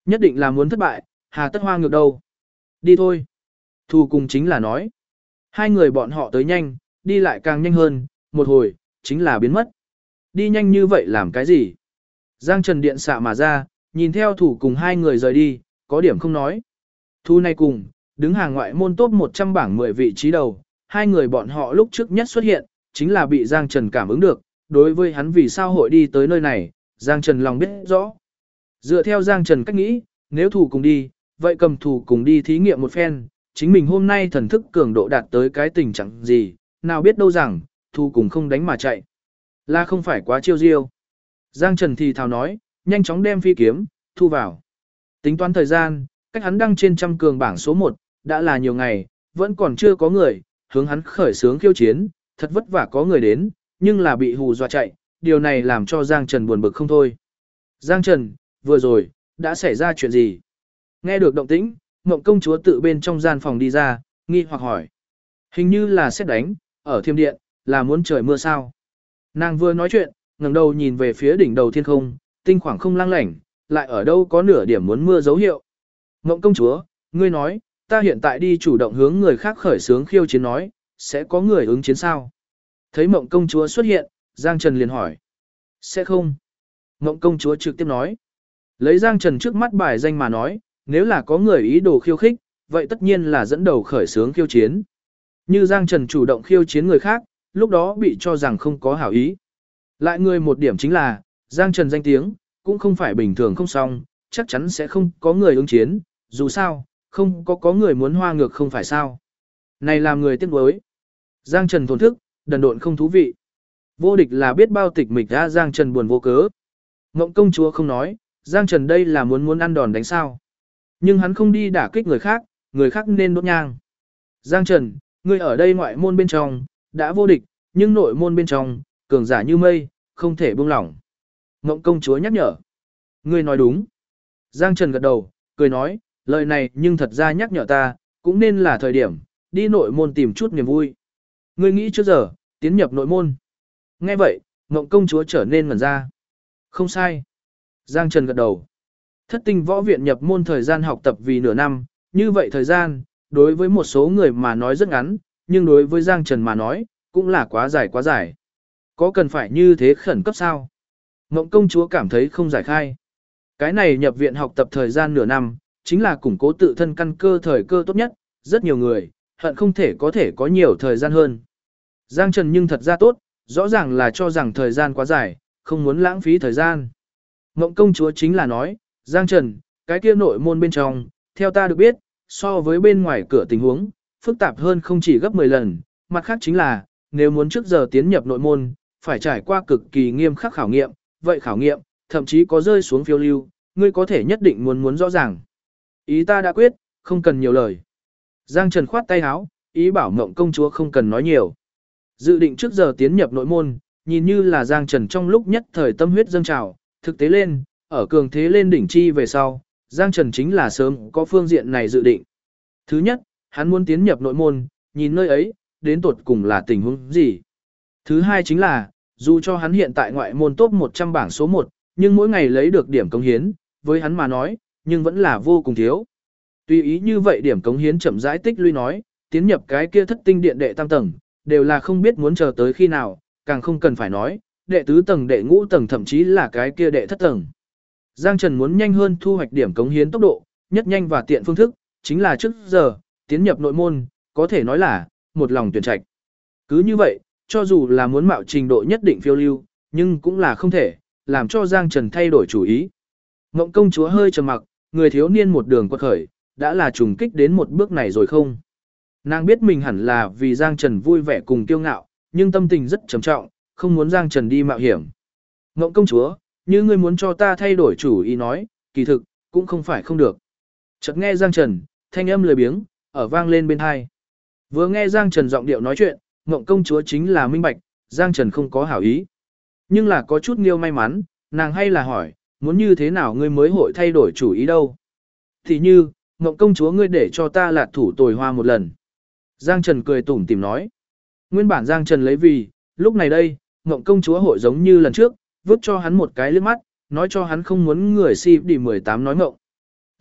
Nhất định là muốn thất bại, hà tất hoa ngược đâu. Đi thôi. Thu cùng chính là nói. Hai người bọn họ tới nhanh, đi lại càng nhanh hơn, một hồi, chính là biến mất. Đi nhanh như vậy làm cái gì? Giang Trần điện xạ mà ra, nhìn theo thủ cùng hai người rời đi, có điểm không nói. Thu này cùng, đứng hàng ngoại môn top 100 bảng 10 vị trí đầu, hai người bọn họ lúc trước nhất xuất hiện, chính là bị Giang Trần cảm ứng được, đối với hắn vì sao hội đi tới nơi này, Giang Trần lòng biết rõ. Dựa theo Giang Trần cách nghĩ, nếu thủ cùng đi, vậy cầm thủ cùng đi thí nghiệm một phen, chính mình hôm nay thần thức cường độ đạt tới cái tình trạng gì, nào biết đâu rằng, thủ cùng không đánh mà chạy. Là không phải quá chiêu diêu. Giang Trần thì thào nói, nhanh chóng đem phi kiếm, thu vào. Tính toán thời gian, cách hắn đăng trên trăm cường bảng số 1, đã là nhiều ngày, vẫn còn chưa có người, hướng hắn khởi sướng khiêu chiến, thật vất vả có người đến, nhưng là bị hù dọa chạy, điều này làm cho Giang Trần buồn bực không thôi. Giang Trần, vừa rồi, đã xảy ra chuyện gì? Nghe được động tĩnh, Ngộng công chúa tự bên trong gian phòng đi ra, nghi hoặc hỏi. Hình như là sét đánh, ở thiêm điện, là muốn trời mưa sao? Nàng vừa nói chuyện, ngẩng đầu nhìn về phía đỉnh đầu thiên không, tinh khoảng không lăng lảnh, lại ở đâu có nửa điểm muốn mưa dấu hiệu. Ngộng công chúa, ngươi nói, ta hiện tại đi chủ động hướng người khác khởi sướng khiêu chiến nói, sẽ có người ứng chiến sao? Thấy Mộng công chúa xuất hiện, Giang Trần liền hỏi. Sẽ không. Mộng công chúa trực tiếp nói. Lấy Giang Trần trước mắt bài danh mà nói, nếu là có người ý đồ khiêu khích, vậy tất nhiên là dẫn đầu khởi sướng khiêu chiến. Như Giang Trần chủ động khiêu chiến người khác, lúc đó bị cho rằng không có hảo ý. Lại người một điểm chính là, Giang Trần danh tiếng, cũng không phải bình thường không xong, chắc chắn sẽ không có người ứng chiến, dù sao, không có người muốn hoa ngược không phải sao. Này làm người tiếc nuối. Giang Trần thổn thức, đần độn không thú vị. Vô địch là biết bao tịch mịch ra Giang Trần buồn vô cớ. Ngộng công chúa không nói, Giang Trần đây là muốn ăn đòn đánh sao. Nhưng hắn không đi đả kích người khác nên đốt nhang. Giang Trần, ngươi ở đây ngoại môn bên trong, đã vô địch, nhưng nội môn bên trong, cường giả như mây, không thể buông lỏng. Ngộng công chúa nhắc nhở. Ngươi nói đúng. Giang Trần gật đầu, cười nói, lời này nhưng thật ra nhắc nhở ta, cũng nên là thời điểm, đi nội môn tìm chút niềm vui. Ngươi nghĩ trước giờ, tiến nhập nội môn. Nghe vậy, Ngộng công chúa trở nên ngẩn ra. Không sai. Giang Trần gật đầu. Thất tinh võ viện nhập môn thời gian học tập vì nửa năm, như vậy thời gian, đối với một số người mà nói rất ngắn, nhưng đối với Giang Trần mà nói, cũng là quá dài quá dài. Có cần phải như thế khẩn cấp sao? Ngộng công chúa cảm thấy không giải khai. Cái này nhập viện học tập thời gian nửa năm, chính là củng cố tự thân căn cơ thời cơ tốt nhất, rất nhiều người, hận không thể có thể có nhiều thời gian hơn. Giang Trần nhưng thật ra tốt, rõ ràng là cho rằng thời gian quá dài, không muốn lãng phí thời gian. Ngộng công chúa chính là nói, Giang Trần, cái kia nội môn bên trong, theo ta được biết, so với bên ngoài cửa tình huống, phức tạp hơn không chỉ gấp 10 lần, mặt khác chính là, nếu muốn trước giờ tiến nhập nội môn, phải trải qua cực kỳ nghiêm khắc khảo nghiệm, vậy khảo nghiệm, thậm chí có rơi xuống phiêu lưu, ngươi có thể nhất định muốn rõ ràng. Ý ta đã quyết, không cần nhiều lời. Giang Trần khoát tay áo, ý bảo Ngộng công chúa không cần nói nhiều. Dự định trước giờ tiến nhập nội môn, nhìn như là Giang Trần trong lúc nhất thời tâm huyết dâng trào, thực tế lên, ở cường thế lên đỉnh chi về sau, Giang Trần chính là sớm có phương diện này dự định. Thứ nhất, hắn muốn tiến nhập nội môn, nhìn nơi ấy, đến tột cùng là tình huống gì. Thứ hai chính là, dù cho hắn hiện tại ngoại môn top 100 bảng số 1, nhưng mỗi ngày lấy được điểm cống hiến, với hắn mà nói, nhưng vẫn là vô cùng thiếu. Tùy ý như vậy điểm cống hiến chậm rãi tích lũy nói, tiến nhập cái kia thất tinh điện đệ tam tầng, đều là không biết muốn chờ tới khi nào, càng không cần phải nói, đệ tứ tầng đệ ngũ tầng thậm chí là cái kia đệ thất tầng. Giang Trần muốn nhanh hơn thu hoạch điểm cống hiến tốc độ, nhất nhanh và tiện phương thức, chính là trước giờ, tiến nhập nội môn, có thể nói là, một lòng tuyển trạch. Cứ như vậy, cho dù là muốn mạo trình độ nhất định phiêu lưu, nhưng cũng là không thể, làm cho Giang Trần thay đổi chủ ý. Ngộng công chúa hơi trầm mặc, người thiếu niên một đường quật khởi, đã là trùng kích đến một bước này rồi không? Nàng biết mình hẳn là vì Giang Trần vui vẻ cùng kiêu ngạo, nhưng tâm tình rất trầm trọng, không muốn Giang Trần đi mạo hiểm. Ngộng công chúa, như ngươi muốn cho ta thay đổi chủ ý nói, kỳ thực, cũng không phải không được. Chợt nghe Giang Trần, thanh âm lười biếng, ở vang lên bên tai. Vừa nghe Giang Trần giọng điệu nói chuyện, Ngộng công chúa chính là minh bạch, Giang Trần không có hảo ý. Nhưng là có chút nghiêu may mắn, nàng hay là hỏi, muốn như thế nào ngươi mới hội thay đổi chủ ý đâu. Thì như, Ngộng công chúa ngươi để cho ta lạt thủ tồi hoa một lần. Giang Trần cười tủm tỉm nói. Nguyên bản Giang Trần lấy vì, lúc này đây, Ngộng công chúa hội giống như lần trước, vứt cho hắn một cái liếc mắt, nói cho hắn không muốn người si đi 18 nói ngộng.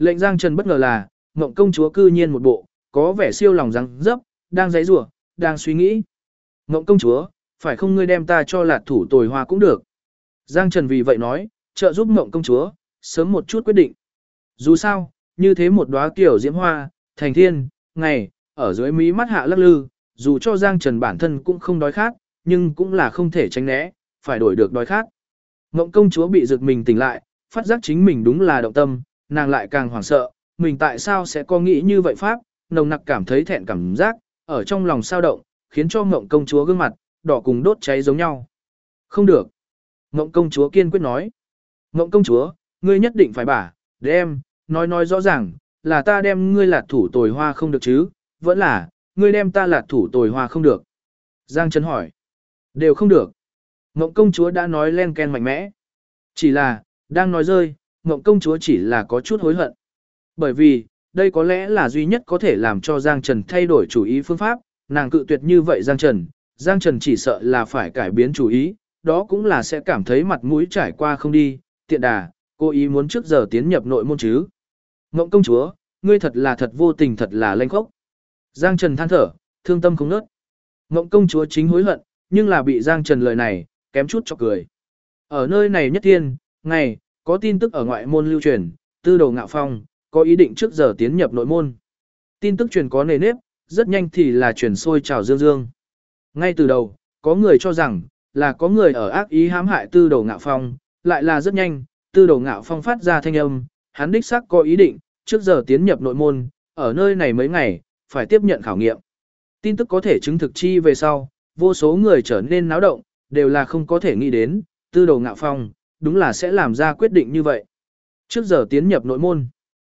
Lệnh Giang Trần bất ngờ là, Ngộng công chúa cư nhiên một bộ, có vẻ siêu lòng răng dấp, đang giãy giụa, đang suy nghĩ. Ngộng công chúa, phải không ngươi đem ta cho Lạt thủ tồi hoa cũng được. Giang Trần vì vậy nói, trợ giúp Ngộng công chúa, sớm một chút quyết định. Dù sao, như thế một đóa tiểu diễm hoa, thành thiên, ngày, ở dưới mí mắt hạ lắc lư, dù cho Giang Trần bản thân cũng không đói khát, nhưng cũng là không thể tránh né, phải đổi được đói khát. Ngộng công chúa bị giật mình tỉnh lại, phát giác chính mình đúng là động tâm, nàng lại càng hoảng sợ, mình tại sao sẽ có nghĩ như vậy pháp, nồng nặc cảm thấy thẹn cảm giác, ở trong lòng sao động, khiến cho Ngộng công chúa gương mặt, đỏ cùng đốt cháy giống nhau. Không được. Ngộng công chúa kiên quyết nói. Ngộng công chúa, ngươi nhất định phải bả, đem, nói rõ ràng, là ta đem ngươi Lạt thủ tồi hoa không được chứ, vẫn là, ngươi đem ta Lạt thủ tồi hoa không được. Giang Trần hỏi. Đều không được. Ngộng công chúa đã nói len ken mạnh mẽ. Chỉ là, đang nói rơi, Ngộng công chúa chỉ là có chút hối hận. Bởi vì, đây có lẽ là duy nhất có thể làm cho Giang Trần thay đổi chủ ý phương pháp, nàng cự tuyệt như vậy Giang Trần chỉ sợ là phải cải biến chủ ý, đó cũng là sẽ cảm thấy mặt mũi trải qua không đi, tiện đà, cô ý muốn trước giờ tiến nhập nội môn chứ. Ngộng công chúa, ngươi thật là vô tình thật là lanh khốc. Giang Trần than thở, thương tâm không nớt. Ngộng công chúa chính hối hận, nhưng là bị Giang Trần lời này, kém chút cho cười. Ở nơi này nhất thiên, ngày, có tin tức ở ngoại môn lưu truyền, Tư Đồ Ngạo Phong, có ý định trước giờ tiến nhập nội môn. Tin tức truyền có nề nếp, rất nhanh thì là truyền sôi trào dương dương. Ngay từ đầu, có người cho rằng, là có người ở ác ý hãm hại Tư Đồ Ngạo Phong, lại là rất nhanh, Tư Đồ Ngạo Phong phát ra thanh âm, hắn đích xác có ý định, trước giờ tiến nhập nội môn, ở nơi này mấy ngày, phải tiếp nhận khảo nghiệm. Tin tức có thể chứng thực chi về sau, vô số người trở nên náo động, đều là không có thể nghĩ đến, Tư Đồ Ngạo Phong, đúng là sẽ làm ra quyết định như vậy. Trước giờ tiến nhập nội môn,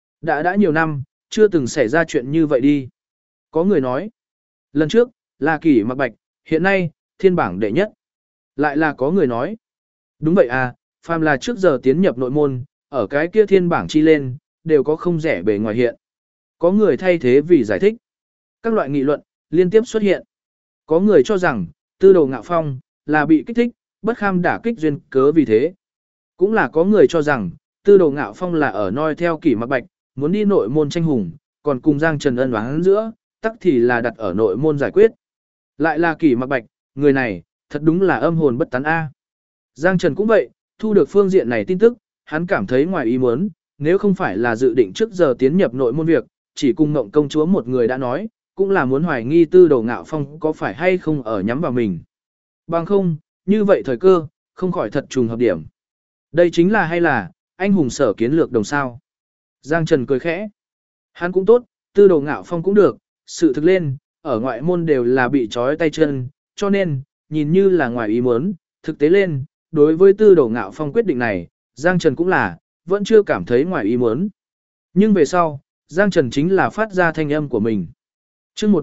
đã nhiều năm, chưa từng xảy ra chuyện như vậy đi. Có người nói, lần trước, là Kỷ Mặc Bạch, hiện nay, thiên bảng đệ nhất. Lại là có người nói, đúng vậy à, phàm là trước giờ tiến nhập nội môn, ở cái kia thiên bảng chi lên, đều có không rẻ bề ngoài hiện. Có người thay thế vì giải thích. Các loại nghị luận, liên tiếp xuất hiện. Có người cho rằng, Tư Đồ Ngạo Phong, là bị kích thích, bất kham đả kích duyên cớ vì thế. Cũng là có người cho rằng, Tư Đồ Ngạo Phong là ở noi theo Kỷ Mặc Bạch, muốn đi nội môn tranh hùng, còn cùng Giang Trần ân oán giữa, tắc thì là đặt ở nội môn giải quyết. Lại là Kỷ Mặc Bạch, người này, thật đúng là âm hồn bất tán a. Giang Trần cũng vậy, thu được phương diện này tin tức, hắn cảm thấy ngoài ý muốn, nếu không phải là dự định trước giờ tiến nhập nội môn việc, chỉ cùng Ngộng công chúa một người đã nói, cũng là muốn hoài nghi Tư Đồ Ngạo Phong có phải hay không ở nhắm vào mình. Bằng không, như vậy thời cơ, không khỏi thật trùng hợp điểm. Đây chính là hay là, anh hùng sở kiến lược đồng sao. Giang Trần cười khẽ. Hắn cũng tốt, Tư Đồ Ngạo Phong cũng được, sự thực lên, ở ngoại môn đều là bị trói tay chân, cho nên, nhìn như là ngoài ý muốn, thực tế lên, đối với Tư Đồ Ngạo Phong quyết định này, Giang Trần cũng là, vẫn chưa cảm thấy ngoài ý muốn. Nhưng về sau, Giang Trần chính là phát ra thanh âm của mình. Chương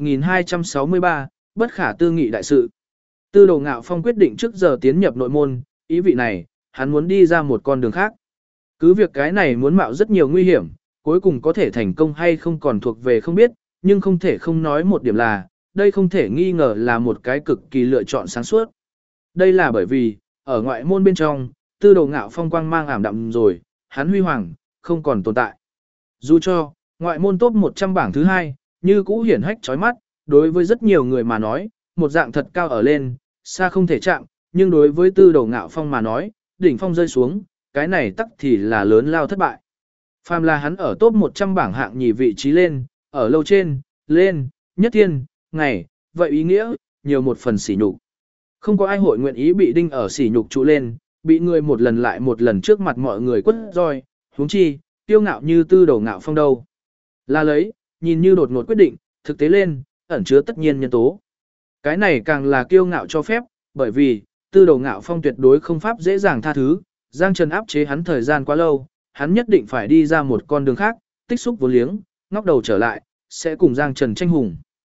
1263, bất khả tư nghị đại sự. Tư Đồ Ngạo Phong quyết định trước giờ tiến nhập nội môn, ý vị này, hắn muốn đi ra một con đường khác. Cứ việc cái này muốn mạo rất nhiều nguy hiểm, cuối cùng có thể thành công hay không còn thuộc về không biết, nhưng không thể không nói một điểm là, đây không thể nghi ngờ là một cái cực kỳ lựa chọn sáng suốt. Đây là bởi vì, ở ngoại môn bên trong, Tư Đồ Ngạo Phong quang mang ảm đạm rồi, hắn huy hoàng, không còn tồn tại. Dù cho, ngoại môn top 100 bảng thứ 2, như cũ hiển hách chói mắt, đối với rất nhiều người mà nói, một dạng thật cao ở lên, xa không thể chạm, nhưng đối với Tư Đồ Ngạo Phong mà nói, đỉnh phong rơi xuống, cái này tắc thì là lớn lao thất bại. Phàm là hắn ở top 100 bảng hạng nhì vị trí lên, ở lâu trên, lên, nhất thiên, ngày, vậy ý nghĩa, nhiều một phần sỉ nhục. Không có ai hội nguyện ý bị đinh ở sỉ nhục trụ lên, bị người một lần lại một lần trước mặt mọi người quất roi, huống chi, tiêu ngạo như Tư Đồ Ngạo Phong đâu. Là lấy, nhìn như đột ngột quyết định, thực tế lên, ẩn chứa tất nhiên nhân tố. Cái này càng là kiêu ngạo cho phép, bởi vì, Tư Đồ Ngạo Phong tuyệt đối không pháp dễ dàng tha thứ, Giang Trần áp chế hắn thời gian quá lâu, hắn nhất định phải đi ra một con đường khác, tích xúc vốn liếng, ngóc đầu trở lại, sẽ cùng Giang Trần tranh hùng.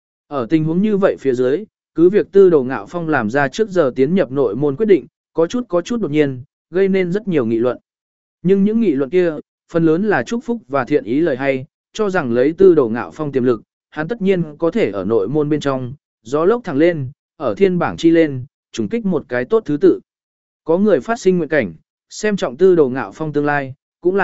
Ở tình huống như vậy phía dưới, cứ việc Tư Đồ Ngạo Phong làm ra trước giờ tiến nhập nội môn quyết định, có chút đột nhiên, gây nên rất nhiều nghị luận. Nhưng những nghị luận kia, phần lớn là chúc phúc và thiện ý lời hay, cho rằng lấy Tư Đồ Ngạo Phong tiềm lực, hắn tất nhiên có thể ở nội môn bên trong, gió lốc thẳng lên, ở thiên bảng chi lên, trùng kích một cái tốt thứ tự. Có người phát sinh nguyện cảnh, xem trọng Tư Đồ Ngạo Phong tương lai, cũng là,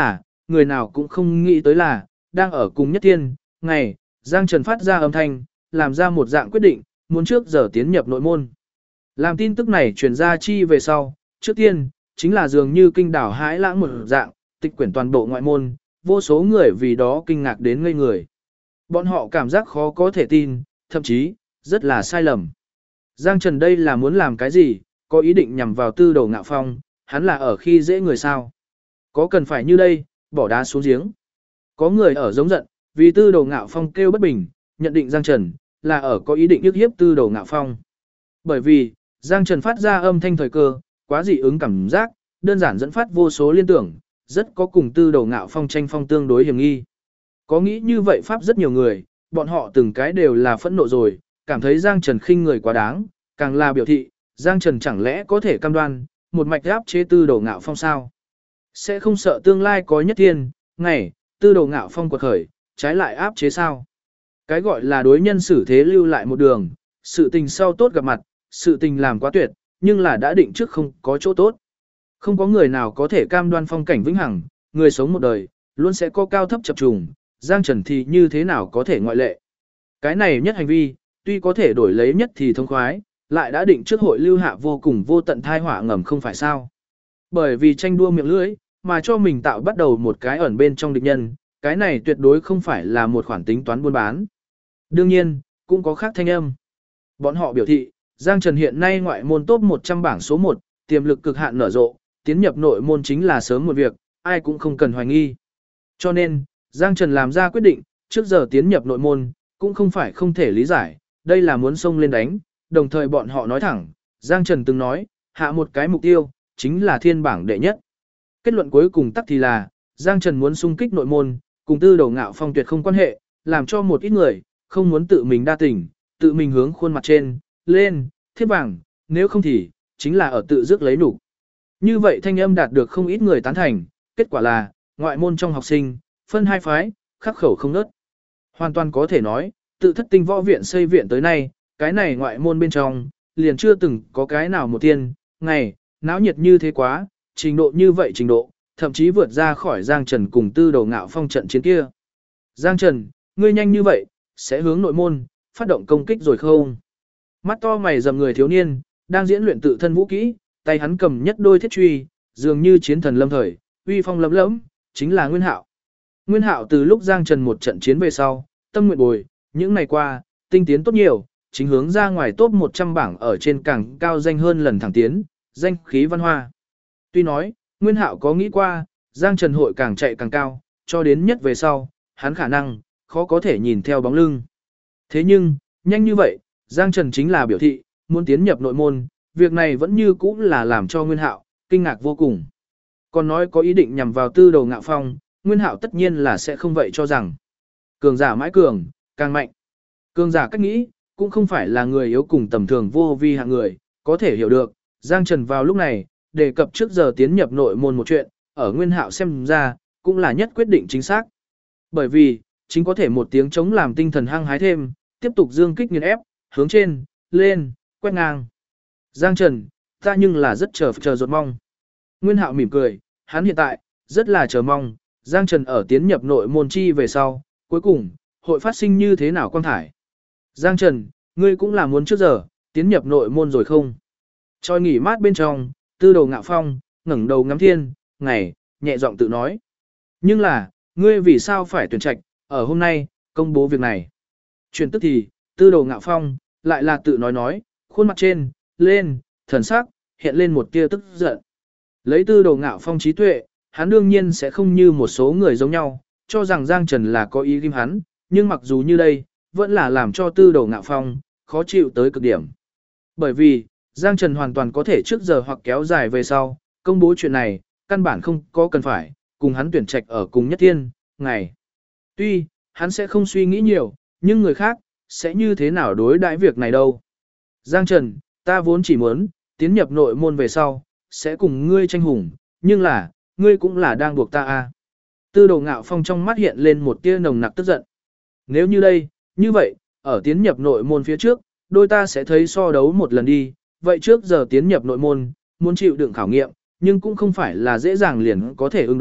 người nào cũng không nghĩ tới là, đang ở cùng nhất thiên, ngày, Giang Trần phát ra âm thanh, làm ra một dạng quyết định, muốn trước giờ tiến nhập nội môn. Làm tin tức này truyền ra chi về sau, trước tiên, chính là dường như kinh đảo hãi lãng một dạng, tịch quyển toàn bộ ngoại môn, vô số người vì đó kinh ngạc đến ngây người. Bọn họ cảm giác khó có thể tin, thậm chí, rất là sai lầm. Giang Trần đây là muốn làm cái gì, có ý định nhằm vào Tư Đồ Ngạo Phong, hắn là ở khi dễ người sao. Có cần phải như đây, bỏ đá xuống giếng. Có người ở giống giận, vì Tư Đồ Ngạo Phong kêu bất bình, nhận định Giang Trần là ở có ý định ức hiếp Tư Đồ Ngạo Phong. Bởi vì, Giang Trần phát ra âm thanh thời cơ, quá dị ứng cảm giác, đơn giản dẫn phát vô số liên tưởng, rất có cùng Tư Đồ Ngạo Phong tranh phong tương đối hiểm nghi. Có nghĩ như vậy pháp rất nhiều người, bọn họ từng cái đều là phẫn nộ rồi, cảm thấy Giang Trần khinh người quá đáng, càng là biểu thị, Giang Trần chẳng lẽ có thể cam đoan, một mạch áp chế Tư Đồ Ngạo Phong sao? Sẽ không sợ tương lai có nhất thiên, ngày, Tư Đồ Ngạo Phong quật khởi, trái lại áp chế sao? Cái gọi là đối nhân xử thế lưu lại một đường, sự tình sau tốt gặp mặt, sự tình làm quá tuyệt, nhưng là đã định trước không có chỗ tốt. Không có người nào có thể cam đoan phong cảnh vĩnh hằng, người sống một đời, luôn sẽ có cao thấp chập trùng, Giang Trần thì như thế nào có thể ngoại lệ. Cái này nhất hành vi, tuy có thể đổi lấy nhất thì thông khoái, lại đã định trước hội lưu hạ vô cùng vô tận thai họa ngầm không phải sao. Bởi vì tranh đua miệng lưỡi, mà cho mình tạo bắt đầu một cái ẩn bên trong địch nhân, cái này tuyệt đối không phải là một khoản tính toán buôn bán. Đương nhiên, cũng có khác thanh âm. Bọn họ biểu thị, Giang Trần hiện nay ngoại môn top 100 bảng số 1, tiềm lực cực hạn nở rộ, tiến nhập nội môn chính là sớm một việc, ai cũng không cần hoài nghi. Cho nên, Giang Trần làm ra quyết định, trước giờ tiến nhập nội môn, cũng không phải không thể lý giải, đây là muốn xông lên đánh, đồng thời bọn họ nói thẳng, Giang Trần từng nói, hạ một cái mục tiêu, chính là thiên bảng đệ nhất. Kết luận cuối cùng tắc thì là, Giang Trần muốn xung kích nội môn, cùng Tư Đồ Ngạo Phong tuyệt không quan hệ, làm cho một ít người, không muốn tự mình đa tình, tự mình hướng khuôn mặt trên, lên, thiết bảng, nếu không thì, chính là ở tự dứt lấy nụ. Như vậy thanh âm đạt được không ít người tán thành, kết quả là, ngoại môn trong học sinh, phân hai phái, khắc khẩu không nớt. Hoàn toàn có thể nói, tự thất tinh võ viện xây viện tới nay, cái này ngoại môn bên trong, liền chưa từng có cái nào một tiên, ngày, náo nhiệt như thế quá, trình độ như vậy trình độ, thậm chí vượt ra khỏi Giang Trần cùng Tư Đồ Ngạo Phong trận chiến kia. Giang Trần, ngươi nhanh như vậy, sẽ hướng nội môn, phát động công kích rồi không? Mắt to mày rậm người thiếu niên, đang diễn luyện tự thân vũ kỹ, tay hắn cầm nhất đôi thiết truy, dường như chiến thần lâm thời, uy phong lấm lẫm, chính là Nguyên Hạo. Nguyên Hạo từ lúc Giang Trần một trận chiến về sau, tâm nguyện bồi, những ngày qua, tinh tiến tốt nhiều, chính hướng ra ngoài top 100 bảng ở trên càng cao danh hơn lần thẳng tiến, danh khí văn hoa. Tuy nói, Nguyên Hạo có nghĩ qua, Giang Trần hội càng chạy càng cao, cho đến nhất về sau, hắn khả năng, khó có thể nhìn theo bóng lưng. Thế nhưng, nhanh như vậy, Giang Trần chính là biểu thị, muốn tiến nhập nội môn, việc này vẫn như cũ là làm cho Nguyên Hạo kinh ngạc vô cùng. Còn nói có ý định nhằm vào Tư Đồ Ngạo Phong, Nguyên Hạo tất nhiên là sẽ không vậy cho rằng. Cường giả mãi cường, càng mạnh. Cường giả cách nghĩ, cũng không phải là người yếu cùng tầm thường vô vi hạng người, có thể hiểu được. Giang Trần vào lúc này, đề cập trước giờ tiến nhập nội môn một chuyện, ở Nguyên Hạo xem ra, cũng là nhất quyết định chính xác. Bởi vì, chính có thể một tiếng chống làm tinh thần hăng hái thêm, tiếp tục dương kích nghiền ép, hướng trên, lên, quét ngang. Giang Trần, ta nhưng là rất chờ ruột mong. Nguyên Hạo mỉm cười, hắn hiện tại, rất là chờ mong, Giang Trần ở tiến nhập nội môn chi về sau, cuối cùng, hội phát sinh như thế nào quang thải. Giang Trần, ngươi cũng là muốn trước giờ, tiến nhập nội môn rồi không? Trôi nghỉ mát bên trong, Tư Đồ Ngạo Phong, ngẩng đầu ngắm thiên, ngày, nhẹ giọng tự nói. Nhưng là, ngươi vì sao phải tuyển trạch, ở hôm nay, công bố việc này. Chuyển tức thì, Tư Đồ Ngạo Phong, lại là tự nói, khuôn mặt trên, lên, thần sắc, hiện lên một tia tức giận. Lấy Tư Đồ Ngạo Phong trí tuệ, hắn đương nhiên sẽ không như một số người giống nhau, cho rằng Giang Trần là có ý ghim hắn, nhưng mặc dù như đây, vẫn là làm cho Tư Đồ Ngạo Phong, khó chịu tới cực điểm. Bởi vì, Giang Trần hoàn toàn có thể trước giờ hoặc kéo dài về sau, công bố chuyện này, căn bản không có cần phải, cùng hắn tuyển trạch ở cùng nhất thiên, ngày. Tuy, hắn sẽ không suy nghĩ nhiều, nhưng người khác, sẽ như thế nào đối đãi việc này đâu. Giang Trần, ta vốn chỉ muốn, tiến nhập nội môn về sau, sẽ cùng ngươi tranh hùng, nhưng là, ngươi cũng là đang buộc ta à. Tư Đồ Ngạo Phong trong mắt hiện lên một tia nồng nặc tức giận. Nếu như đây, như vậy, ở tiến nhập nội môn phía trước, đôi ta sẽ thấy so đấu một lần đi, vậy trước giờ tiến nhập nội môn, muốn chịu đựng khảo nghiệm, nhưng cũng không phải là dễ dàng liền có thể ứng đối,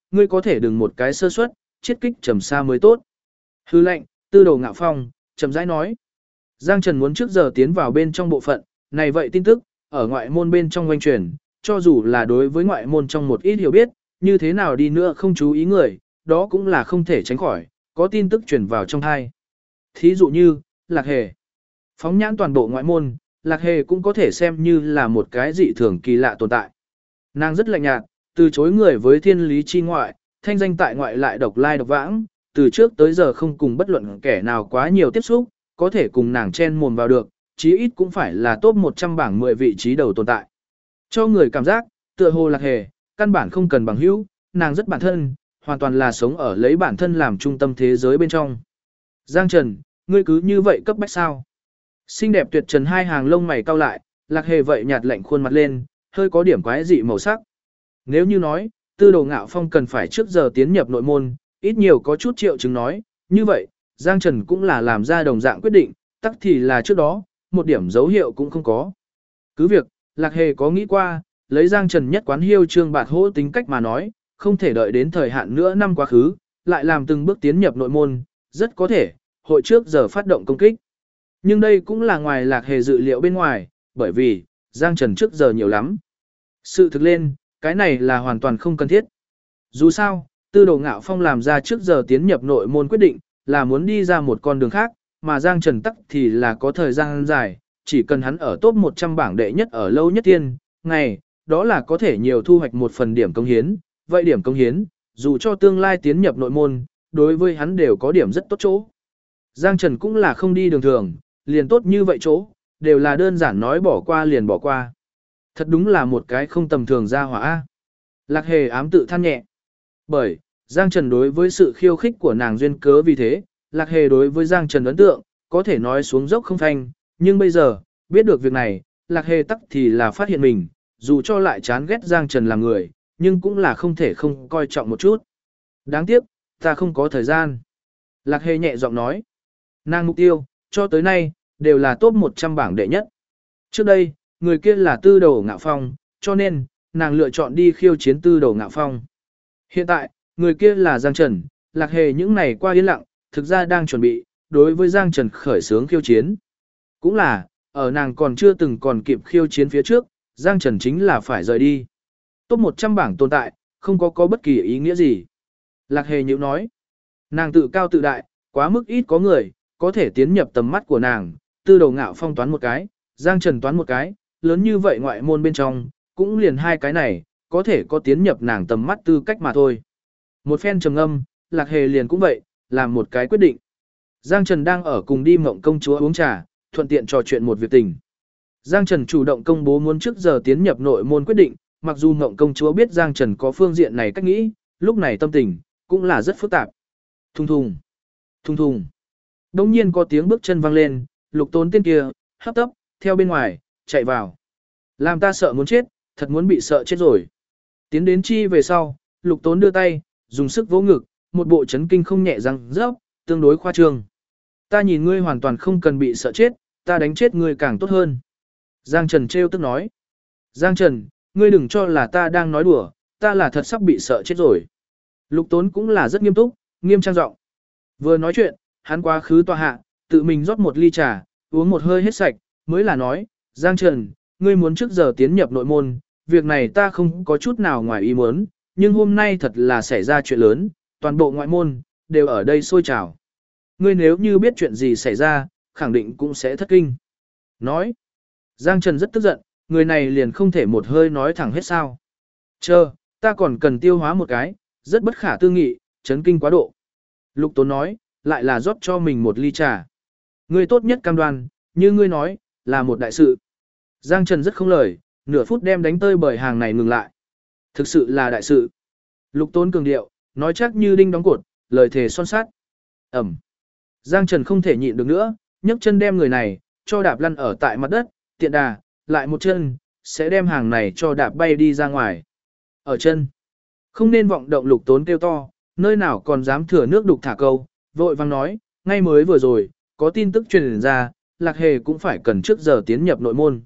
ngươi có thể đừng một cái sơ suất, chiết kích trầm xa mới tốt. Hư lệnh, Tư Đồ Ngạo Phong, chậm rãi nói. Giang Trần muốn trước giờ tiến vào bên trong bộ phận, này vậy tin tức, ở ngoại môn bên trong quanh truyền, cho dù là đối với ngoại môn trong một ít hiểu biết, như thế nào đi nữa không chú ý người, đó cũng là không thể tránh khỏi, có tin tức truyền vào trong thai. Thí dụ như, Lạc Hề. Phóng nhãn toàn bộ ngoại môn, Lạc Hề cũng có thể xem như là một cái dị thường kỳ lạ tồn tại. Nàng rất lạnh nhạt, từ chối người với thiên lý chi ngoại, thanh danh tại ngoại lại độc lai độc vãng, từ trước tới giờ không cùng bất luận kẻ nào quá nhiều tiếp xúc, có thể cùng nàng chen mồm vào được, chí ít cũng phải là top 100 bảng 10 vị trí đầu tồn tại. Cho người cảm giác, tựa hồ Lạc Hề, căn bản không cần bằng hữu, nàng rất bản thân, hoàn toàn là sống ở lấy bản thân làm trung tâm thế giới bên trong. Giang Trần, ngươi cứ như vậy cấp bách sao? Xinh đẹp tuyệt trần hai hàng lông mày cau lại, Lạc Hề vậy nhạt lạnh khuôn mặt lên, hơi có điểm quái dị màu sắc. Nếu như nói, Tư Đồ Ngạo Phong cần phải trước giờ tiến nhập nội môn, ít nhiều có chút triệu chứng nói, như vậy, Giang Trần cũng là làm ra đồng dạng quyết định, tắc thì là trước đó, một điểm dấu hiệu cũng không có. Cứ việc, Lạc Hề có nghĩ qua, lấy Giang Trần nhất quán hiêu trương bạt hỗ tính cách mà nói, không thể đợi đến thời hạn nữa năm quá khứ, lại làm từng bước tiến nhập nội môn, rất có thể, hội trước giờ phát động công kích. Nhưng đây cũng là ngoài Lạc Hề dự liệu bên ngoài, bởi vì, Giang Trần trước giờ nhiều lắm. Sự thực lên, cái này là hoàn toàn không cần thiết. Dù sao, Tư Đồ Ngạo Phong làm ra trước giờ tiến nhập nội môn quyết định, là muốn đi ra một con đường khác, mà Giang Trần tắc thì là có thời gian dài, chỉ cần hắn ở top 100 bảng đệ nhất ở lâu nhất tiên, ngày, đó là có thể nhiều thu hoạch một phần điểm công hiến. Vậy điểm công hiến, dù cho tương lai tiến nhập nội môn, đối với hắn đều có điểm rất tốt chỗ. Giang Trần cũng là không đi đường thường, liền tốt như vậy chỗ, đều là đơn giản nói bỏ qua liền bỏ qua. Thật đúng là một cái không tầm thường ra hỏa. Lạc Hề ám tự than nhẹ. Bởi, Giang Trần đối với sự khiêu khích của nàng duyên cớ vì thế, Lạc Hề đối với Giang Trần ấn tượng, có thể nói xuống dốc không phanh, nhưng bây giờ, biết được việc này, Lạc Hề tắc thì là phát hiện mình, dù cho lại chán ghét Giang Trần làm người, nhưng cũng là không thể không coi trọng một chút. Đáng tiếc, ta không có thời gian. Lạc Hề nhẹ giọng nói. Nàng mục tiêu, cho tới nay, đều là top 100 bảng đệ nhất. Trước đây, người kia là Tư Đồ Ngạo Phong, cho nên, nàng lựa chọn đi khiêu chiến Tư Đồ Ngạo Phong. Hiện tại, người kia là Giang Trần, Lạc Hề những ngày qua yên lặng, thực ra đang chuẩn bị, đối với Giang Trần khởi xướng khiêu chiến. Cũng là, ở nàng còn chưa từng còn kịp khiêu chiến phía trước, Giang Trần chính là phải rời đi. Top 100 bảng tồn tại, không có bất kỳ ý nghĩa gì. Lạc Hề nhíu nói, nàng tự cao tự đại, quá mức ít có người, có thể tiến nhập tầm mắt của nàng, Tư Đồ Ngạo Phong toán một cái, Giang Trần toán một cái, lớn như vậy ngoại môn bên trong, cũng liền hai cái này, có thể có tiến nhập nàng tầm mắt tư cách mà thôi. Một phen trầm ngâm, Lạc Hề liền cũng vậy, làm một cái quyết định. Giang Trần đang ở cùng đi Mộng Công Chúa uống trà, thuận tiện trò chuyện một việc tình. Giang Trần chủ động công bố muốn trước giờ tiến nhập nội môn quyết định, mặc dù Mộng Công Chúa biết Giang Trần có phương diện này cách nghĩ, lúc này tâm tình, cũng là rất phức tạp. Thùng thùng, thùng thùng. Đông nhiên có tiếng bước chân vang lên, Lục Tốn tên kia, hấp tấp, theo bên ngoài, chạy vào. Làm ta sợ muốn chết, thật muốn bị sợ chết rồi. Tiến đến chi về sau, Lục Tốn đưa tay, dùng sức vỗ ngực, một bộ chấn kinh không nhẹ răng rớp, tương đối khoa trương. Ta nhìn ngươi hoàn toàn không cần bị sợ chết, ta đánh chết ngươi càng tốt hơn. Giang Trần trêu tức nói. Giang Trần, ngươi đừng cho là ta đang nói đùa, ta là thật sắp bị sợ chết rồi. Lục Tốn cũng là rất nghiêm túc, nghiêm trang giọng. Vừa nói chuyện, hắn quá khứ tòa hạ, tự mình rót một ly trà, uống một hơi hết sạch, mới là nói, Giang Trần, ngươi muốn trước giờ tiến nhập nội môn, việc này ta không có chút nào ngoài ý muốn, nhưng hôm nay thật là xảy ra chuyện lớn, toàn bộ ngoại môn, đều ở đây sôi trào. Ngươi nếu như biết chuyện gì xảy ra, khẳng định cũng sẽ thất kinh. Nói, Giang Trần rất tức giận, người này liền không thể một hơi nói thẳng hết sao. Chờ, ta còn cần tiêu hóa một cái, rất bất khả tư nghị, chấn kinh quá độ. Lục Tốn nói, lại là rót cho mình một ly trà. Ngươi tốt nhất cam đoan, như ngươi nói, là một đại sự. Giang Trần rất không lời, nửa phút đem đánh tơi bởi hàng này ngừng lại. Thực sự là đại sự. Lục Tốn cường điệu, nói chắc như đinh đóng cột, lời thề son sát. Ẩm. Giang Trần không thể nhịn được nữa, nhấc chân đem người này, cho đạp lăn ở tại mặt đất, tiện đà, lại một chân, sẽ đem hàng này cho đạp bay đi ra ngoài. Ở chân. Không nên vọng động Lục Tốn kêu to, nơi nào còn dám thừa nước đục thả câu, vội vang nói, ngay mới vừa rồi, có tin tức truyền ra, Lạc Hề cũng phải cần trước giờ tiến nhập nội môn.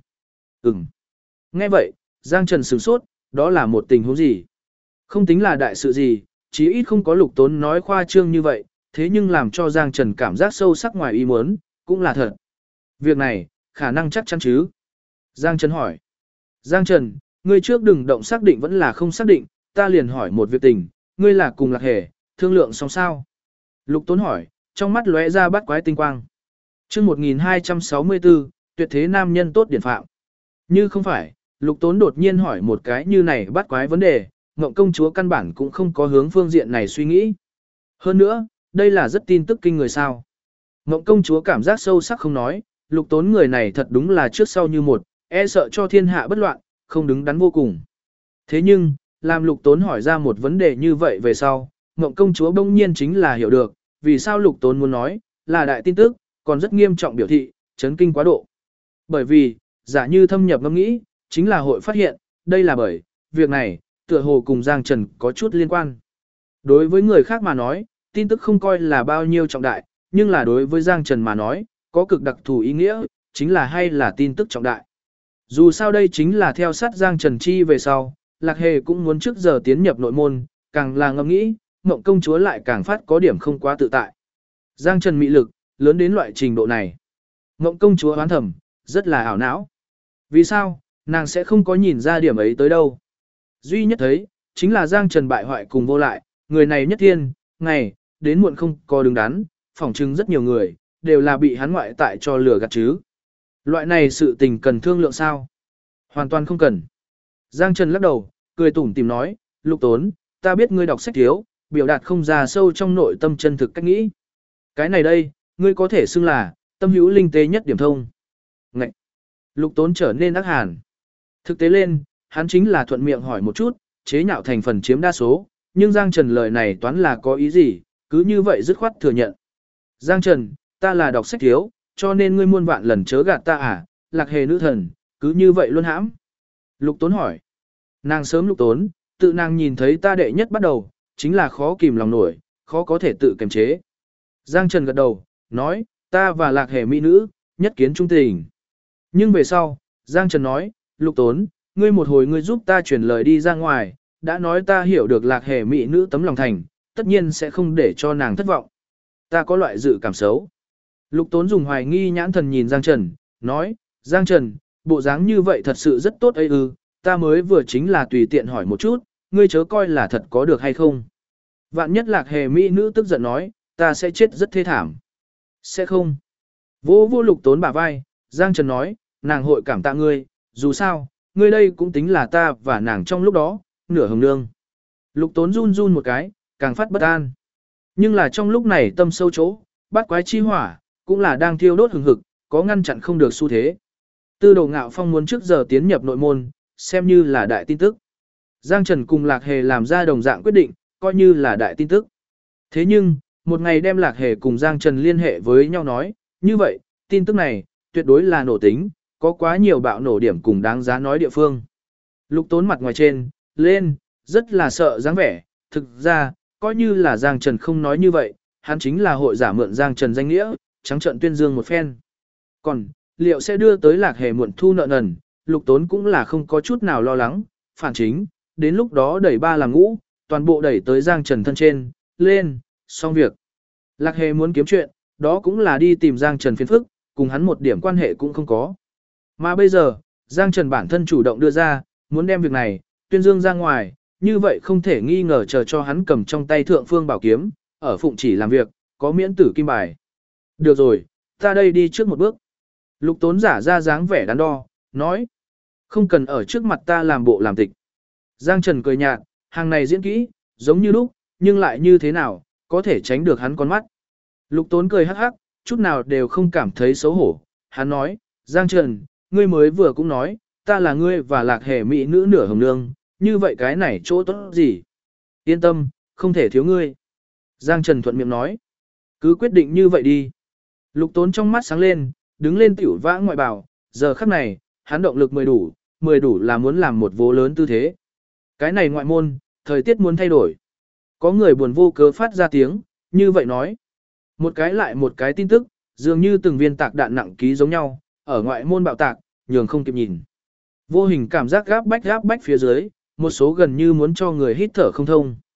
Nghe vậy, Giang Trần sửng sốt, đó là một tình huống gì? Không tính là đại sự gì, chí ít không có Lục Tốn nói khoa trương như vậy, thế nhưng làm cho Giang Trần cảm giác sâu sắc ngoài ý muốn, cũng là thật. Việc này, khả năng chắc chắn chứ? Giang Trần hỏi. Giang Trần, ngươi trước đừng động xác định vẫn là không xác định, ta liền hỏi một việc tình, ngươi là cùng Lạc Hề, thương lượng xong sao? Lục Tốn hỏi, trong mắt lóe ra bắt quái tinh quang. Chương 1264, tuyệt thế nam nhân tốt điển phạm. Như không phải, Lục Tốn đột nhiên hỏi một cái như này bắt quái vấn đề, Ngộng công chúa căn bản cũng không có hướng phương diện này suy nghĩ. Hơn nữa, đây là rất tin tức kinh người sao. Ngộng công chúa cảm giác sâu sắc không nói, Lục Tốn người này thật đúng là trước sau như một, e sợ cho thiên hạ bất loạn, không đứng đắn vô cùng. Thế nhưng, làm Lục Tốn hỏi ra một vấn đề như vậy về sau, Ngộng công chúa bỗng nhiên chính là hiểu được, vì sao Lục Tốn muốn nói, là đại tin tức, còn rất nghiêm trọng biểu thị, chấn kinh quá độ. Bởi vì, giả như thâm nhập ngẫm nghĩ, chính là hội phát hiện, đây là bởi, việc này, tựa hồ cùng Giang Trần có chút liên quan. Đối với người khác mà nói, tin tức không coi là bao nhiêu trọng đại, nhưng là đối với Giang Trần mà nói, có cực đặc thù ý nghĩa, chính là hay là tin tức trọng đại. Dù sao đây chính là theo sát Giang Trần chi về sau, Lạc Hề cũng muốn trước giờ tiến nhập nội môn, càng là ngẫm nghĩ, Ngộng công chúa lại càng phát có điểm không quá tự tại. Giang Trần mị lực, lớn đến loại trình độ này. Ngộng công chúa hoán thầm, rất là ảo não. Vì sao, nàng sẽ không có nhìn ra điểm ấy tới đâu. Duy nhất thấy, chính là Giang Trần bại hoại cùng vô lại, người này nhất thiên, ngày, đến muộn không có đứng đắn, phỏng chứng rất nhiều người, đều là bị hắn ngoại tại cho lừa gạt chứ. Loại này sự tình cần thương lượng sao? Hoàn toàn không cần. Giang Trần lắc đầu, cười tủm tìm nói, Lục Tốn, ta biết ngươi đọc sách thiếu, biểu đạt không ra sâu trong nội tâm chân thực cách nghĩ. Cái này đây, ngươi có thể xưng là, tâm hữu linh tế nhất điểm thông. Ngậy! Lục Tốn trở nên ác hàn. Thực tế lên, hắn chính là thuận miệng hỏi một chút, chế nhạo thành phần chiếm đa số, nhưng Giang Trần lời này toán là có ý gì, cứ như vậy dứt khoát thừa nhận. Giang Trần, ta là đọc sách thiếu, cho nên ngươi muôn vạn lần chớ gạt ta à, Lạc Hề nữ thần, cứ như vậy luôn hãm. Lục Tốn hỏi. Nàng sớm Lục Tốn, tự nàng nhìn thấy ta đệ nhất bắt đầu, chính là khó kìm lòng nổi, khó có thể tự kiềm chế. Giang Trần gật đầu, nói, ta và Lạc Hề mỹ nữ, nhất kiến trung tình. Nhưng về sau, Giang Trần nói, Lục Tốn, ngươi một hồi ngươi giúp ta chuyển lời đi ra ngoài, đã nói ta hiểu được Lạc Hề mỹ nữ tấm lòng thành, tất nhiên sẽ không để cho nàng thất vọng. Ta có loại dự cảm xấu. Lục Tốn dùng hoài nghi nhãn thần nhìn Giang Trần, nói, Giang Trần, bộ dáng như vậy thật sự rất tốt ấy ư, ta mới vừa chính là tùy tiện hỏi một chút, ngươi chớ coi là thật có được hay không. Vạn nhất Lạc Hề mỹ nữ tức giận nói, ta sẽ chết rất thê thảm. Sẽ không. Vô vô Lục Tốn bả vai, Giang Trần nói, nàng hội cảm tạ ngươi, dù sao, ngươi đây cũng tính là ta và nàng trong lúc đó, nửa hồng nương. Lục Tốn run run một cái, càng phát bất an. Nhưng là trong lúc này tâm sâu chỗ, bát quái chi hỏa, cũng là đang thiêu đốt hừng hực, có ngăn chặn không được xu thế. Tư Đồ Ngạo Phong muốn trước giờ tiến nhập nội môn, xem như là đại tin tức. Giang Trần cùng Lạc Hề làm ra đồng dạng quyết định, coi như là đại tin tức. Thế nhưng, một ngày đem Lạc Hề cùng Giang Trần liên hệ với nhau nói, như vậy, tin tức này, tuyệt đối là nổ tính, có quá nhiều bạo nổ điểm cùng đáng giá nói địa phương. Lục Tốn mặt ngoài trên, lên, rất là sợ dáng vẻ, thực ra, coi như là Giang Trần không nói như vậy, hắn chính là hội giả mượn Giang Trần danh nghĩa, trắng trợn tuyên dương một phen. Còn, liệu sẽ đưa tới Lạc Hề muộn thu nợ nần, Lục Tốn cũng là không có chút nào lo lắng, phản chính, đến lúc đó đẩy ba làm ngũ, toàn bộ đẩy tới Giang Trần thân trên, lên, xong việc. Lạc Hề muốn kiếm chuyện, đó cũng là đi tìm Giang Trần phiền phức, cùng hắn một điểm quan hệ cũng không có. Mà bây giờ, Giang Trần bản thân chủ động đưa ra, muốn đem việc này, tuyên dương ra ngoài, như vậy không thể nghi ngờ chờ cho hắn cầm trong tay thượng phương bảo kiếm, ở phụng chỉ làm việc, có miễn tử kim bài. Được rồi, ta đây đi trước một bước. Lục Tốn giả ra dáng vẻ đắn đo, nói. Không cần ở trước mặt ta làm bộ làm tịch. Giang Trần cười nhạt, hàng này diễn kỹ, giống như lúc, nhưng lại như thế nào, có thể tránh được hắn con mắt. Lục Tốn cười hắc hắc, chút nào đều không cảm thấy xấu hổ. Hắn nói, Giang Trần, ngươi mới vừa cũng nói, ta là ngươi và Lạc Hề mỹ nữ nửa hồng nương, như vậy cái này chỗ tốt gì? Yên tâm, không thể thiếu ngươi. Giang Trần thuận miệng nói, cứ quyết định như vậy đi. Lục Tốn trong mắt sáng lên, đứng lên tiểu vã ngoại bào, giờ khắc này, hắn động lực 10 đủ là muốn làm một vố lớn tư thế. Cái này ngoại môn, thời tiết muốn thay đổi. Có người buồn vô cớ phát ra tiếng, như vậy nói. Một cái lại một cái tin tức, dường như từng viên tạc đạn nặng ký giống nhau, ở ngoại môn bạo tạc, nhường không kịp nhìn. Vô hình cảm giác gáp bách phía dưới, một số gần như muốn cho người hít thở không thông.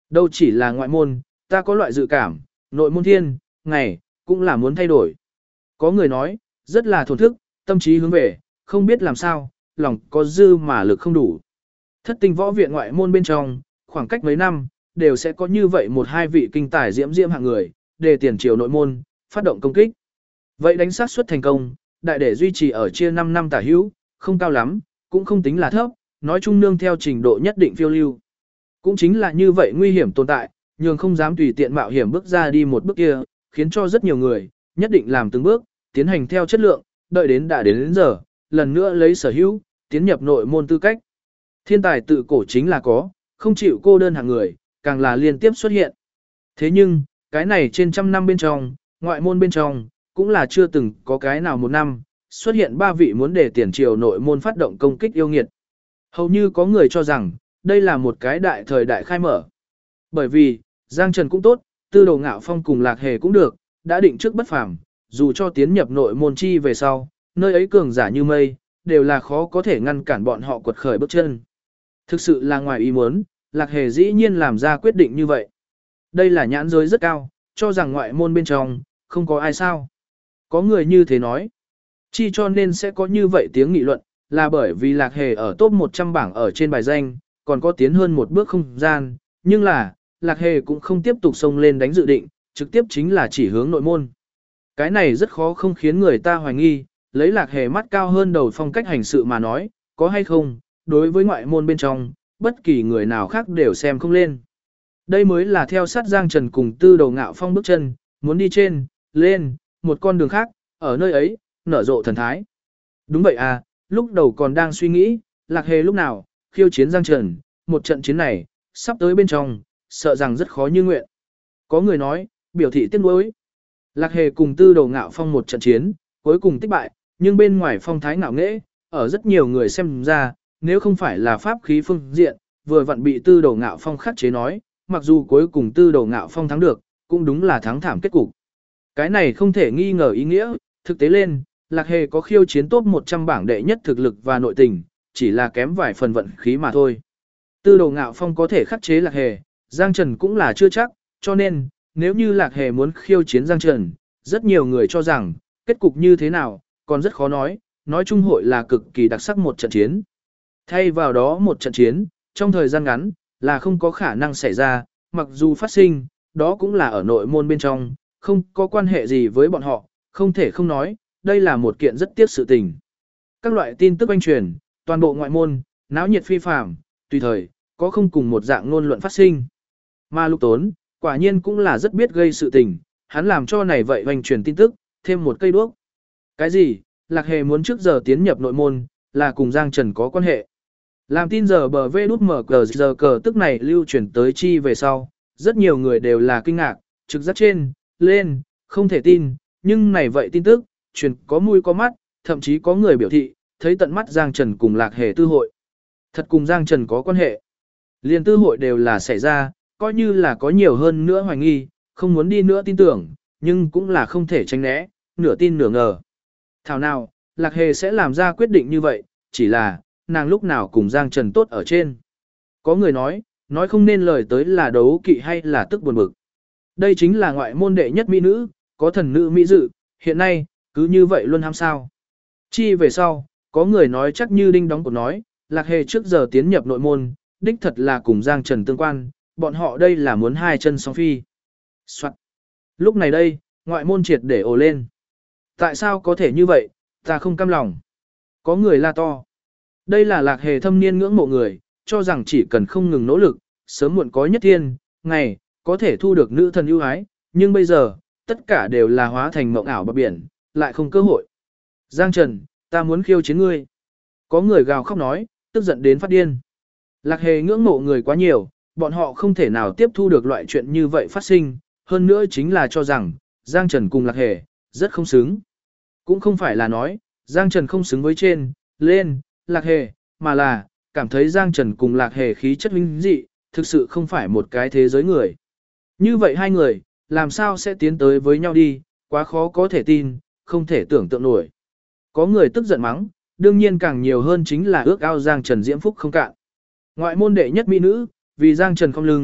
Đâu chỉ là ngoại môn, ta có loại dự cảm, nội môn thiên, ngày, cũng là muốn thay đổi. Có người nói, rất là thổn thức, tâm trí hướng về, không biết làm sao, lòng có dư mà lực không đủ. Thất tinh võ viện ngoại môn bên trong, khoảng cách mấy năm, đều sẽ có như vậy một hai vị kinh tài diễm diễm hạng người, để tiền triều nội môn, phát động công kích. Vậy đánh sát suất thành công, đại để duy trì ở chia 5 năm tả hữu, không cao lắm, cũng không tính là thấp, nói chung nương theo trình độ nhất định phiêu lưu. Cũng chính là như vậy nguy hiểm tồn tại, nhường không dám tùy tiện mạo hiểm bước ra đi một bước kia, khiến cho rất nhiều người, nhất định làm từng bước, tiến hành theo chất lượng, đợi đến đã đến giờ, lần nữa lấy sở hữu, tiến nhập nội môn tư cách. Thiên tài tự cổ chính là có, không chịu cô đơn hạng người, càng là liên tiếp xuất hiện. Thế nhưng, cái này trên trăm năm bên trong, ngoại môn bên trong, cũng là chưa từng có cái nào một năm, xuất hiện 3 vị muốn để tiền triều nội môn phát động công kích yêu nghiệt. Hầu như có người cho rằng, đây là một cái đại thời đại khai mở. Bởi vì, Giang Trần cũng tốt, Tư Đồ Ngạo Phong cùng Lạc Hề cũng được, đã định trước bất phàm, dù cho tiến nhập nội môn chi về sau, nơi ấy cường giả như mây, đều là khó có thể ngăn cản bọn họ quật khởi bước chân. Thực sự là ngoài ý muốn, Lạc Hề dĩ nhiên làm ra quyết định như vậy. Đây là nhãn giới rất cao, cho rằng ngoại môn bên trong, không có ai sao. Có người như thế nói. Chi cho nên sẽ có như vậy tiếng nghị luận, là bởi vì Lạc Hề ở top 100 bảng ở trên bài danh, còn có tiến hơn một bước không gian, nhưng là, Lạc Hề cũng không tiếp tục xông lên đánh dự định, trực tiếp chính là chỉ hướng nội môn. Cái này rất khó không khiến người ta hoài nghi, lấy Lạc Hề mắt cao hơn đầu phong cách hành sự mà nói, có hay không, đối với ngoại môn bên trong, bất kỳ người nào khác đều xem không lên. Đây mới là theo sát Giang Trần cùng Tư Đồ Ngạo Phong bước chân, muốn đi trên, lên, một con đường khác, ở nơi ấy, nở rộ thần thái. Đúng vậy à, lúc đầu còn đang suy nghĩ, Lạc Hề lúc nào, khiêu chiến Giang Trần, một trận chiến này, sắp tới bên trong, sợ rằng rất khó như nguyện. Có người nói, biểu thị tiếc nuối. Lạc Hề cùng Tư Đồ Ngạo Phong một trận chiến, cuối cùng tích bại, nhưng bên ngoài phong thái ngạo nghễ, ở rất nhiều người xem ra, nếu không phải là pháp khí phương diện, vừa vặn bị Tư Đồ Ngạo Phong khắc chế nói, mặc dù cuối cùng Tư Đồ Ngạo Phong thắng được, cũng đúng là thắng thảm kết cục. Cái này không thể nghi ngờ ý nghĩa, thực tế lên, Lạc Hề có khiêu chiến top 100 bảng đệ nhất thực lực và nội tình, chỉ là kém vài phần vận khí mà thôi. Tư Đồ Ngạo Phong có thể khắc chế Lạc Hề, Giang Trần cũng là chưa chắc, cho nên, nếu như Lạc Hề muốn khiêu chiến Giang Trần, rất nhiều người cho rằng, kết cục như thế nào, còn rất khó nói chung hội là cực kỳ đặc sắc một trận chiến. Thay vào đó một trận chiến, trong thời gian ngắn, là không có khả năng xảy ra, mặc dù phát sinh, đó cũng là ở nội môn bên trong, không có quan hệ gì với bọn họ, không thể không nói, đây là một kiện rất tiếc sự tình. Các loại tin tức oanh truyền, toàn bộ ngoại môn, náo nhiệt phi phàm, tùy thời, có không cùng một dạng ngôn luận phát sinh. Mà Lục Tốn, quả nhiên cũng là rất biết gây sự tình, hắn làm cho này vậy oanh truyền tin tức, thêm một cây đuốc. Cái gì, Lạc Hề muốn trước giờ tiến nhập nội môn, là cùng Giang Trần có quan hệ. Làm tin giờ bờ vê đút mở cờ giờ cờ tức này lưu truyền tới chi về sau, rất nhiều người đều là kinh ngạc, trực giác trên, lên, không thể tin, nhưng này vậy tin tức, truyền có mũi có mắt, thậm chí có người biểu thị, thấy tận mắt Giang Trần cùng Lạc Hề tư hội. Thật cùng Giang Trần có quan hệ. Liên tư hội đều là xảy ra, coi như là có nhiều hơn nữa hoài nghi, không muốn đi nữa tin tưởng, nhưng cũng là không thể tránh né, nửa tin nửa ngờ. Thảo nào, Lạc Hề sẽ làm ra quyết định như vậy, chỉ là, nàng lúc nào cùng Giang Trần tốt ở trên. Có người nói không nên lời tới là đấu kỵ hay là tức buồn bực. Đây chính là ngoại môn đệ nhất mỹ nữ, có thần nữ mỹ dự, hiện nay, cứ như vậy luôn ham sao. Chi về sau, có người nói chắc như đinh đóng cột nói, Lạc Hề trước giờ tiến nhập nội môn, đích thật là cùng Giang Trần tương quan, bọn họ đây là muốn hai chân song phi. Soạn. Lúc này đây, ngoại môn triệt để ồ lên. Tại sao có thể như vậy, ta không cam lòng. Có người la to. Đây là Lạc Hề thâm niên ngưỡng mộ người, cho rằng chỉ cần không ngừng nỗ lực, sớm muộn có nhất thiên, ngày, có thể thu được nữ thần ưu ái, nhưng bây giờ, tất cả đều là hóa thành mộng ảo bờ biển, lại không cơ hội. Giang Trần, ta muốn khiêu chiến ngươi. Có người gào khóc nói, tức giận đến phát điên. Lạc Hề ngưỡng mộ người quá nhiều, bọn họ không thể nào tiếp thu được loại chuyện như vậy phát sinh, hơn nữa chính là cho rằng, Giang Trần cùng Lạc Hề, rất không xứng. Cũng không phải là nói, Giang Trần không xứng với trên, lên, Lạc Hề, mà là, cảm thấy Giang Trần cùng Lạc Hề khí chất huynh dị, thực sự không phải một cái thế giới người. Như vậy hai người, làm sao sẽ tiến tới với nhau đi, quá khó có thể tin, không thể tưởng tượng nổi. Có người tức giận mắng, đương nhiên càng nhiều hơn chính là ước ao Giang Trần diễm phúc không cạn. Ngoại môn đệ nhất mỹ nữ, vì Giang Trần không lưng,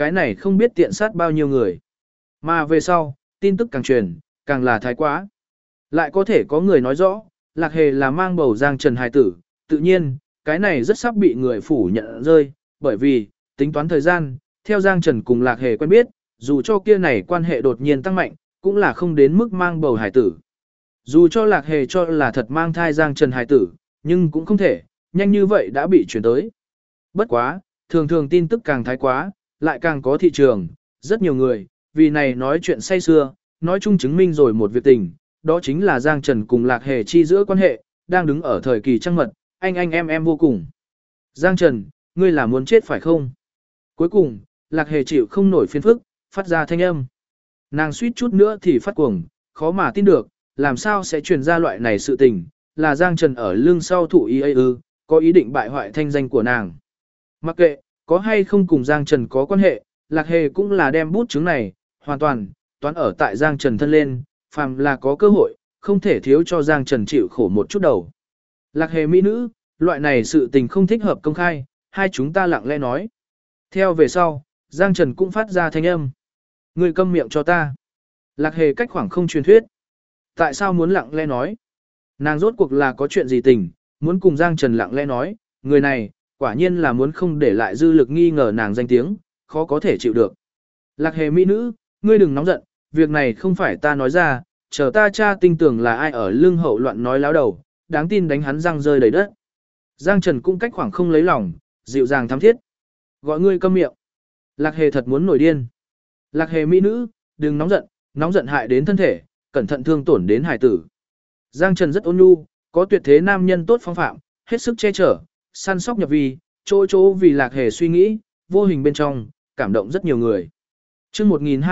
cái này không biết tiện sát bao nhiêu người. Mà về sau, tin tức càng truyền, càng là thái quá. Lại có thể có người nói rõ, Lạc Hề là mang bầu Giang Trần hài tử, tự nhiên, cái này rất sắp bị người phủ nhận rơi, bởi vì, tính toán thời gian, theo Giang Trần cùng Lạc Hề quen biết, dù cho kia này quan hệ đột nhiên tăng mạnh, cũng là không đến mức mang bầu hài tử. Dù cho Lạc Hề cho là thật mang thai Giang Trần hài tử, nhưng cũng không thể, nhanh như vậy đã bị chuyển tới. Bất quá, thường thường tin tức càng thái quá, lại càng có thị trường, rất nhiều người, vì này nói chuyện say xưa, nói chung chứng minh rồi một việc tình, đó chính là Giang Trần cùng Lạc Hề chi giữa quan hệ, đang đứng ở thời kỳ trăng mật, anh em vô cùng. Giang Trần, ngươi là muốn chết phải không? Cuối cùng, Lạc Hề chịu không nổi phiền phức, phát ra thanh âm. Nàng suýt chút nữa thì phát cuồng, khó mà tin được, làm sao sẽ truyền ra loại này sự tình, là Giang Trần ở lưng sau thụ ý ư, có ý định bại hoại thanh danh của nàng. Mặc kệ, có hay không cùng Giang Trần có quan hệ, Lạc Hề cũng là đem bút chứng này, hoàn toàn, toán ở tại Giang Trần thân lên, phàm là có cơ hội, không thể thiếu cho Giang Trần chịu khổ một chút đầu. Lạc Hề mỹ nữ, loại này sự tình không thích hợp công khai, hai chúng ta lặng lẽ nói. Theo về sau, Giang Trần cũng phát ra thanh âm. Ngươi câm miệng cho ta. Lạc Hề cách khoảng không truyền thuyết. Tại sao muốn lặng lẽ nói? Nàng rốt cuộc là có chuyện gì tình, muốn cùng Giang Trần lặng lẽ nói, người này, quả nhiên là muốn không để lại dư lực nghi ngờ nàng danh tiếng, khó có thể chịu được. Lạc Hề mỹ nữ, ngươi đừng nóng giận, việc này không phải ta nói ra, chờ ta cha tinh tưởng là ai ở lưng hậu loạn nói láo đầu, đáng tin đánh hắn răng rơi đầy đất. Giang Trần cũng cách khoảng không lấy lòng, dịu dàng thắm thiết. Gọi ngươi câm miệng. Lạc Hề thật muốn nổi điên. Lạc Hề mỹ nữ, đừng nóng giận hại đến thân thể, cẩn thận thương tổn đến hải tử. Giang Trần rất ôn nhu, có tuyệt thế nam nhân tốt phong phạm, hết sức che chở, săn sóc nhập vi, chỗ vì Lạc Hề suy nghĩ, vô hình bên trong, cảm động rất nhiều người. Chương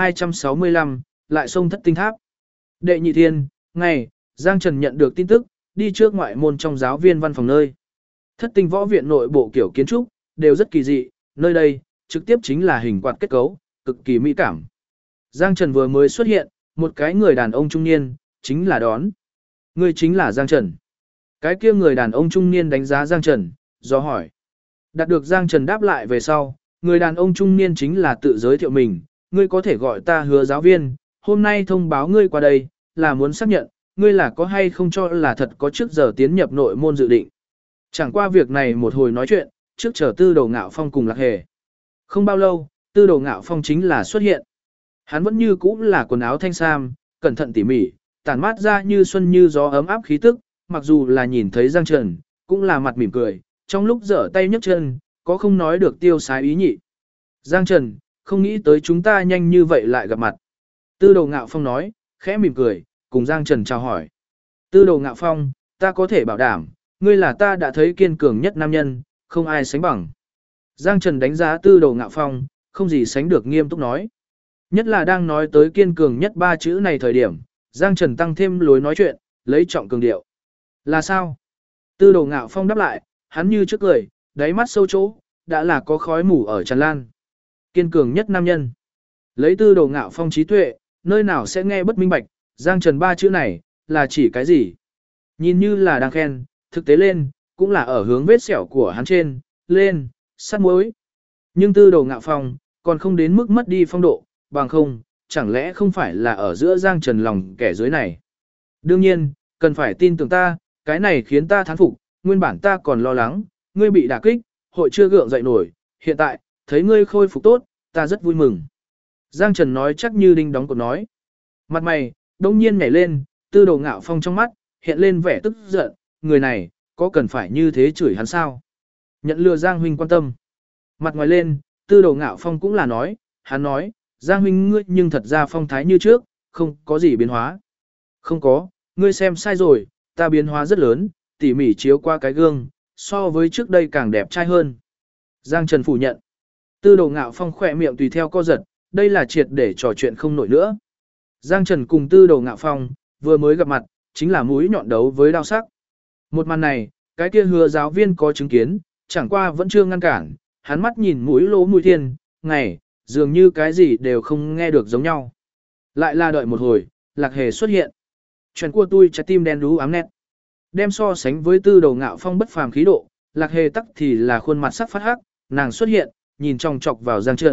1265, lại sông Thất Tinh Tháp. Đệ nhị thiên, ngày, Giang Trần nhận được tin tức, đi trước ngoại môn trong giáo viên văn phòng nơi. Thất Tinh võ viện nội bộ kiểu kiến trúc, đều rất kỳ dị, nơi đây, trực tiếp chính là hình quạt kết cấu, cực kỳ mỹ cảm. Giang Trần vừa mới xuất hiện, một cái người đàn ông trung niên, chính là đón. Người chính là Giang Trần. Cái kia người đàn ông trung niên đánh giá Giang Trần, do hỏi. Đạt được Giang Trần đáp lại về sau, người đàn ông trung niên chính là tự giới thiệu mình, ngươi có thể gọi ta Hứa giáo viên, hôm nay thông báo ngươi qua đây, là muốn xác nhận, ngươi là có hay không cho là thật có trước giờ tiến nhập nội môn dự định. Chẳng qua việc này một hồi nói chuyện, trước chờ Tư Đồ Ngạo Phong cùng Lạc Hề. Không bao lâu, Tư Đồ Ngạo Phong chính là xuất hiện. Hắn vẫn như cũ là quần áo thanh sam, cẩn thận tỉ mỉ, tản mát ra như xuân như gió ấm áp khí tức, mặc dù là nhìn thấy Giang Trần, cũng là mặt mỉm cười, trong lúc giở tay nhấc chân, có không nói được tiêu sái ý nhị. Giang Trần, không nghĩ tới chúng ta nhanh như vậy lại gặp mặt. Tư Đồ Ngạo Phong nói, khẽ mỉm cười, cùng Giang Trần chào hỏi. Tư Đồ Ngạo Phong, ta có thể bảo đảm, ngươi là ta đã thấy kiên cường nhất nam nhân, không ai sánh bằng. Giang Trần đánh giá Tư Đồ Ngạo Phong, không gì sánh được nghiêm túc nói. Nhất là đang nói tới kiên cường nhất ba chữ này thời điểm, Giang Trần tăng thêm lối nói chuyện, lấy trọng cường điệu. Là sao? Tư Đồ Ngạo Phong đáp lại, hắn như trước cười, đáy mắt sâu chỗ, đã là có khói mù ở tràn lan. Kiên cường nhất nam nhân. Lấy Tư Đồ Ngạo Phong trí tuệ, nơi nào sẽ nghe bất minh bạch, Giang Trần ba chữ này, là chỉ cái gì? Nhìn như là đang khen, thực tế lên, cũng là ở hướng vết sẹo của hắn trên, lên, sát muối. Nhưng Tư Đồ Ngạo Phong, còn không đến mức mất đi phong độ, bằng không, chẳng lẽ không phải là ở giữa Giang Trần lòng kẻ dưới này. Đương nhiên, cần phải tin tưởng ta, cái này khiến ta thán phục, nguyên bản ta còn lo lắng, ngươi bị đả kích, hội chưa gượng dậy nổi, hiện tại, thấy ngươi khôi phục tốt, ta rất vui mừng. Giang Trần nói chắc như đinh đóng cột nói. Mặt mày, đông nhiên nhảy lên, Tư Đồ Ngạo Phong trong mắt, hiện lên vẻ tức giận, người này, có cần phải như thế chửi hắn sao? Nhận lừa Giang huynh quan tâm. Mặt ngoài lên, Tư Đồ Ngạo Phong cũng là nói, hắn nói, Giang huynh ngươi nhưng thật ra phong thái như trước, không có gì biến hóa. Không có, ngươi xem sai rồi, ta biến hóa rất lớn, tỉ mỉ chiếu qua cái gương, so với trước đây càng đẹp trai hơn. Giang Trần phủ nhận. Tư Đồ Ngạo Phong khỏe miệng tùy theo co giật, đây là triệt để trò chuyện không nổi nữa. Giang Trần cùng Tư Đồ Ngạo Phong, vừa mới gặp mặt, chính là mũi nhọn đấu với đao sắc. Một màn này, cái kia Hứa giáo viên có chứng kiến, chẳng qua vẫn chưa ngăn cản, hắn mắt nhìn mũi lỗ mũi thiên, ngày, dường như cái gì đều không nghe được giống nhau. Lại là đợi một hồi, Lạc Hề xuất hiện. Chuyện của tôi trái tim đen đú ám nét. Đem so sánh với Tư Đồ Ngạo Phong bất phàm khí độ, Lạc Hề tắc thì là khuôn mặt sắc phát hắc, nàng xuất hiện, nhìn chòng chọc vào Giang Trần,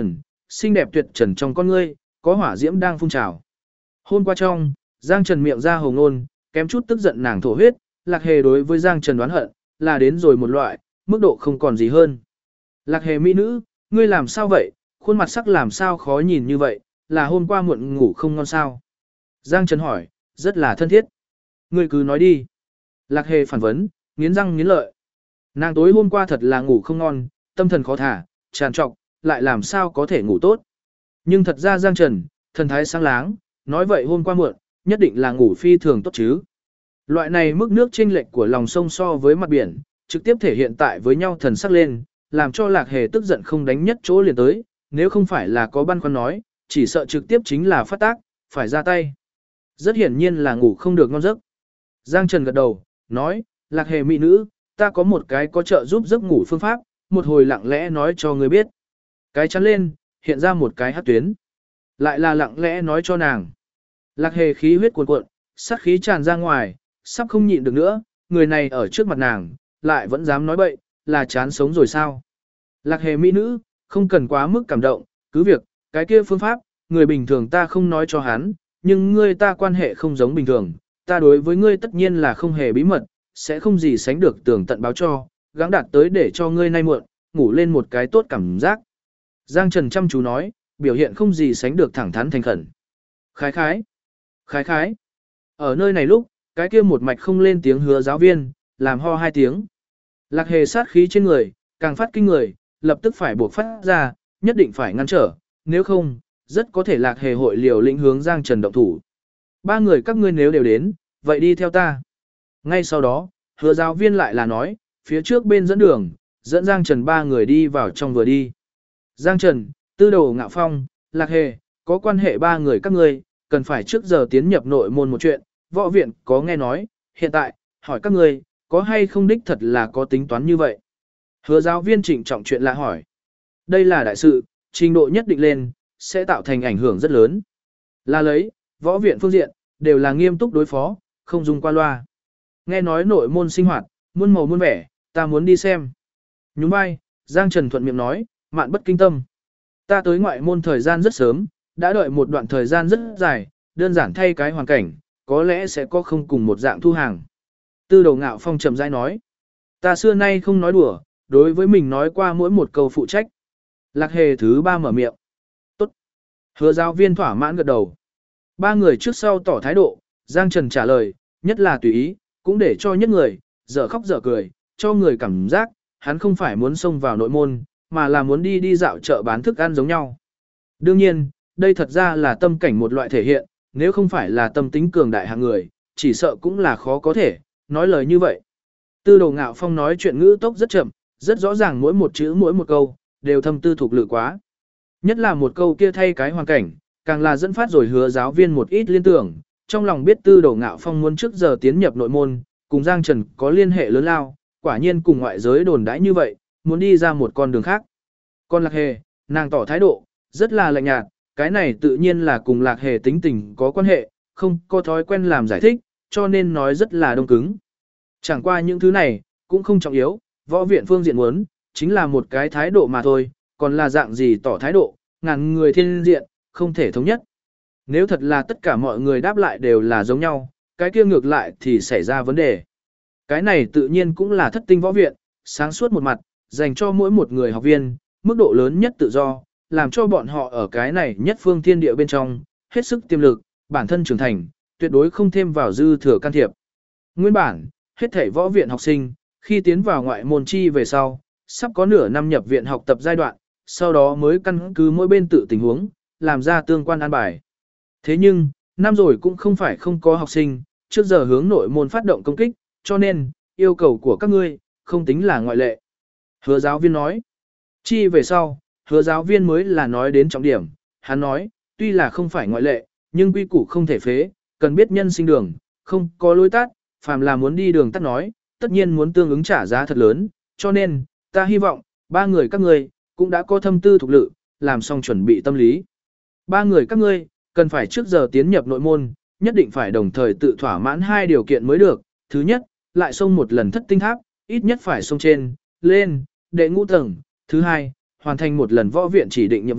xinh đẹp tuyệt trần trong con ngươi, có hỏa diễm đang phun trào. Hôn qua trong, Giang Trần miệng ra hồng nôn, kém chút tức giận nàng thổ huyết, Lạc Hề đối với Giang Trần đoán hận, là đến rồi một loại, mức độ không còn gì hơn. Lạc Hề mỹ nữ, ngươi làm sao vậy, khuôn mặt sắc làm sao khó nhìn như vậy, là hôm qua muộn ngủ không ngon sao? Giang Trần hỏi, rất là thân thiết. Ngươi cứ nói đi. Lạc Hề phản vấn, nghiến răng nghiến lợi. Nàng tối hôm qua thật là ngủ không ngon, tâm thần khó thả, tràn trọc, lại làm sao có thể ngủ tốt. Nhưng thật ra Giang Trần, thần thái sáng láng, nói vậy hôm qua muộn, nhất định là ngủ phi thường tốt chứ. Loại này mức nước chênh lệch của lòng sông so với mặt biển, trực tiếp thể hiện tại với nhau thần sắc lên, làm cho Lạc Hề tức giận không đánh nhất chỗ liền tới, nếu không phải là có băn khoăn nói, chỉ sợ trực tiếp chính là phát tác, phải ra tay. Rất hiển nhiên là ngủ không được ngon giấc. Giang Trần gật đầu, nói, Lạc Hề mỹ nữ, ta có một cái có trợ giúp giấc ngủ phương pháp, một hồi lặng lẽ nói cho ngươi biết. Cái chắn lên, hiện ra một cái hát tuyến. Lại là lặng lẽ nói cho nàng. Lạc Hề khí huyết cuồn cuộn, sát khí tràn ra ngoài, sắp không nhịn được nữa, người này ở trước mặt nàng, lại vẫn dám nói bậy, là chán sống rồi sao. Lạc Hề mỹ nữ, không cần quá mức cảm động, cứ việc, cái kia phương pháp, người bình thường ta không nói cho hắn, nhưng ngươi ta quan hệ không giống bình thường, ta đối với ngươi tất nhiên là không hề bí mật, sẽ không gì sánh được tường tận báo cho, gắng đạt tới để cho ngươi nay muộn, ngủ lên một cái tốt cảm giác. Giang Trần chăm chú nói, biểu hiện không gì sánh được thẳng thắn thành khẩn. Khái khái, khái khái. Ở nơi này lúc, cái kia một mạch không lên tiếng hứa giáo viên, làm ho hai tiếng. Lạc Hề sát khí trên người, càng phát kinh người, lập tức phải buộc phát ra, nhất định phải ngăn trở, nếu không, rất có thể Lạc Hề hội liều lĩnh hướng Giang Trần động thủ. Ba người các ngươi nếu đều đến, vậy đi theo ta. Ngay sau đó, hứa giáo viên lại là nói, phía trước bên dẫn đường, dẫn Giang Trần ba người đi vào trong vừa đi. Giang Trần, Tư Đồ Ngạo Phong, Lạc Hề, có quan hệ ba người các ngươi, cần phải trước giờ tiến nhập nội môn một chuyện, võ viện có nghe nói, hiện tại, hỏi các ngươi, có hay không đích thật là có tính toán như vậy. Hứa giáo viên trịnh trọng chuyện lạ hỏi. Đây là đại sự, trình độ nhất định lên, sẽ tạo thành ảnh hưởng rất lớn. Là lấy, võ viện phương diện, đều là nghiêm túc đối phó, không dùng qua loa. Nghe nói nội môn sinh hoạt, muôn màu muôn vẻ, ta muốn đi xem. Nhún vai, Giang Trần thuận miệng nói, mạn bất kinh tâm. Ta tới ngoại môn thời gian rất sớm, đã đợi một đoạn thời gian rất dài, đơn giản thay cái hoàn cảnh, có lẽ sẽ có không cùng một dạng thu hàng. Tư Đồ Ngạo Phong chậm rãi nói, ta xưa nay không nói đùa, đối với mình nói qua mỗi một câu phụ trách. Lạc Hề thứ ba mở miệng. Tốt. Hứa giáo viên thỏa mãn gật đầu. Ba người trước sau tỏ thái độ, Giang Trần trả lời, nhất là tùy ý, cũng để cho nhất người, dở khóc dở cười, cho người cảm giác, hắn không phải muốn xông vào nội môn, mà là muốn đi dạo chợ bán thức ăn giống nhau. Đương nhiên, đây thật ra là tâm cảnh một loại thể hiện, nếu không phải là tâm tính cường đại hạng người, chỉ sợ cũng là khó có thể, nói lời như vậy. Tư Đồ Ngạo Phong nói chuyện ngữ tốc rất chậm, rất rõ ràng mỗi một chữ mỗi một câu, đều thâm tư thuộc lự quá. Nhất là một câu kia thay cái hoàn cảnh, càng là dẫn phát rồi hứa giáo viên một ít liên tưởng, trong lòng biết Tư Đồ Ngạo Phong muốn trước giờ tiến nhập nội môn, cùng Giang Trần có liên hệ lớn lao, quả nhiên cùng ngoại giới đồn đãi như vậy, muốn đi ra một con đường khác. Còn Lạc Hề, nàng tỏ thái độ, rất là lạnh nhạt, cái này tự nhiên là cùng Lạc Hề tính tình có quan hệ, không có thói quen làm giải thích, cho nên nói rất là đông cứng. Chẳng qua những thứ này, cũng không trọng yếu, võ viện phương diện muốn, chính là một cái thái độ mà thôi, còn là dạng gì tỏ thái độ, ngàn người thiên diện, không thể thống nhất. Nếu thật là tất cả mọi người đáp lại đều là giống nhau, cái kia ngược lại thì xảy ra vấn đề. Cái này tự nhiên cũng là thất tinh võ viện, sáng suốt một mặt, dành cho mỗi một người học viên, mức độ lớn nhất tự do, làm cho bọn họ ở cái này nhất phương thiên địa bên trong, hết sức tiềm lực, bản thân trưởng thành, tuyệt đối không thêm vào dư thừa can thiệp. Nguyên bản, hết thảy võ viện học sinh, khi tiến vào ngoại môn chi về sau, sắp có nửa năm nhập viện học tập giai đoạn, sau đó mới căn cứ mỗi bên tự tình huống, làm ra tương quan an bài. Thế nhưng, năm rồi cũng không phải không có học sinh, trước giờ hướng nội môn phát động công kích, cho nên, yêu cầu của các ngươi, không tính là ngoại lệ. Hứa giáo viên nói, chi về sau, hứa giáo viên mới là nói đến trọng điểm, hắn nói, tuy là không phải ngoại lệ, nhưng quy củ không thể phế, cần biết nhân sinh đường, không có lối tắt, phàm là muốn đi đường tắt nói, tất nhiên muốn tương ứng trả giá thật lớn, cho nên, ta hy vọng, ba người các ngươi, cũng đã có thâm tư thuộc lự, làm xong chuẩn bị tâm lý. Ba người các ngươi, cần phải trước giờ tiến nhập nội môn, nhất định phải đồng thời tự thỏa mãn hai điều kiện mới được. Thứ nhất, lại xông một lần thất tinh tháp, ít nhất phải xông trên, lên, đệ ngũ tầng. Thứ hai, hoàn thành một lần võ viện chỉ định nhiệm vụ,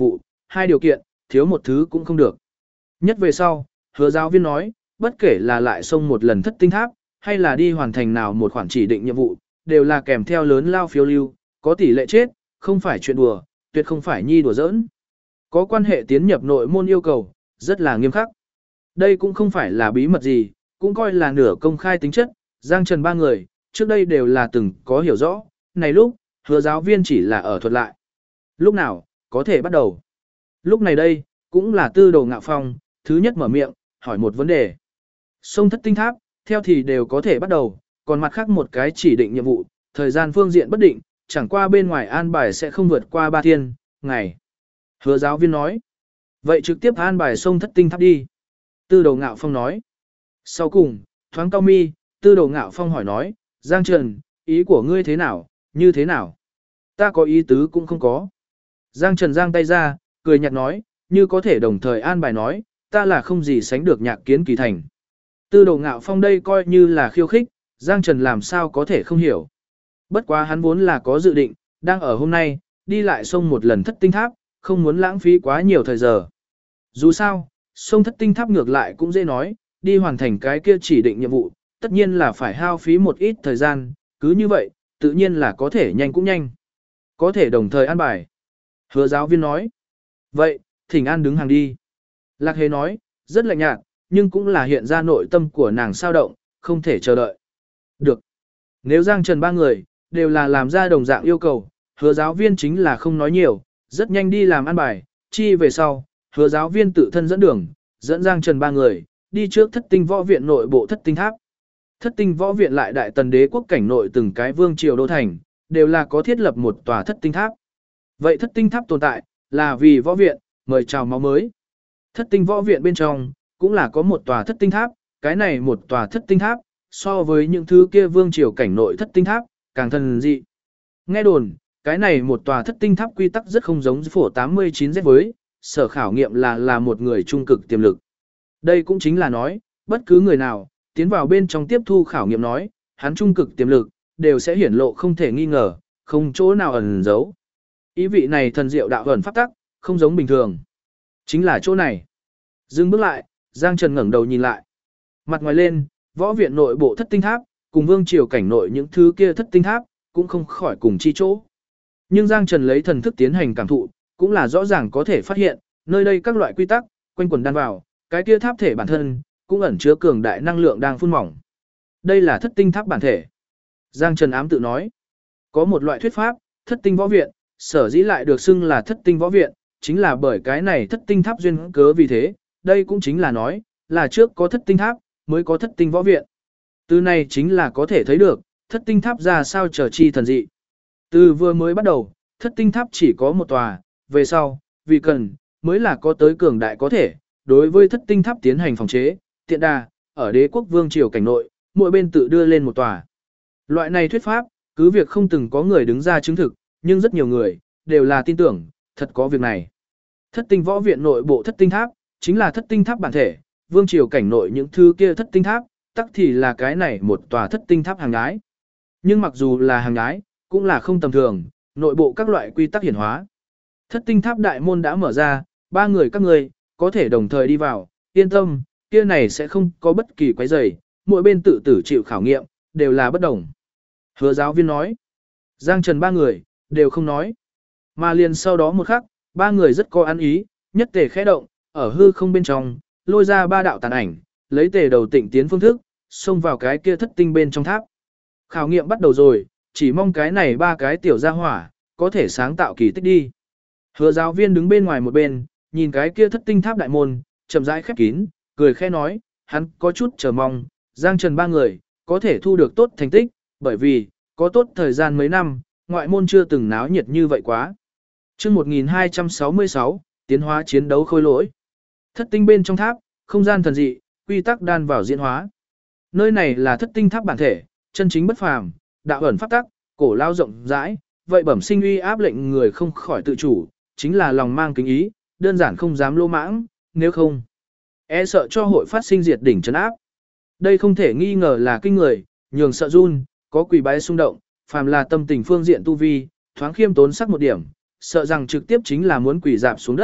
hai điều kiện, thiếu một thứ cũng không được. Nhất về sau, hứa giáo viên nói, bất kể là lại xông một lần thất tinh tháp, hay là đi hoàn thành nào một khoản chỉ định nhiệm vụ, đều là kèm theo lớn lao phiếu lưu, có tỷ lệ chết, không phải chuyện đùa, tuyệt không phải nhi đùa giỡn. Có quan hệ tiến nhập nội môn yêu cầu, rất là nghiêm khắc. Đây cũng không phải là bí mật gì, cũng coi là nửa công khai tính chất, Giang Trần ba người, trước đây đều là từng có hiểu rõ, này lúc, hứa giáo viên chỉ là ở thuật lại. Lúc nào, có thể bắt đầu. Lúc này đây, cũng là Tư Đồ Ngạo Phong, thứ nhất mở miệng, hỏi một vấn đề. Sông thất tinh tháp, theo thì đều có thể bắt đầu, còn mặt khác một cái chỉ định nhiệm vụ, thời gian phương diện bất định, chẳng qua bên ngoài an bài sẽ không vượt qua 3 thiên, ngày. Hứa giáo viên nói. Vậy trực tiếp an bài sông thất tinh tháp đi. Tư Đồ Ngạo Phong nói. Sau cùng, thoáng cao mi, Tư Đồ Ngạo Phong hỏi nói, Giang Trần, ý của ngươi thế nào, như thế nào? Ta có ý tứ cũng không có. Giang Trần giang tay ra, cười nhạt nói, như có thể đồng thời an bài nói, ta là không gì sánh được Nhạc Kiến Kỳ thành. Tư Đồ Ngạo Phong đây coi như là khiêu khích, Giang Trần làm sao có thể không hiểu. Bất quá hắn vốn là có dự định, đang ở hôm nay, đi lại sông một lần thất tinh tháp, không muốn lãng phí quá nhiều thời giờ. Dù sao, sông thất tinh tháp ngược lại cũng dễ nói, đi hoàn thành cái kia chỉ định nhiệm vụ, tất nhiên là phải hao phí một ít thời gian, cứ như vậy, tự nhiên là có thể nhanh cũng nhanh. Có thể đồng thời an bài. Hứa giáo viên nói. Vậy, thỉnh an đứng hàng đi. Lạc Hề nói, rất lạnh nhạt, nhưng cũng là hiện ra nội tâm của nàng sao động, không thể chờ đợi. Được. Nếu Giang Trần ba người, đều là làm ra đồng dạng yêu cầu, hứa giáo viên chính là không nói nhiều, rất nhanh đi làm an bài, chi về sau, hứa giáo viên tự thân dẫn đường, dẫn Giang Trần ba người, đi trước thất tinh võ viện nội bộ thất tinh tháp. Thất tinh võ viện lại đại tần đế quốc cảnh nội từng cái vương triều đô thành, đều là có thiết lập một tòa thất tinh tháp. Vậy thất tinh tháp tồn tại, là vì võ viện, mời chào máu mới. Thất tinh võ viện bên trong, cũng là có một tòa thất tinh tháp, cái này một tòa thất tinh tháp, so với những thứ kia vương triều cảnh nội thất tinh tháp, càng thần dị. Nghe đồn, cái này một tòa thất tinh tháp quy tắc rất không giống phổ 89Z với, sở khảo nghiệm là một người trung cực tiềm lực. Đây cũng chính là nói, bất cứ người nào, tiến vào bên trong tiếp thu khảo nghiệm nói, hắn trung cực tiềm lực, đều sẽ hiển lộ không thể nghi ngờ, không chỗ nào ẩn giấu. Ý vị này thần diệu đạo ẩn pháp tắc, không giống bình thường. Chính là chỗ này. Dừng bước lại, Giang Trần ngẩng đầu nhìn lại. Mặt ngoài lên, võ viện nội bộ thất tinh tháp, cùng vương triều cảnh nội những thứ kia thất tinh tháp, cũng không khỏi cùng chi chỗ. Nhưng Giang Trần lấy thần thức tiến hành cảm thụ, cũng là rõ ràng có thể phát hiện, nơi đây các loại quy tắc, quanh quần đan vào, cái kia tháp thể bản thân, cũng ẩn chứa cường đại năng lượng đang phun mỏng. Đây là thất tinh tháp bản thể. Giang Trần ám tự nói, có một loại thuyết pháp, thất tinh võ viện, sở dĩ lại được xưng là thất tinh võ viện, chính là bởi cái này thất tinh tháp duyên cớ vì thế, đây cũng chính là nói, là trước có thất tinh tháp, mới có thất tinh võ viện. Từ này chính là có thể thấy được, thất tinh tháp ra sao trở chi thần dị. Từ vừa mới bắt đầu, thất tinh tháp chỉ có một tòa, về sau, vì cần, mới là có tới cường đại có thể, đối với thất tinh tháp tiến hành phòng chế, tiện đà, ở đế quốc vương triều cảnh nội, mỗi bên tự đưa lên một tòa. Loại này thuyết pháp, cứ việc không từng có người đứng ra chứng thực, nhưng rất nhiều người, đều là tin tưởng, thật có việc này. Thất tinh võ viện nội bộ thất tinh tháp, chính là thất tinh tháp bản thể, vương triều cảnh nội những thứ kia thất tinh tháp, tắc thì là cái này một tòa thất tinh tháp hàng ái. Nhưng mặc dù là hàng ái, cũng là không tầm thường, nội bộ các loại quy tắc hiển hóa. Thất tinh tháp đại môn đã mở ra, ba người các ngươi có thể đồng thời đi vào, yên tâm, kia này sẽ không có bất kỳ quấy rầy, mỗi bên tự tử chịu khảo nghiệm, đều là bất đồng. Hứa giáo viên nói, Giang Trần ba người, đều không nói. Mà liền sau đó một khắc, ba người rất có ăn ý, nhất tề khẽ động, ở hư không bên trong, lôi ra ba đạo tàn ảnh, lấy tề đầu tịnh tiến phương thức, xông vào cái kia thất tinh bên trong tháp. Khảo nghiệm bắt đầu rồi, chỉ mong cái này ba cái tiểu gia hỏa, có thể sáng tạo kỳ tích đi. Hứa giáo viên đứng bên ngoài một bên, nhìn cái kia thất tinh tháp đại môn, chậm rãi khép kín, cười khẽ nói, hắn có chút chờ mong, Giang Trần ba người, có thể thu được tốt thành tích, bởi vì, có tốt thời gian mấy năm, ngoại môn chưa từng náo nhiệt như vậy quá. Chương 1266, tiến hóa chiến đấu khôi lỗi. Thất tinh bên trong tháp, không gian thần dị, quy tắc đan vào diễn hóa. Nơi này là thất tinh tháp bản thể, chân chính bất phàm, đạo ẩn pháp tắc, cổ lao rộng rãi, vậy bẩm sinh uy áp lệnh người không khỏi tự chủ, chính là lòng mang kính ý, đơn giản không dám lô mãng, nếu không, e sợ cho hội phát sinh diệt đỉnh trấn áp. Đây không thể nghi ngờ là kinh người, nhường sợ run, có quỳ bái xung động, phàm là tâm tình phương diện tu vi, thoáng khiêm tốn sắc một điểm, sợ rằng trực tiếp chính là muốn quỳ dạp xuống đất,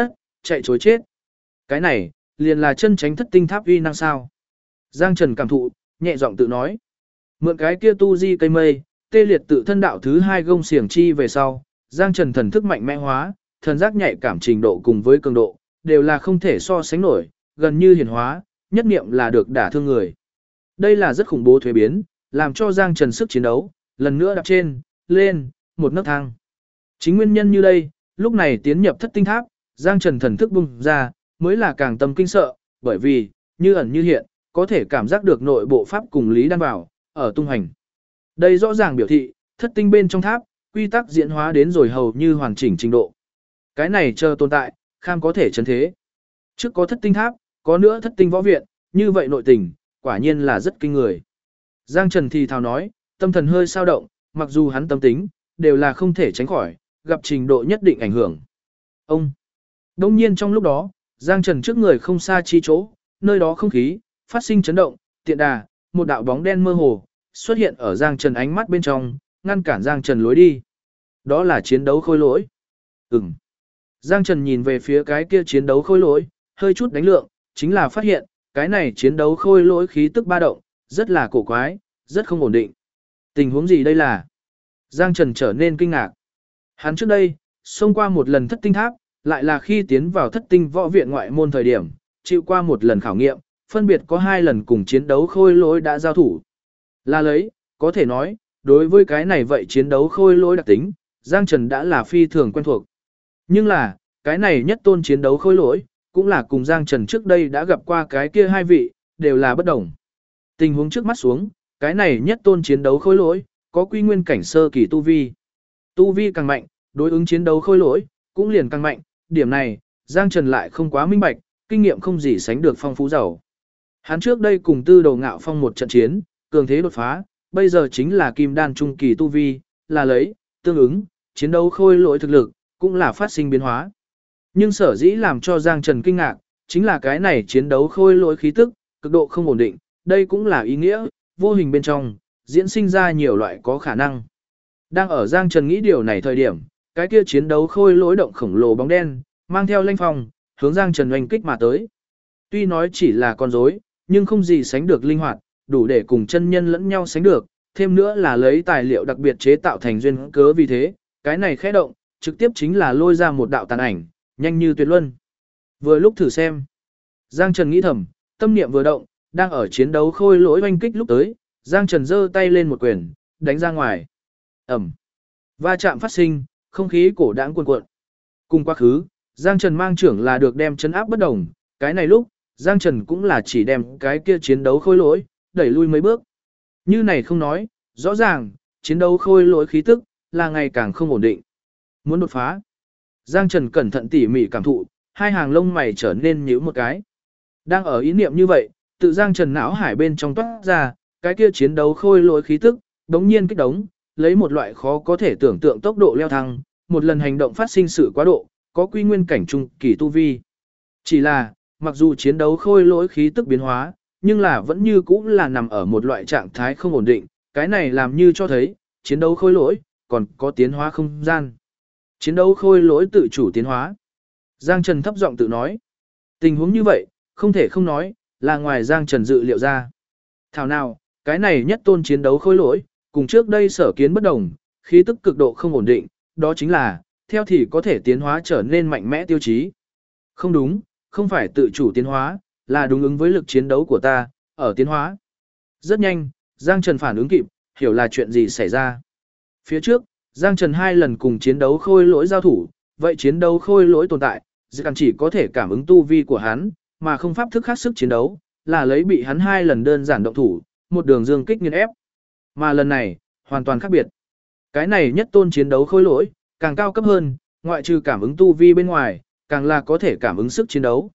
chạy chối chết. Cái này, liền là chân tránh thất tinh tháp uy năng sao. Giang Trần cảm thụ, nhẹ giọng tự nói. Mượn cái kia tu di cây mây, tê liệt tự thân đạo thứ 2 gông xiềng chi về sau, Giang Trần thần thức mạnh mẽ hóa, thần giác nhạy cảm trình độ cùng với cường độ, đều là không thể so sánh nổi, gần như hiển hóa, nhất niệm là được đả thương người. Đây là rất khủng bố thuế biến, làm cho Giang Trần sức chiến đấu, lần nữa đạp trên, lên, một nấc thang. Chính nguyên nhân như đây, lúc này tiến nhập thất tinh tháp, Giang Trần thần thức bung ra, mới là càng tâm kinh sợ, bởi vì, như ẩn như hiện, có thể cảm giác được nội bộ pháp cùng lý đan vào, ở tung hành. Đây rõ ràng biểu thị, thất tinh bên trong tháp, quy tắc diễn hóa đến rồi hầu như hoàn chỉnh trình độ. Cái này chờ tồn tại, kham có thể chấn thế. Trước có thất tinh tháp, có nữa thất tinh võ viện, như vậy nội tình, quả nhiên là rất kinh người. Giang Trần thì thào nói, tâm thần hơi sao động, mặc dù hắn tâm tính, đều là không thể tránh khỏi, gặp trình độ nhất định ảnh hưởng. Ông! Đông nhiên trong lúc đó, Giang Trần trước người không xa chi chỗ, nơi đó không khí, phát sinh chấn động, tiện đà, một đạo bóng đen mơ hồ, xuất hiện ở Giang Trần ánh mắt bên trong, ngăn cản Giang Trần lối đi. Đó là chiến đấu khôi lỗi. Ừm. Giang Trần nhìn về phía cái kia chiến đấu khôi lỗi, hơi chút đánh lượng, chính là phát hiện, cái này chiến đấu khôi lỗi khí tức ba động, rất là cổ quái, rất không ổn định. Tình huống gì đây là? Giang Trần trở nên kinh ngạc. Hắn trước đây, xông qua một lần thất tinh tháp, lại là khi tiến vào thất tinh võ viện ngoại môn thời điểm, chịu qua một lần khảo nghiệm, phân biệt có 2 lần cùng chiến đấu khôi lỗi đã giao thủ. Là lấy, có thể nói, đối với cái này vậy chiến đấu khôi lỗi đặc tính, Giang Trần đã là phi thường quen thuộc. Nhưng là, cái này nhất tôn chiến đấu khôi lỗi, cũng là cùng Giang Trần trước đây đã gặp qua cái kia 2 vị, đều là bất đồng. Tình huống trước mắt xuống, cái này nhất tôn chiến đấu khôi lỗi, có quy nguyên cảnh sơ kỳ tu vi. Tu vi càng mạnh, đối ứng chiến đấu khôi lỗi, cũng liền càng mạnh, điểm này, Giang Trần lại không quá minh bạch, kinh nghiệm không gì sánh được phong phú giàu. Hắn trước đây cùng Tư Đầu Ngạo Phong một trận chiến, cường thế đột phá, bây giờ chính là kim đan trung kỳ tu vi, là lấy, tương ứng, chiến đấu khôi lỗi thực lực, cũng là phát sinh biến hóa. Nhưng sở dĩ làm cho Giang Trần kinh ngạc, chính là cái này chiến đấu khôi lỗi khí tức, cực độ không ổn định, đây cũng là ý nghĩa, vô hình bên trong, diễn sinh ra nhiều loại có khả năng. Đang ở Giang Trần nghĩ điều này thời điểm, cái kia chiến đấu khôi lỗi động khổng lồ bóng đen, mang theo lanh phong, hướng Giang Trần oanh kích mà tới. Tuy nói chỉ là con rối, nhưng không gì sánh được linh hoạt, đủ để cùng chân nhân lẫn nhau sánh được, thêm nữa là lấy tài liệu đặc biệt chế tạo thành duyên cớ vì thế, cái này khẽ động, trực tiếp chính là lôi ra một đạo tàn ảnh, nhanh như tuyệt luân. Vừa lúc thử xem, Giang Trần nghĩ thầm, tâm niệm vừa động, đang ở chiến đấu khôi lỗi oanh kích lúc tới, Giang Trần giơ tay lên một quyền, đánh ra ngoài. Ẩm. Va chạm phát sinh, không khí cổ đãng cuồn cuộn. Cùng quá khứ, Giang Trần mang trưởng là được đem chấn áp bất đồng, cái này lúc, Giang Trần cũng là chỉ đem cái kia chiến đấu khôi lỗi, đẩy lui mấy bước. Như này không nói, rõ ràng, chiến đấu khôi lỗi khí tức, là ngày càng không ổn định. Muốn đột phá. Giang Trần cẩn thận tỉ mỉ cảm thụ, hai hàng lông mày trở nên nhíu một cái. Đang ở ý niệm như vậy, tự Giang Trần não hải bên trong toát ra, cái kia chiến đấu khôi lỗi khí tức, đống nhiên kích đống, lấy một loại khó có thể tưởng tượng tốc độ leo thăng, một lần hành động phát sinh sự quá độ, có quy nguyên cảnh trung kỳ tu vi. Chỉ là, mặc dù chiến đấu khôi lỗi khí tức biến hóa, nhưng là vẫn như cũ là nằm ở một loại trạng thái không ổn định, cái này làm như cho thấy, chiến đấu khôi lỗi, còn có tiến hóa không gian. Chiến đấu khôi lỗi tự chủ tiến hóa. Giang Trần thấp giọng tự nói. Tình huống như vậy, không thể không nói, là ngoài Giang Trần dự liệu ra. Thảo nào, cái này nhất tôn chiến đấu khôi lỗi, cùng trước đây sở kiến bất đồng, khí tức cực độ không ổn định, đó chính là, theo thì có thể tiến hóa trở nên mạnh mẽ tiêu chí. Không đúng, không phải tự chủ tiến hóa, là đúng ứng với lực chiến đấu của ta, ở tiến hóa. Rất nhanh, Giang Trần phản ứng kịp, hiểu là chuyện gì xảy ra. Phía trước, Giang Trần 2 lần cùng chiến đấu khôi lỗi giao thủ, vậy chiến đấu khôi lỗi tồn tại, chỉ có thể cảm ứng tu vi của hắn, mà không pháp thức khác sức chiến đấu, là lấy bị hắn 2 lần đơn giản động thủ, một đường dương kích nghiền ép. Mà lần này, hoàn toàn khác biệt. Cái này nhất tôn chiến đấu khôi lỗi, càng cao cấp hơn, ngoại trừ cảm ứng tu vi bên ngoài, càng là có thể cảm ứng sức chiến đấu.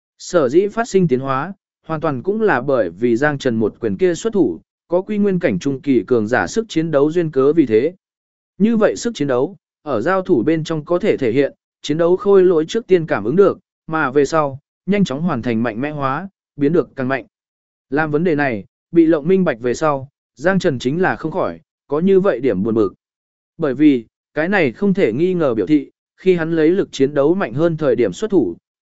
Sở dĩ phát sinh tiến hóa, hoàn toàn cũng là bởi vì Giang Trần một quyền kia xuất thủ, có quy nguyên cảnh trung kỳ cường giả sức chiến đấu duyên cớ vì thế. Như vậy sức chiến đấu, ở giao thủ bên trong có thể thể hiện, chiến đấu khôi lỗi trước tiên cảm ứng được, mà về sau, nhanh chóng hoàn thành mạnh mẽ hóa, biến được càng mạnh. Làm vấn đề này, bị lộng minh bạch về sau, Giang Trần chính là không khỏi, có như vậy điểm buồn bực. Bởi vì, cái này không thể nghi ngờ biểu thị, khi hắn lấy lực chiến đấu mạnh hơn thời điểm xuất thủ,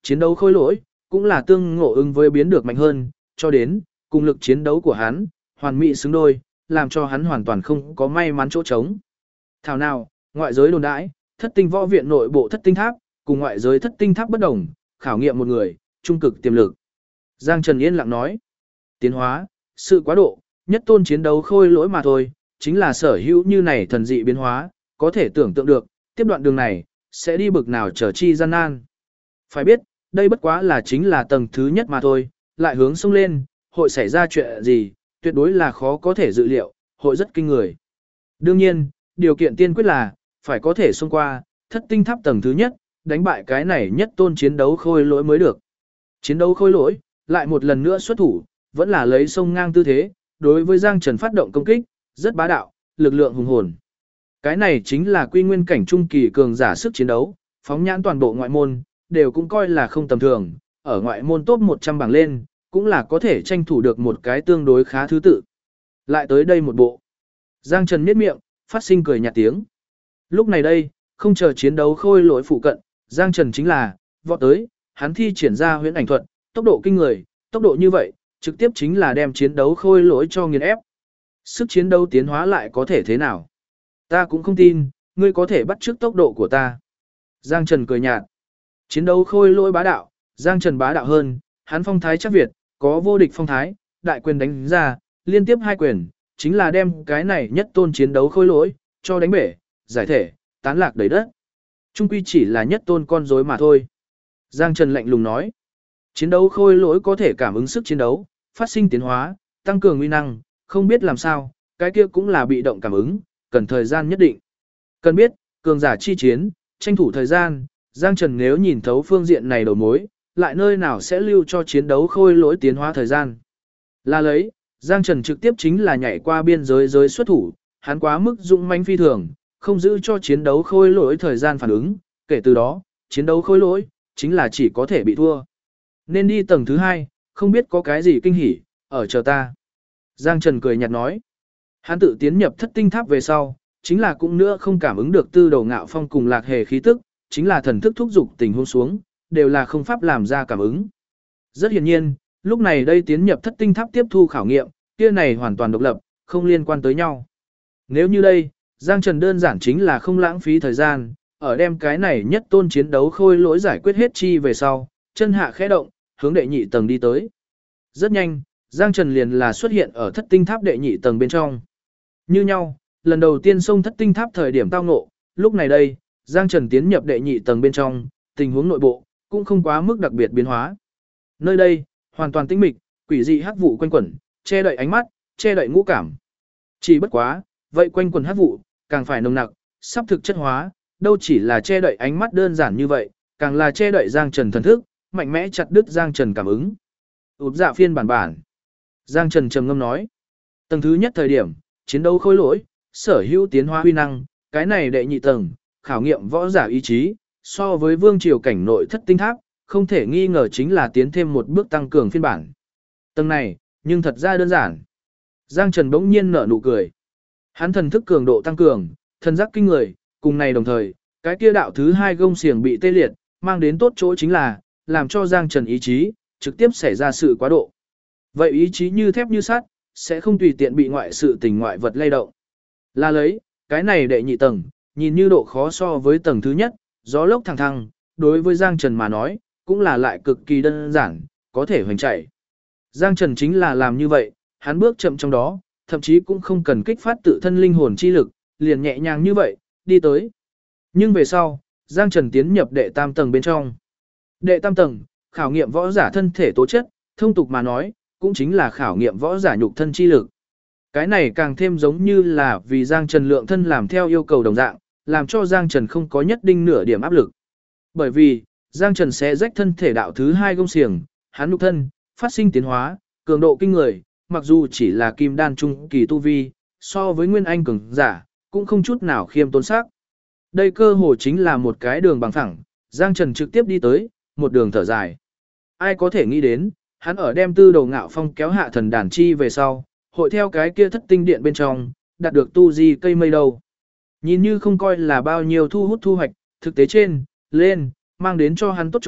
Chiến đấu khôi lỗi, cũng là tương ngộ ứng với biến được mạnh hơn, cho đến, cùng lực chiến đấu của hắn, hoàn mỹ xứng đôi, làm cho hắn hoàn toàn không có may mắn chỗ trống. Thảo nào, ngoại giới đồn đãi, thất tinh võ viện nội bộ thất tinh tháp, cùng ngoại giới thất tinh tháp bất đồng, khảo nghiệm một người, trung cực tiềm lực. Giang Trần yên lặng nói, tiến hóa, sự quá độ, nhất tôn chiến đấu khôi lỗi mà thôi, chính là sở hữu như này thần dị biến hóa, có thể tưởng tượng được, tiếp đoạn đường này, sẽ đi bực nào trở chi gian nan. Phải biết, đây bất quá là chính là tầng thứ nhất mà thôi, lại hướng sông lên, hội xảy ra chuyện gì, tuyệt đối là khó có thể dự liệu, hội rất kinh người. Đương nhiên, điều kiện tiên quyết là, phải có thể xông qua, thất tinh tháp tầng thứ nhất, đánh bại cái này nhất tôn chiến đấu khôi lỗi mới được. Chiến đấu khôi lỗi, lại một lần nữa xuất thủ, vẫn là lấy sông ngang tư thế, đối với Giang Trần phát động công kích, rất bá đạo, lực lượng hùng hồn. Cái này chính là quy nguyên cảnh trung kỳ cường giả sức chiến đấu, phóng nhãn toàn bộ ngoại môn, đều cũng coi là không tầm thường, ở ngoại môn top 100 bảng lên, cũng là có thể tranh thủ được một cái tương đối khá thứ tự. Lại tới đây một bộ. Giang Trần miết miệng, phát sinh cười nhạt tiếng. Lúc này đây, không chờ chiến đấu khôi lỗi phụ cận, Giang Trần chính là, vọt tới, hắn thi triển ra huyễn ảnh thuật, tốc độ kinh người, tốc độ như vậy, trực tiếp chính là đem chiến đấu khôi lỗi cho nghiền ép. Sức chiến đấu tiến hóa lại có thể thế nào? Ta cũng không tin, ngươi có thể bắt chước tốc độ của ta. Giang Trần cười nhạt. Chiến đấu khôi lỗi bá đạo, Giang Trần bá đạo hơn, hắn phong thái chắc Việt, có vô địch phong thái, đại quyền đánh ra, liên tiếp hai quyền, chính là đem cái này nhất tôn chiến đấu khôi lỗi, cho đánh bể, giải thể, tán lạc đầy đất. Trung quy chỉ là nhất tôn con rối mà thôi. Giang Trần lạnh lùng nói. Chiến đấu khôi lỗi có thể cảm ứng sức chiến đấu, phát sinh tiến hóa, tăng cường uy năng, không biết làm sao, cái kia cũng là bị động cảm ứng, cần thời gian nhất định. Cần biết, cường giả chi chiến, tranh thủ thời gian, Giang Trần nếu nhìn thấu phương diện này đầu mối, lại nơi nào sẽ lưu cho chiến đấu khôi lỗi tiến hóa thời gian. Là lấy, Giang Trần trực tiếp chính là nhảy qua biên giới xuất thủ, hắn quá mức dũng mãnh phi thường, không giữ cho chiến đấu khôi lỗi thời gian phản ứng, kể từ đó, chiến đấu khôi lỗi, chính là chỉ có thể bị thua. Nên đi tầng thứ 2, không biết có cái gì kinh hỉ, ở chờ ta. Giang Trần cười nhạt nói. Hắn tự tiến nhập thất tinh tháp về sau, chính là cũng nữa không cảm ứng được tư đầu ngạo phong cùng lạc hề khí tức, chính là thần thức thúc dục tình huống xuống, đều là không pháp làm ra cảm ứng. Rất hiển nhiên, lúc này đây tiến nhập thất tinh tháp tiếp thu khảo nghiệm, kia này hoàn toàn độc lập, không liên quan tới nhau. Nếu như đây, Giang Trần đơn giản chính là không lãng phí thời gian, ở đem cái này nhất tôn chiến đấu khôi lỗi giải quyết hết chi về sau, chân hạ khẽ động, hướng đệ nhị tầng đi tới. Rất nhanh, Giang Trần liền là xuất hiện ở thất tinh tháp đệ nhị tầng bên trong. Như nhau, lần đầu tiên xông thất tinh tháp thời điểm tao ngộ, lúc này đây, Giang Trần tiến nhập đệ nhị tầng bên trong, tình huống nội bộ, cũng không quá mức đặc biệt biến hóa. Nơi đây, hoàn toàn tĩnh mịch, quỷ dị hắc vụ quanh quẩn, che đậy ánh mắt, che đậy ngũ cảm. Chỉ bất quá, vậy quanh quẩn hắc vụ, càng phải nồng nặc, sắp thực chất hóa, đâu chỉ là che đậy ánh mắt đơn giản như vậy, càng là che đậy Giang Trần thần thức, mạnh mẽ chặt đứt Giang Trần cảm ứng. Ụp dạ phiên bản. Giang Trần trầm ngâm nói. Tầng thứ nhất thời điểm, chiến đấu khôi lỗi, sở hữu tiến hóa huy năng, cái này đệ nhị tầng, khảo nghiệm võ giả ý chí, so với vương triều cảnh nội thất tinh tháp, không thể nghi ngờ chính là tiến thêm một bước tăng cường phiên bản. Tầng này, nhưng thật ra đơn giản. Giang Trần bỗng nhiên nở nụ cười. Hắn thần thức cường độ tăng cường, thần giác kinh người, cùng này đồng thời, cái kia đạo thứ 2 gông xiềng bị tê liệt, mang đến tốt chỗ chính là, làm cho Giang Trần ý chí, trực tiếp xảy ra sự quá độ. Vậy ý chí như thép như sắt, sẽ không tùy tiện bị ngoại sự tình ngoại vật lay động. Là lấy, cái này đệ nhị tầng, nhìn như độ khó so với tầng thứ nhất, gió lốc thẳng thăng, đối với Giang Trần mà nói, cũng là lại cực kỳ đơn giản, có thể hoành chạy. Giang Trần chính là làm như vậy, hắn bước chậm trong đó, thậm chí cũng không cần kích phát tự thân linh hồn chi lực, liền nhẹ nhàng như vậy, đi tới. Nhưng về sau, Giang Trần tiến nhập đệ tam tầng bên trong. Đệ tam tầng, khảo nghiệm võ giả thân thể tố chất, thông tục mà nói, cũng chính là khảo nghiệm võ giả nhục thân chi lực. Cái này càng thêm giống như là vì Giang Trần lượng thân làm theo yêu cầu đồng dạng, làm cho Giang Trần không có nhất định nửa điểm áp lực. Bởi vì, Giang Trần sẽ rách thân thể đạo thứ 2 gông xiềng, hắn nhục thân, phát sinh tiến hóa, cường độ kinh người, mặc dù chỉ là kim đan trung kỳ tu vi, so với nguyên anh cường giả, cũng không chút nào khiêm tốn sắc. Đây cơ hồ chính là một cái đường bằng phẳng, Giang Trần trực tiếp đi tới, một đường thở dài. Ai có thể nghĩ đến, hắn ở đem tư đầu ngạo phong kéo hạ thần đàn chi về sau, hội theo cái kia thất tinh điện bên trong, đạt được tu di cây mây đâu. Nhìn như không coi là bao nhiêu thu hút thu hoạch, thực tế trên, lên, mang đến cho hắn tốt chỗ,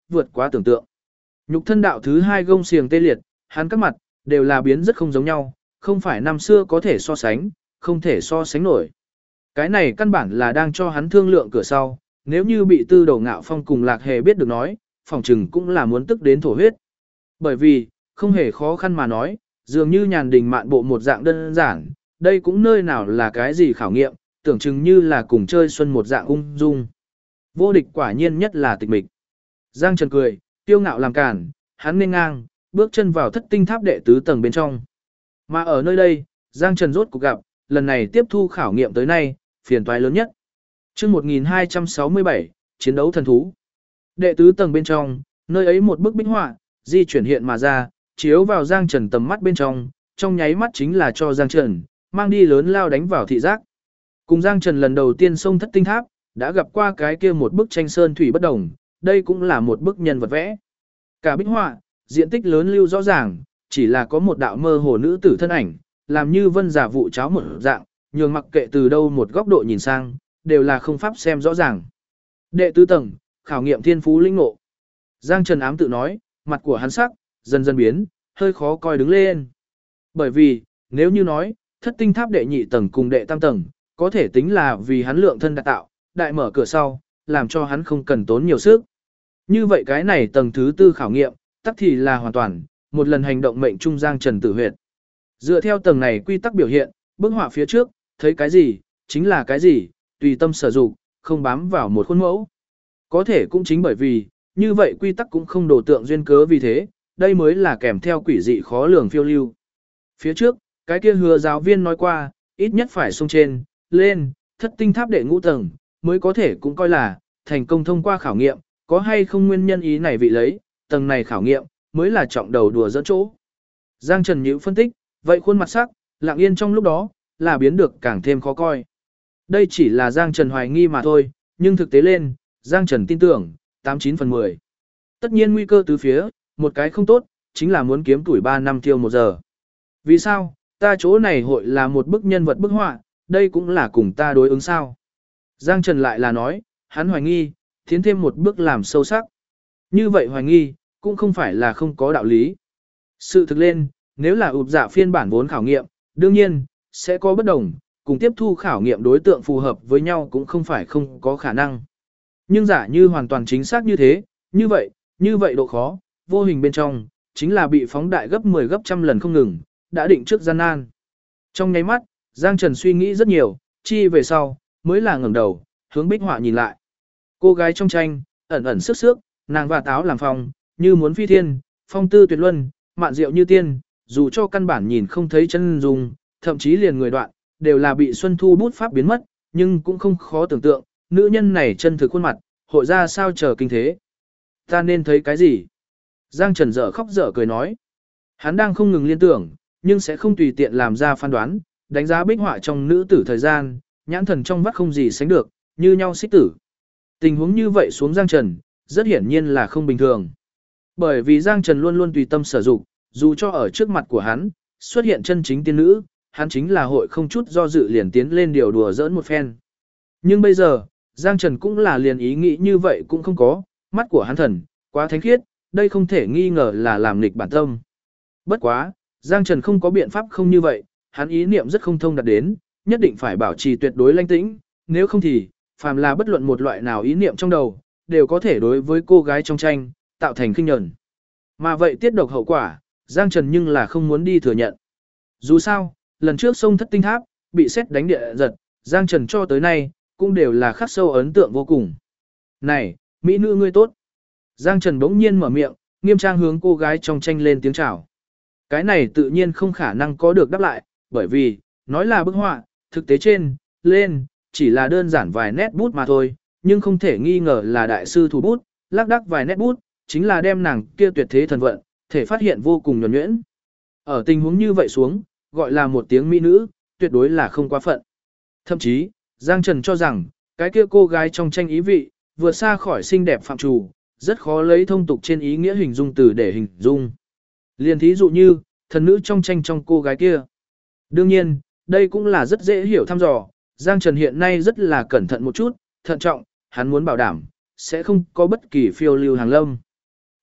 vượt quá tưởng tượng. Nhục thân đạo thứ 2 gông xiềng tê liệt, hắn các mặt, đều là biến rất không giống nhau, không phải năm xưa có thể so sánh, không thể so sánh nổi. Cái này căn bản là đang cho hắn thương lượng cửa sau, nếu như bị Tư Đầu Ngạo Phong cùng Lạc Hề biết được nói, phòng trừng cũng là muốn tức đến thổ huyết. Bởi vì, không hề khó khăn mà nói, dường như nhàn đình mạn bộ một dạng đơn giản, đây cũng nơi nào là cái gì khảo nghiệm, tưởng chừng như là cùng chơi xuân một dạng ung dung. Vô địch quả nhiên nhất là tịch mịch. Giang Trần cười, tiêu ngạo làm cản, hắn nên ngang, bước chân vào thất tinh tháp đệ tứ tầng bên trong. Mà ở nơi đây, Giang Trần rốt cuộc gặp, lần này tiếp thu khảo nghiệm tới nay, phiền toái lớn nhất. Chương 1267, chiến đấu thần thú. Đệ tứ tầng bên trong, nơi ấy một bức bích họa, di chuyển hiện mà ra, chiếu vào Giang Trần tầm mắt bên trong nháy mắt chính là cho Giang Trần, mang đi lớn lao đánh vào thị giác. Cùng Giang Trần lần đầu tiên xông thất tinh tháp, đã gặp qua cái kia một bức tranh sơn thủy bất đồng, đây cũng là một bức nhân vật vẽ. Cả bích họa, diện tích lớn lưu rõ ràng, chỉ là có một đạo mơ hồ nữ tử thân ảnh, làm như vân giả vụ cháo một dạng, nhường mặc kệ từ đâu một góc độ nhìn sang, đều là không pháp xem rõ ràng. Đệ tứ tầng, khảo nghiệm thiên phú linh ngộ. Giang Trần ám tự nói, mặt của hắn sắc, dần dần biến, hơi khó coi đứng lên. Bởi vì, nếu như nói, thất tinh tháp đệ nhị tầng cùng đệ tam tầng, có thể tính là vì hắn lượng thân đã tạo, đại mở cửa sau, làm cho hắn không cần tốn nhiều sức. Như vậy cái này tầng thứ tư khảo nghiệm, tắc thì là hoàn toàn, một lần hành động mệnh trung Giang Trần tử huyệt. Dựa theo tầng này quy tắc biểu hiện, bức họa phía trước, thấy cái gì, chính là cái gì, tùy tâm sở dụng, không bám vào một khuôn mẫu. Có thể cũng chính bởi vì, như vậy quy tắc cũng không đổ tượng duyên cớ vì thế, đây mới là kèm theo quỷ dị khó lường phiêu lưu. Phía trước, cái kia hứa giáo viên nói qua, ít nhất phải xông trên, lên, thất tinh tháp đệ ngũ tầng, mới có thể cũng coi là, thành công thông qua khảo nghiệm, có hay không nguyên nhân ý này vị lấy, tầng này khảo nghiệm, mới là trọng đầu đùa dẫn chỗ. Giang Trần nhíu phân tích, vậy khuôn mặt sắc, lặng yên trong lúc đó, là biến được càng thêm khó coi. Đây chỉ là Giang Trần hoài nghi mà thôi, nhưng thực tế lên, Giang Trần tin tưởng, 89 phần 10. Tất nhiên nguy cơ từ phía, một cái không tốt, chính là muốn kiếm tuổi 3 năm tiêu 1 giờ. Vì sao, ta chỗ này hội là một bức nhân vật bức họa, đây cũng là cùng ta đối ứng sao. Giang Trần lại là nói, hắn hoài nghi, tiến thêm một bước làm sâu sắc. Như vậy hoài nghi, cũng không phải là không có đạo lý. Sự thực lên, nếu là ụp dạ phiên bản vốn khảo nghiệm, đương nhiên, sẽ có bất đồng, cùng tiếp thu khảo nghiệm đối tượng phù hợp với nhau cũng không phải không có khả năng. Nhưng giả như hoàn toàn chính xác như thế, như vậy độ khó, vô hình bên trong, chính là bị phóng đại gấp 10 gấp trăm lần không ngừng, đã định trước gian nan. Trong nháy mắt, Giang Trần suy nghĩ rất nhiều, chi về sau, mới là ngẩng đầu, hướng bích họa nhìn lại. Cô gái trong tranh, ẩn ẩn sức sước, nàng và táo làm phong, như muốn phi thiên, phong tư tuyệt luân, mạn diệu như tiên, dù cho căn bản nhìn không thấy chân dung, thậm chí liền người đoạn, đều là bị Xuân Thu bút pháp biến mất, nhưng cũng không khó tưởng tượng, nữ nhân này chân thực khuôn mặt, hội ra sao chờ kinh thế. Ta nên thấy cái gì? Giang Trần dở khóc dở cười nói. Hắn đang không ngừng liên tưởng, nhưng sẽ không tùy tiện làm ra phán đoán, đánh giá bích họa trong nữ tử thời gian, nhãn thần trong vắt không gì sánh được, như nhau xích tử. Tình huống như vậy xuống Giang Trần, rất hiển nhiên là không bình thường. Bởi vì Giang Trần luôn luôn tùy tâm sở dụng, dù cho ở trước mặt của hắn, xuất hiện chân chính tiên nữ, hắn chính là hội không chút do dự liền tiến lên điều đùa giỡn một phen. Nhưng bây giờ, Giang Trần cũng là liền ý nghĩ như vậy cũng không có, mắt của hắn thần, quá thánh khiết, đây không thể nghi ngờ là làm nghịch bản tâm. Bất quá, Giang Trần không có biện pháp không như vậy, hắn ý niệm rất không thông đạt đến, nhất định phải bảo trì tuyệt đối lãnh tĩnh, nếu không thì, phàm là bất luận một loại nào ý niệm trong đầu, đều có thể đối với cô gái trong tranh, tạo thành khinh nhẫn. Mà vậy tiết độc hậu quả, Giang Trần nhưng là không muốn đi thừa nhận. Dù sao, lần trước sông thất tinh tháp, bị xét đánh địa giật, Giang Trần cho tới nay, cũng đều là khắc sâu ấn tượng vô cùng. Này, mỹ nữ ngươi tốt. Giang Trần bỗng nhiên mở miệng, nghiêm trang hướng cô gái trong tranh lên tiếng chào. Cái này tự nhiên không khả năng có được đáp lại, bởi vì, nói là bức họa, thực tế trên, lên, chỉ là đơn giản vài nét bút mà thôi, nhưng không thể nghi ngờ là đại sư thủ bút, lác đác vài nét bút, chính là đem nàng kia tuyệt thế thần vận, thể phát hiện vô cùng nhuần nhuyễn. Ở tình huống như vậy xuống, gọi là một tiếng mỹ nữ, tuyệt đối là không quá phận. Thậm chí, Giang Trần cho rằng, cái kia cô gái trong tranh ý vị, vượt xa khỏi xinh đẹp phạm trù, rất khó lấy thông tục trên ý nghĩa hình dung từ để hình dung. Liên thí dụ như, thần nữ trong tranh trong cô gái kia. Đương nhiên, đây cũng là rất dễ hiểu thăm dò, Giang Trần hiện nay rất là cẩn thận một chút, thận trọng, hắn muốn bảo đảm, sẽ không có bất kỳ phiêu lưu hàng lâm.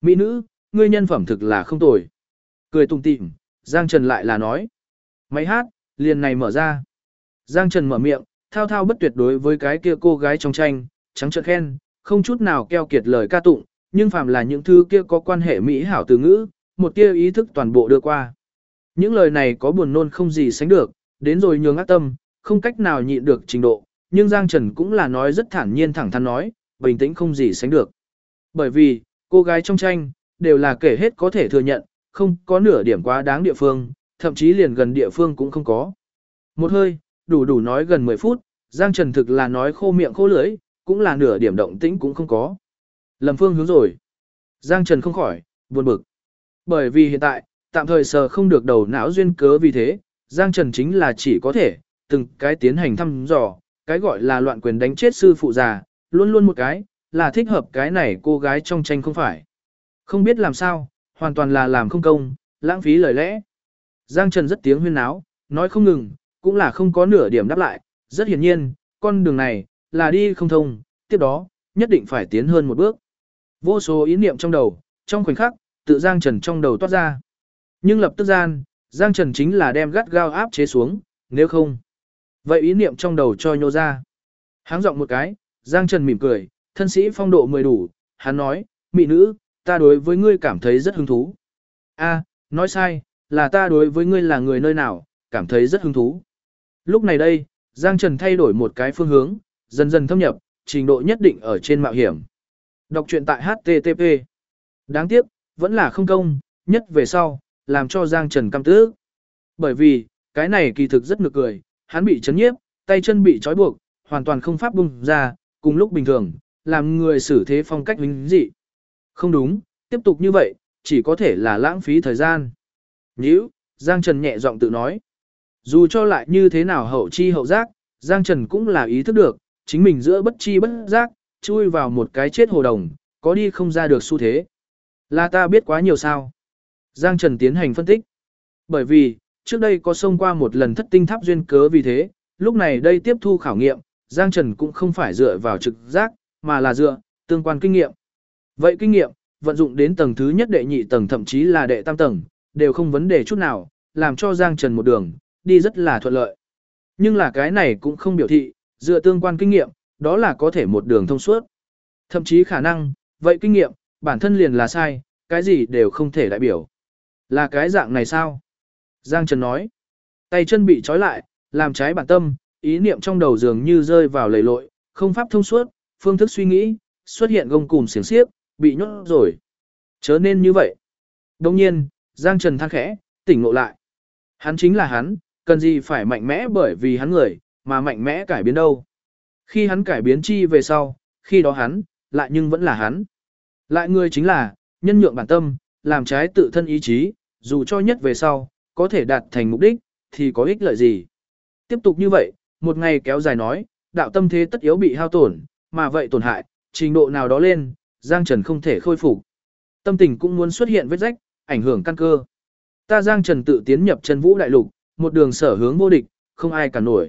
Mỹ nữ, ngươi nhân phẩm thực là không tồi. Cười tủm tỉm, Giang Trần lại là nói. Máy hát, liền này mở ra. Giang Trần mở miệng, thao thao bất tuyệt đối với cái kia cô gái trong tranh, trắng trợn khen, không chút nào keo kiệt lời ca tụng, nhưng phàm là những thứ kia có quan hệ mỹ hảo từ ngữ, một tia ý thức toàn bộ đưa qua. Những lời này có buồn nôn không gì sánh được, đến rồi nhường ác tâm, không cách nào nhịn được trình độ, nhưng Giang Trần cũng là nói rất thản nhiên thẳng thắn nói, bình tĩnh không gì sánh được. Bởi vì, cô gái trong tranh, đều là kể hết có thể thừa nhận, không có nửa điểm quá đáng địa phương, thậm chí liền gần địa phương cũng không có. Một hơi, đủ nói gần 10 phút, Giang Trần thực là nói khô miệng khô lưỡi, cũng là nửa điểm động tĩnh cũng không có. Lầm phương hướng rồi. Giang Trần không khỏi, buồn bực. Bởi vì hiện tại, tạm thời sờ không được đầu não duyên cớ vì thế, Giang Trần chính là chỉ có thể, từng cái tiến hành thăm dò, cái gọi là loạn quyền đánh chết sư phụ già, luôn luôn một cái, là thích hợp cái này cô gái trong tranh không phải. Không biết làm sao, hoàn toàn là làm không công, lãng phí lời lẽ. Giang Trần rất tiếng huyên náo, nói không ngừng, cũng là không có nửa điểm đáp lại, rất hiển nhiên, con đường này, là đi không thông, tiếp đó, nhất định phải tiến hơn một bước. Vô số ý niệm trong đầu, trong khoảnh khắc, tự Giang Trần trong đầu toát ra. Nhưng lập tức gian, Giang Trần chính là đem gắt gao áp chế xuống, nếu không. Vậy ý niệm trong đầu cho nhô ra. Háng giọng một cái, Giang Trần mỉm cười, thân sĩ phong độ 10 đủ, hắn nói, mỹ nữ, ta đối với ngươi cảm thấy rất hứng thú. A, nói sai, là ta đối với ngươi là người nơi nào, cảm thấy rất hứng thú. Lúc này đây, Giang Trần thay đổi một cái phương hướng, dần dần thâm nhập, trình độ nhất định ở trên mạo hiểm. Đọc truyện tại HTTP. Đáng tiếc, vẫn là không công, nhất về sau, làm cho Giang Trần căm tức. Bởi vì, cái này kỳ thực rất nực cười, hắn bị chấn nhiếp, tay chân bị trói buộc, hoàn toàn không pháp bung ra, cùng lúc bình thường, làm người xử thế phong cách lính dị. Không đúng, tiếp tục như vậy, chỉ có thể là lãng phí thời gian. Nhíu, Giang Trần nhẹ giọng tự nói. Dù cho lại như thế nào hậu chi hậu giác, Giang Trần cũng là ý thức được, chính mình giữa bất chi bất giác, chui vào một cái chết hồ đồng, có đi không ra được xu thế. Là ta biết quá nhiều sao. Giang Trần tiến hành phân tích. Bởi vì, trước đây có xông qua một lần thất tinh tháp duyên cớ vì thế, lúc này đây tiếp thu khảo nghiệm, Giang Trần cũng không phải dựa vào trực giác, mà là dựa, tương quan kinh nghiệm. Vậy kinh nghiệm, vận dụng đến tầng thứ nhất đệ nhị tầng thậm chí là đệ tam tầng, đều không vấn đề chút nào, làm cho Giang Trần một đường, đi rất là thuận lợi. Nhưng là cái này cũng không biểu thị, dựa tương quan kinh nghiệm, đó là có thể một đường thông suốt. Thậm chí khả năng, vậy kinh nghiệm, bản thân liền là sai, cái gì đều không thể đại biểu. Là cái dạng này sao? Giang Trần nói, tay chân bị trói lại, làm trái bản tâm, ý niệm trong đầu dường như rơi vào lầy lội, không pháp thông suốt, phương thức suy nghĩ, xuất hiện gông cùm xiềng xiếc, bị nhốt rồi. Chớ nên như vậy. Đồng nhiên, Giang Trần than khẽ, tỉnh ngộ lại. Hắn chính là hắn, cần gì phải mạnh mẽ bởi vì hắn người, mà mạnh mẽ cải biến đâu. Khi hắn cải biến chi về sau, khi đó hắn, lại nhưng vẫn là hắn. Lại người chính là, nhân nhượng bản tâm, làm trái tự thân ý chí, dù cho nhất về sau, có thể đạt thành mục đích, thì có ích lợi gì. Tiếp tục như vậy, một ngày kéo dài nói, đạo tâm thế tất yếu bị hao tổn, mà vậy tổn hại, trình độ nào đó lên, Giang Trần không thể khôi phục. Tâm tình cũng muốn xuất hiện vết rách, ảnh hưởng căn cơ. Ta Giang Trần tự tiến nhập Chân Vũ Đại Lục, một đường sở hướng vô địch, không ai cản nổi.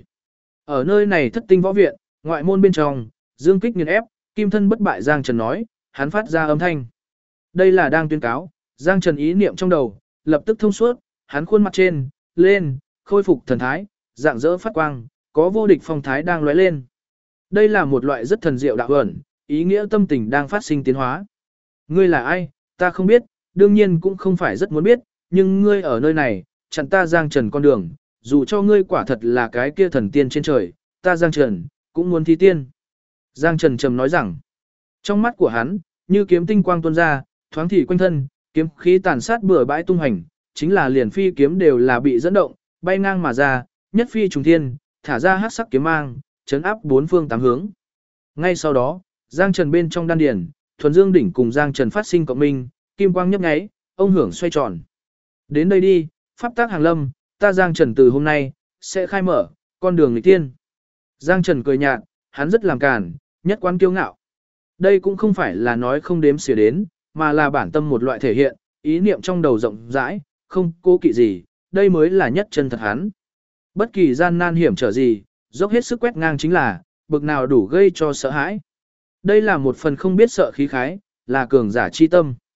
Ở nơi này thất tinh võ viện, ngoại môn bên trong, dương kích nghiền ép, kim thân bất bại Giang Trần nói, hắn phát ra âm thanh. Đây là đang tuyên cáo, Giang Trần ý niệm trong đầu, lập tức thông suốt, hắn khuôn mặt trên, lên, khôi phục thần thái, dạng dỡ phát quang, có vô địch phong thái đang lóe lên. Đây là một loại rất thần diệu đạo ẩn, ý nghĩa tâm tình đang phát sinh tiến hóa. Ngươi là ai, ta không biết, đương nhiên cũng không phải rất muốn biết, nhưng ngươi ở nơi này, chặn ta Giang Trần con đường, dù cho ngươi quả thật là cái kia thần tiên trên trời, ta Giang Trần, cũng muốn thi tiên. Giang Trần trầm nói rằng, trong mắt của hắn, như kiếm tinh quang tuôn ra, thoáng thì quanh thân, kiếm khí tàn sát bừa bãi tung hành, chính là liền phi kiếm đều là bị dẫn động, bay ngang mà ra, nhất phi trùng thiên, thả ra hắc sắc kiếm mang, chấn áp bốn phương tám hướng. Ngay sau đó, Giang Trần bên trong đan điền, thuần dương đỉnh cùng Giang Trần phát sinh cộng minh, kim quang nhấp nháy, ông hưởng xoay tròn. Đến đây đi, pháp tác hàng lâm, ta Giang Trần từ hôm nay, sẽ khai mở, con đường nghịch tiên. Giang Trần cười nhạt, hắn rất làm càn, nhất quán kiêu ngạo. Đây cũng không phải là nói không đếm xỉa đến, mà là bản tâm một loại thể hiện, ý niệm trong đầu rộng rãi, không cố kỵ gì, đây mới là nhất chân thật hắn. Bất kỳ gian nan hiểm trở gì, dốc hết sức quét ngang chính là, bực nào đủ gây cho sợ hãi. Đây là một phần không biết sợ khí khái, là cường giả chi tâm.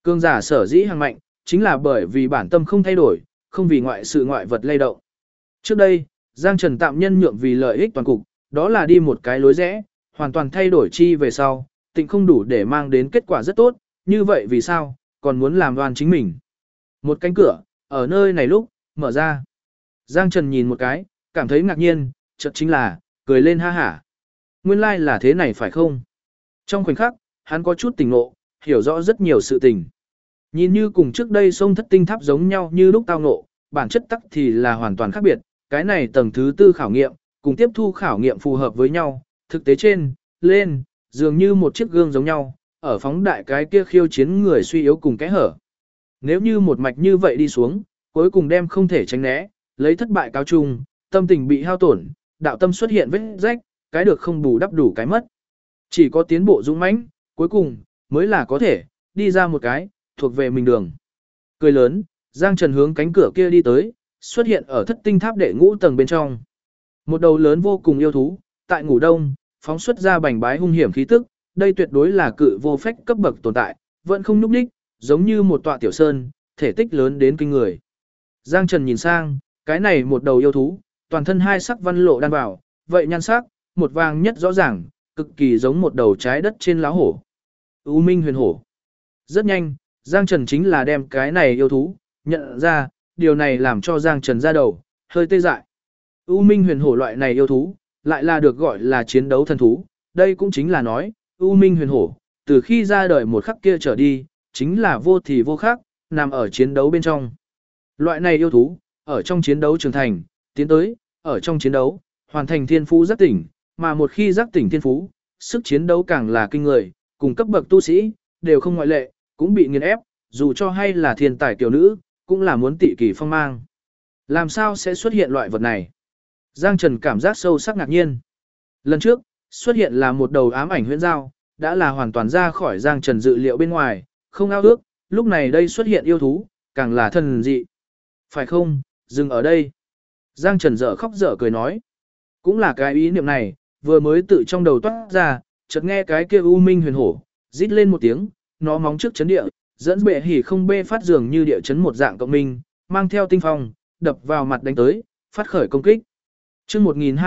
Cường giả sở dĩ hàng mạnh, chính là bởi vì bản tâm không thay đổi, không vì ngoại sự ngoại vật lay động. Trước đây, Giang Trần tạm nhân nhượng vì lợi ích toàn cục, đó là đi một cái lối rẽ, hoàn toàn thay đổi chi về sau, tịnh không đủ để mang đến kết quả rất tốt, như vậy vì sao, còn muốn làm đoan chính mình. Một cánh cửa, ở nơi này lúc, mở ra. Giang Trần nhìn một cái, cảm thấy ngạc nhiên, chợt chính là, cười lên ha hả. Nguyên lai là thế này phải không? Trong khoảnh khắc, hắn có chút tỉnh ngộ, hiểu rõ rất nhiều sự tình. Nhìn như cùng trước đây sông thất tinh tháp giống nhau như lúc tao ngộ, bản chất tắc thì là hoàn toàn khác biệt, cái này tầng thứ tư khảo nghiệm, cùng tiếp thu khảo nghiệm phù hợp với nhau, thực tế trên, lên, dường như một chiếc gương giống nhau, ở phóng đại cái kia khiêu chiến người suy yếu cùng cái hở. Nếu như một mạch như vậy đi xuống, cuối cùng đem không thể tránh né, lấy thất bại cáo chung, tâm tình bị hao tổn, đạo tâm xuất hiện vết rách, cái được không bù đắp đủ cái mất. Chỉ có tiến bộ dũng mãnh, cuối cùng, mới là có thể, đi ra một cái, thuộc về mình đường. Cười lớn, Giang Trần hướng cánh cửa kia đi tới, xuất hiện ở thất tinh tháp đệ ngũ tầng bên trong. Một đầu lớn vô cùng yêu thú, tại ngủ đông, phóng xuất ra bành bái hung hiểm khí tức, đây tuyệt đối là cự vô phách cấp bậc tồn tại, vẫn không nhúc nhích, giống như một tọa tiểu sơn, thể tích lớn đến kinh người. Giang Trần nhìn sang, cái này một đầu yêu thú, toàn thân hai sắc văn lộ đan vào, vậy nhan sắc, một vàng nhất rõ ràng, cực kỳ giống một đầu trái đất trên lá hổ. U Minh Huyền Hổ. Rất nhanh, Giang Trần chính là đem cái này yêu thú, nhận ra, điều này làm cho Giang Trần ra đầu, hơi tê dại. U Minh Huyền Hổ loại này yêu thú, lại là được gọi là chiến đấu thần thú, đây cũng chính là nói, U Minh Huyền Hổ, từ khi ra đời một khắc kia trở đi, chính là vô thì vô khác, nằm ở chiến đấu bên trong. Loại này yêu thú, ở trong chiến đấu trưởng thành, tiến tới, ở trong chiến đấu, hoàn thành thiên phú giác tỉnh, mà một khi giác tỉnh thiên phú, sức chiến đấu càng là kinh người, cùng cấp bậc tu sĩ, đều không ngoại lệ, cũng bị nghiền ép, dù cho hay là thiên tài tiểu nữ, cũng là muốn tị kỳ phong mang. Làm sao sẽ xuất hiện loại vật này? Giang Trần cảm giác sâu sắc ngạc nhiên. Lần trước, xuất hiện là một đầu ám ảnh huyễn giao, đã là hoàn toàn ra khỏi Giang Trần dự liệu bên ngoài, không ao ước, lúc này đây xuất hiện yêu thú, càng là thần dị. Phải không, dừng ở đây. Giang Trần dở khóc dở cười nói. Cũng là cái ý niệm này, vừa mới tự trong đầu toát ra, chợt nghe cái kia U Minh Huyền Hổ, rít lên một tiếng, nó móng trước chấn địa, dẫn bệ hỉ không bê phát dường như địa chấn một dạng cộng minh, mang theo tinh phong, đập vào mặt đánh tới, phát khởi công kích. Chương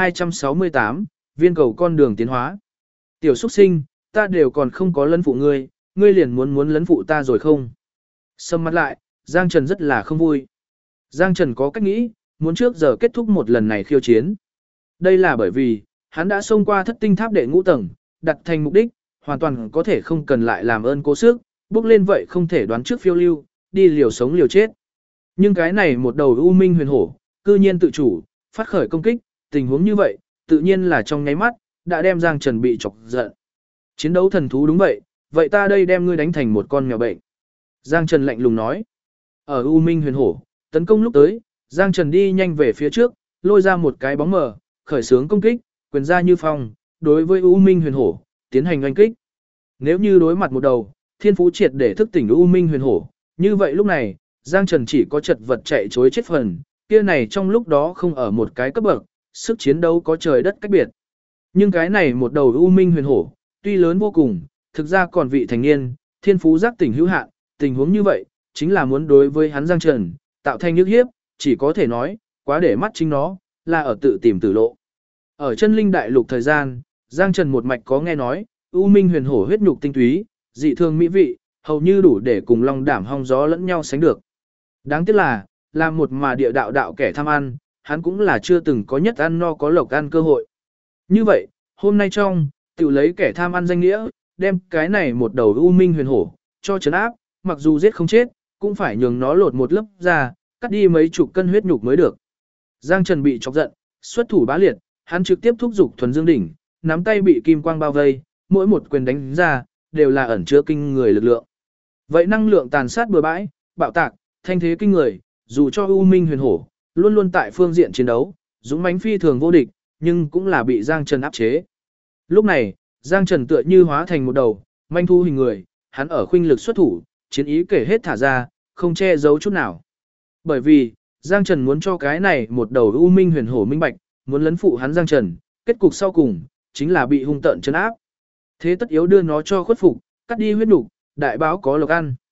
1268, viên cầu con đường tiến hóa. Tiểu xuất sinh, ta đều còn không có lấn phụ ngươi, ngươi liền muốn lấn phụ ta rồi không? Sầm mặt lại, Giang Trần rất là không vui. Giang Trần có cách nghĩ, muốn trước giờ kết thúc một lần này khiêu chiến. Đây là bởi vì, hắn đã xông qua thất tinh tháp đệ ngũ tầng, đặt thành mục đích, hoàn toàn có thể không cần lại làm ơn cố sức, bước lên vậy không thể đoán trước phiêu lưu, đi liều sống liều chết. Nhưng cái này một đầu U Minh Huyền Hổ, cư nhiên tự chủ, phát khởi công kích, tình huống như vậy, tự nhiên là trong nháy mắt, đã đem Giang Trần bị chọc giận. Chiến đấu thần thú đúng vậy ta đây đem ngươi đánh thành một con mèo bệnh. Giang Trần lạnh lùng nói. Ở U Minh Huyền Hổ, tấn công lúc tới, Giang Trần đi nhanh về phía trước, lôi ra một cái bóng mờ, khởi xướng công kích, quyền ra như phong, đối với U Minh Huyền Hổ, tiến hành oanh kích. Nếu như đối mặt một đầu, thiên phú triệt để thức tỉnh U Minh Huyền Hổ, như vậy lúc này, Giang Trần chỉ có chật vật chạy chối chết phần, kia này trong lúc đó không ở một cái cấp bậc, sức chiến đấu có trời đất cách biệt. Nhưng cái này một đầu U Minh Huyền Hổ, tuy lớn vô cùng, thực ra còn vị thành niên, thiên phú giác tỉnh hữu hạn, tình huống như vậy, chính là muốn đối với hắn Giang Trần, tạo thành nhức hiếp, chỉ có thể nói, quá để mắt chính nó, là ở tự tìm tử lộ. Ở chân linh đại lục thời gian, Giang Trần một mạch có nghe nói, U Minh Huyền Hổ huyết nhục tinh túy, dị thường mỹ vị, hầu như đủ để cùng long đảm hong gió lẫn nhau sánh được. Đáng tiếc là một mà địa đạo đạo kẻ tham ăn, hắn cũng là chưa từng có nhất ăn no có lộc ăn cơ hội. Như vậy, hôm nay trong, tự lấy kẻ tham ăn danh nghĩa, đem cái này một đầu U Minh Huyền Hổ, cho trấn áp, mặc dù giết không chết, cũng phải nhường nó lột một lớp ra, cắt đi mấy chục cân huyết nhục mới được. Giang Trần bị chọc giận, xuất thủ bá liệt, hắn trực tiếp thúc giục thuần dương đỉnh, nắm tay bị kim quang bao vây, mỗi một quyền đánh ra, đều là ẩn chứa kinh người lực lượng. Vậy năng lượng tàn sát bừa bãi, bạo tạc, thanh thế kinh người, dù cho U Minh Huyền Hổ, luôn luôn tại phương diện chiến đấu, dũng mãnh phi thường vô địch, nhưng cũng là bị Giang Trần áp chế. Lúc này, Giang Trần tựa như hóa thành một đầu, manh thu hình người, hắn ở khuynh lực xuất thủ, chiến ý kể hết thả ra, không che giấu chút nào. Bởi vì, Giang Trần muốn cho cái này một đầu U Minh Huyền Hổ minh bạch, muốn lấn phụ hắn Giang Trần, kết cục sau cùng, chính là bị hung tợn trấn áp. Thế tất yếu đưa nó cho khuất phục, cắt đi huyết nục, đại báo có lộc ăn.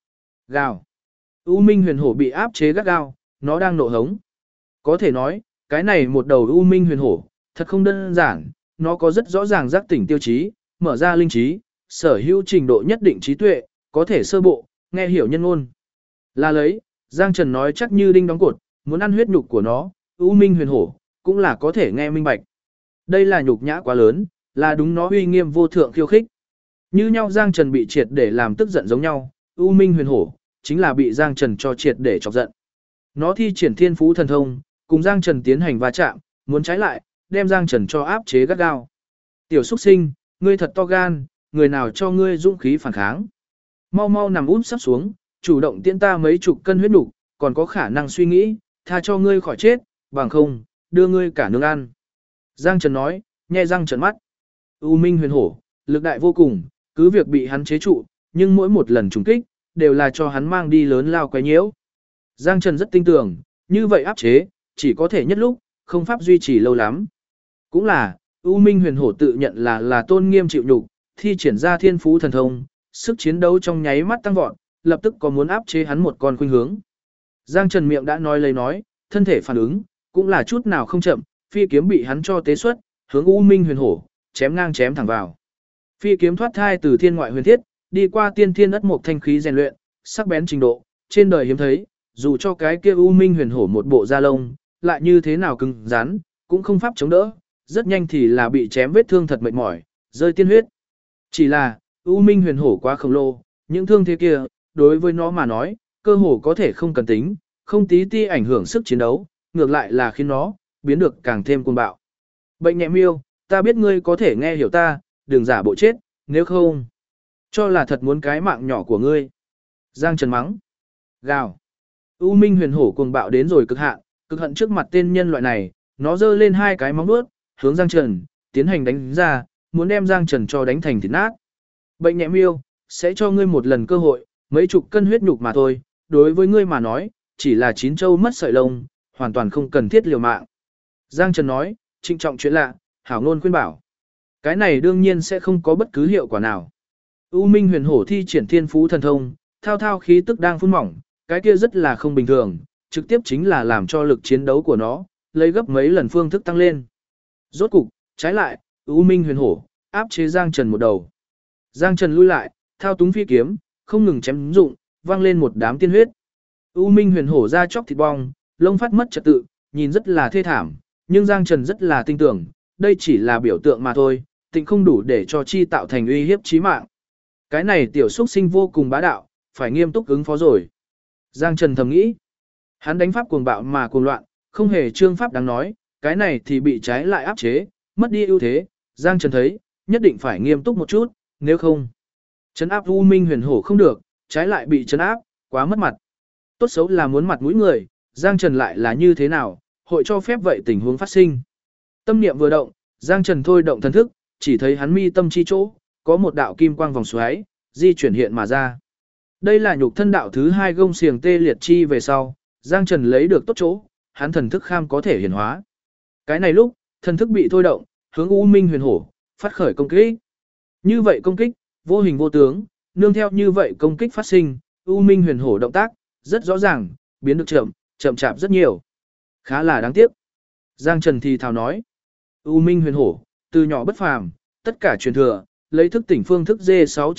Gào. U Minh huyền hổ bị áp chế gắt gao, nó đang nộ hống. Có thể nói, cái này một đầu U Minh huyền hổ, thật không đơn giản, nó có rất rõ ràng giác tỉnh tiêu chí, mở ra linh trí, sở hữu trình độ nhất định trí tuệ, có thể sơ bộ, nghe hiểu nhân ngôn. Là lấy, Giang Trần nói chắc như đinh đóng cột, muốn ăn huyết nhục của nó, U Minh huyền hổ, cũng là có thể nghe minh bạch. Đây là nhục nhã quá lớn, là đúng nó uy nghiêm vô thượng khiêu khích. Như nhau Giang Trần bị triệt để làm tức giận giống nhau, U Minh huyền hổ, chính là bị Giang Trần cho triệt để chọc giận. Nó thi triển thiên phú thần thông, cùng Giang Trần tiến hành va chạm, muốn trái lại, đem Giang Trần cho áp chế gắt gao. Tiểu xuất sinh, ngươi thật to gan, người nào cho ngươi dũng khí phản kháng. Mau mau nằm úp sắp xuống, chủ động tiễn ta mấy chục cân huyết nục, còn có khả năng suy nghĩ, tha cho ngươi khỏi chết, bằng không, đưa ngươi cả nương ăn. Giang Trần nói, nhe răng trợn mắt. U Minh huyền hổ, lực đại vô cùng, cứ việc bị hắn chế trụ, nhưng mỗi một lần trùng kích, đều là cho hắn mang đi lớn lao quái nhiễu. Giang Trần rất tin tưởng, như vậy áp chế, chỉ có thể nhất lúc, không pháp duy trì lâu lắm. Cũng là, U Minh huyền hổ tự nhận là tôn nghiêm chịu nhục, thi triển ra thiên phú thần thông, sức chiến đấu trong nháy mắt tăng vọt, lập tức có muốn áp chế hắn một con khuynh hướng. Giang Trần miệng đã nói lấy nói, thân thể phản ứng, cũng là chút nào không chậm, phi kiếm bị hắn cho tế xuất, hướng U Minh huyền hổ, chém ngang chém thẳng vào. Phi kiếm thoát thai từ thiên ngoại huyền thiết, đi qua tiên thiên ất mộc thanh khí rèn luyện, sắc bén trình độ, trên đời hiếm thấy, dù cho cái kia U Minh huyền hổ một bộ da lông, lại như thế nào cứng rắn, cũng không pháp chống đỡ, rất nhanh thì là bị chém vết thương thật mệt mỏi, rơi tiên huyết. Chỉ là, U Minh huyền hổ quá khổng lồ, những thương thế kia, đối với nó mà nói, cơ hồ có thể không cần tính, không tí ti ảnh hưởng sức chiến đấu, ngược lại là khiến nó biến được càng thêm cuồng bạo. Bệnh nhẹ miêu, ta biết ngươi có thể nghe hiểu ta, đừng giả bộ chết, nếu không, cho là thật muốn cái mạng nhỏ của ngươi. Giang Trần mắng. Gào. U Minh huyền hổ cuồng bạo đến rồi cực hạn, cực hận trước mặt tên nhân loại này, nó giơ lên hai cái móng vuốt, hướng Giang Trần, tiến hành đánh ra, muốn đem Giang Trần cho đánh thành thịt nát. Bệnh nhẹ miêu, sẽ cho ngươi một lần cơ hội, mấy chục cân huyết nhục mà thôi, đối với ngươi mà nói, chỉ là chín châu mất sợi lông, hoàn toàn không cần thiết liều mạng. Giang Trần nói, trịnh trọng chuyện lạ, hảo ngôn khuyên bảo. Cái này đương nhiên sẽ không có bất cứ hiệu quả nào. U Minh huyền hổ thi triển thiên phú thần thông, thao thao khí tức đang phun mỏng, cái kia rất là không bình thường, trực tiếp chính là làm cho lực chiến đấu của nó, lấy gấp mấy lần phương thức tăng lên. Rốt cục, trái lại, U Minh huyền hổ, áp chế Giang Trần một đầu. Giang Trần lui lại, thao túng phi kiếm, không ngừng chém dụng, vang lên một đám tiên huyết. U Minh huyền hổ ra chóc thịt bong, lông phát mất trật tự, nhìn rất là thê thảm, nhưng Giang Trần rất là tin tưởng, đây chỉ là biểu tượng mà thôi, tịnh không đủ để cho chi tạo thành uy hiếp chí mạng. Cái này tiểu xuất sinh vô cùng bá đạo, phải nghiêm túc ứng phó rồi. Giang Trần thầm nghĩ, hắn đánh pháp cuồng bạo mà cuồng loạn, không hề trương pháp đáng nói, cái này thì bị trái lại áp chế, mất đi ưu thế. Giang Trần thấy, nhất định phải nghiêm túc một chút, nếu không, trấn áp U Minh huyền hổ không được, trái lại bị trấn áp, quá mất mặt. Tốt xấu là muốn mặt mũi người, Giang Trần lại là như thế nào, hội cho phép vậy tình huống phát sinh. Tâm niệm vừa động, Giang Trần thôi động thần thức, chỉ thấy hắn mi tâm chi chỗ, có một đạo kim quang vòng xoáy, di chuyển hiện mà ra. Đây là nhục thân đạo thứ 2 gông xiềng tê liệt chi về sau, Giang Trần lấy được tốt chỗ, hắn thần thức kham có thể hiển hóa. Cái này lúc, thần thức bị thôi động, hướng U Minh huyền hổ, phát khởi công kích. Như vậy công kích, vô hình vô tướng, nương theo như vậy công kích phát sinh, U Minh huyền hổ động tác, rất rõ ràng, biến được chậm chạp rất nhiều. Khá là đáng tiếc. Giang Trần thì thào nói, U Minh huyền hổ, từ nhỏ bất phàm, tất cả truyền thừa, lấy thức tỉnh phương thức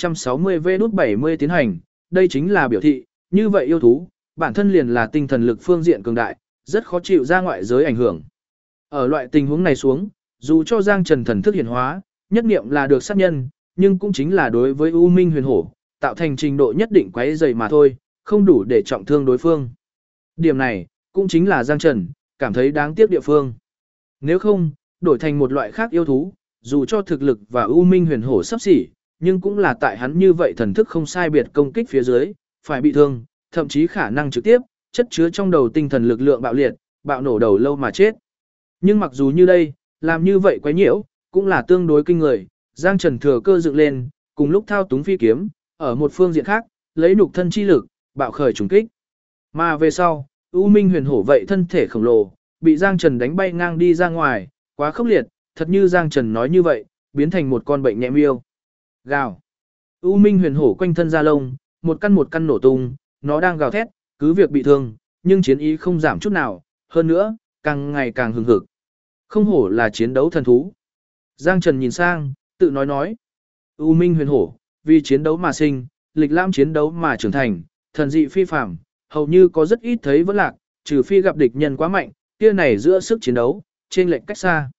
D660V70 tiến hành, đây chính là biểu thị, như vậy yêu thú, bản thân liền là tinh thần lực phương diện cường đại, rất khó chịu ra ngoại giới ảnh hưởng. Ở loại tình huống này xuống, dù cho Giang Trần thần thức hiển hóa, nhất niệm là được sát nhân, nhưng cũng chính là đối với U Minh huyền hổ, tạo thành trình độ nhất định quấy rầy mà thôi, không đủ để trọng thương đối phương. Điểm này, cũng chính là Giang Trần, cảm thấy đáng tiếc địa phương. Nếu không, đổi thành một loại khác yêu thú, dù cho thực lực và U Minh huyền hổ sắp xỉ, nhưng cũng là tại hắn như vậy thần thức không sai biệt công kích phía dưới, phải bị thương, thậm chí khả năng trực tiếp, chất chứa trong đầu tinh thần lực lượng bạo liệt, bạo nổ đầu lâu mà chết. Nhưng mặc dù như đây, làm như vậy quấy nhiễu, cũng là tương đối kinh người, Giang Trần thừa cơ dựng lên, cùng lúc thao túng phi kiếm, ở một phương diện khác, lấy nhục thân chi lực, bạo khởi trùng kích. Mà về sau, U Minh huyền hổ vậy thân thể khổng lồ, bị Giang Trần đánh bay ngang đi ra ngoài, quá khốc liệt, thật như Giang Trần nói như vậy, biến thành một con bệnh nhẹ miêu. Gào. U Minh huyền hổ quanh thân da lông, một căn nổ tung, nó đang gào thét, cứ việc bị thương, nhưng chiến ý không giảm chút nào, hơn nữa, càng ngày càng hừng hực. Không hổ là chiến đấu thần thú. Giang Trần nhìn sang, tự nói. U Minh huyền hổ, vì chiến đấu mà sinh, lịch lãm chiến đấu mà trưởng thành, thần dị phi phàm, hầu như có rất ít thấy vẫn lạc, trừ phi gặp địch nhân quá mạnh, kia này giữa sức chiến đấu, trên lệnh cách xa.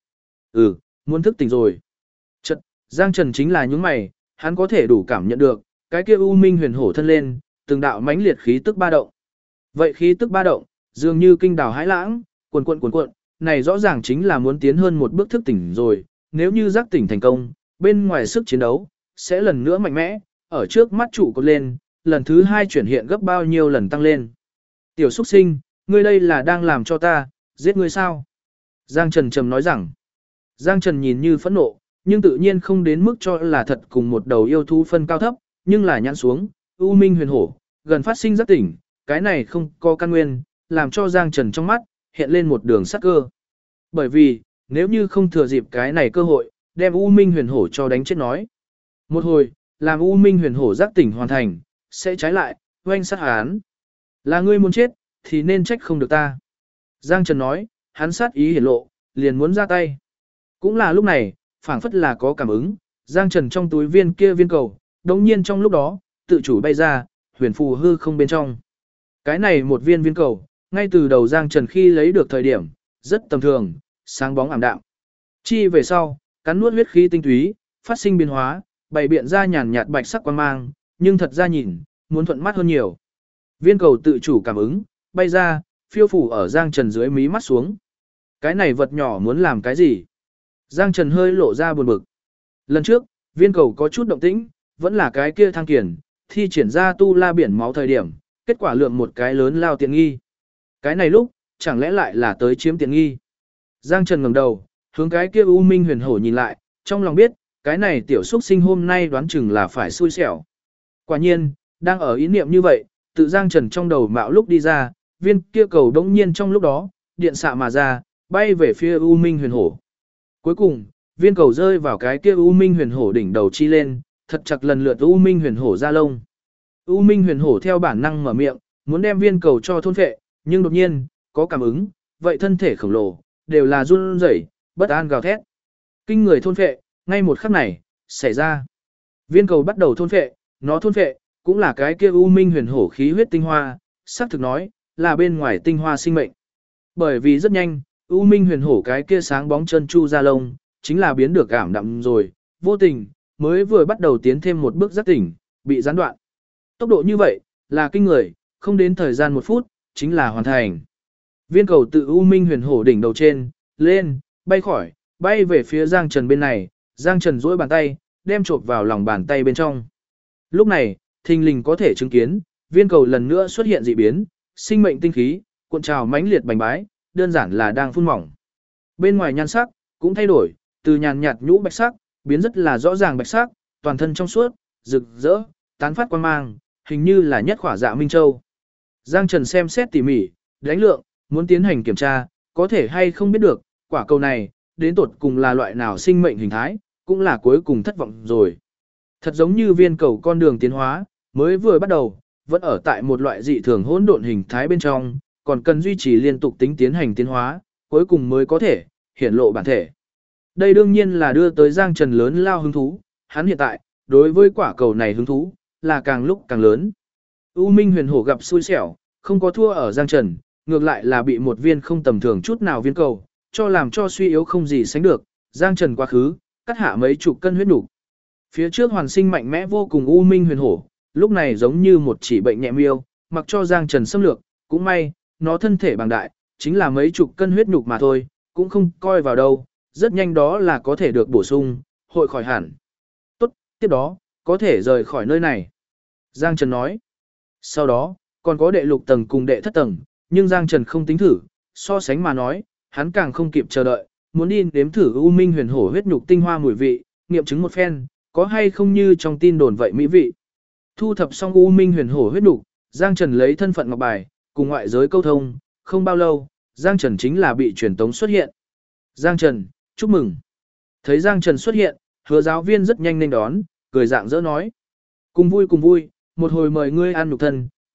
Muốn thức tỉnh rồi. Chật, Giang Trần chính là những mày, hắn có thể đủ cảm nhận được, cái kia U Minh huyền hổ thân lên, từng đạo mãnh liệt khí tức ba động. Vậy khí tức ba động, dường như kinh đảo hãi lãng, cuồn cuộn, này rõ ràng chính là muốn tiến hơn một bước thức tỉnh rồi, nếu như giác tỉnh thành công, bên ngoài sức chiến đấu, sẽ lần nữa mạnh mẽ, ở trước mắt trụ cột lên, lần thứ 2 chuyển hiện gấp bao nhiêu lần tăng lên. Tiểu xuất sinh, ngươi đây là đang làm cho ta, giết ngươi sao? Giang Trần trầm nói rằng, Giang Trần nhìn như phẫn nộ, nhưng tự nhiên không đến mức cho là thật cùng một đầu yêu thú phân cao thấp, nhưng là nhãn xuống, U Minh huyền hổ, gần phát sinh giác tỉnh, cái này không có căn nguyên, làm cho Giang Trần trong mắt, hiện lên một đường sắc cơ. Bởi vì, nếu như không thừa dịp cái này cơ hội, đem U Minh huyền hổ cho đánh chết nói. Một hồi, làm U Minh huyền hổ giác tỉnh hoàn thành, sẽ trái lại, oanh sát hắn. Là ngươi muốn chết, thì nên trách không được ta. Giang Trần nói, hắn sát ý hiển lộ, liền muốn ra tay. Cũng là lúc này, phảng phất là có cảm ứng, Giang Trần trong túi viên kia viên cầu, đồng nhiên trong lúc đó, tự chủ bay ra, huyền phù hư không bên trong. Cái này một viên viên cầu, ngay từ đầu Giang Trần khi lấy được thời điểm, rất tầm thường, sáng bóng ảm đạm. Chi về sau, cắn nuốt huyết khí tinh túy, phát sinh biến hóa, bày biện ra nhàn nhạt bạch sắc quang mang, nhưng thật ra nhìn, muốn thuận mắt hơn nhiều. Viên cầu tự chủ cảm ứng, bay ra, phiêu phủ ở Giang Trần dưới mí mắt xuống. Cái này vật nhỏ muốn làm cái gì? Giang Trần hơi lộ ra buồn bực. Lần trước, viên cầu có chút động tĩnh, vẫn là cái kia thăng kiển, thi triển ra tu la biển máu thời điểm, kết quả lượng một cái lớn lao tiện nghi. Cái này lúc, chẳng lẽ lại là tới chiếm tiện nghi? Giang Trần ngẩng đầu, hướng cái kia U Minh huyền hổ nhìn lại, trong lòng biết, cái này tiểu xuất sinh hôm nay đoán chừng là phải xui xẻo. Quả nhiên, đang ở ý niệm như vậy, tự Giang Trần trong đầu mạo lúc đi ra, viên kia cầu đống nhiên trong lúc đó, điện xạ mà ra, bay về phía U Minh huyền hổ. Cuối cùng, viên cầu rơi vào cái kia U Minh huyền hổ đỉnh đầu chi lên, thật chặt lần lượt U Minh huyền hổ ra lông. U Minh huyền hổ theo bản năng mở miệng, muốn đem viên cầu cho thôn phệ, nhưng đột nhiên, có cảm ứng, vậy thân thể khổng lồ, đều là run rẩy, bất an gào thét. Kinh người thôn phệ, ngay một khắc này, xảy ra. Viên cầu bắt đầu thôn phệ, nó thôn phệ, cũng là cái kia U Minh huyền hổ khí huyết tinh hoa, xác thực nói, là bên ngoài tinh hoa sinh mệnh. Bởi vì rất nhanh, U Minh huyền hổ cái kia sáng bóng chân chu ra lông, chính là biến được ảm đạm rồi, vô tình, mới vừa bắt đầu tiến thêm một bước giác tỉnh, bị gián đoạn. Tốc độ như vậy, là kinh người, không đến thời gian 1 phút, chính là hoàn thành. Viên cầu tự U Minh huyền hổ đỉnh đầu trên, lên, bay khỏi, bay về phía Giang Trần bên này, Giang Trần duỗi bàn tay, đem chộp vào lòng bàn tay bên trong. Lúc này, thình lình có thể chứng kiến, viên cầu lần nữa xuất hiện dị biến, sinh mệnh tinh khí, cuộn trào mãnh liệt bành bái, đơn giản là đang phun mỏng. Bên ngoài nhan sắc, cũng thay đổi, từ nhàn nhạt nhũ bạch sắc, biến rất là rõ ràng bạch sắc, toàn thân trong suốt, rực rỡ, tán phát quang mang, hình như là nhất khỏa dạ minh châu. Giang Trần xem xét tỉ mỉ, đánh lượng, muốn tiến hành kiểm tra, có thể hay không biết được, quả cầu này, đến tột cùng là loại nào sinh mệnh hình thái, cũng là cuối cùng thất vọng rồi. Thật giống như viên cầu con đường tiến hóa, mới vừa bắt đầu, vẫn ở tại một loại dị thường hỗn độn hình thái bên trong, còn cần duy trì liên tục tính tiến hành tiến hóa, cuối cùng mới có thể hiển lộ bản thể. Đây đương nhiên là đưa tới Giang Trần lớn lao hứng thú, hắn hiện tại, đối với quả cầu này hứng thú, là càng lúc càng lớn. U Minh huyền hổ gặp xui xẻo, không có thua ở Giang Trần, ngược lại là bị một viên không tầm thường chút nào viên cầu, cho làm cho suy yếu không gì sánh được, Giang Trần quá khứ, cắt hạ mấy chục cân huyết nục. Phía trước hoàn sinh mạnh mẽ vô cùng U Minh huyền hổ, lúc này giống như một chỉ bệnh nhẹ miêu, mặc cho Giang Trần xâm lược, cũng may, nó thân thể bằng đại, chính là mấy chục cân huyết nhục mà thôi, cũng không coi vào đâu, rất nhanh đó là có thể được bổ sung, hội khỏi hẳn. Tốt, tiếp đó, có thể rời khỏi nơi này. Giang Trần nói. Sau đó, còn có đệ lục tầng cùng đệ thất tầng, nhưng Giang Trần không tính thử, so sánh mà nói, hắn càng không kịp chờ đợi, muốn đi nếm thử U Minh huyền hổ huyết nhục tinh hoa mùi vị, nghiệm chứng một phen, có hay không như trong tin đồn vậy mỹ vị. Thu thập xong U Minh huyền hổ huyết nhục, Giang Trần lấy thân phận ngọc bài, cùng ngoại giới câu thông, không bao lâu, Giang Trần chính là bị truyền tống xuất hiện. Giang Trần, chúc mừng. Thấy Giang Trần xuất hiện, Hứa giáo viên rất nhanh nên đón, cười dạng dỡ nói. Cùng vui, một hồi mời ngươi ăn nhục thân,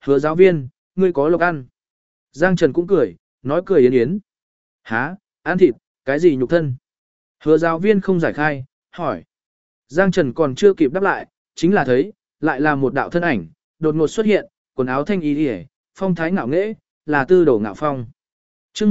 Hứa giáo viên, ngươi có lộc ăn. Giang Trần cũng cười, nói cười yến yến. Hả, ăn thịt, cái gì nhục thân? Hứa giáo viên không giải khai, hỏi. Giang Trần còn chưa kịp đáp lại, chính là thấy, lại là một đạo thân ảnh, đột ngột xuất hiện, quần áo thanh y điề, phong thái ngạo nghễ, là Tư Đồ Ngạo Phong. Chương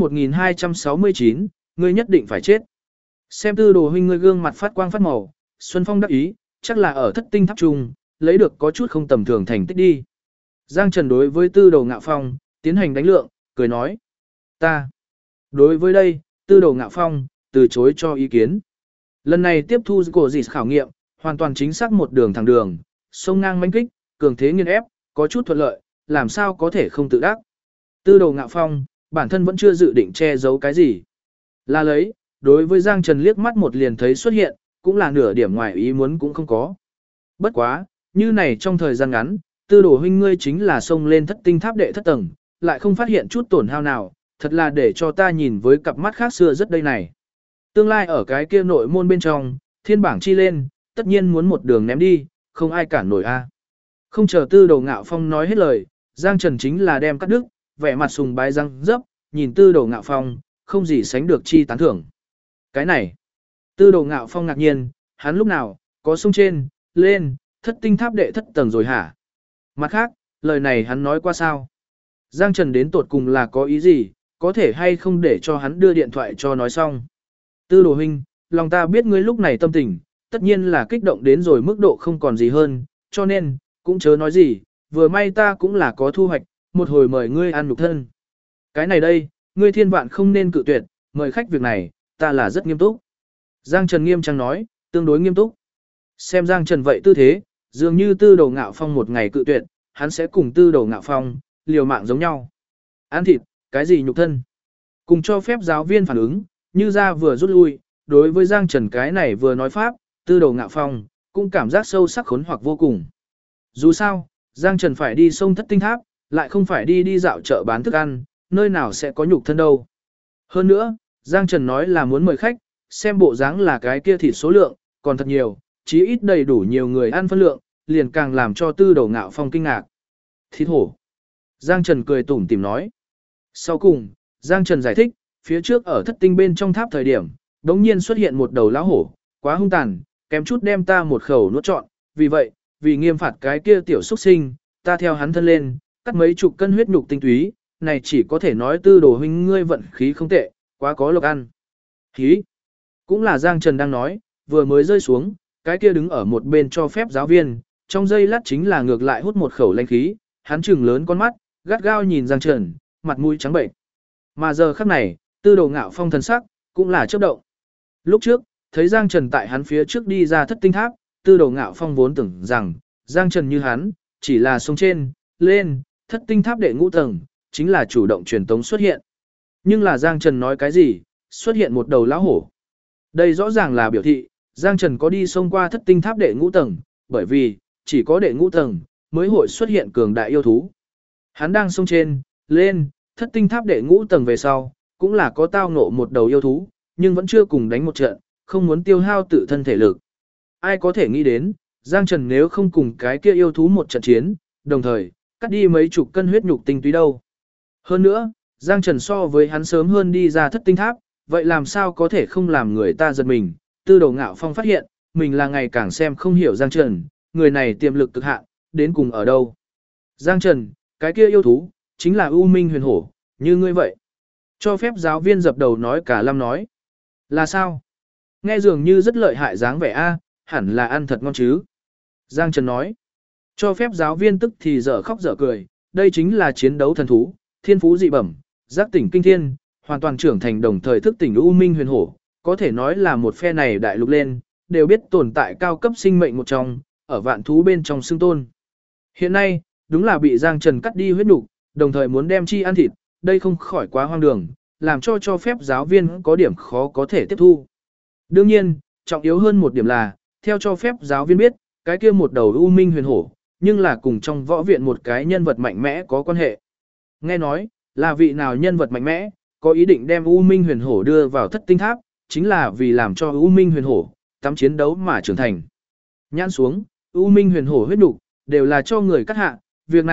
1269, ngươi nhất định phải chết. Xem Tư Đồ huynh ngươi gương mặt phát quang phát màu, Xuân Phong đắc ý, chắc là ở Thất Tinh Tháp trung, lấy được có chút không tầm thường thành tích đi. Giang Trần đối với Tư Đồ Ngạo Phong tiến hành đánh lượng, cười nói: "Ta." Đối với đây, Tư Đồ Ngạo Phong từ chối cho ý kiến. Lần này tiếp thu cổ dị khảo nghiệm, hoàn toàn chính xác một đường thẳng đường, sông ngang mãnh kích, cường thế nghiền ép, có chút thuận lợi, làm sao có thể không tự đắc. Tư Đồ Ngạo Phong, bản thân vẫn chưa dự định che giấu cái gì. Là lấy, đối với Giang Trần liếc mắt một liền thấy xuất hiện, cũng là nửa điểm ngoài ý muốn cũng không có. Bất quá, như này trong thời gian ngắn, Tư Đồ huynh ngươi chính là xông lên Thất Tinh Tháp đệ thất tầng, lại không phát hiện chút tổn hao nào, thật là để cho ta nhìn với cặp mắt khác xưa rất đây này. Tương lai ở cái kia nội môn bên trong, thiên bảng chi lên, tất nhiên muốn một đường ném đi, không ai cản nổi a. Không chờ Tư Đồ Ngạo Phong nói hết lời, Giang Trần chính là đem cắt đứt, vẻ mặt sùng bái răng dấp, nhìn Tư Đồ Ngạo Phong, không gì sánh được chi tán thưởng. Cái này, Tư Đồ Ngạo Phong ngạc nhiên, hắn lúc nào, có sông trên, lên, Thất Tinh Tháp đệ thất tầng rồi hả? Mặt khác, lời này hắn nói qua sao? Giang Trần đến tột cùng là có ý gì, có thể hay không để cho hắn đưa điện thoại cho nói xong. Tư Đồ huynh, lòng ta biết ngươi lúc này tâm tình, tất nhiên là kích động đến rồi mức độ không còn gì hơn, cho nên, cũng chớ nói gì, vừa may ta cũng là có thu hoạch, một hồi mời ngươi ăn nhục thân. Cái này đây, ngươi thiên vạn không nên cự tuyệt, mời khách việc này, ta là rất nghiêm túc. Giang Trần nghiêm trang nói, tương đối nghiêm túc. Xem Giang Trần vậy tư thế, dường như Tư Đồ Ngạo Phong một ngày cự tuyệt, hắn sẽ cùng Tư Đồ Ngạo Phong, liều mạng giống nhau. Ăn thịt, cái gì nhục thân? Cùng cho phép giáo viên phản ứng, như ra vừa rút lui, đối với Giang Trần cái này vừa nói pháp, Tư Đồ Ngạo Phong, cũng cảm giác sâu sắc khốn hoặc vô cùng. Dù sao, Giang Trần phải đi sông Thất Tinh Tháp, lại không phải đi dạo chợ bán thức ăn, nơi nào sẽ có nhục thân đâu. Hơn nữa, Giang Trần nói là muốn mời khách, xem bộ dáng là cái kia thịt số lượng, còn thật nhiều, chí ít đầy đủ nhiều người ăn phân lượng, liền càng làm cho Tư Đồ Ngạo Phong kinh ngạc. Thịt hổ. Giang Trần cười tủm tỉm nói. Sau cùng, Giang Trần giải thích, phía trước ở Thất Tinh bên trong tháp thời điểm, đống nhiên xuất hiện một đầu lão hổ, quá hung tàn, kém chút đem ta một khẩu nuốt trọn, vì vậy, vì nghiêm phạt cái kia tiểu xuất sinh, ta theo hắn thân lên, cắt mấy chục cân huyết nhục tinh túy, này chỉ có thể nói Tư Đồ huynh ngươi vận khí không tệ, quá có lộc ăn. Khí. Cũng là Giang Trần đang nói, vừa mới rơi xuống, cái kia đứng ở một bên cho phép giáo viên, trong giây lát chính là ngược lại hút một khẩu lanh khí, hắn trừng lớn con mắt, gắt gao nhìn Giang Trần, mặt mũi trắng bệnh. Mà giờ khắc này, Tư Đồ Ngạo Phong thần sắc, cũng là chớp động. Lúc trước, thấy Giang Trần tại hắn phía trước đi ra Thất Tinh Tháp, Tư Đồ Ngạo Phong vốn tưởng rằng, Giang Trần như hắn, chỉ là sông trên, lên, Thất Tinh Tháp đệ ngũ tầng, chính là chủ động truyền tống xuất hiện. Nhưng là Giang Trần nói cái gì, xuất hiện một đầu lão hổ. Đây rõ ràng là biểu thị, Giang Trần có đi xông qua Thất Tinh Tháp đệ ngũ tầng, bởi vì, chỉ có đệ ngũ tầng, mới hội xuất hiện cường đại yêu thú. Hắn đang xông trên, lên, Thất Tinh Tháp đệ ngũ tầng về sau, cũng là có tao ngộ một đầu yêu thú, nhưng vẫn chưa cùng đánh một trận, không muốn tiêu hao tự thân thể lực. Ai có thể nghĩ đến, Giang Trần nếu không cùng cái kia yêu thú một trận chiến, đồng thời, cắt đi mấy chục cân huyết nhục tinh túy đâu. Hơn nữa, Giang Trần so với hắn sớm hơn đi ra Thất Tinh Tháp, vậy làm sao có thể không làm người ta giật mình. Tư Đồ Ngạo Phong phát hiện, mình là ngày càng xem không hiểu Giang Trần, người này tiềm lực cực hạn, đến cùng ở đâu. Giang Trần, cái kia yêu thú, chính là U Minh Huyền Hổ, như ngươi vậy. Cho phép giáo viên dập đầu nói cả lâm nói. Là sao? Nghe dường như rất lợi hại dáng vẻ a, hẳn là ăn thật ngon chứ. Giang Trần nói. Cho phép giáo viên tức thì dở khóc dở cười, đây chính là chiến đấu thần thú, thiên phú dị bẩm, giác tỉnh kinh thiên, hoàn toàn trưởng thành đồng thời thức tỉnh U Minh Huyền Hổ, có thể nói là một phe này đại lục lên, đều biết tồn tại cao cấp sinh mệnh một trong, ở vạn thú bên trong xương tôn. Hiện nay, đúng là bị Giang Trần cắt đi huyết nục, đồng thời muốn đem chi ăn thịt, đây không khỏi quá hoang đường, làm cho phép giáo viên có điểm khó có thể tiếp thu. Đương nhiên, trọng yếu hơn một điểm là, theo cho phép giáo viên biết, cái kia một đầu U Minh Huyền Hổ, nhưng là cùng trong võ viện một cái nhân vật mạnh mẽ có quan hệ. Nghe nói, là vị nào nhân vật mạnh mẽ, có ý định đem U Minh Huyền Hổ đưa vào Thất Tinh Tháp, chính là vì làm cho U Minh Huyền Hổ tắm chiến đấu mà trưởng thành. Nhãn xuống, U Minh Huyền Hổ huyết nục đều là cho người cắt hạ, việc này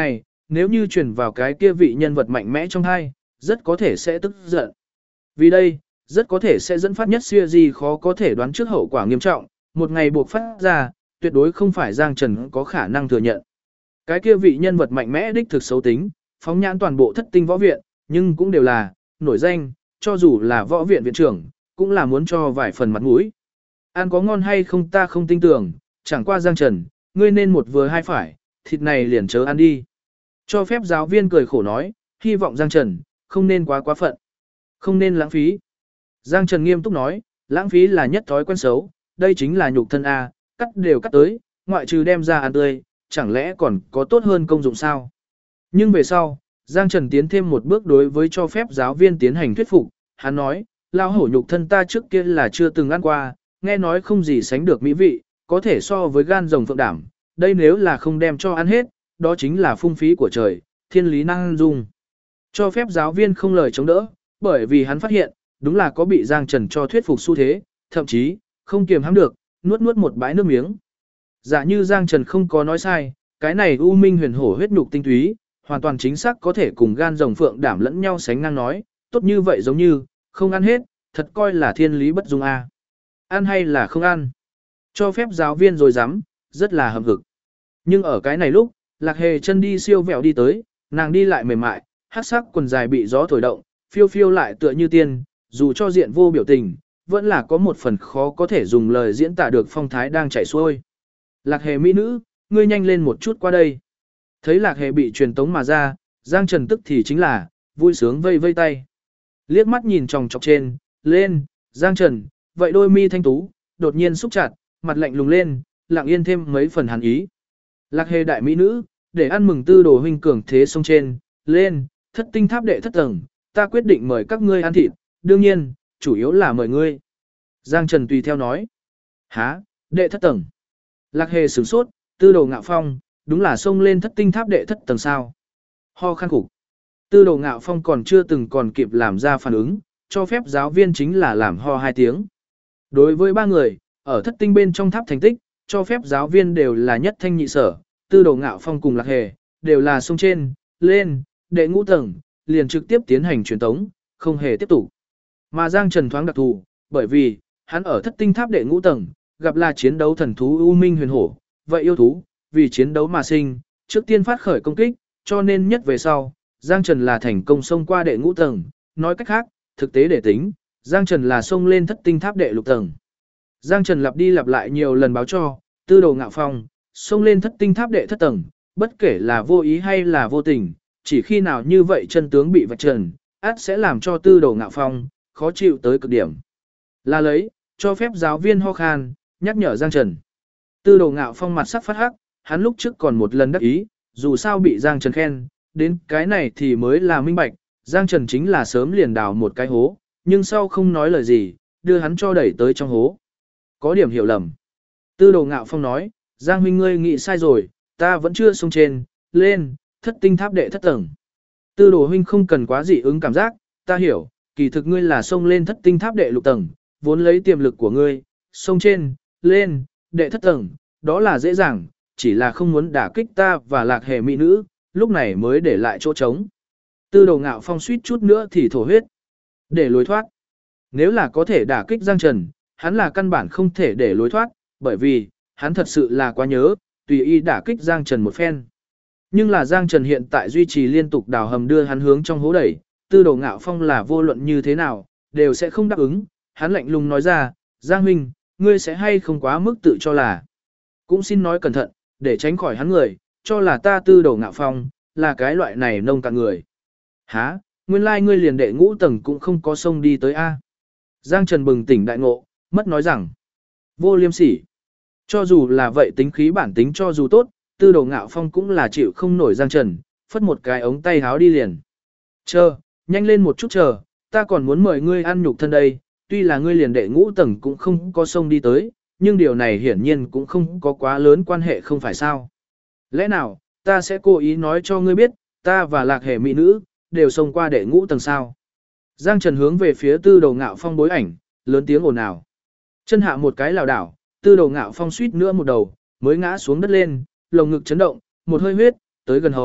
nếu như truyền vào cái kia vị nhân vật mạnh mẽ trong hai, rất có thể sẽ tức giận. Vì đây, rất có thể sẽ dẫn phát nhất siêu gì khó có thể đoán trước hậu quả nghiêm trọng, một ngày buộc phát ra, tuyệt đối không phải Giang Trần có khả năng thừa nhận. Cái kia vị nhân vật mạnh mẽ đích thực xấu tính, phóng nhãn toàn bộ thất tinh võ viện, nhưng cũng đều là nổi danh, cho dù là võ viện viện trưởng, cũng là muốn cho vài phần mặt mũi. Ăn có ngon hay không ta không tin tưởng, chẳng qua Giang Trần, ngươi nên một vừa hai phải, thịt này liền chớ ăn đi. Cho phép giáo viên cười khổ nói, hy vọng Giang Trần, không nên quá phận, không nên lãng phí. Giang Trần nghiêm túc nói, lãng phí là nhất thói quen xấu, đây chính là nhục thân A, cắt đều cắt tới, ngoại trừ đem ra ăn tươi, chẳng lẽ còn có tốt hơn công dụng sao? Nhưng về sau, Giang Trần tiến thêm một bước đối với cho phép giáo viên tiến hành thuyết phục, hắn nói, lao hổ nhục thân ta trước kia là chưa từng ăn qua, nghe nói không gì sánh được mỹ vị, có thể so với gan rồng phượng đảm, đây nếu là không đem cho ăn hết, đó chính là phung phí của trời, thiên lý năng dung. Cho phép giáo viên không lời chống đỡ, bởi vì hắn phát hiện, đúng là có bị Giang Trần cho thuyết phục xu thế, thậm chí, không kiềm hãm được, nuốt một bãi nước miếng. Giả như Giang Trần không có nói sai, cái này U Minh huyền hổ huyết nhục tinh túy, hoàn toàn chính xác có thể cùng gan rồng phượng đảm lẫn nhau sánh ngang nói, tốt như vậy giống như, không ăn hết, thật coi là thiên lý bất dung a. Ăn hay là không ăn? Cho phép giáo viên rồi dám, rất là hậm hực. Nhưng ở cái này lúc, Lạc Hề chân đi siêu vẹo đi tới, nàng đi lại mềm mại, hắc sắc quần dài bị gió thổi động, phiêu phiêu lại tựa như tiên, dù cho diện vô biểu tình, vẫn là có một phần khó có thể dùng lời diễn tả được phong thái đang chảy xuôi. Lạc Hề mỹ nữ, ngươi nhanh lên một chút qua đây. Thấy Lạc Hề bị truyền tống mà ra, Giang Trần tức thì chính là, vui sướng vây vây tay. Liếc mắt nhìn tròng trọc trên, lên, Giang Trần, vậy đôi mi thanh tú, đột nhiên xúc chặt, mặt lạnh lùng lên, lặng yên thêm mấy phần hàn ý. Lạc Hề đại mỹ nữ, để ăn mừng Tư Đồ huynh cường thế sông trên, lên, thất tinh tháp đệ thất tầng, ta quyết định mời các ngươi ăn thịt, đương nhiên, chủ yếu là mời ngươi. Giang Trần tùy theo nói. Hả, đệ thất tầng. Lạc Hề sửng sốt, Tư Đồ Ngạo Phong, đúng là xông lên thất tinh tháp đệ thất tầng sao. Ho khan khủng. Tư Đồ Ngạo Phong còn chưa từng còn kịp làm ra phản ứng, cho phép giáo viên chính là làm ho 2 tiếng. Đối với 3 người, ở thất tinh bên trong tháp thành tích, cho phép giáo viên đều là nhất thanh nhị sở, Tư Đồ Ngạo Phong cùng Lạc Hề, đều là xông trên, lên, đệ ngũ tầng, liền trực tiếp tiến hành truyền tống, không hề tiếp tục. Mà Giang Trần thoáng đặc thù, bởi vì, hắn ở thất tinh tháp đệ ngũ tầng, gặp là chiến đấu thần thú U Minh huyền hổ, vậy yêu thú, vì chiến đấu mà sinh, trước tiên phát khởi công kích, cho nên nhất về sau, Giang Trần là thành công xông qua đệ ngũ tầng, nói cách khác, thực tế để tính, Giang Trần là xông lên thất tinh tháp đệ lục tầng. Giang Trần lặp đi lặp lại nhiều lần báo cho, Tư Đồ Ngạo Phong, xông lên thất tinh tháp đệ thất tầng, bất kể là vô ý hay là vô tình, chỉ khi nào như vậy chân tướng bị vạch trần, ắt sẽ làm cho Tư Đồ Ngạo Phong, khó chịu tới cực điểm. Là lấy, cho phép giáo viên ho khan, nhắc nhở Giang Trần. Tư Đồ Ngạo Phong mặt sắc phát hắc, hắn lúc trước còn một lần đắc ý, dù sao bị Giang Trần khen, đến cái này thì mới là minh bạch, Giang Trần chính là sớm liền đào một cái hố, nhưng sau không nói lời gì, đưa hắn cho đẩy tới trong hố. Có điểm hiểu lầm. Tư Đồ Ngạo Phong nói, Giang huynh ngươi nghĩ sai rồi, ta vẫn chưa xông trên, lên, thất tinh tháp đệ thất tầng. Tư Đồ huynh không cần quá dị ứng cảm giác, ta hiểu, kỳ thực ngươi là xông lên thất tinh tháp đệ lục tầng, vốn lấy tiềm lực của ngươi, xông trên, lên, đệ thất tầng, đó là dễ dàng, chỉ là không muốn đả kích ta và Lạc Hề mỹ nữ, lúc này mới để lại chỗ trống. Tư Đồ Ngạo Phong suýt chút nữa thì thổ huyết. Để lối thoát. Nếu là có thể đả kích Giang Trần, hắn là căn bản không thể để lối thoát, bởi vì, hắn thật sự là quá nhớ, tùy ý đả kích Giang Trần một phen. Nhưng là Giang Trần hiện tại duy trì liên tục đào hầm đưa hắn hướng trong hố đẩy, Tư Đồ Ngạo Phong là vô luận như thế nào, đều sẽ không đáp ứng, hắn lạnh lùng nói ra, Giang huynh, ngươi sẽ hay không quá mức tự cho là. Cũng xin nói cẩn thận, để tránh khỏi hắn người, cho là ta Tư Đồ Ngạo Phong, là cái loại này nông cạn người. Hả, nguyên lai ngươi liền đệ ngũ tầng cũng không có sông đi tới A. Giang Trần bừng tỉnh đại ngộ, mất nói rằng, vô liêm sỉ. Cho dù là vậy tính khí bản tính cho dù tốt, Tư Đồ Ngạo Phong cũng là chịu không nổi Giang Trần, phất một cái ống tay háo đi liền. Chờ, nhanh lên một chút chờ, ta còn muốn mời ngươi ăn nhục thân đây, tuy là ngươi liền đệ ngũ tầng cũng không có sông đi tới, nhưng điều này hiển nhiên cũng không có quá lớn quan hệ không phải sao. Lẽ nào, ta sẽ cố ý nói cho ngươi biết, ta và Lạc Hề mỹ nữ, đều xông qua đệ ngũ tầng sao. Giang Trần hướng về phía Tư Đồ Ngạo Phong bối ảnh, lớn tiếng ồn ào. Chân hạ một cái lảo đảo, Tư Đồ Ngạo Phong suýt nữa một đầu, mới ngã xuống đất lên, lồng ngực chấn động, một hơi huyết, tới gần hầu,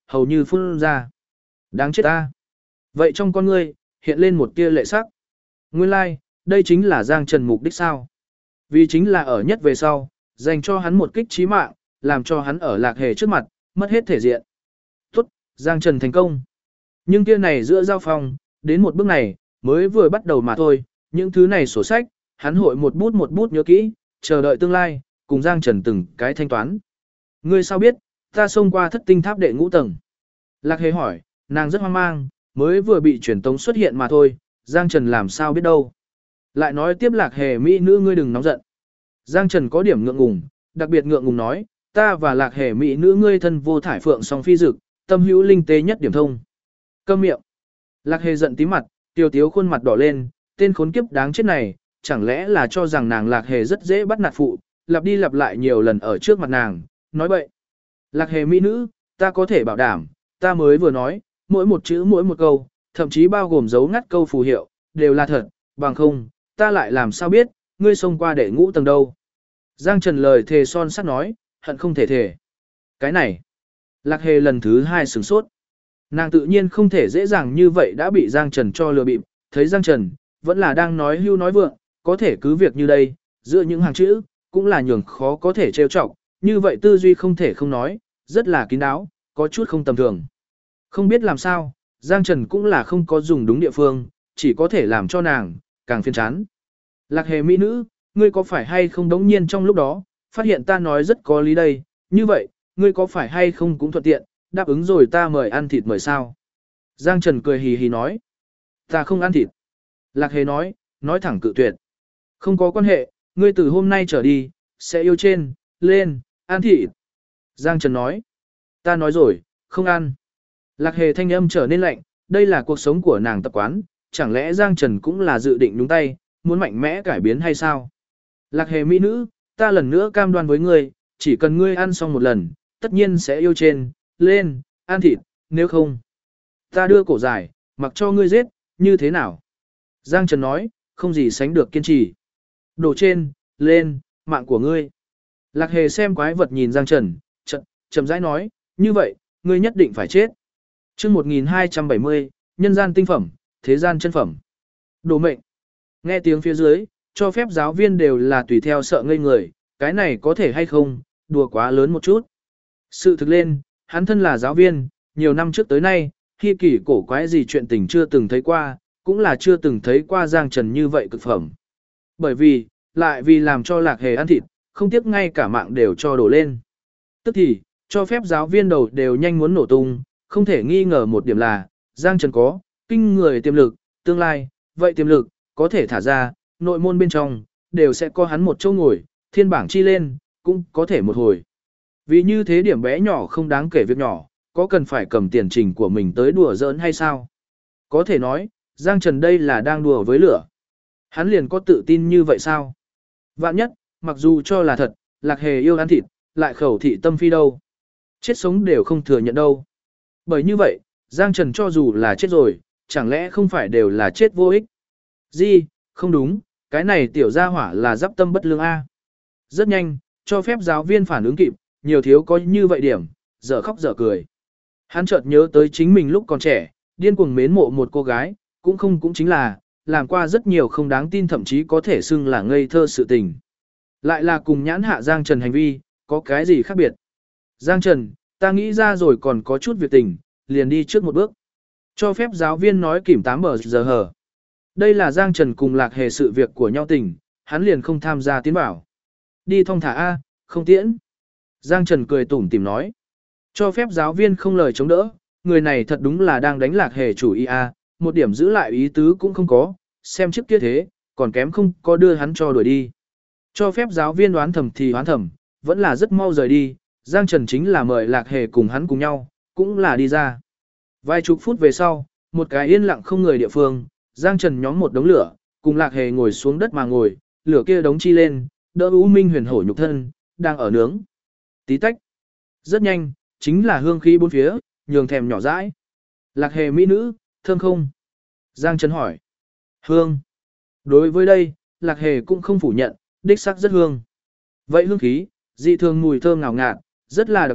hầu như phun ra. Đáng chết ta. Vậy trong con ngươi, hiện lên một tia lệ sắc. Nguyên lai, đây chính là Giang Trần mục đích sao. Vì chính là ở nhất về sau, dành cho hắn một kích chí mạng, làm cho hắn ở Lạc Hề trước mặt, mất hết thể diện. Tốt, Giang Trần thành công. Nhưng kia này giữa giao phong, đến một bước này, mới vừa bắt đầu mà thôi, những thứ này sổ sách, hắn hội một bút nhớ kỹ, chờ đợi tương lai, cùng Giang Trần từng cái thanh toán. Ngươi sao biết, ta xông qua thất tinh tháp đệ ngũ tầng. Lạc Hề hỏi, nàng rất hoang mang, mới vừa bị truyền tống xuất hiện mà thôi, Giang Trần làm sao biết đâu. Lại nói tiếp Lạc Hề mỹ nữ ngươi đừng nóng giận. Giang Trần có điểm ngượng ngùng, đặc biệt ngượng ngùng nói, ta và Lạc Hề mỹ nữ ngươi thân vô thải phượng song phi dực, tâm hữu linh tế nhất điểm thông. Câm miệng. Lạc Hề giận tí mặt, tiêu tiếu khuôn mặt đỏ lên, tên khốn kiếp đáng chết này, chẳng lẽ là cho rằng nàng Lạc Hề rất dễ bắt nạt phụ, lặp đi lặp lại nhiều lần ở trước mặt nàng, nói bậy. Lạc Hề mỹ nữ, ta có thể bảo đảm, ta mới vừa nói, mỗi một chữ mỗi một câu, thậm chí bao gồm dấu ngắt câu phù hiệu, đều là thật, bằng không, ta lại làm sao biết, ngươi xông qua đệ ngũ tầng đâu. Giang Trần lời thề son sắt nói, hận không thể thề. Cái này, Lạc Hề lần thứ hai sửng sốt. Nàng tự nhiên không thể dễ dàng như vậy đã bị Giang Trần cho lừa bịp, thấy Giang Trần, vẫn là đang nói hưu nói vượng, có thể cứ việc như đây, giữa những hàng chữ, cũng là nhường khó có thể trêu chọc, như vậy tư duy không thể không nói, rất là kín đáo, có chút không tầm thường. Không biết làm sao, Giang Trần cũng là không có dùng đúng địa phương, chỉ có thể làm cho nàng, càng phiền chán. Lạc Hề mỹ nữ, ngươi có phải hay không đống nhiên trong lúc đó, phát hiện ta nói rất có lý đây, như vậy, ngươi có phải hay không cũng thuận tiện, đáp ứng rồi ta mời ăn thịt mời sao. Giang Trần cười hì hì nói, ta không ăn thịt. Lạc Hề nói thẳng cự tuyệt. Không có quan hệ, ngươi từ hôm nay trở đi, sẽ yêu trên, lên, ăn thịt. Giang Trần nói, ta nói rồi, không ăn. Lạc Hề thanh âm trở nên lạnh, đây là cuộc sống của nàng tập quán, chẳng lẽ Giang Trần cũng là dự định nhúng tay, muốn mạnh mẽ cải biến hay sao? Lạc Hề mỹ nữ, ta lần nữa cam đoan với ngươi, chỉ cần ngươi ăn xong một lần, tất nhiên sẽ yêu trên, lên, ăn thịt, nếu không. Ta đưa cổ dài, mặc cho ngươi giết, như thế nào? Giang Trần nói, không gì sánh được kiên trì. Đổ trên, lên, mạng của ngươi. Lạc Hề xem quái vật nhìn Giang Trần, chậm rãi nói, như vậy, ngươi nhất định phải chết. Chương 1270, nhân gian tinh phẩm, thế gian chân phẩm. Đồ mệnh. Nghe tiếng phía dưới, cho phép giáo viên đều là tùy theo sợ ngây người, cái này có thể hay không, đùa quá lớn một chút. Sự thực lên, hắn thân là giáo viên, nhiều năm trước tới nay, khi kỳ cổ quái gì chuyện tình chưa từng thấy qua, cũng là chưa từng thấy qua Giang Trần như vậy cực phẩm. Bởi vì, lại vì làm cho Lạc Hề ăn thịt, không tiếc ngay cả mạng đều cho đổ lên. Tức thì, cho phép giáo viên đầu đều nhanh muốn nổ tung, không thể nghi ngờ một điểm là, Giang Trần có, kinh người tiềm lực, tương lai, vậy tiềm lực, có thể thả ra, nội môn bên trong, đều sẽ có hắn một chỗ ngồi, thiên bảng chi lên, cũng có thể một hồi. Vì như thế điểm bé nhỏ không đáng kể việc nhỏ, có cần phải cầm tiền trình của mình tới đùa giỡn hay sao? Có thể nói, Giang Trần đây là đang đùa với lửa. Hắn liền có tự tin như vậy sao? Vạn nhất, mặc dù cho là thật, Lạc Hề yêu ăn thịt, lại khẩu thị tâm phi đâu. Chết sống đều không thừa nhận đâu. Bởi như vậy, Giang Trần cho dù là chết rồi, chẳng lẽ không phải đều là chết vô ích? Gì, không đúng, cái này tiểu gia hỏa là giáp tâm bất lương A. Rất nhanh, cho phép giáo viên phản ứng kịp, nhiều thiếu có như vậy điểm, dở khóc dở cười. Hắn chợt nhớ tới chính mình lúc còn trẻ, điên cuồng mến mộ một cô gái, cũng chính là, làm qua rất nhiều không đáng tin thậm chí có thể xưng là ngây thơ sự tình. Lại là cùng nhãn hạ Giang Trần hành vi, có cái gì khác biệt? Giang Trần, ta nghĩ ra rồi còn có chút việc tình, liền đi trước một bước. Cho phép giáo viên nói kìm 8 giờ hờ. Đây là Giang Trần cùng Lạc Hề sự việc của nhau tình, hắn liền không tham gia tiến bảo. Đi thong thả A, không tiễn. Giang Trần cười tủm tỉm nói. Cho phép giáo viên không lời chống đỡ, người này thật đúng là đang đánh Lạc Hề chủ ý A, một điểm giữ lại ý tứ cũng không có, xem trước kia thế, còn kém không có đưa hắn cho đuổi đi. Cho phép giáo viên đoán thầm thì đoán thầm, vẫn là rất mau rời đi, Giang Trần chính là mời Lạc Hề cùng hắn cùng nhau, cũng là đi ra. Vài chục phút về sau, một cái yên lặng không người địa phương, Giang Trần nhóm một đống lửa, cùng Lạc Hề ngồi xuống đất mà ngồi, lửa kia đống chi lên, đỡ U Minh huyền hổ nhục thân, đang ở nướng. Tí tách. Rất nhanh, chính là hương khí bốn phía, nhường thèm nhỏ dãi. Lạc Hề mỹ nữ, thơm không? Giang Trần hỏi. Hương. Đối với đây, Lạc Hề cũng không phủ nhận, đích sắc rất hương. Vậy hương khí, dị thường mùi thơm ngào ngạt, rất là đặc biệt,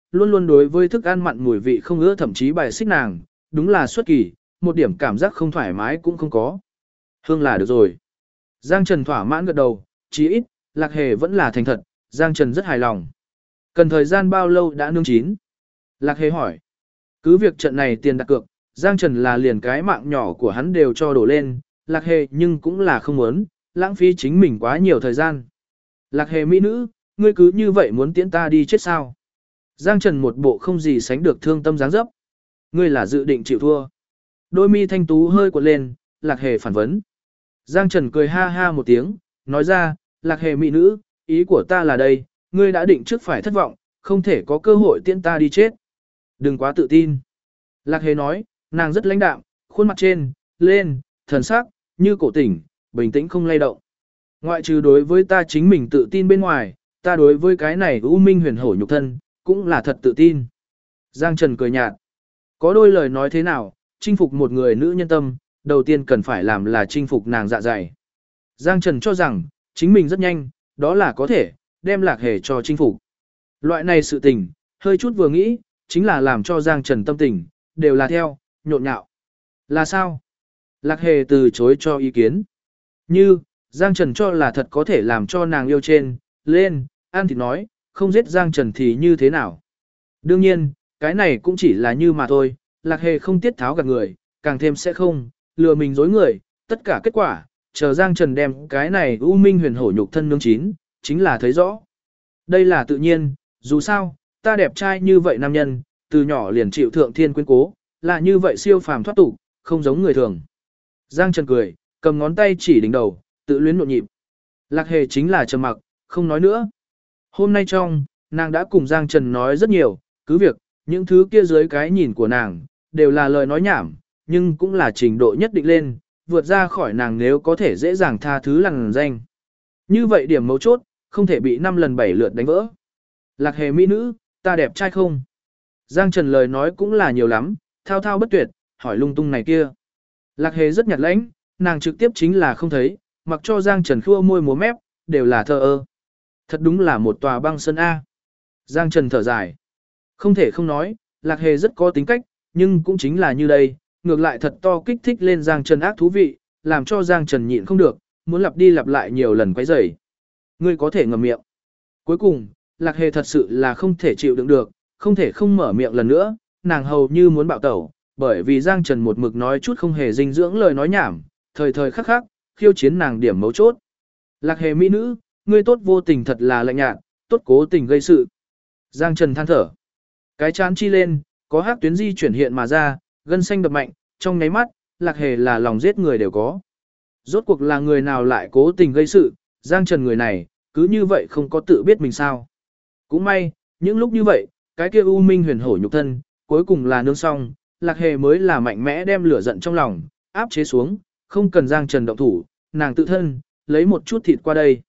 luôn luôn đối với thức ăn mặn mùi vị không ưa thậm chí bài xích nàng, đúng là xuất kỳ, một điểm cảm giác không thoải mái cũng không có. Hương là được rồi. Giang Trần thỏa mãn gật đầu, chí ít, Lạc Hề vẫn là thành thật, Giang Trần rất hài lòng. Cần thời gian bao lâu đã nướng chín? Lạc Hề hỏi. Cứ việc trận này tiền đặt cược, Giang Trần là liền cái mạng nhỏ của hắn đều cho đổ lên, Lạc Hề nhưng cũng là không muốn, lãng phí chính mình quá nhiều thời gian. Lạc Hề mỹ nữ, ngươi cứ như vậy muốn tiễn ta đi chết sao? Giang Trần một bộ không gì sánh được thương tâm dáng dấp. Ngươi là dự định chịu thua. Đôi mi thanh tú hơi cuộn lên, Lạc Hề phản vấn. Giang Trần cười ha ha một tiếng, nói ra, Lạc Hề mỹ nữ, ý của ta là đây, ngươi đã định trước phải thất vọng, không thể có cơ hội tiễn ta đi chết. Đừng quá tự tin. Lạc Hề nói, nàng rất lãnh đạm, khuôn mặt trên, lên, thần sắc, như cổ tỉnh, bình tĩnh không lay động. Ngoại trừ đối với ta chính mình tự tin bên ngoài, ta đối với cái này U Minh huyền hổ nhục thân, cũng là thật tự tin. Giang Trần cười nhạt. Có đôi lời nói thế nào, chinh phục một người nữ nhân tâm, đầu tiên cần phải làm là chinh phục nàng dạ dày. Giang Trần cho rằng, chính mình rất nhanh, đó là có thể, đem Lạc Hề cho chinh phục. Loại này sự tình, hơi chút vừa nghĩ, chính là làm cho Giang Trần tâm tình, đều là theo, nhộn nhạo. Là sao? Lạc Hề từ chối cho ý kiến. Như, Giang Trần cho là thật có thể làm cho nàng yêu trên, lên, ăn thịt nói, không giết Giang Trần thì như thế nào? Đương nhiên, cái này cũng chỉ là như mà thôi, Lạc Hề không tiết tháo gạt người, càng thêm sẽ không, lừa mình dối người, tất cả kết quả, chờ Giang Trần đem cái này U Minh huyền hổ nhục thân nướng chín, chính là thấy rõ. Đây là tự nhiên, dù sao, ta đẹp trai như vậy nam nhân, từ nhỏ liền chịu thượng thiên quyến cố, là như vậy siêu phàm thoát tục, không giống người thường. Giang Trần cười, cầm ngón tay chỉ đỉnh đầu, tự luyến nhộn nhịp. Lạc Hề chính là trầm mặc, không nói nữa. Hôm nay trong, nàng đã cùng Giang Trần nói rất nhiều, cứ việc, những thứ kia dưới cái nhìn của nàng, đều là lời nói nhảm, nhưng cũng là trình độ nhất định lên, vượt ra khỏi nàng nếu có thể dễ dàng tha thứ lằn danh. Như vậy điểm mấu chốt, không thể bị 5 lần 7 lượt đánh vỡ. Lạc Hề mỹ nữ, ta đẹp trai không? Giang Trần lời nói cũng là nhiều lắm, thao thao bất tuyệt, hỏi lung tung này kia. Lạc Hề rất nhạt lãnh, nàng trực tiếp chính là không thấy, mặc cho Giang Trần khua môi múa mép, đều là thờ ơ. Thật đúng là một tòa băng sơn A. Giang Trần thở dài. Không thể không nói, Lạc Hề rất có tính cách, nhưng cũng chính là như đây, ngược lại thật to kích thích lên Giang Trần ác thú vị, làm cho Giang Trần nhịn không được, muốn lặp đi lặp lại nhiều lần quấy rầy. Ngươi có thể ngậm miệng. Cuối cùng, Lạc Hề thật sự là không thể chịu đựng được, không thể không mở miệng lần nữa, nàng hầu như muốn bạo tẩu, bởi vì Giang Trần một mực nói chút không hề dinh dưỡng lời nói nhảm, thời thời khắc khắc, khiêu chiến nàng điểm mấu chốt. Lạc Hề mỹ nữ, ngươi tốt vô tình thật là lạnh nhạt, tốt cố tình gây sự. Giang Trần than thở. Cái chán chi lên, có hắc tuyến di chuyển hiện mà ra, gân xanh đập mạnh, trong nháy mắt, Lạc Hề là lòng giết người đều có. Rốt cuộc là người nào lại cố tình gây sự, Giang Trần người này, cứ như vậy không có tự biết mình sao. Cũng may, những lúc như vậy, cái kia U Minh huyền hổ nhục thân, cuối cùng là nương xong, Lạc Hề mới là mạnh mẽ đem lửa giận trong lòng, áp chế xuống, không cần Giang Trần động thủ, nàng tự thân, lấy một chút thịt qua đây.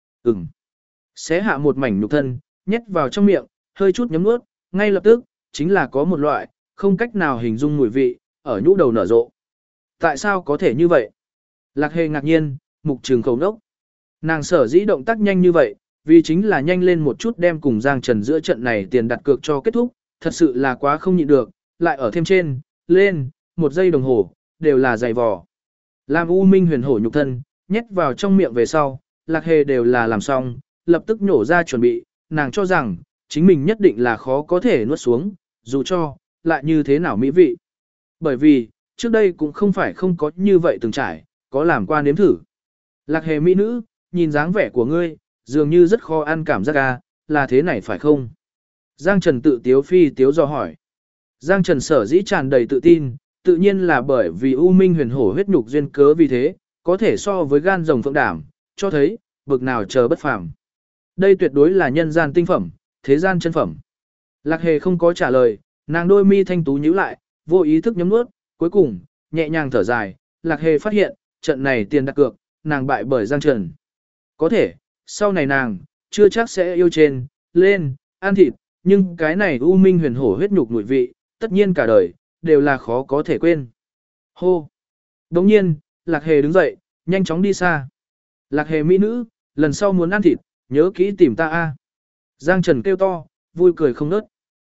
Xé hạ một mảnh nhục thân, nhét vào trong miệng, hơi chút nhấm nuốt, ngay lập tức, chính là có một loại, không cách nào hình dung mùi vị, ở nhũ đầu nở rộ. Tại sao có thể như vậy? Lạc Hề ngạc nhiên, mục trường khẩu nốc. Nàng sở dĩ động tác nhanh như vậy, vì chính là nhanh lên một chút đem cùng Giang Trần giữa trận này tiền đặt cược cho kết thúc, thật sự là quá không nhịn được, lại ở thêm trên, lên, 1 giây đồng hồ, đều là dày vò. Làm U Minh huyền hổ nhục thân, nhét vào trong miệng về sau, Lạc Hề đều là làm xong, lập tức nhổ ra chuẩn bị, nàng cho rằng, chính mình nhất định là khó có thể nuốt xuống, dù cho, lại như thế nào mỹ vị. Bởi vì, trước đây cũng không phải không có như vậy từng trải, có làm qua nếm thử. Lạc Hề mỹ nữ, nhìn dáng vẻ của ngươi, dường như rất khó ăn cảm giác à, là thế này phải không? Giang Trần tự tiếu phi tiếu do hỏi. Giang Trần sở dĩ tràn đầy tự tin, tự nhiên là bởi vì U Minh huyền hổ huyết nhục duyên cớ vì thế, có thể so với gan rồng phượng đảm, cho thấy, bực nào chờ bất phàm. Đây tuyệt đối là nhân gian tinh phẩm, thế gian chân phẩm. Lạc Hề không có trả lời, nàng đôi mi thanh tú nhíu lại, vô ý thức nhấm nuốt, cuối cùng, nhẹ nhàng thở dài, Lạc Hề phát hiện, trận này tiền đặt cược, nàng bại bởi Giang Trần. Có thể, sau này nàng, chưa chắc sẽ yêu trên, lên, ăn thịt, nhưng cái này U Minh huyền hổ huyết nhục mùi vị, tất nhiên cả đời, đều là khó có thể quên. Hô! Đồng nhiên, Lạc Hề đứng dậy, nhanh chóng đi xa. Lạc Hề mỹ nữ, lần sau muốn ăn thịt, nhớ kỹ tìm ta a. Giang Trần kêu to, vui cười không nớt.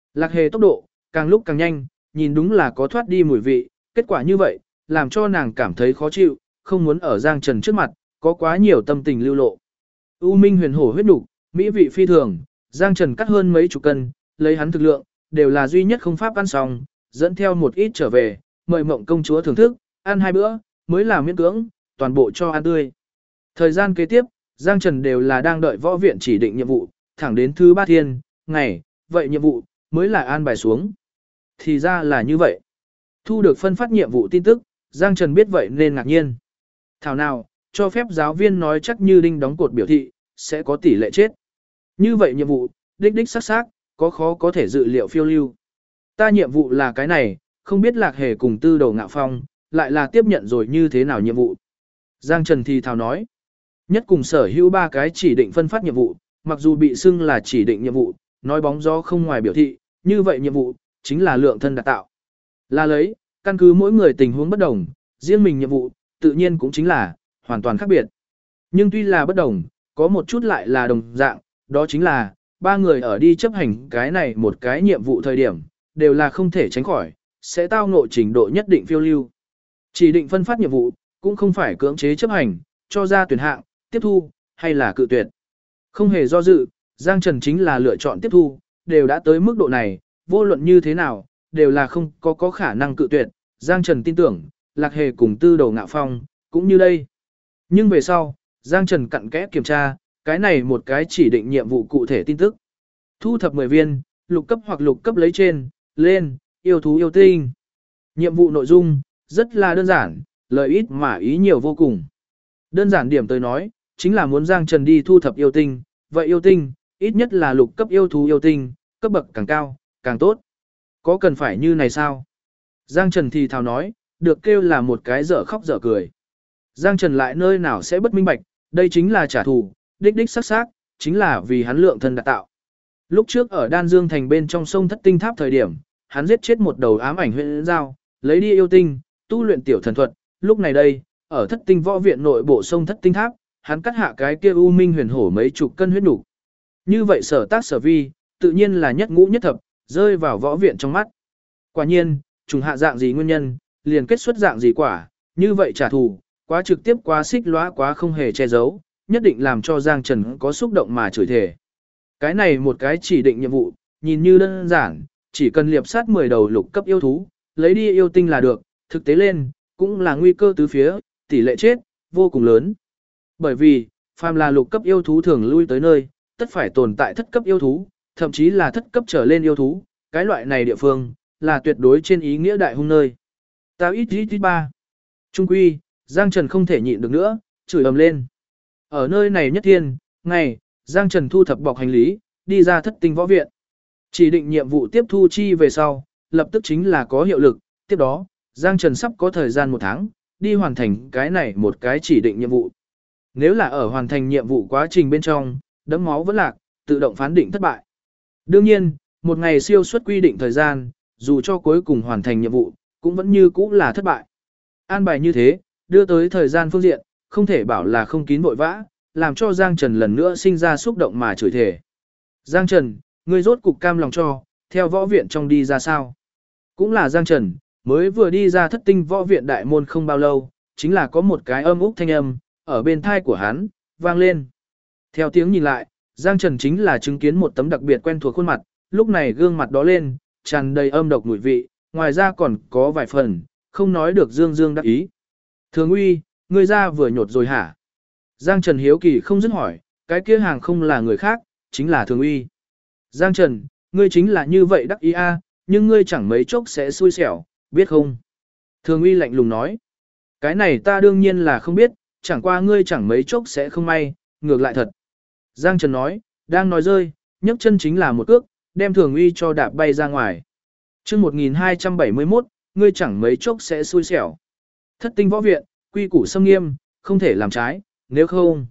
Lạc Hề tốc độ, càng lúc càng nhanh, nhìn đúng là có thoát đi mùi vị, kết quả như vậy, làm cho nàng cảm thấy khó chịu, không muốn ở Giang Trần trước mặt, có quá nhiều tâm tình lưu lộ. U Minh huyền hổ huyết nục, mỹ vị phi thường, Giang Trần cắt hơn mấy chục cân, lấy hắn thực lượng, đều là duy nhất không pháp ăn xong, dẫn theo một ít trở về, mời Mộng công chúa thưởng thức, ăn 2 bữa, mới là miễn cưỡng, toàn bộ cho ăn tươi. Thời gian kế tiếp, Giang Trần đều là đang đợi võ viện chỉ định nhiệm vụ, thẳng đến thứ 3 thiên, ngày, vậy nhiệm vụ, mới là an bài xuống. Thì ra là như vậy. Thu được phân phát nhiệm vụ tin tức, Giang Trần biết vậy nên ngạc nhiên. Thảo nào, cho phép giáo viên nói chắc như đinh đóng cột biểu thị, sẽ có tỷ lệ chết. Như vậy nhiệm vụ, đích đích xác xác, có khó có thể dự liệu phiêu lưu. Ta nhiệm vụ là cái này, không biết Lạc Hề cùng Tư Đầu Ngạo Phong, lại là tiếp nhận rồi như thế nào nhiệm vụ. Giang Trần thì thào nói. Nhất cùng sở hữu 3 cái chỉ định phân phát nhiệm vụ, mặc dù bị xưng là chỉ định nhiệm vụ, nói bóng gió không ngoài biểu thị, như vậy nhiệm vụ, chính là lượng thân đạt tạo. Là lấy, căn cứ mỗi người tình huống bất đồng, riêng mình nhiệm vụ, tự nhiên cũng chính là, hoàn toàn khác biệt. Nhưng tuy là bất đồng, có một chút lại là đồng dạng, đó chính là, 3 người ở đi chấp hành cái này một cái nhiệm vụ thời điểm, đều là không thể tránh khỏi, sẽ tao ngộ trình độ nhất định phiêu lưu. Chỉ định phân phát nhiệm vụ, cũng không phải cưỡng chế chấp hành, cho ra tuyển hạng, tiếp thu, hay là cự tuyệt. Không hề do dự, Giang Trần chính là lựa chọn tiếp thu, đều đã tới mức độ này, vô luận như thế nào, đều là không có khả năng cự tuyệt. Giang Trần tin tưởng, Lạc Hề cùng Tư Đầu Ngạo Phong, cũng như đây. Nhưng về sau, Giang Trần cặn kẽ kiểm tra, cái này một cái chỉ định nhiệm vụ cụ thể tin tức. Thu thập 10 viên, lục cấp hoặc lục cấp lấy trên, lên, yêu thú yêu tinh. Nhiệm vụ nội dung, rất là đơn giản, lợi ít mà ý nhiều vô cùng. Đơn giản điểm tới nói, chính là muốn Giang Trần đi thu thập yêu tinh, vậy yêu tinh, ít nhất là lục cấp yêu thú yêu tinh, cấp bậc càng cao, càng tốt. Có cần phải như này sao? Giang Trần thì thào nói, được kêu là một cái dở khóc dở cười. Giang Trần lại nơi nào sẽ bất minh bạch, đây chính là trả thù, đích đích sắc sắc, chính là vì hắn lượng thân đạt tạo. Lúc trước ở Đan Dương thành bên trong sông Thất Tinh Tháp thời điểm, hắn giết chết một đầu ám ảnh huyễn dao, lấy đi yêu tinh, tu luyện tiểu thần thuật, lúc này đây, ở Thất Tinh võ viện nội bộ sông Thất Tinh Tháp, hắn cắt hạ cái kia U Minh huyền hổ mấy chục cân huyết nục. Như vậy sở tác sở vi, tự nhiên là nhất ngũ nhất thập, rơi vào võ viện trong mắt. Quả nhiên, trùng hạ dạng gì nguyên nhân, liền kết xuất dạng gì quả, như vậy trả thù, quá trực tiếp quá xích lóa quá không hề che giấu, nhất định làm cho Giang Trần có xúc động mà chửi thề. Cái này một cái chỉ định nhiệm vụ, nhìn như đơn giản, chỉ cần liệp sát 10 đầu lục cấp yêu thú, lấy đi yêu tinh là được, thực tế lên, cũng là nguy cơ tứ phía, tỷ lệ chết, vô cùng lớn. Bởi vì, phàm là lục cấp yêu thú thường lui tới nơi, tất phải tồn tại thất cấp yêu thú, thậm chí là thất cấp trở lên yêu thú, cái loại này địa phương, là tuyệt đối trên ý nghĩa đại hung nơi. Tao ít ít ít ba. Trung quy, Giang Trần không thể nhịn được nữa, chửi ầm lên. Ở nơi này nhất thiên, ngày, Giang Trần thu thập bọc hành lý, đi ra Thất Tinh võ viện. Chỉ định nhiệm vụ tiếp thu chi về sau, lập tức chính là có hiệu lực, tiếp đó, Giang Trần sắp có thời gian 1 tháng, đi hoàn thành cái này một cái chỉ định nhiệm vụ. Nếu là ở hoàn thành nhiệm vụ quá trình bên trong, đẫm máu vẫn lạc, tự động phán định thất bại. Đương nhiên, một ngày siêu suất quy định thời gian, dù cho cuối cùng hoàn thành nhiệm vụ, cũng vẫn như cũ là thất bại. An bài như thế, đưa tới thời gian phương diện, không thể bảo là không kín vội vã, làm cho Giang Trần lần nữa sinh ra xúc động mà chửi thề. Giang Trần, ngươi rốt cục cam lòng cho, theo võ viện trong đi ra sao? Cũng là Giang Trần, mới vừa đi ra Thất Tinh võ viện đại môn không bao lâu, chính là có một cái âm úc thanh âm, ở bên thai của hắn, vang lên. Theo tiếng nhìn lại, Giang Trần chính là chứng kiến một tấm đặc biệt quen thuộc khuôn mặt, lúc này gương mặt đó lên, tràn đầy âm độc mùi vị, ngoài ra còn có vài phần, không nói được dương dương đắc ý. Thường Uy, ngươi ra vừa nhột rồi hả? Giang Trần hiếu kỳ không dứt hỏi, cái kia hàng không là người khác, chính là Thường Uy. Giang Trần, ngươi chính là như vậy đắc ý a, nhưng ngươi chẳng mấy chốc sẽ xui xẻo, biết không? Thường Uy lạnh lùng nói, cái này ta đương nhiên là không biết, chẳng qua ngươi chẳng mấy chốc sẽ không may, ngược lại thật. Giang Trần nói, đang nói rơi, nhấc chân chính là một cước, đem Thường Uy cho đạp bay ra ngoài. Chương 1271, ngươi chẳng mấy chốc sẽ xui xẻo. Thất Tinh võ viện, quy củ xâm nghiêm, không thể làm trái, nếu không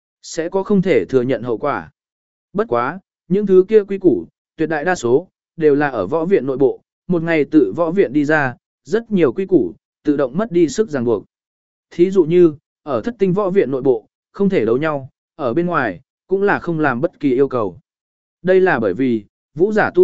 sẽ có không thể thừa nhận hậu quả. Bất quá, những thứ kia quy củ, tuyệt đại đa số đều là ở võ viện nội bộ, một ngày tự võ viện đi ra, rất nhiều quy củ tự động mất đi sức ràng buộc. Thí dụ như, ở Thất Tinh võ viện nội bộ, không thể đấu nhau, ở bên ngoài cũng là không làm bất kỳ yêu cầu. Đây là bởi vì, vũ giả tu luyện,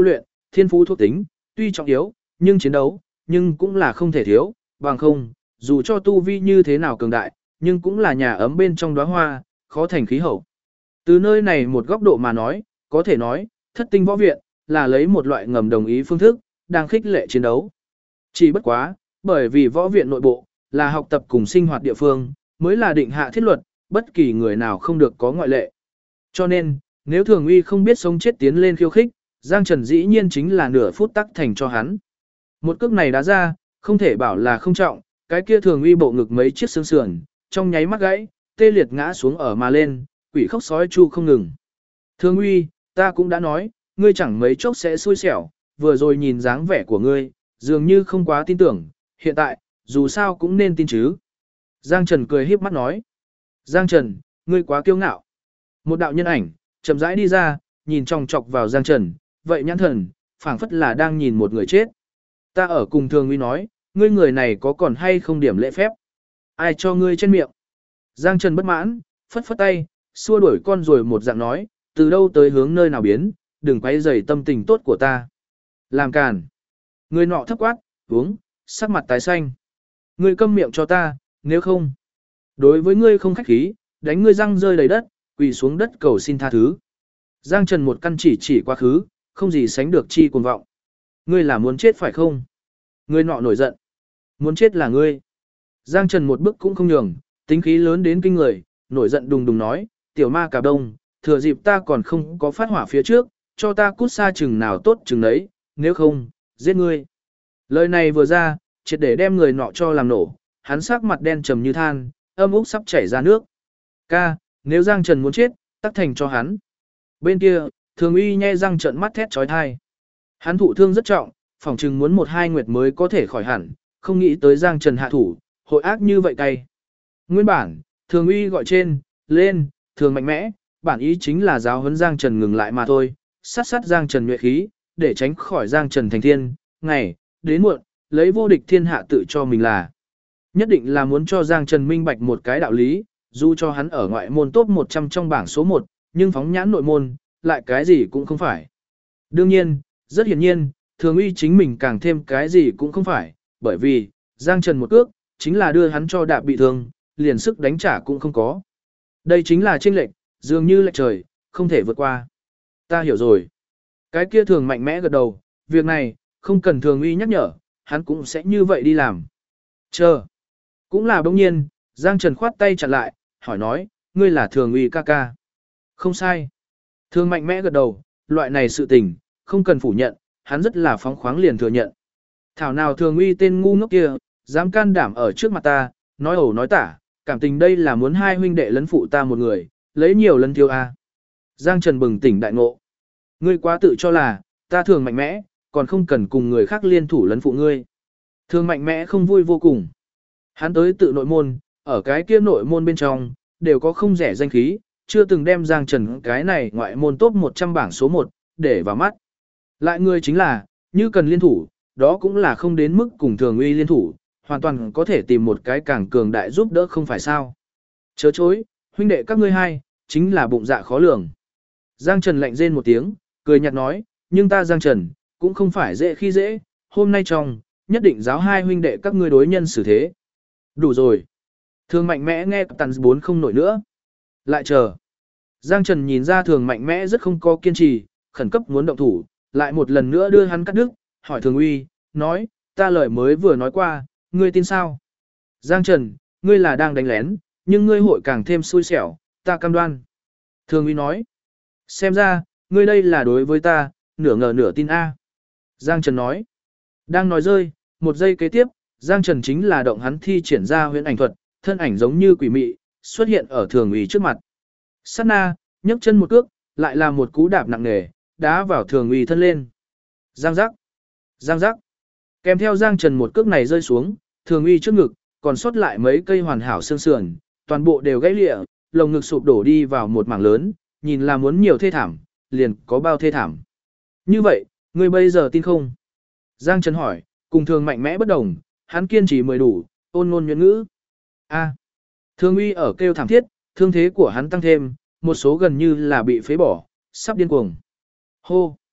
thiên phú thuộc tính, tuy trọng yếu, nhưng chiến đấu, nhưng cũng là không thể thiếu, bằng không, dù cho tu vi như thế nào cường đại, nhưng cũng là nhà ấm bên trong đóa hoa, khó thành khí hậu. Từ nơi này một góc độ mà nói, có thể nói, thất tinh võ viện, là lấy một loại ngầm đồng ý phương thức, đang khích lệ chiến đấu. Chỉ bất quá, bởi vì võ viện nội bộ, là học tập cùng sinh hoạt địa phương, mới là định hạ thiết luật, bất kỳ người nào không được có ngoại lệ. Cho nên, nếu Thường Uy không biết sống chết tiến lên khiêu khích, Giang Trần dĩ nhiên chính là nửa phút tắc thành cho hắn. Một cước này đá ra, không thể bảo là không trọng, cái kia Thường Uy bộ ngực mấy chiếc xương sườn, trong nháy mắt gãy, tê liệt ngã xuống ở mà lên, quỷ khóc sói chu không ngừng. Thường Uy, ta cũng đã nói, ngươi chẳng mấy chốc sẽ xui xẻo, vừa rồi nhìn dáng vẻ của ngươi, dường như không quá tin tưởng, hiện tại, dù sao cũng nên tin chứ. Giang Trần cười híp mắt nói. Giang Trần, ngươi quá kiêu ngạo. Một đạo nhân ảnh, chậm rãi đi ra, nhìn chòng chọc vào Giang Trần, vậy nhãn thần, phảng phất là đang nhìn một người chết. Ta ở cùng Thường Uy nói, ngươi người này có còn hay không điểm lễ phép? Ai cho ngươi trên miệng? Giang Trần bất mãn, phất phất tay, xua đuổi con rồi một dạng nói, từ đâu tới hướng nơi nào biến, đừng quấy rầy tâm tình tốt của ta. Làm càn. Người nọ thấp quát, uống, sắc mặt tái xanh. Ngươi câm miệng cho ta, nếu không. Đối với ngươi không khách khí, đánh ngươi răng rơi đầy đất, quỳ xuống đất cầu xin tha thứ. Giang Trần một căn chỉ quá khứ, không gì sánh được chi cuồng vọng. Ngươi là muốn chết phải không? Ngươi nọ nổi giận. Muốn chết là ngươi. Giang Trần một bước cũng không nhường, tính khí lớn đến kinh người, nổi giận đùng đùng nói, tiểu ma cà đông, thừa dịp ta còn không có phát hỏa phía trước, cho ta cút xa chừng nào tốt chừng đấy, nếu không, giết ngươi. Lời này vừa ra, triệt để đem người nọ cho làm nổ, hắn sắc mặt đen trầm như than, âm úc sắp chảy ra nước. Ca, nếu Giang Trần muốn chết, tắc thành cho hắn. Bên kia, Thường Uy nhe răng trợn mắt thét chói tai. Hắn thụ thương rất trọng, phỏng chừng muốn 1-2 nguyệt mới có thể khỏi hẳn, không nghĩ tới Giang Trần hạ thủ, hội ác như vậy cay. Nguyên bản, Thường Uy gọi trên, lên, thường mạnh mẽ, bản ý chính là giáo huấn Giang Trần ngừng lại mà thôi, sát Giang Trần nhuệ khí, để tránh khỏi Giang Trần thành thiên, ngày, đến muộn, lấy vô địch thiên hạ tự cho mình là. Nhất định là muốn cho Giang Trần minh bạch một cái đạo lý, dù cho hắn ở ngoại môn top 100 trong bảng số 1, nhưng phóng nhãn nội môn, lại cái gì cũng không phải. Đương nhiên, rất hiển nhiên, Thường Uy chính mình càng thêm cái gì cũng không phải, bởi vì, Giang Trần một cước, chính là đưa hắn cho đạp bị thương, liền sức đánh trả cũng không có. Đây chính là chênh lệch, dường như lệch trời, không thể vượt qua. Ta hiểu rồi. Cái kia Thường mạnh mẽ gật đầu, việc này, không cần Thường Uy nhắc nhở, hắn cũng sẽ như vậy đi làm. Chờ. Cũng là bỗng nhiên, Giang Trần khoát tay chặn lại, hỏi nói, ngươi là Thường Uy ca ca. Không sai. Thường mạnh mẽ gật đầu, loại này sự tình, không cần phủ nhận, hắn rất là phóng khoáng liền thừa nhận. Thảo nào Thường Uy tên ngu ngốc kia, dám can đảm ở trước mặt ta, nói ẩu nói tả, cảm tình đây là muốn hai huynh đệ lấn phụ ta một người, lấy nhiều lấn thiếu a. Giang Trần bừng tỉnh đại ngộ. Ngươi quá tự cho là, ta Thường mạnh mẽ, còn không cần cùng người khác liên thủ lấn phụ ngươi. Thường mạnh mẽ không vui vô cùng. Hắn tới tự nội môn, ở cái kia nội môn bên trong, đều có không rẻ danh khí, chưa từng đem Giang Trần cái này ngoại môn top 100 bảng số 1, để vào mắt. Lại người chính là, như cần liên thủ, đó cũng là không đến mức cùng Thường Uy liên thủ, hoàn toàn có thể tìm một cái càng cường đại giúp đỡ không phải sao. Chớ chối, huynh đệ các ngươi hai, chính là bụng dạ khó lường. Giang Trần lạnh rên một tiếng, cười nhạt nói, nhưng ta Giang Trần, cũng không phải dễ khi dễ, hôm nay trong, nhất định giáo hai huynh đệ các ngươi đối nhân xử thế. Đủ rồi. Thường mạnh mẽ nghe tàn 4 không nổi nữa. Lại chờ. Giang Trần nhìn ra Thường mạnh mẽ rất không có kiên trì, khẩn cấp muốn động thủ, lại một lần nữa đưa hắn cắt đứt, hỏi Thường Uy, nói, ta lời mới vừa nói qua, ngươi tin sao? Giang Trần, ngươi là đang đánh lén, nhưng ngươi hội càng thêm xui xẻo, ta cam đoan. Thường Uy nói, xem ra, ngươi đây là đối với ta, nửa ngờ nửa tin A. Giang Trần nói, đang nói rơi, một giây kế tiếp, Giang Trần chính là động hắn thi triển ra huyễn ảnh thuật, thân ảnh giống như quỷ mị, xuất hiện ở Thường Uy trước mặt. Sát na, nhấc chân một cước, lại là một cú đạp nặng nề, đá vào Thường Uy thân lên. Giang giác, giang giác. Kèm theo Giang Trần một cước này rơi xuống, Thường Uy trước ngực, còn sót lại mấy cây hoàn hảo xương sườn, toàn bộ đều gãy lịa, lồng ngực sụp đổ đi vào một mảng lớn, nhìn là muốn nhiều thê thảm, liền có bao thê thảm. Như vậy, ngươi bây giờ tin không? Giang Trần hỏi, cùng Thường mạnh mẽ bất đồng, hắn kiên trì mới đủ, ôn ngôn nhuận ngữ. A. Thường Uy ở kêu thảm thiết, thương thế của hắn tăng thêm, một số gần như là bị phế bỏ, sắp điên cuồng. Hô.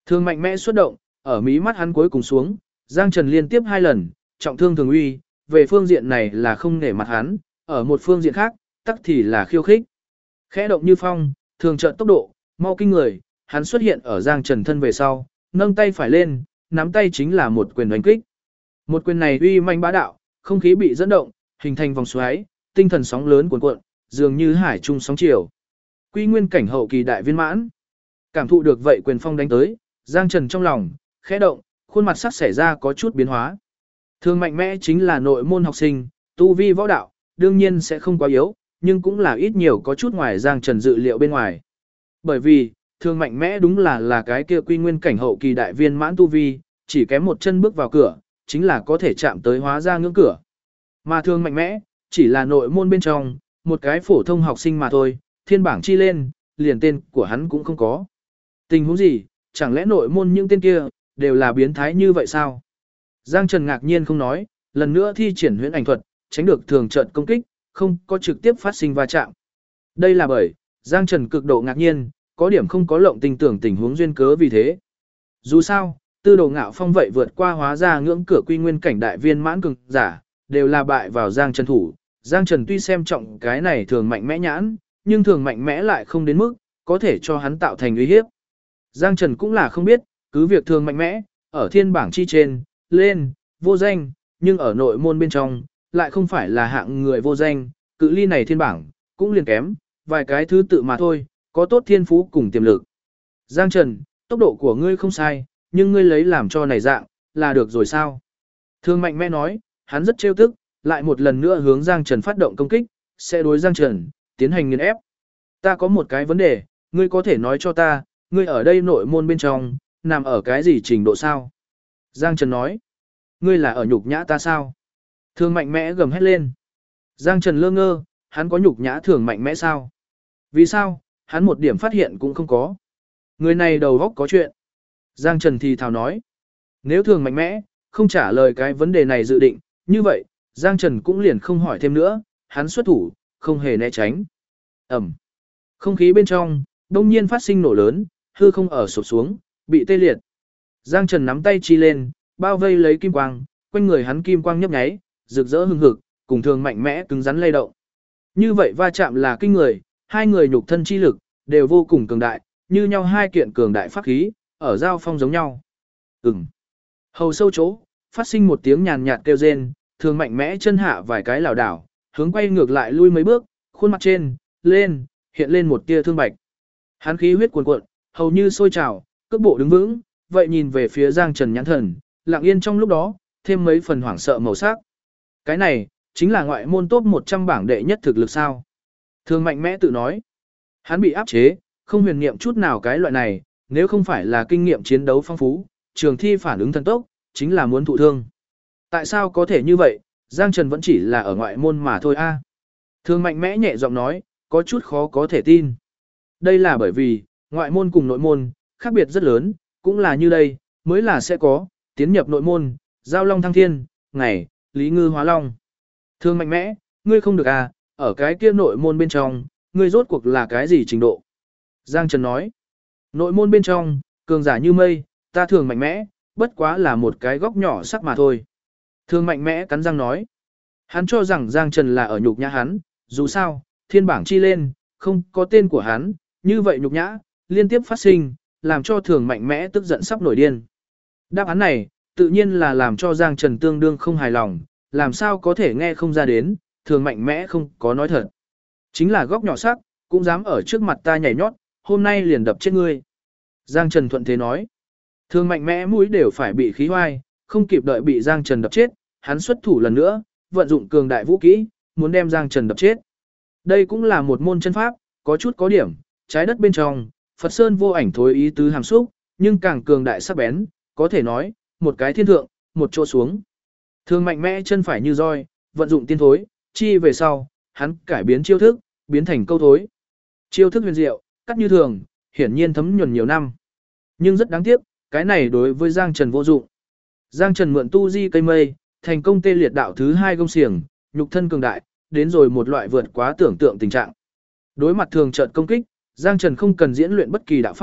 Thường mạnh mẽ xuất động, ở mí mắt hắn cuối cùng xuống, Giang Trần liên tiếp 2 lần, trọng thương Thường Uy, về phương diện này là không nể mặt hắn, ở một phương diện khác, tắc thì là khiêu khích. Khẽ động như phong, thường chợt tốc độ, mau kinh người, hắn xuất hiện ở Giang Trần thân về sau, nâng tay phải lên, nắm tay chính là một quyền đánh kích. Một quyền này uy manh bá đạo, không khí bị dẫn động, hình thành vòng xoáy, tinh thần sóng lớn cuồn cuộn, dường như hải trung sóng chiều. Quy nguyên cảnh hậu kỳ đại viên mãn. Cảm thụ được vậy quyền phong đánh tới, Giang Trần trong lòng khẽ động, khuôn mặt sắc xảy ra có chút biến hóa. Thường mạnh mẽ chính là nội môn học sinh, tu vi võ đạo, đương nhiên sẽ không quá yếu, nhưng cũng là ít nhiều có chút ngoài Giang Trần dự liệu bên ngoài. Bởi vì, thường mạnh mẽ đúng là cái kia quy nguyên cảnh hậu kỳ đại viên mãn tu vi, chỉ kém một chân bước vào cửa, chính là có thể chạm tới hóa ra ngưỡng cửa. Mà thường mạnh mẽ, chỉ là nội môn bên trong, một cái phổ thông học sinh mà thôi, thiên bảng chi lên, liền tên của hắn cũng không có. Tình huống gì, chẳng lẽ nội môn những tên kia, đều là biến thái như vậy sao? Giang Trần ngạc nhiên không nói, lần nữa thi triển huyễn ảnh thuật, tránh được thường trận công kích, không có trực tiếp phát sinh va chạm. Đây là bởi, Giang Trần cực độ ngạc nhiên, có điểm không có lộng tình tưởng tình huống duyên cớ vì thế. Dù sao, tư đồ ngạo phong vậy vượt qua hóa ra ngưỡng cửa quy nguyên cảnh đại viên mãn cường giả, đều là bại vào Giang Trần thủ. Giang Trần tuy xem trọng cái này thường mạnh mẽ nhãn, nhưng thường mạnh mẽ lại không đến mức, có thể cho hắn tạo thành uy hiếp. Giang Trần cũng là không biết, cứ việc thường mạnh mẽ, ở thiên bảng chi trên, lên, vô danh, nhưng ở nội môn bên trong, lại không phải là hạng người vô danh, cự ly này thiên bảng, cũng liền kém, vài cái thứ tự mà thôi, có tốt thiên phú cùng tiềm lực. Giang Trần, tốc độ của ngươi không sai, nhưng ngươi lấy làm cho này dạng, là được rồi sao? Thường mạnh mẽ nói, hắn rất trêu tức, lại một lần nữa hướng Giang Trần phát động công kích, sẽ đối Giang Trần, tiến hành nghiền ép. Ta có một cái vấn đề, ngươi có thể nói cho ta, ngươi ở đây nội môn bên trong, nằm ở cái gì trình độ sao? Giang Trần nói, ngươi là ở nhục nhã ta sao? Thường mạnh mẽ gầm hét lên. Giang Trần lơ ngơ, hắn có nhục nhã thường mạnh mẽ sao? Vì sao, hắn một điểm phát hiện cũng không có. Người này đầu óc có chuyện. Giang Trần thì thào nói, nếu thường mạnh mẽ, không trả lời cái vấn đề này dự định, như vậy, Giang Trần cũng liền không hỏi thêm nữa, hắn xuất thủ, không hề né tránh. Ẩm. Không khí bên trong, đông nhiên phát sinh nổ lớn, hư không ở sụp xuống, bị tê liệt. Giang Trần nắm tay chi lên, bao vây lấy kim quang, quanh người hắn kim quang nhấp nháy, rực rỡ hừng hực, cùng thường mạnh mẽ cứng rắn lay động. Như vậy va chạm là kinh người, hai người nhục thân chi lực đều vô cùng cường đại, như nhau hai kiện cường đại pháp khí, ở giao phong giống nhau. Ừm. Hầu sâu chỗ, phát sinh một tiếng nhàn nhạt kêu rên, thường mạnh mẽ chân hạ vài cái lảo đảo, hướng quay ngược lại lui mấy bước, khuôn mặt trên, lên, hiện lên một tia thương bạch. Hắn khí huyết cuồn cuộn, hầu như sôi trào, cước bộ đứng vững, vậy nhìn về phía Giang Trần nhãn thần, lặng yên trong lúc đó, thêm mấy phần hoảng sợ màu sắc. Cái này, chính là ngoại môn top 100 bảng đệ nhất thực lực sao. Thường mạnh mẽ tự nói. Hắn bị áp chế, không huyền niệm chút nào cái loại này, nếu không phải là kinh nghiệm chiến đấu phong phú, trường thi phản ứng thần tốc, chính là muốn thụ thương. Tại sao có thể như vậy, Giang Trần vẫn chỉ là ở ngoại môn mà thôi a. Thường mạnh mẽ nhẹ giọng nói, có chút khó có thể tin. Đây là bởi vì, ngoại môn cùng nội môn, khác biệt rất lớn, cũng là như đây, mới là sẽ có, tiến nhập nội môn, giao long thăng thiên, ngày, lý ngư hóa long. Thường mạnh mẽ, ngươi không được à, ở cái kia nội môn bên trong, ngươi rốt cuộc là cái gì trình độ? Giang Trần nói, nội môn bên trong, cường giả như mây, ta thường mạnh mẽ, bất quá là một cái góc nhỏ sắc mà thôi. Thường mạnh mẽ cắn răng nói, hắn cho rằng Giang Trần là ở nhục nhã hắn, dù sao, thiên bảng chi lên, không có tên của hắn, như vậy nhục nhã, liên tiếp phát sinh, làm cho thường mạnh mẽ tức giận sắp nổi điên. Đáp án này, tự nhiên là làm cho Giang Trần tương đương không hài lòng, làm sao có thể nghe không ra đến, thường mạnh mẽ không có nói thật. Chính là góc nhỏ sắc, cũng dám ở trước mặt ta nhảy nhót, hôm nay liền đập chết ngươi. Giang Trần thuận thế nói, thường mạnh mẽ mũi đều phải bị khí hoai, không kịp đợi bị Giang Trần đập chết, hắn xuất thủ lần nữa, vận dụng cường đại vũ kỹ, muốn đem Giang Trần đập chết. Đây cũng là một môn chân pháp, có chút có điểm, trái đất bên trong, Phật Sơn vô ảnh thối ý tứ hàm xúc, nhưng càng cường đại sắc bén, có thể nói, một cái thiên thượng, một chỗ xuống. Thường mạnh mẽ chân phải như roi, vận dụng tiên thối, chi về sau, hắn cải biến chiêu thức, biến thành câu thối. Chiêu thức huyền diệu, cắt như thường, hiển nhiên thấm nhuần nhiều năm. Nhưng rất đáng tiếc, cái này đối với Giang Trần vô dụng. Giang Trần mượn tu di cây mây, thành công tê liệt đạo thứ 2 gông xiềng, nhục thân cường đại, đến rồi một loại vượt quá tưởng tượng tình trạng. Đối mặt thường trận công kích, Giang Trần không cần diễn luyện bất kỳ đạo pháp,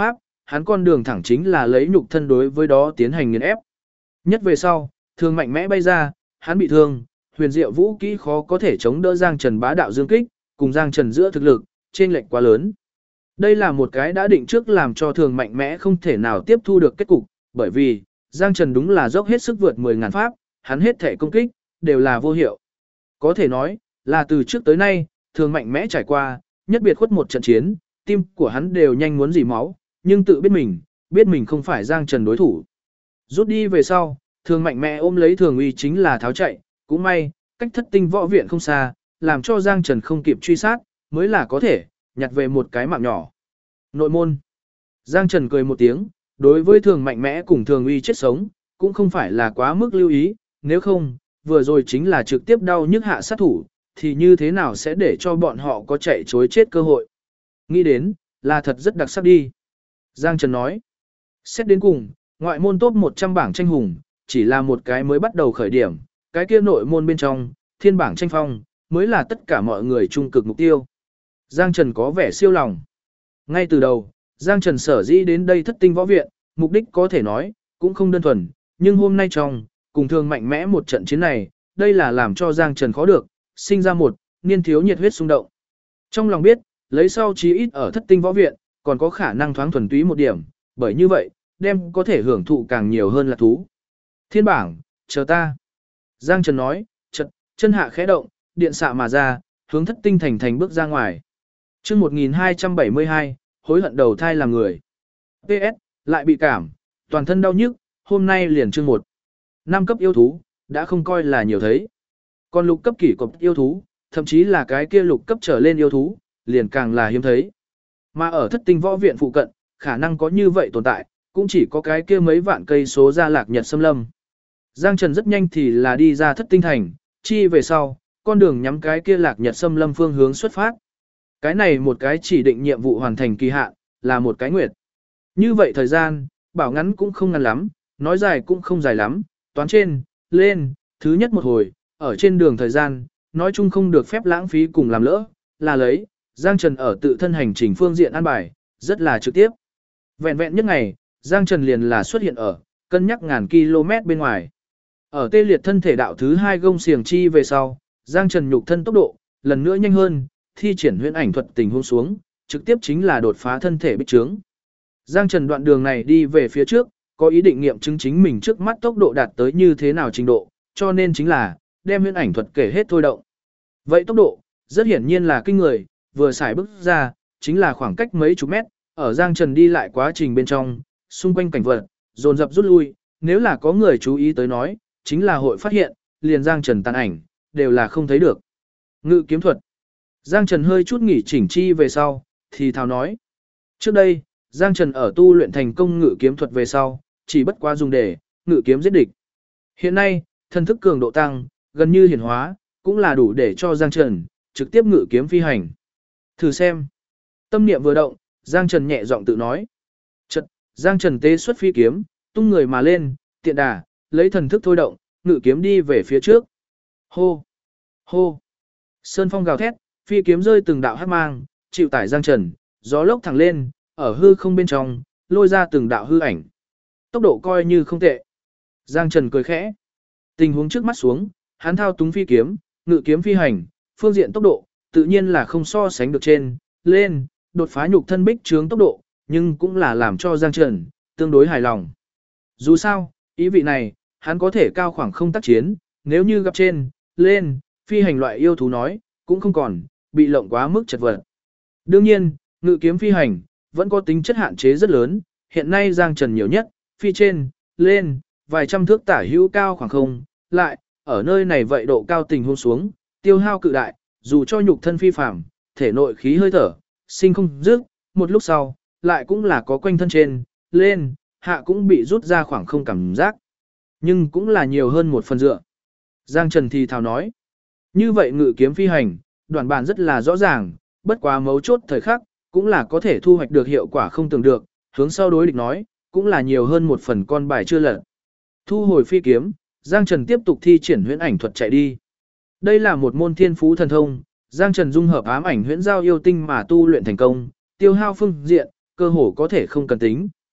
hắn con đường thẳng chính là lấy nhục thân đối với đó tiến hành nghiền ép. Nhất về sau, thường mạnh mẽ bay ra, hắn bị thương, huyền diệu vũ kỹ khó có thể chống đỡ Giang Trần bá đạo dương kích, cùng Giang Trần giữa thực lực, chênh lệch quá lớn. Đây là một cái đã định trước làm cho thường mạnh mẽ không thể nào tiếp thu được kết cục, bởi vì, Giang Trần đúng là dốc hết sức vượt 10.000 pháp, hắn hết thể công kích, đều là vô hiệu. Có thể nói, là từ trước tới nay, thường mạnh mẽ trải qua, nhất biệt khuất một trận chiến, tim của hắn đều nhanh muốn dỉ máu, nhưng tự biết mình không phải Giang Trần đối thủ. Rút đi về sau, thường mạnh mẽ ôm lấy thường uy chính là tháo chạy, cũng may, cách thất tinh võ viện không xa, làm cho Giang Trần không kịp truy sát, mới là có thể, nhặt về một cái mạng nhỏ. Nội môn. Giang Trần cười một tiếng, đối với thường mạnh mẽ cùng thường uy chết sống, cũng không phải là quá mức lưu ý, nếu không, vừa rồi chính là trực tiếp đau nhức hạ sát thủ, thì như thế nào sẽ để cho bọn họ có chạy chối chết cơ hội. Nghĩ đến, là thật rất đặc sắc đi. Giang Trần nói, xét đến cùng, ngoại môn top 100 bảng tranh hùng, chỉ là một cái mới bắt đầu khởi điểm, cái kia nội môn bên trong, thiên bảng tranh phong, mới là tất cả mọi người trung cực mục tiêu. Giang Trần có vẻ siêu lòng. Ngay từ đầu, Giang Trần sở dĩ đến đây thất tinh võ viện, mục đích có thể nói, cũng không đơn thuần, nhưng hôm nay trong, cùng thường mạnh mẽ một trận chiến này, đây là làm cho Giang Trần khó được, sinh ra một, niên thiếu nhiệt huyết xung động. Trong lòng biết, lấy sau chí ít ở thất tinh võ viện, còn có khả năng thoáng thuần túy một điểm, bởi như vậy, đem có thể hưởng thụ càng nhiều hơn là thú. Thiên bảng, chờ ta. Giang Trần nói, chân hạ khẽ động, điện xạ mà ra, hướng thất tinh thành bước ra ngoài. chương 1272, hối hận đầu thai làm người. PS, lại bị cảm, toàn thân đau nhức, hôm nay liền chương 1. 5 cấp yêu thú, đã không coi là nhiều thấy. Còn lục cấp kỷ cục yêu thú, thậm chí là cái kia lục cấp trở lên yêu thú, liền càng là hiếm thấy. Mà ở thất tinh võ viện phụ cận, khả năng có như vậy tồn tại, cũng chỉ có cái kia mấy vạn cây số ra lạc nhật xâm lâm. Giang Trần rất nhanh thì là đi ra thất tinh thành, chi về sau, con đường nhắm cái kia lạc nhật xâm lâm phương hướng xuất phát. Cái này một cái chỉ định nhiệm vụ hoàn thành kỳ hạn, là một cái nguyệt. Như vậy thời gian, bảo ngắn cũng không ngắn lắm, nói dài cũng không dài lắm, toán trên, lên, thứ nhất một hồi, ở trên đường thời gian, nói chung không được phép lãng phí cùng làm lỡ, là lấy, Giang Trần ở tự thân hành trình phương diện an bài, rất là trực tiếp. Vẹn vẹn nhất ngày, Giang Trần liền là xuất hiện ở, cân nhắc ngàn km bên ngoài. Ở tê liệt thân thể đạo thứ 2 gông xiềng chi về sau, Giang Trần nhục thân tốc độ, lần nữa nhanh hơn, thi triển huyễn ảnh thuật tình huống xuống, trực tiếp chính là đột phá thân thể bích trướng. Giang Trần đoạn đường này đi về phía trước, có ý định nghiệm chứng chính mình trước mắt tốc độ đạt tới như thế nào trình độ, cho nên chính là đem huyễn ảnh thuật kể hết thôi động. Vậy tốc độ, rất hiển nhiên là kinh người, vừa xài bước ra, chính là khoảng cách mấy chục mét, ở Giang Trần đi lại quá trình bên trong, xung quanh cảnh vật, dồn dập rút lui, nếu là có người chú ý tới nói, chính là hội phát hiện, liền Giang Trần tàn ảnh, đều là không thấy được. Ngự kiếm thuật. Giang Trần hơi chút nghỉ chỉnh chi về sau, thì thào nói. Trước đây, Giang Trần ở tu luyện thành công ngự kiếm thuật về sau, chỉ bất quá dùng để ngự kiếm giết địch. Hiện nay, thân thức cường độ tăng, gần như hiển hóa, cũng là đủ để cho Giang Trần trực tiếp ngự kiếm phi hành. Thử xem. Tâm niệm vừa động, Giang Trần nhẹ giọng tự nói. Giang Trần tế xuất phi kiếm, tung người mà lên, tiện đà, lấy thần thức thôi động, ngự kiếm đi về phía trước. Hô! Hô! Sơn phong gào thét, phi kiếm rơi từng đạo hắc mang, chịu tải Giang Trần, gió lốc thẳng lên, ở hư không bên trong, lôi ra từng đạo hư ảnh. Tốc độ coi như không tệ. Giang Trần cười khẽ. Tình huống trước mắt xuống, hắn thao túng phi kiếm, ngự kiếm phi hành, phương diện tốc độ, tự nhiên là không so sánh được trên, lên, đột phá nhục thân bích trướng tốc độ, nhưng cũng là làm cho Giang Trần tương đối hài lòng. Dù sao, ý vị này, hắn có thể cao khoảng không tác chiến, nếu như gặp trên, lên, phi hành loại yêu thú nói, cũng không còn bị lộng quá mức chật vật. Đương nhiên, ngự kiếm phi hành vẫn có tính chất hạn chế rất lớn, hiện nay Giang Trần nhiều nhất, phi trên, lên, vài trăm thước tả hữu cao khoảng không, lại, ở nơi này vậy độ cao tình huống xuống, tiêu hao cự đại, dù cho nhục thân phi phàm, thể nội khí hơi thở, sinh không dứt, một lúc sau, lại cũng là có quanh thân trên, lên, hạ cũng bị rút ra khoảng không cảm giác. Nhưng cũng là nhiều hơn một phần dựa. Giang Trần thì thào nói. Như vậy ngự kiếm phi hành, đoạn bản rất là rõ ràng, bất quá mấu chốt thời khắc, cũng là có thể thu hoạch được hiệu quả không tưởng được, hướng sau đối địch nói, cũng là nhiều hơn một phần con bài chưa lật. Thu hồi phi kiếm, Giang Trần tiếp tục thi triển huyễn ảnh thuật chạy đi. Đây là một môn thiên phú thần thông, Giang Trần dung hợp ám ảnh huyễn giao yêu tinh mà tu luyện thành công, tiêu hao phương diện, cơ hồ có thể không cần tính,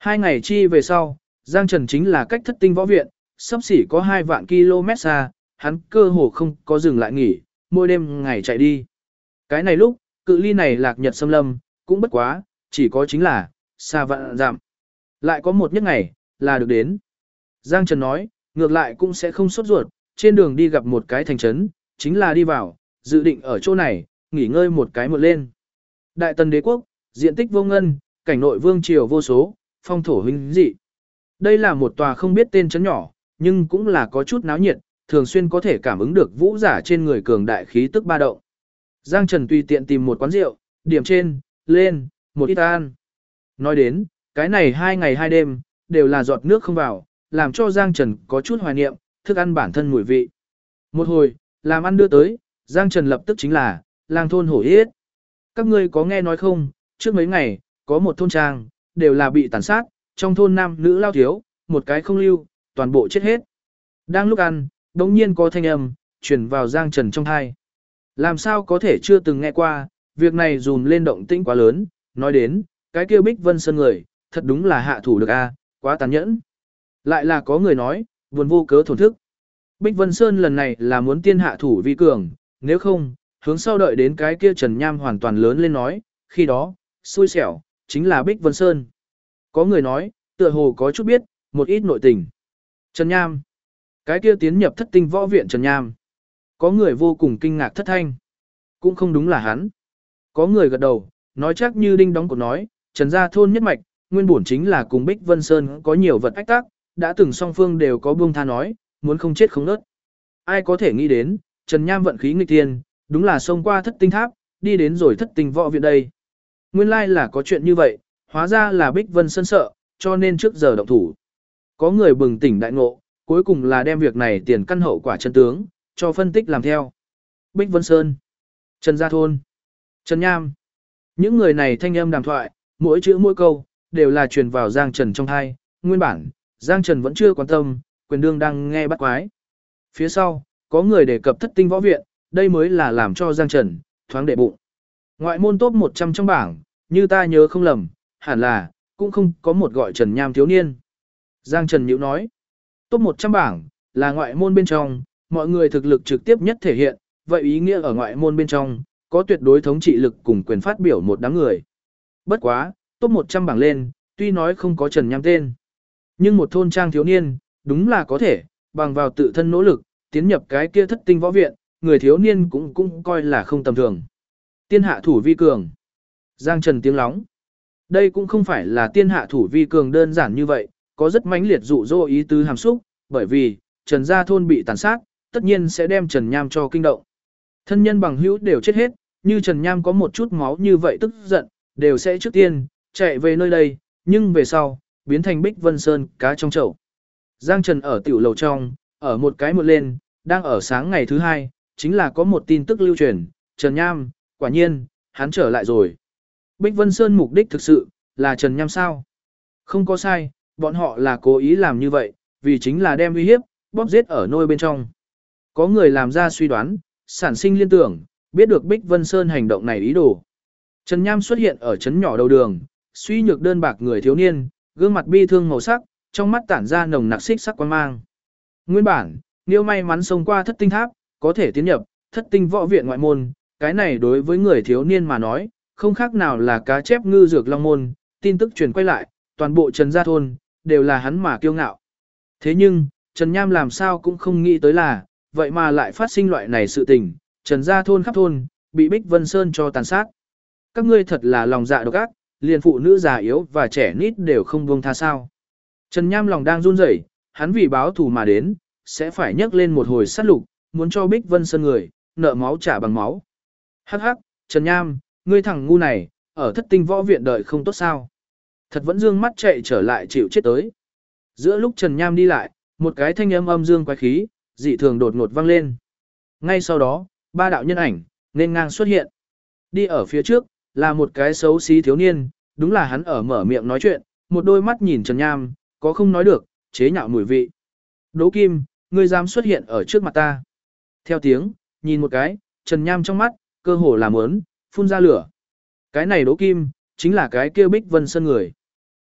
2 ngày chi về sau, Giang Trần chính là cách thất tinh võ viện, sắp xỉ có 2 vạn km xa, hắn cơ hồ không có dừng lại nghỉ, mỗi đêm ngày chạy đi. Cái này lúc, cự ly này lạc nhật xâm lâm, cũng bất quá, chỉ có chính là, xa vạn dặm. Lại có một nhất ngày, là được đến. Giang Trần nói, ngược lại cũng sẽ không sốt ruột, trên đường đi gặp một cái thành trấn, chính là đi vào, dự định ở chỗ này, nghỉ ngơi một cái một lên. Đại Tần đế quốc, diện tích vô ngân, cảnh nội vương triều vô số, phong thổ huynh dị. Đây là một tòa không biết tên trấn nhỏ, nhưng cũng là có chút náo nhiệt, thường xuyên có thể cảm ứng được vũ giả trên người cường đại khí tức ba động. Giang Trần tùy tiện tìm một quán rượu, điểm trên, lên, một ít ăn. Nói đến, cái này 2 ngày 2 đêm, đều là giọt nước không vào, làm cho Giang Trần có chút hoài niệm, thức ăn bản thân mùi vị. Một hồi, làm ăn đưa tới, Giang Trần lập tức chính là, lang thôn hổ yết. Các ngươi có nghe nói không, trước mấy ngày, có một thôn trang, đều là bị tàn sát, trong thôn nam nữ lao thiếu, một cái không lưu, toàn bộ chết hết. Đang lúc ăn, đống nhiên có thanh âm, truyền vào Giang Trần trong thai. Làm sao có thể chưa từng nghe qua, việc này dùm lên động tĩnh quá lớn, nói đến, cái kia Bích Vân Sơn người, thật đúng là hạ thủ được a, quá tàn nhẫn. Lại là có người nói, buồn vô cớ thổn thức. Bích Vân Sơn lần này là muốn tiên hạ thủ vi cường, nếu không, hướng sau đợi đến cái kia Trần Nham hoàn toàn lớn lên nói, khi đó, xui xẻo, chính là Bích Vân Sơn. Có người nói, tựa hồ có chút biết, một ít nội tình. Trần Nham, cái kia tiến nhập thất tinh võ viện Trần Nham. Có người vô cùng kinh ngạc thất thanh. Cũng không đúng là hắn. Có người gật đầu, nói chắc như đinh đóng cột nói, Trần gia thôn nhất mạch, nguyên bổn chính là cùng Bích Vân Sơn có nhiều vật ách tắc, đã từng song phương đều có buông tha nói, muốn không chết không nớt. Ai có thể nghĩ đến, Trần Nham vận khí nghịch thiên, đúng là xông qua thất tinh tháp, đi đến rồi thất tinh võ viện đây. Nguyên lai là có chuyện như vậy, hóa ra là Bích Vân Sơn sợ, cho nên trước giờ động thủ. Có người bừng tỉnh đại ngộ, cuối cùng là đem việc này tiền căn hậu quả chân tướng, cho phân tích làm theo. Bích Vân Sơn, Trần Gia Thôn, Trần Nham. Những người này thanh âm đàm thoại, mỗi chữ mỗi câu, đều là truyền vào Giang Trần trong thai. Nguyên bản, Giang Trần vẫn chưa quan tâm, quyền đương đang nghe bắt quái. Phía sau, có người đề cập thất tinh võ viện, đây mới là làm cho Giang Trần, thoáng đệ bụng. Ngoại môn top 100 trong bảng, như ta nhớ không lầm, hẳn là, cũng không có một gọi Trần Nham thiếu niên. Giang Trần nhíu nói, top 100 bảng, là ngoại môn bên trong, mọi người thực lực trực tiếp nhất thể hiện, vậy ý nghĩa ở ngoại môn bên trong, có tuyệt đối thống trị lực cùng quyền phát biểu một đám người. Bất quá, top 100 bảng lên, tuy nói không có Trần Nham tên, nhưng một thôn trang thiếu niên, đúng là có thể, bằng vào tự thân nỗ lực, tiến nhập cái kia thất tinh võ viện, người thiếu niên cũng coi là không tầm thường. Tiên hạ thủ vi cường. Giang Trần tiếng lóng. Đây cũng không phải là tiên hạ thủ vi cường đơn giản như vậy, có rất mãnh liệt dụ dỗ ý tứ hàm xúc, bởi vì, Trần gia thôn bị tàn sát, tất nhiên sẽ đem Trần Nham cho kinh động. Thân nhân bằng hữu đều chết hết, như Trần Nham có một chút máu như vậy tức giận, đều sẽ trước tiên, chạy về nơi đây, nhưng về sau, biến thành Bích Vân Sơn cá trong chậu. Giang Trần ở tiểu lầu trong, ở một cái một lên, đang ở sáng ngày thứ 2, chính là có một tin tức lưu truyền, Trần Nham, quả nhiên, hắn trở lại rồi. Bích Vân Sơn mục đích thực sự, là Trần Nham sao? Không có sai, bọn họ là cố ý làm như vậy, vì chính là đem uy hiếp, bóp giết ở nôi bên trong. Có người làm ra suy đoán, sản sinh liên tưởng, biết được Bích Vân Sơn hành động này ý đồ. Trần Nham xuất hiện ở trấn nhỏ đầu đường, suy nhược đơn bạc người thiếu niên, gương mặt bi thương màu sắc, trong mắt tản ra nồng nặc xích sắc quan mang. Nguyên bản, nếu may mắn xông qua thất tinh tháp, có thể tiến nhập thất tinh võ viện ngoại môn, cái này đối với người thiếu niên mà nói, không khác nào là cá chép ngư dược long môn, tin tức truyền quay lại, toàn bộ Trần gia thôn, đều là hắn mà kiêu ngạo. Thế nhưng, Trần Nham làm sao cũng không nghĩ tới là, vậy mà lại phát sinh loại này sự tình, Trần gia thôn khắp thôn, bị Bích Vân Sơn cho tàn sát. Các ngươi thật là lòng dạ độc ác, liền phụ nữ già yếu và trẻ nít đều không buông tha sao. Trần Nham lòng đang run rẩy, hắn vì báo thù mà đến, sẽ phải nhấc lên một hồi sát lục, muốn cho Bích Vân Sơn người, nợ máu trả bằng máu. Hắc hắc, Trần Nham, ngươi thằng ngu này, ở thất tinh võ viện đợi không tốt sao. Thật vẫn dương mắt chạy trở lại chịu chết tới. Giữa lúc Trần Nham đi lại, một cái thanh âm âm dương quái khí, dị thường đột ngột vang lên. Ngay sau đó, 3 đạo nhân ảnh, nên ngang xuất hiện. Đi ở phía trước, là một cái xấu xí thiếu niên, đúng là hắn ở mở miệng nói chuyện, một đôi mắt nhìn Trần Nham, có không nói được, chế nhạo mùi vị. Đỗ Kim, ngươi dám xuất hiện ở trước mặt ta. Theo tiếng, nhìn một cái, Trần Nham trong mắt, cơ hồ là mớn, phun ra lửa. Cái này Đỗ Kim, chính là cái kia Bích Vân Sơn người.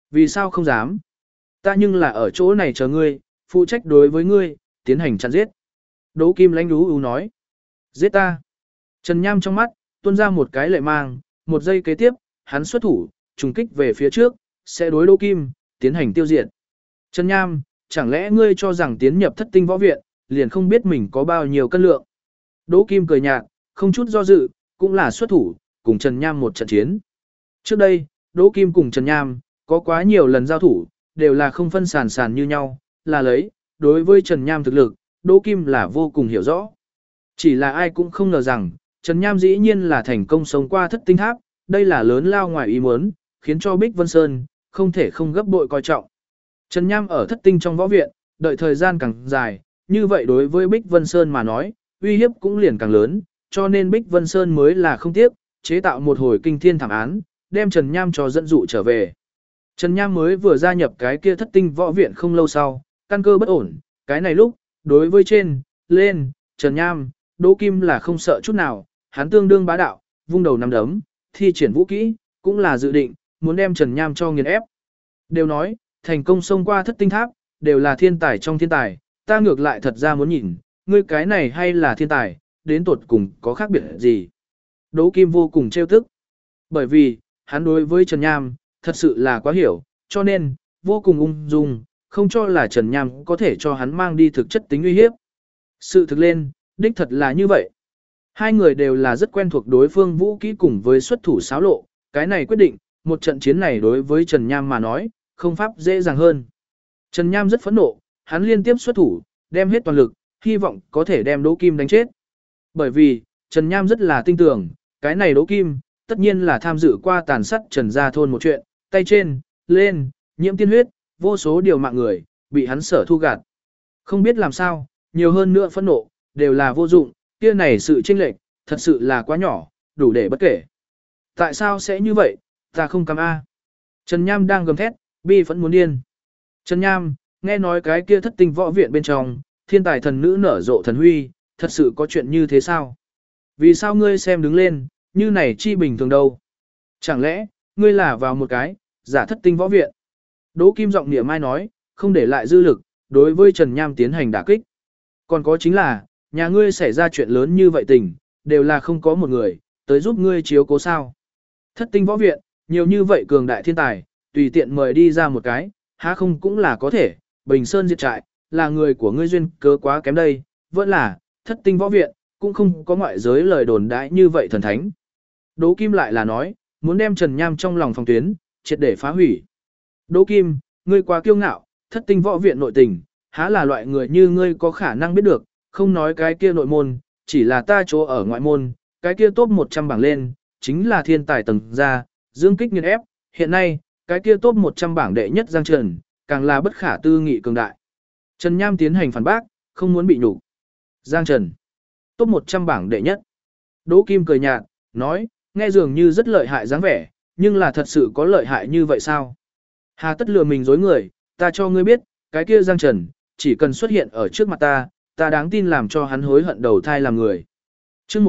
Vì sao không dám? Ta nhưng là ở chỗ này chờ ngươi, phụ trách đối với ngươi, tiến hành chặn giết. Đỗ Kim lánh đú ú nói. Giết ta. Trần Nham trong mắt, tuôn ra một cái lệ mang, một giây kế tiếp, hắn xuất thủ, trùng kích về phía trước, sẽ đối Đỗ Kim, tiến hành tiêu diệt. Trần Nham, chẳng lẽ ngươi cho rằng tiến nhập thất tinh võ viện, liền không biết mình có bao nhiêu cân lượng. Đỗ Kim cười nhạt, không chút do dự, cũng là xuất thủ, cùng Trần Nham một trận chiến. Trước đây, Đỗ Kim cùng Trần Nham, có quá nhiều lần giao thủ, đều là không phân sàn sàn như nhau, là lấy, đối với Trần Nham thực lực, Đỗ Kim là vô cùng hiểu rõ. Chỉ là ai cũng không ngờ rằng, Trần Nham dĩ nhiên là thành công sống qua thất tinh tháp, đây là lớn lao ngoài ý muốn, khiến cho Bích Vân Sơn, không thể không gấp bội coi trọng. Trần Nham ở thất tinh trong võ viện, đợi thời gian càng dài, như vậy đối với Bích Vân Sơn mà nói, uy hiếp cũng liền càng lớn, cho nên Bích Vân Sơn mới là không tiếc, chế tạo một hồi kinh thiên thảm án, đem Trần Nham cho dẫn dụ trở về. Trần Nham mới vừa gia nhập cái kia thất tinh võ viện không lâu sau, căn cơ bất ổn, cái này lúc, đối với trên, lên, Trần Nham, Đỗ Kim là không sợ chút nào, hắn tương đương bá đạo, vung đầu nắm đấm, thi triển vũ kỹ, cũng là dự định, muốn đem Trần Nham cho nghiền ép. Đều nói, thành công xông qua thất tinh tháp, đều là thiên tài trong thiên tài, ta ngược lại thật ra muốn nhìn, ngươi cái này hay là thiên tài, đến tột cùng có khác biệt gì. Đỗ Kim vô cùng trêu tức, bởi vì, hắn đối với Trần Nham, thật sự là quá hiểu, cho nên, vô cùng ung dung, không cho là Trần Nham có thể cho hắn mang đi thực chất tính uy hiếp. Sự thực lên, đích thật là như vậy. Hai người đều là rất quen thuộc đối phương vũ kỹ cùng với xuất thủ xáo lộ, cái này quyết định, một trận chiến này đối với Trần Nham mà nói, không pháp dễ dàng hơn. Trần Nham rất phẫn nộ, hắn liên tiếp xuất thủ, đem hết toàn lực, hy vọng có thể đem Đỗ Kim đánh chết. Bởi vì, Trần Nham rất là tin tưởng, cái này Đỗ Kim, tất nhiên là tham dự qua tàn sát Trần Gia Thôn một chuyện, tay trên, lên, nhiễm tiên huyết, vô số điều mạng người, bị hắn sở thu gạt. Không biết làm sao, nhiều hơn nữa phẫn nộ, đều là vô dụng, kia này sự chênh lệch, thật sự là quá nhỏ, đủ để bất kể. Tại sao sẽ như vậy, ta không cam a. Trần Nham đang gầm thét, bi phẫn muốn điên. Trần Nham, nghe nói cái kia thất tinh võ viện bên trong, thiên tài thần nữ nở rộ thần huy, thật sự có chuyện như thế sao? Vì sao ngươi xem đứng lên, như này chi bình thường đâu? Chẳng lẽ, ngươi là vào một cái, giả thất tinh võ viện? Đỗ Kim giọng niệm mai nói, không để lại dư lực, đối với Trần Nham tiến hành đả kích. Còn có chính là, nhà ngươi xảy ra chuyện lớn như vậy tình, đều là không có một người, tới giúp ngươi chiếu cố sao. Thất tinh võ viện, nhiều như vậy cường đại thiên tài, tùy tiện mời đi ra một cái, há không cũng là có thể, Bình Sơn diệt trại, là người của ngươi duyên cớ quá kém đây, vẫn là, thất tinh võ viện, cũng không có ngoại giới lời đồn đại như vậy thần thánh. Đỗ Kim lại là nói, muốn đem Trần Nham trong lòng phòng tuyến, triệt để phá hủy. Đỗ Kim, ngươi quá kiêu ngạo, thất tinh võ viện nội tình, há là loại người như ngươi có khả năng biết được, không nói cái kia nội môn, chỉ là ta chỗ ở ngoại môn, cái kia top 100 bảng lên, chính là thiên tài tầng gia, dương kích nghiền ép, hiện nay, cái kia top 100 bảng đệ nhất Giang Trần, càng là bất khả tư nghị cường đại. Trần Nham tiến hành phản bác, không muốn bị nhục. Giang Trần, top 100 bảng đệ nhất. Đỗ Kim cười nhạt, nói, nghe dường như rất lợi hại dáng vẻ, nhưng là thật sự có lợi hại như vậy sao? Hà tất lừa mình dối người, ta cho ngươi biết, cái kia Giang Trần, chỉ cần xuất hiện ở trước mặt ta đáng tin làm cho hắn hối hận đầu thai làm người. Chương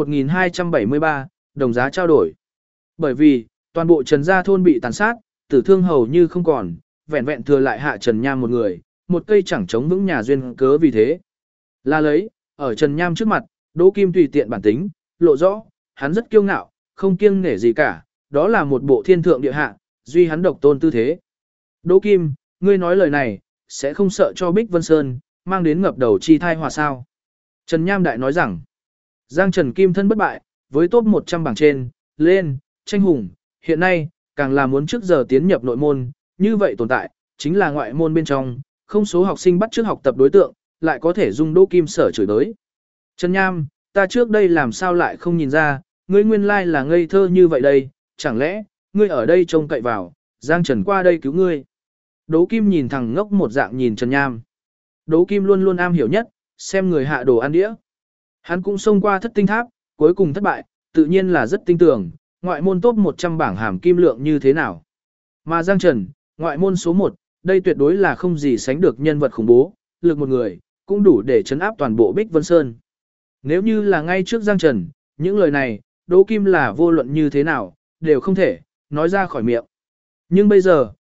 1273, đồng giá trao đổi. Bởi vì, toàn bộ Trần Gia Thôn bị tàn sát, tử thương hầu như không còn, vẹn vẹn thừa lại hạ Trần Nham một người, một cây chẳng chống vững nhà duyên cớ vì thế. Là lấy, ở Trần Nham trước mặt, Đỗ Kim tùy tiện bản tính, lộ rõ, hắn rất kiêu ngạo, không kiêng nể gì cả, đó là một bộ thiên thượng địa hạ, duy hắn độc tôn tư thế. Đỗ Kim, ngươi nói lời này, sẽ không sợ cho Bích Vân Sơn, mang đến ngập đầu chi thai hòa sao. Trần Nham Đại nói rằng, Giang Trần Kim thân bất bại, với top 100 bảng trên, lên, tranh hùng, hiện nay, càng là muốn trước giờ tiến nhập nội môn, như vậy tồn tại, chính là ngoại môn bên trong, không số học sinh bắt trước học tập đối tượng, lại có thể dung Đỗ Kim sở chửi tới. Trần Nham, ta trước đây làm sao lại không nhìn ra, ngươi nguyên lai là ngây thơ như vậy đây, chẳng lẽ, ngươi ở đây trông cậy vào, Giang Trần qua đây cứu ngươi. Đỗ Kim nhìn thẳng ngốc một dạng nhìn Trần Nham. Đỗ Kim luôn luôn am hiểu nhất, xem người hạ đồ ăn đĩa. Hắn cũng xông qua thất tinh tháp, cuối cùng thất bại, tự nhiên là rất tinh tưởng, ngoại môn top 100 bảng hàm kim lượng như thế nào. Mà Giang Trần, ngoại môn số 1, đây tuyệt đối là không gì sánh được nhân vật khủng bố, lực một người, cũng đủ để chấn áp toàn bộ Bích Vân Sơn. Nếu như là ngay trước Giang Trần, những lời này, Đỗ Kim là vô luận như thế nào, đều không thể, nói ra khỏi miệng. Nhưng bây giờ,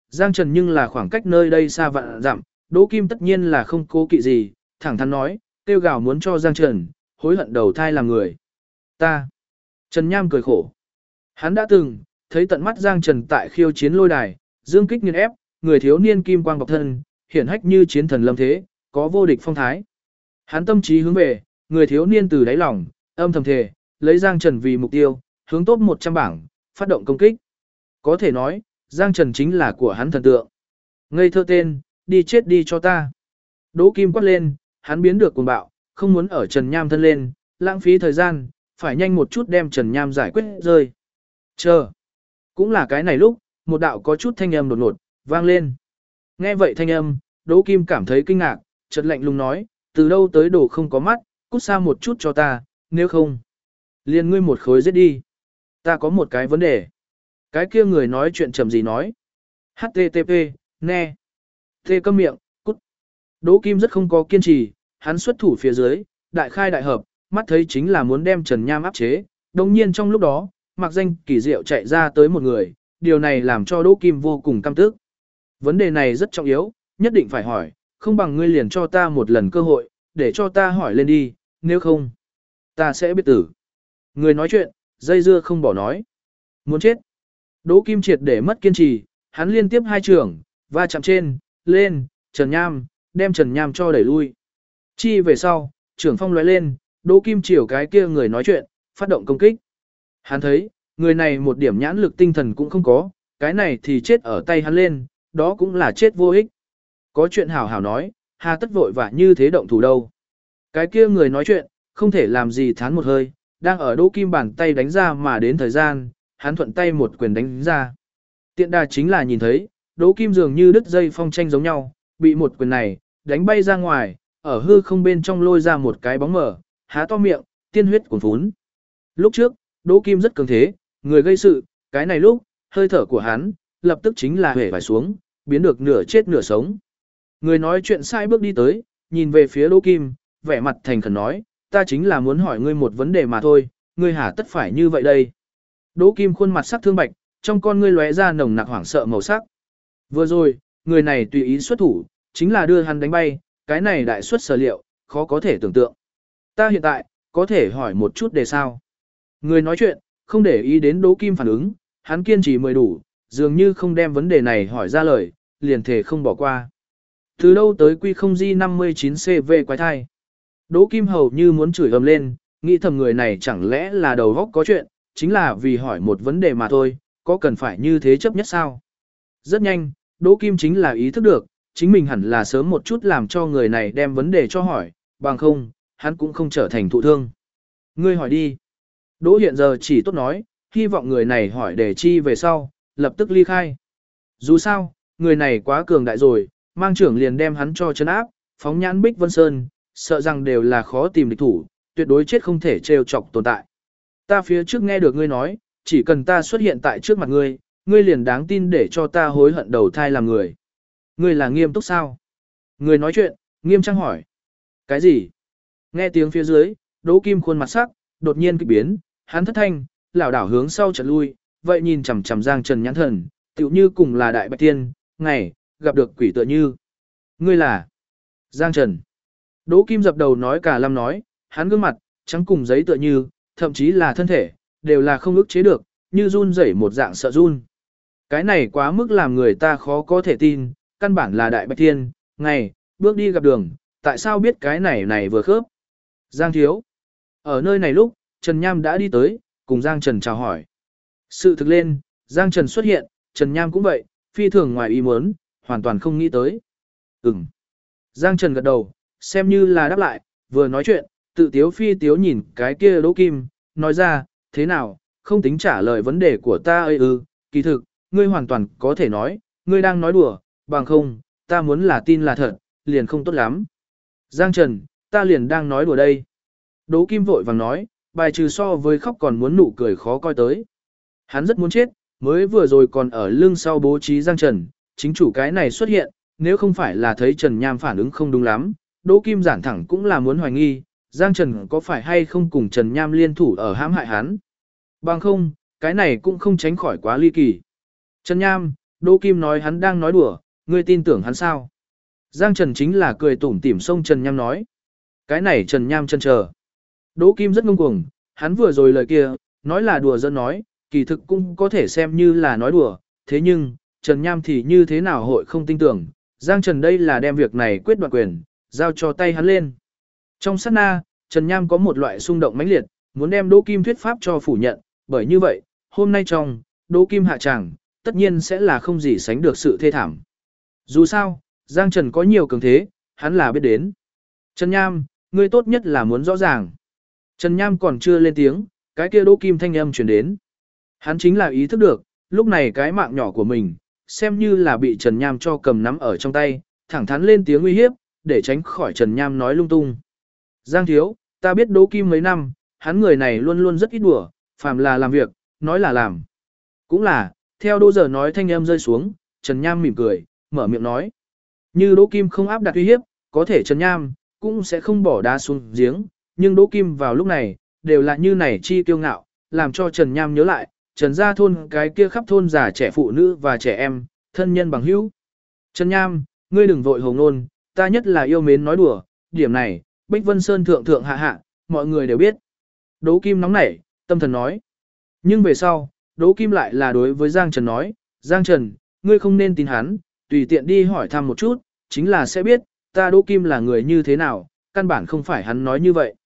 Giang Trần nhưng là khoảng cách nơi đây xa vạn dặm, Đỗ Kim tất nhiên là không cố kỵ gì, thẳng thắn nói, kêu gào muốn cho Giang Trần, hối hận đầu thai làm người. Ta. Trần Nham cười khổ. Hắn đã từng, thấy tận mắt Giang Trần tại khiêu chiến lôi đài, dương kích nghiền ép, người thiếu niên kim quang bọc thân, hiển hách như chiến thần lâm thế, có vô địch phong thái. Hắn tâm trí hướng về, người thiếu niên từ đáy lòng, âm thầm thề, lấy Giang Trần vì mục tiêu, hướng top 100 bảng, phát động công kích. Có thể nói, Giang Trần chính là của hắn thần tượng. Ngây thơ tên, đi chết đi cho ta. Đỗ Kim quát lên, hắn biến được cuồng bạo, không muốn ở Trần Nham thân lên, lãng phí thời gian, phải nhanh một chút đem Trần Nham giải quyết rơi. Chờ. Cũng là cái này lúc, một đạo có chút thanh âm đột ngột, vang lên. Nghe vậy thanh âm, Đỗ Kim cảm thấy kinh ngạc, chợt lạnh lùng nói, từ đâu tới đồ không có mắt, cút xa một chút cho ta, nếu không. Liền ngươi một khối giết đi. Ta có một cái vấn đề. Cái kia người nói chuyện chậm gì nói. HTTP, nè. Tê câm miệng, cút. Đỗ Kim rất không có kiên trì, hắn xuất thủ phía dưới, đại khai đại hợp, mắt thấy chính là muốn đem Trần Nham áp chế. Đồng nhiên trong lúc đó, mặc danh kỳ diệu chạy ra tới một người, điều này làm cho Đỗ Kim vô cùng căm tức. Vấn đề này rất trọng yếu, nhất định phải hỏi, không bằng ngươi liền cho ta một lần cơ hội, để cho ta hỏi lên đi, nếu không, ta sẽ biết tử. Người nói chuyện, dây dưa không bỏ nói. Muốn chết. Đỗ Kim triệt để mất kiên trì, hắn liên tiếp hai trường, va chạm trên, lên, Trần Nham, đem Trần Nham cho đẩy lui. Chi về sau, trưởng phong lóe lên, Đỗ Kim chiều cái kia người nói chuyện, phát động công kích. Hắn thấy, người này một điểm nhãn lực tinh thần cũng không có, cái này thì chết ở tay hắn lên, đó cũng là chết vô ích. Có chuyện hảo hảo nói, hà tất vội vã như thế động thủ đâu. Cái kia người nói chuyện, không thể làm gì thán một hơi, đang ở Đỗ Kim bàn tay đánh ra mà đến thời gian, hắn thuận tay một quyền đánh ra. Tiện đà chính là nhìn thấy, Đỗ Kim dường như đứt dây phong tranh giống nhau, bị một quyền này, đánh bay ra ngoài, ở hư không bên trong lôi ra một cái bóng mở, há to miệng, tiên huyết cuồn phún. Lúc trước, Đỗ Kim rất cường thế, người gây sự, cái này lúc, hơi thở của hắn, lập tức chính là hể vải xuống, biến được nửa chết nửa sống. Người nói chuyện sai bước đi tới, nhìn về phía Đỗ Kim, vẻ mặt thành khẩn nói, ta chính là muốn hỏi ngươi một vấn đề mà thôi, ngươi hả tất phải như vậy đây. Đỗ Kim khuôn mặt sắc thương bạch, trong con ngươi lóe ra nồng nặc hoảng sợ màu sắc. Vừa rồi, người này tùy ý xuất thủ, chính là đưa hắn đánh bay, cái này đại xuất sở liệu, khó có thể tưởng tượng. Ta hiện tại, có thể hỏi một chút để sao. Người nói chuyện, không để ý đến Đỗ Kim phản ứng, hắn kiên trì mười đủ, dường như không đem vấn đề này hỏi ra lời, liền thể không bỏ qua. Từ đâu tới quy không di 59CV quái thai. Đỗ Kim hầu như muốn chửi ầm lên, nghĩ thầm người này chẳng lẽ là đầu óc có chuyện, chính là vì hỏi một vấn đề mà thôi, có cần phải như thế chấp nhất sao? Rất nhanh, Đỗ Kim chính là ý thức được, chính mình hẳn là sớm một chút làm cho người này đem vấn đề cho hỏi, bằng không, hắn cũng không trở thành thụ thương. Ngươi hỏi đi. Đỗ hiện giờ chỉ tốt nói, hy vọng người này hỏi để chi về sau, lập tức ly khai. Dù sao, người này quá cường đại rồi, mang trưởng liền đem hắn cho trấn áp, phóng nhãn Bích Vân Sơn, sợ rằng đều là khó tìm địch thủ, tuyệt đối chết không thể trêu chọc tồn tại. Ta phía trước nghe được ngươi nói, chỉ cần ta xuất hiện tại trước mặt ngươi, ngươi liền đáng tin để cho ta hối hận đầu thai làm người. Ngươi là nghiêm túc sao? Người nói chuyện, nghiêm trang hỏi. Cái gì? Nghe tiếng phía dưới, Đỗ Kim khuôn mặt sắc, đột nhiên kịch biến, hắn thất thanh, lảo đảo hướng sau chợt lui, vậy nhìn chằm chằm Giang Trần nhãn thần, tựu như cùng là đại bạch tiên, ngày, gặp được quỷ tựa như. Ngươi là Giang Trần. Đỗ Kim dập đầu nói cả lâm nói, hắn gương mặt, trắng cùng giấy tựa như, thậm chí là thân thể, đều là không ức chế được, như run rẩy một dạng sợ run. Cái này quá mức làm người ta khó có thể tin, căn bản là đại bạch tiên, ngày, bước đi gặp đường, tại sao biết cái này vừa khớp. Giang thiếu. Ở nơi này lúc, Trần Nham đã đi tới, cùng Giang Trần chào hỏi. Sự thực lên, Giang Trần xuất hiện, Trần Nham cũng vậy, phi thường ngoài ý muốn, hoàn toàn không nghĩ tới. Giang Trần gật đầu, xem như là đáp lại, vừa nói chuyện, tự tiếu phi tiếu nhìn cái kia Đỗ Kim, nói ra, thế nào, không tính trả lời vấn đề của ta ơi kỳ thực, ngươi hoàn toàn có thể nói, ngươi đang nói đùa, bằng không, ta muốn là tin là thật, liền không tốt lắm. Giang Trần, ta liền đang nói đùa đây. Đỗ Kim vội vàng nói, bài trừ so với khóc còn muốn nụ cười khó coi tới. Hắn rất muốn chết, mới vừa rồi còn ở lưng sau bố trí Giang Trần, chính chủ cái này xuất hiện, nếu không phải là thấy Trần Nham phản ứng không đúng lắm, Đỗ Kim giản thẳng cũng là muốn hoài nghi, Giang Trần có phải hay không cùng Trần Nham liên thủ ở hãm hại hắn. Bằng không, cái này cũng không tránh khỏi quá ly kỳ. Trần Nham, Đỗ Kim nói hắn đang nói đùa, ngươi tin tưởng hắn sao? Giang Trần chính là cười tủm tỉm xông Trần Nham nói. Cái này Trần Nham chân chờ. Đỗ Kim rất ngông cuồng, hắn vừa rồi lời kia, nói là đùa giỡn nói, kỳ thực cũng có thể xem như là nói đùa, thế nhưng, Trần Nham thì như thế nào hội không tin tưởng, Giang Trần đây là đem việc này quyết đoạt quyền, giao cho tay hắn lên. Trong sát na, Trần Nham có một loại xung động mãnh liệt, muốn đem Đỗ Kim thuyết pháp cho phủ nhận, bởi như vậy, hôm nay trong, Đỗ Kim hạ tràng, tất nhiên sẽ là không gì sánh được sự thê thảm. Dù sao, Giang Trần có nhiều cường thế, hắn là biết đến. Trần Nham, ngươi tốt nhất là muốn rõ ràng. Trần Nham còn chưa lên tiếng, cái kia Đỗ Kim thanh âm truyền đến. Hắn chính là ý thức được, lúc này cái mạng nhỏ của mình, xem như là bị Trần Nham cho cầm nắm ở trong tay, thẳng thắn lên tiếng uy hiếp, để tránh khỏi Trần Nham nói lung tung. Giang thiếu, ta biết Đỗ Kim mấy năm, hắn người này luôn luôn rất ít đùa, phàm là làm việc, nói là làm. Cũng là, theo Đỗ Giờ nói thanh âm rơi xuống, Trần Nham mỉm cười, mở miệng nói. Như Đỗ Kim không áp đặt uy hiếp, có thể Trần Nham cũng sẽ không bỏ đá xuống giếng, nhưng Đỗ Kim vào lúc này, đều là như này chi kiêu ngạo, làm cho Trần Nham nhớ lại, Trần gia thôn cái kia khắp thôn già trẻ phụ nữ và trẻ em, thân nhân bằng hữu. Trần Nham, ngươi đừng vội hồng nôn, ta nhất là yêu mến nói đùa, điểm này, Bích Vân Sơn thượng thượng hạ hạ, mọi người đều biết. Đỗ Kim nóng nảy, tâm thần nói. Nhưng về sau, Đỗ Kim lại là đối với Giang Trần nói, Giang Trần, ngươi không nên tin hắn, tùy tiện đi hỏi thăm một chút, chính là sẽ biết, ta Đỗ Kim là người như thế nào, căn bản không phải hắn nói như vậy.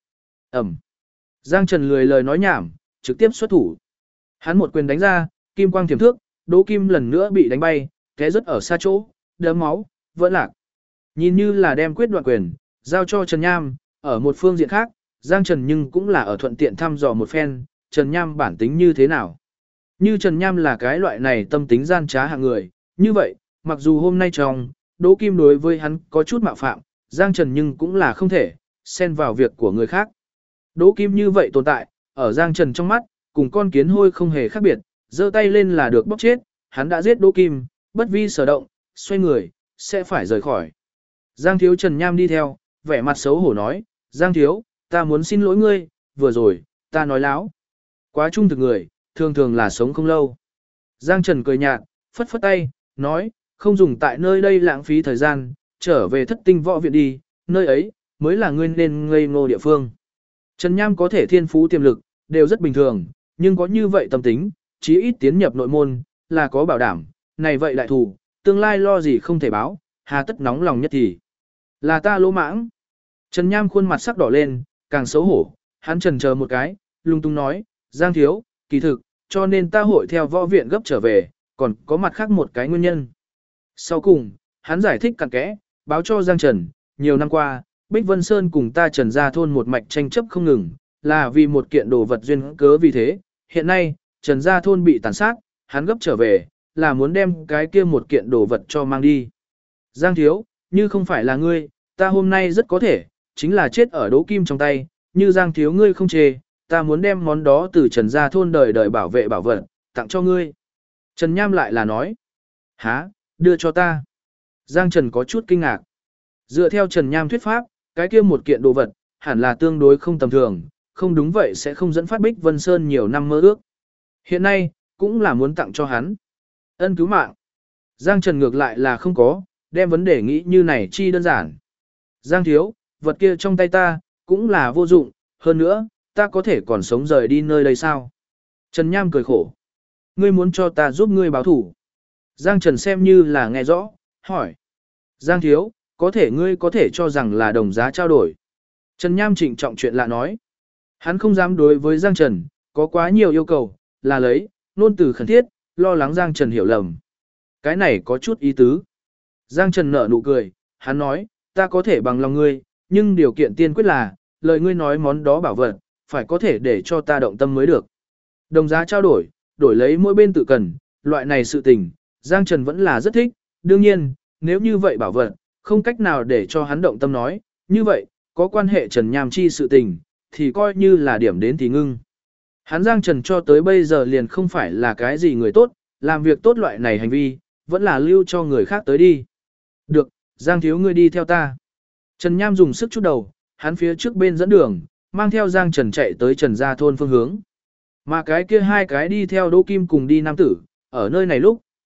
Giang Trần lười lời nói nhảm, trực tiếp xuất thủ. Hắn một quyền đánh ra, kim quang thiểm thước, Đỗ Kim lần nữa bị đánh bay, té rớt ở xa chỗ, đấm máu, vỡ lạc. Nhìn như là đem quyết đoạt quyền, giao cho Trần Nham, ở một phương diện khác, Giang Trần nhưng cũng là ở thuận tiện thăm dò một phen, Trần Nham bản tính như thế nào. Như Trần Nham là cái loại này tâm tính gian trá hạng người, như vậy, mặc dù hôm nay trong, Đỗ Kim đối với hắn có chút mạo phạm, Giang Trần nhưng cũng là không thể, xen vào việc của người khác. Đỗ Kim như vậy tồn tại, ở Giang Trần trong mắt, cùng con kiến hôi không hề khác biệt, giơ tay lên là được bóc chết, hắn đã giết Đỗ Kim, bất vi sở động, xoay người, sẽ phải rời khỏi. Giang thiếu Trần Nham đi theo, vẻ mặt xấu hổ nói, Giang thiếu, ta muốn xin lỗi ngươi, vừa rồi, ta nói láo. Quá trung thực người, thường thường là sống không lâu. Giang Trần cười nhạt, phất phất tay, nói, không dùng tại nơi đây lãng phí thời gian, trở về Thất Tinh Võ Viện đi, nơi ấy, mới là ngươi nên ngây ngô địa phương. Trần Nham có thể thiên phú tiềm lực, đều rất bình thường, nhưng có như vậy tâm tính, chí ít tiến nhập nội môn, là có bảo đảm, này vậy đại thủ, tương lai lo gì không thể báo, hà tất nóng lòng nhất thì. Là ta lỗ mãng. Trần Nham khuôn mặt sắc đỏ lên, càng xấu hổ, hắn chần chờ một cái, lung tung nói, Giang thiếu, kỳ thực, cho nên ta hội theo võ viện gấp trở về, còn có mặt khác một cái nguyên nhân. Sau cùng, hắn giải thích cặn kẽ, báo cho Giang Trần, nhiều năm qua, Bích Vân Sơn cùng ta Trần gia thôn một mạch tranh chấp không ngừng, là vì một kiện đồ vật duyên cớ vì thế, hiện nay, Trần gia thôn bị tàn sát, hắn gấp trở về, là muốn đem cái kia một kiện đồ vật cho mang đi. Giang thiếu, như không phải là ngươi, ta hôm nay rất có thể, chính là chết ở Đỗ Kim trong tay, như Giang thiếu ngươi không chê, ta muốn đem món đó từ Trần gia thôn đời đời bảo vệ bảo vật, tặng cho ngươi. Trần Nham lại là nói, hả, đưa cho ta. Giang Trần có chút kinh ngạc. Dựa theo Trần Nham thuyết pháp, cái kia một kiện đồ vật, hẳn là tương đối không tầm thường, không đúng vậy sẽ không dẫn phát Bích Vân Sơn nhiều năm mơ ước. Hiện nay, cũng là muốn tặng cho hắn. Ân cứu mạng. Giang Trần ngược lại là không có, đem vấn đề nghĩ như này chi đơn giản. Giang thiếu, vật kia trong tay ta, cũng là vô dụng, hơn nữa, ta có thể còn sống rời đi nơi đây sao? Trần Nham cười khổ. Ngươi muốn cho ta giúp ngươi báo thủ. Giang Trần xem như là nghe rõ, hỏi. Giang thiếu, có thể ngươi có thể cho rằng là đồng giá trao đổi. Trần Nham trịnh trọng chuyện lạ nói. Hắn không dám đối với Giang Trần, có quá nhiều yêu cầu, là lấy, nôn từ khẩn thiết, lo lắng Giang Trần hiểu lầm. Cái này có chút ý tứ. Giang Trần nở nụ cười, hắn nói, ta có thể bằng lòng ngươi, nhưng điều kiện tiên quyết là, lời ngươi nói món đó bảo vật, phải có thể để cho ta động tâm mới được. Đồng giá trao đổi, đổi lấy mỗi bên tự cần, loại này sự tình, Giang Trần vẫn là rất thích, đương nhiên, nếu như vậy bảo vật, không cách nào để cho hắn động tâm nói, như vậy, có quan hệ Trần Nham chi sự tình, thì coi như là điểm đến thì ngưng. Hắn Giang Trần cho tới bây giờ liền không phải là cái gì người tốt, làm việc tốt loại này hành vi, vẫn là lưu cho người khác tới đi. Được, Giang thiếu ngươi đi theo ta. Trần Nham dùng sức chút đầu, hắn phía trước bên dẫn đường, mang theo Giang Trần chạy tới Trần gia thôn phương hướng. Mà cái kia hai cái đi theo Đỗ Kim cùng đi nam tử, ở nơi này lúc,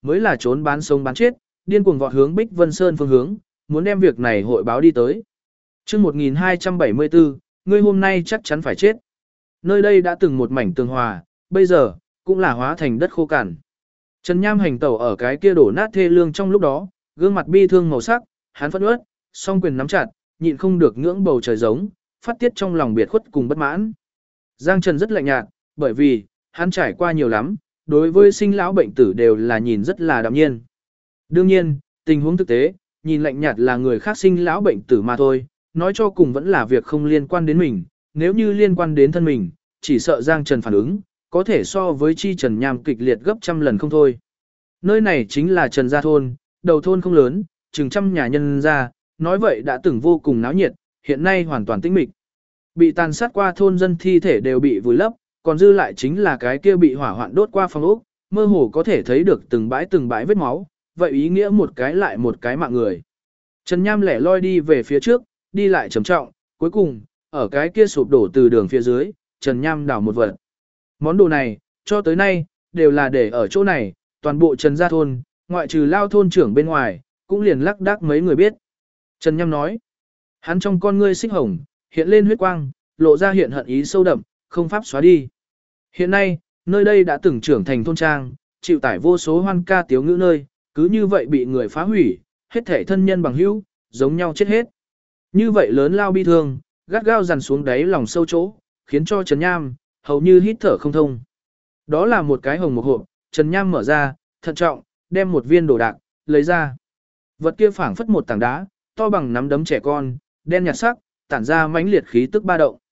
mới là trốn bán sống bán chết, điên cuồng vọt hướng Bích Vân Sơn phương hướng, muốn đem việc này hội báo đi tới. Chương 1274, ngươi hôm nay chắc chắn phải chết. Nơi đây đã từng một mảnh tường hòa, bây giờ cũng là hóa thành đất khô cằn. Trần Nham hành tẩu ở cái kia đổ nát thê lương trong lúc đó, gương mặt bi thương màu sắc, hắn phẫn uất, song quyền nắm chặt, nhịn không được ngưỡng bầu trời giống, phát tiết trong lòng biệt khuất cùng bất mãn. Giang Trần rất lạnh nhạt, bởi vì hắn trải qua nhiều lắm, đối với sinh lão bệnh tử đều là nhìn rất là đạm nhiên. Đương nhiên, tình huống thực tế, nhìn lạnh nhạt là người khác sinh lão bệnh tử mà thôi, nói cho cùng vẫn là việc không liên quan đến mình, nếu như liên quan đến thân mình, chỉ sợ Giang Trần phản ứng, có thể so với chi Trần Nham kịch liệt gấp trăm lần không thôi. Nơi này chính là Trần Gia Thôn, đầu thôn không lớn, chừng trăm nhà nhân gia, nói vậy đã từng vô cùng náo nhiệt, hiện nay hoàn toàn tĩnh mịch. Bị tàn sát qua thôn dân thi thể đều bị vùi lấp, còn dư lại chính là cái kia bị hỏa hoạn đốt qua phòng ốc, mơ hồ có thể thấy được từng bãi vết máu, vậy ý nghĩa một cái lại một cái mạng người. Trần Nham lẻ loi đi về phía trước, đi lại trầm trọng, cuối cùng, ở cái kia sụp đổ từ đường phía dưới, Trần Nham đào một vật. Món đồ này, cho tới nay, đều là để ở chỗ này, toàn bộ Trần Gia Thôn, ngoại trừ lao thôn trưởng bên ngoài, cũng liền lắc đắc mấy người biết. Trần Nham nói, hắn trong con ngươi xích hồng, hiện lên huyết quang, lộ ra hiện hận ý sâu đậm, không pháp xóa đi. Hiện nay, nơi đây đã từng trưởng thành thôn trang, chịu tải vô số hoan ca tiếu ngữ nơi, cứ như vậy bị người phá hủy, hết thể thân nhân bằng hữu, giống nhau chết hết. Như vậy lớn lao bi thương, gắt gao dằn xuống đáy lòng sâu chỗ, khiến cho Trần Nham, hầu như hít thở không thông. Đó là một cái hồng một hộp, Trần Nham mở ra, thận trọng, đem một viên đồ đạc, lấy ra. Vật kia phảng phất một tảng đá, to bằng nắm đấm trẻ con, đen nhạt sắc, tản ra mãnh liệt khí tức ba động.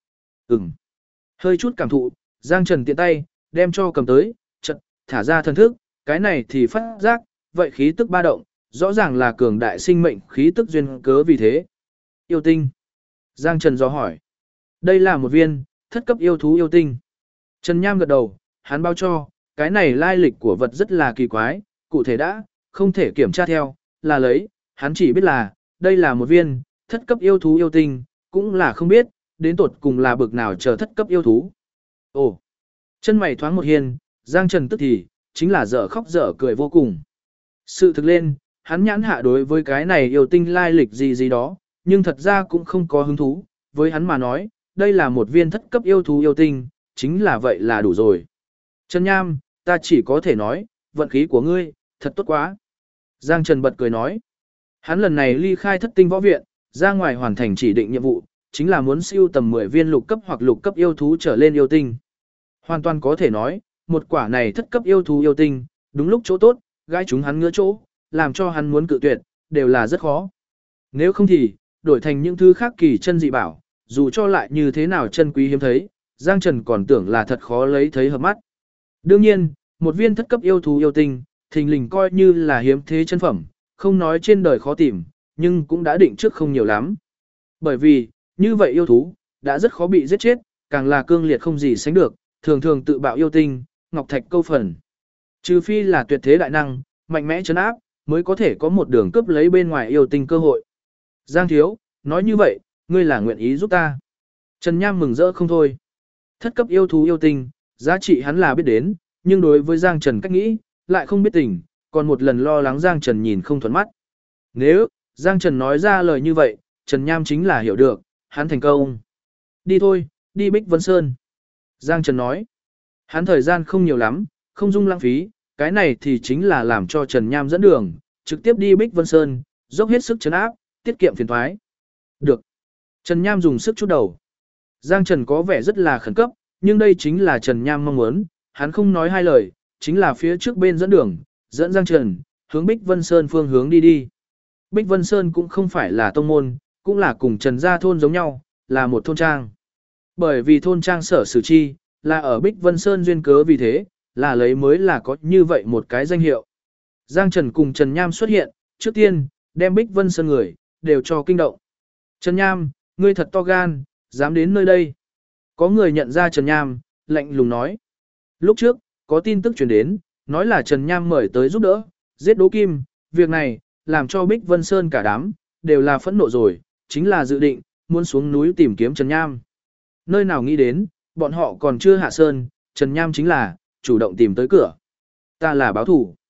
Hơi chút cảm thụ, Giang Trần tiện tay, đem cho cầm tới, chợt thả ra thần thức, cái này thì phát giác, vậy khí tức ba động, rõ ràng là cường đại sinh mệnh khí tức duyên cớ vì thế. Yêu tinh. Giang Trần do hỏi. Đây là một viên, thất cấp yêu thú yêu tinh. Trần Nham gật đầu, hắn báo cho, cái này lai lịch của vật rất là kỳ quái, cụ thể đã, không thể kiểm tra theo, là lấy, hắn chỉ biết là, đây là một viên, thất cấp yêu thú yêu tinh, cũng là không biết, đến tột cùng là bực nào chờ thất cấp yêu thú. Ồ, chân mày thoáng một hiền, Giang Trần tức thì, chính là dở khóc dở cười vô cùng. Sự thực lên, hắn nhãn hạ đối với cái này yêu tinh lai lịch gì đó, nhưng thật ra cũng không có hứng thú, với hắn mà nói, đây là một viên thất cấp yêu thú yêu tinh, chính là vậy là đủ rồi. Trần Nham, ta chỉ có thể nói, vận khí của ngươi, thật tốt quá. Giang Trần bật cười nói, hắn lần này ly khai thất tinh võ viện, ra ngoài hoàn thành chỉ định nhiệm vụ, chính là muốn siêu tầm 10 viên lục cấp hoặc lục cấp yêu thú trở lên yêu tinh. Hoàn toàn có thể nói, một quả này thất cấp yêu thú yêu tinh, đúng lúc chỗ tốt, gái chúng hắn ngứa chỗ, làm cho hắn muốn cự tuyệt, đều là rất khó. Nếu không thì, đổi thành những thứ khác kỳ chân dị bảo, dù cho lại như thế nào chân quý hiếm thấy, Giang Trần còn tưởng là thật khó lấy thấy hợp mắt. Đương nhiên, một viên thất cấp yêu thú yêu tinh, thình lình coi như là hiếm thế chân phẩm, không nói trên đời khó tìm, nhưng cũng đã định trước không nhiều lắm. Bởi vì, như vậy yêu thú, đã rất khó bị giết chết, càng là cương liệt không gì sánh được, thường thường tự bạo yêu tinh, ngọc thạch câu phần. Trừ phi là tuyệt thế đại năng, mạnh mẽ trấn áp, mới có thể có một đường cướp lấy bên ngoài yêu tinh cơ hội. Giang thiếu, nói như vậy, ngươi là nguyện ý giúp ta. Trần Nham mừng rỡ không thôi. Thất cấp yêu thú yêu tinh, giá trị hắn là biết đến, nhưng đối với Giang Trần cách nghĩ, lại không biết tình, còn một lần lo lắng Giang Trần nhìn không thuận mắt. Nếu, Giang Trần nói ra lời như vậy, Trần Nham chính là hiểu được, hắn thành công. Đi thôi, đi Bích Vân Sơn. Giang Trần nói, hắn thời gian không nhiều lắm, không dung lãng phí, cái này thì chính là làm cho Trần Nham dẫn đường, trực tiếp đi Bích Vân Sơn, dốc hết sức trấn áp, tiết kiệm phiền toái. Được. Trần Nham dùng sức chút đầu. Giang Trần có vẻ rất là khẩn cấp, nhưng đây chính là Trần Nham mong muốn, hắn không nói hai lời, chính là phía trước bên dẫn đường, dẫn Giang Trần, hướng Bích Vân Sơn phương hướng đi. Bích Vân Sơn cũng không phải là tông môn, cũng là cùng Trần Gia Thôn giống nhau, là một thôn trang. Bởi vì thôn trang sở sử chi, là ở Bích Vân Sơn duyên cớ vì thế, là lấy mới là có như vậy một cái danh hiệu. Giang Trần cùng Trần Nham xuất hiện, trước tiên, đem Bích Vân Sơn người, đều cho kinh động. Trần Nham, ngươi thật to gan, dám đến nơi đây. Có người nhận ra Trần Nham, lạnh lùng nói. Lúc trước, có tin tức truyền đến, nói là Trần Nham mời tới giúp đỡ, giết Đỗ Kim, việc này, làm cho Bích Vân Sơn cả đám, đều là phẫn nộ rồi, chính là dự định, muốn xuống núi tìm kiếm Trần Nham. Nơi nào nghĩ đến, bọn họ còn chưa hạ sơn, Trần Nham chính là, chủ động tìm tới cửa. Ta là báo thủ.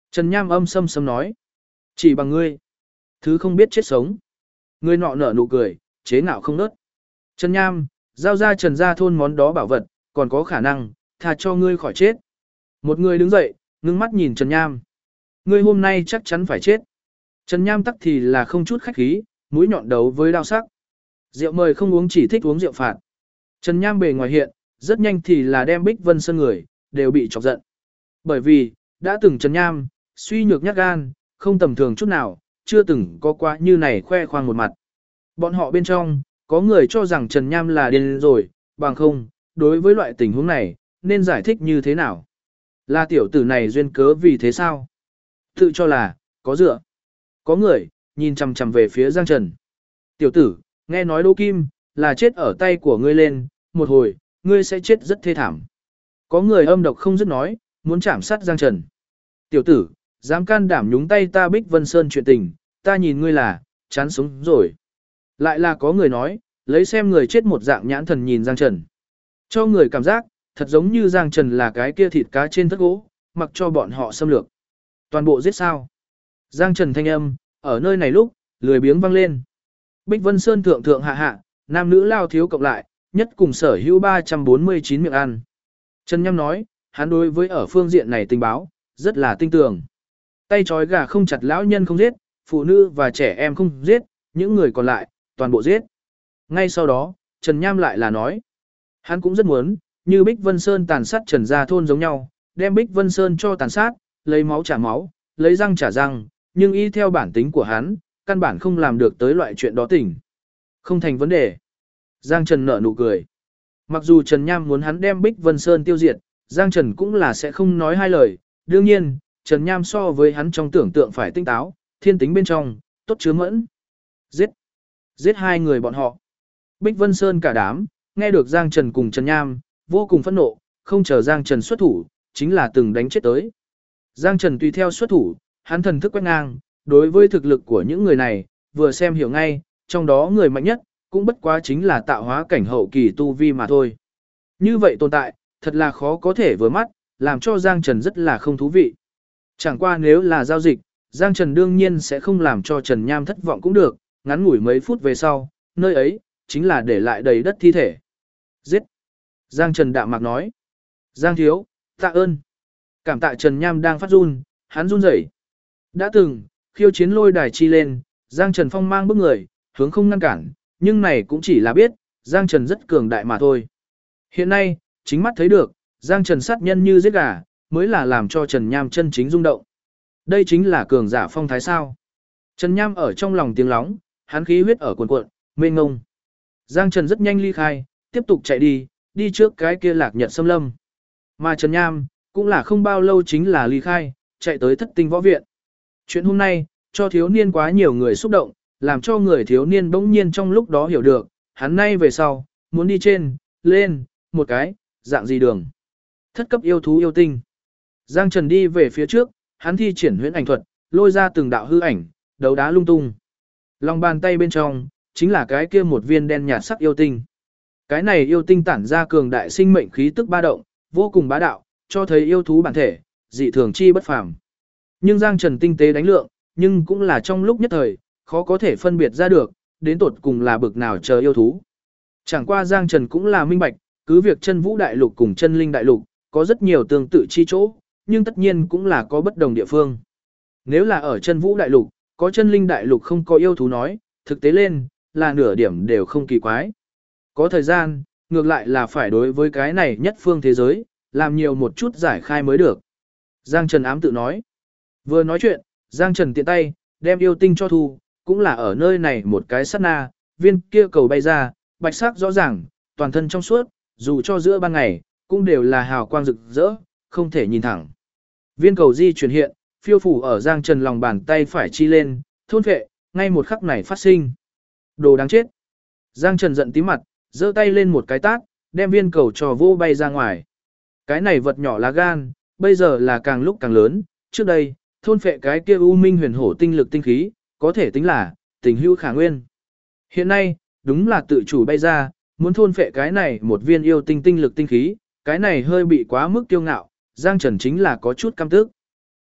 Trần Nham âm sâm sâm nói. Chỉ bằng ngươi. Thứ không biết chết sống. Người nọ nở nụ cười, chế ngạo không nớt. Trần Nham, giao ra Trần gia thôn món đó bảo vật, còn có khả năng, tha cho ngươi khỏi chết. Một người đứng dậy, ngưng mắt nhìn Trần Nham. Ngươi hôm nay chắc chắn phải chết. Trần Nham tắc thì là không chút khách khí, mũi nhọn đấu với đao sắc. Rượu mời không uống chỉ thích uống rượu phạt. Trần Nham bề ngoài hiện, rất nhanh thì là đem Bích Vân Sơn người, đều bị chọc giận. Bởi vì, đã từng Trần Nham, suy nhược nhát gan, không tầm thường chút nào, chưa từng có quá như này khoe khoang một mặt. Bọn họ bên trong, có người cho rằng Trần Nham là điên rồi, bằng không, đối với loại tình huống này, nên giải thích như thế nào? Là tiểu tử này duyên cớ vì thế sao? Tự cho là, có dựa. Có người, nhìn chằm chằm về phía Giang Trần. Tiểu tử, nghe nói Đỗ Kim, là chết ở tay của ngươi lên, một hồi, ngươi sẽ chết rất thê thảm. Có người âm độc không dứt nói, muốn chảm sát Giang Trần. Tiểu tử, dám can đảm nhúng tay ta Bích Vân Sơn chuyện tình, ta nhìn ngươi là, chán sống rồi. Lại là có người nói, lấy xem người chết một dạng nhãn thần nhìn Giang Trần. Cho người cảm giác, thật giống như Giang Trần là cái kia thịt cá trên thất gỗ, mặc cho bọn họ xâm lược. Toàn bộ giết sao. Giang Trần thanh âm, ở nơi này lúc, lười biếng vang lên. Bích Vân Sơn thượng thượng hạ hạ, nam nữ lao thiếu cộng lại, nhất cùng sở hữu 349 miệng ăn. Trần Nham nói, hắn đối với ở phương diện này tình báo, rất là tinh tường. Tay trói gà không chặt lão nhân không giết, phụ nữ và trẻ em không giết, những người còn lại, toàn bộ giết. Ngay sau đó, Trần Nham lại là nói, hắn cũng rất muốn, như Bích Vân Sơn tàn sát Trần gia thôn giống nhau, đem Bích Vân Sơn cho tàn sát, lấy máu trả máu, lấy răng trả răng, nhưng y theo bản tính của hắn, căn bản không làm được tới loại chuyện đó tỉnh. Không thành vấn đề. Giang Trần nở nụ cười. Mặc dù Trần Nham muốn hắn đem Bích Vân Sơn tiêu diệt, Giang Trần cũng là sẽ không nói hai lời. Đương nhiên, Trần Nham so với hắn trong tưởng tượng phải tinh táo, thiên tính bên trong, tốt chứa mẫn. Giết. Giết hai người bọn họ. Bích Vân Sơn cả đám, nghe được Giang Trần cùng Trần Nham, vô cùng phẫn nộ, không chờ Giang Trần xuất thủ, chính là từng đánh chết tới. Giang Trần tùy theo xuất thủ, hắn thần thức quét ngang, đối với thực lực của những người này, vừa xem hiểu ngay, trong đó người mạnh nhất, cũng bất quá chính là tạo hóa cảnh hậu kỳ tu vi mà thôi. Như vậy tồn tại, thật là khó có thể vừa mắt, làm cho Giang Trần rất là không thú vị. Chẳng qua nếu là giao dịch, Giang Trần đương nhiên sẽ không làm cho Trần Nham thất vọng cũng được, ngắn ngủi mấy phút về sau, nơi ấy, chính là để lại đầy đất thi thể. Giết! Giang Trần đạm mạc nói. Giang thiếu, tạ ơn. Cảm tạ Trần Nham đang phát run, hắn run rẩy. Đã từng, khiêu chiến lôi đài chi lên, Giang Trần phong mang bức người, hướng không ngăn cản, nhưng này cũng chỉ là biết, Giang Trần rất cường đại mà thôi. Hiện nay, chính mắt thấy được, Giang Trần sát nhân như giết gà, mới là làm cho Trần Nham chân chính rung động. Đây chính là cường giả phong thái sao. Trần Nham ở trong lòng tiếng lóng, hắn khí huyết ở cuồn cuộn, mênh ngông. Giang Trần rất nhanh ly khai, tiếp tục chạy đi, đi trước cái kia Lạc Nhật Xâm Lâm. Mà Trần Nham, cũng là không bao lâu chính là ly khai, chạy tới Thất Tinh Võ Viện. Chuyện hôm nay, cho thiếu niên quá nhiều người xúc động, làm cho người thiếu niên bỗng nhiên trong lúc đó hiểu được, hắn nay về sau, muốn đi trên, lên, một cái, dạng gì đường. Thất cấp yêu thú yêu tinh. Giang Trần đi về phía trước, hắn thi triển huyễn ảnh thuật, lôi ra từng đạo hư ảnh, đấu đá lung tung. Lòng bàn tay bên trong, chính là cái kia một viên đen nhạt sắc yêu tinh. Cái này yêu tinh tản ra cường đại sinh mệnh khí tức ba động, vô cùng bá đạo, cho thấy yêu thú bản thể, dị thường chi bất phàm. Nhưng Giang Trần tinh tế đánh lượng, nhưng cũng là trong lúc nhất thời, khó có thể phân biệt ra được, đến tột cùng là bực nào chờ yêu thú. Chẳng qua Giang Trần cũng là minh bạch, cứ việc chân vũ đại lục cùng chân linh đại lục, có rất nhiều tương tự chi chỗ, nhưng tất nhiên cũng là có bất đồng địa phương. Nếu là ở chân vũ đại lục, có chân linh đại lục không có yêu thú nói, thực tế lên, là nửa điểm đều không kỳ quái. Có thời gian, ngược lại là phải đối với cái này nhất phương thế giới, làm nhiều một chút giải khai mới được. Giang Trần ám tự nói. Vừa nói chuyện, Giang Trần tiện tay, đem yêu tinh cho thu, cũng là ở nơi này một cái sát na, viên kia cầu bay ra, bạch sắc rõ ràng, toàn thân trong suốt, dù cho giữa ban ngày, cũng đều là hào quang rực rỡ, không thể nhìn thẳng. Viên cầu di chuyển hiện, phiêu phủ ở Giang Trần lòng bàn tay phải chi lên, thôn phệ, ngay một khắc này phát sinh. Đồ đáng chết. Giang Trần giận tím mặt, giơ tay lên một cái tát, đem viên cầu cho vô bay ra ngoài. Cái này vật nhỏ là gan, bây giờ là càng lúc càng lớn, trước đây, thôn phệ cái kia u minh huyền hổ tinh lực tinh khí, có thể tính là tình hữu khả nguyên. Hiện nay, đúng là tự chủ bay ra, muốn thôn phệ cái này một viên yêu tinh tinh lực tinh khí, cái này hơi bị quá mức kiêu ngạo, Giang Trần chính là có chút căm tức.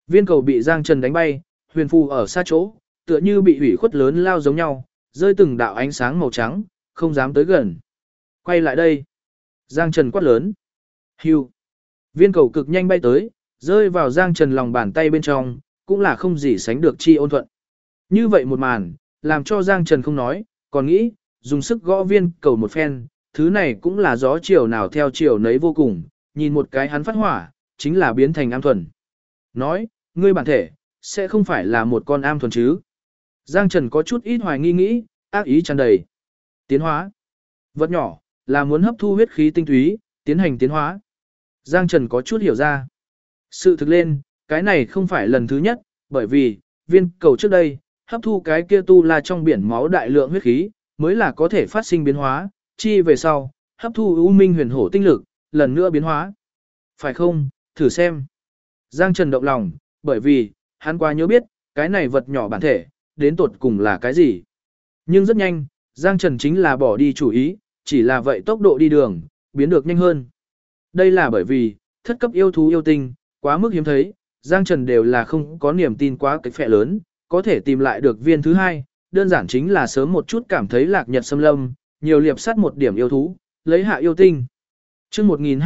Viên cầu bị Giang Trần đánh bay, huyền phù ở xa chỗ, tựa như bị hủy khuất lớn lao giống nhau, rơi từng đạo ánh sáng màu trắng, không dám tới gần. Quay lại đây. Giang Trần quát lớn. Hưu. Viên cầu cực nhanh bay tới, rơi vào Giang Trần lòng bàn tay bên trong, cũng là không gì sánh được chi ôn thuận. Như vậy một màn, làm cho Giang Trần không nói, còn nghĩ, dùng sức gõ viên cầu một phen, thứ này cũng là gió chiều nào theo chiều nấy vô cùng, nhìn một cái hắn phát hỏa, chính là biến thành am thuần. Nói, ngươi bản thể, sẽ không phải là một con am thuần chứ. Giang Trần có chút ít hoài nghi nghĩ, ác ý tràn đầy. Tiến hóa. Vật nhỏ, là muốn hấp thu huyết khí tinh túy, tiến hành tiến hóa. Giang Trần có chút hiểu ra. Sự thực lên, cái này không phải lần thứ nhất, bởi vì, viên cầu trước đây, hấp thu cái kia tu la trong biển máu đại lượng huyết khí, mới là có thể phát sinh biến hóa, chi về sau, hấp thu U Minh huyền hổ tinh lực, lần nữa biến hóa. Phải không, thử xem. Giang Trần động lòng, bởi vì, hắn quá nhớ biết, cái này vật nhỏ bản thể, đến tột cùng là cái gì. Nhưng rất nhanh, Giang Trần chính là bỏ đi chủ ý, chỉ là vậy tốc độ đi đường, biến được nhanh hơn. Đây là bởi vì, thất cấp yêu thú yêu tinh, quá mức hiếm thấy, Giang Trần đều là không có niềm tin quá cái phệ lớn, có thể tìm lại được viên thứ hai, đơn giản chính là sớm một chút cảm thấy lạc nhật xâm lâm, nhiều liệp sát một điểm yêu thú, lấy hạ yêu tinh. Trước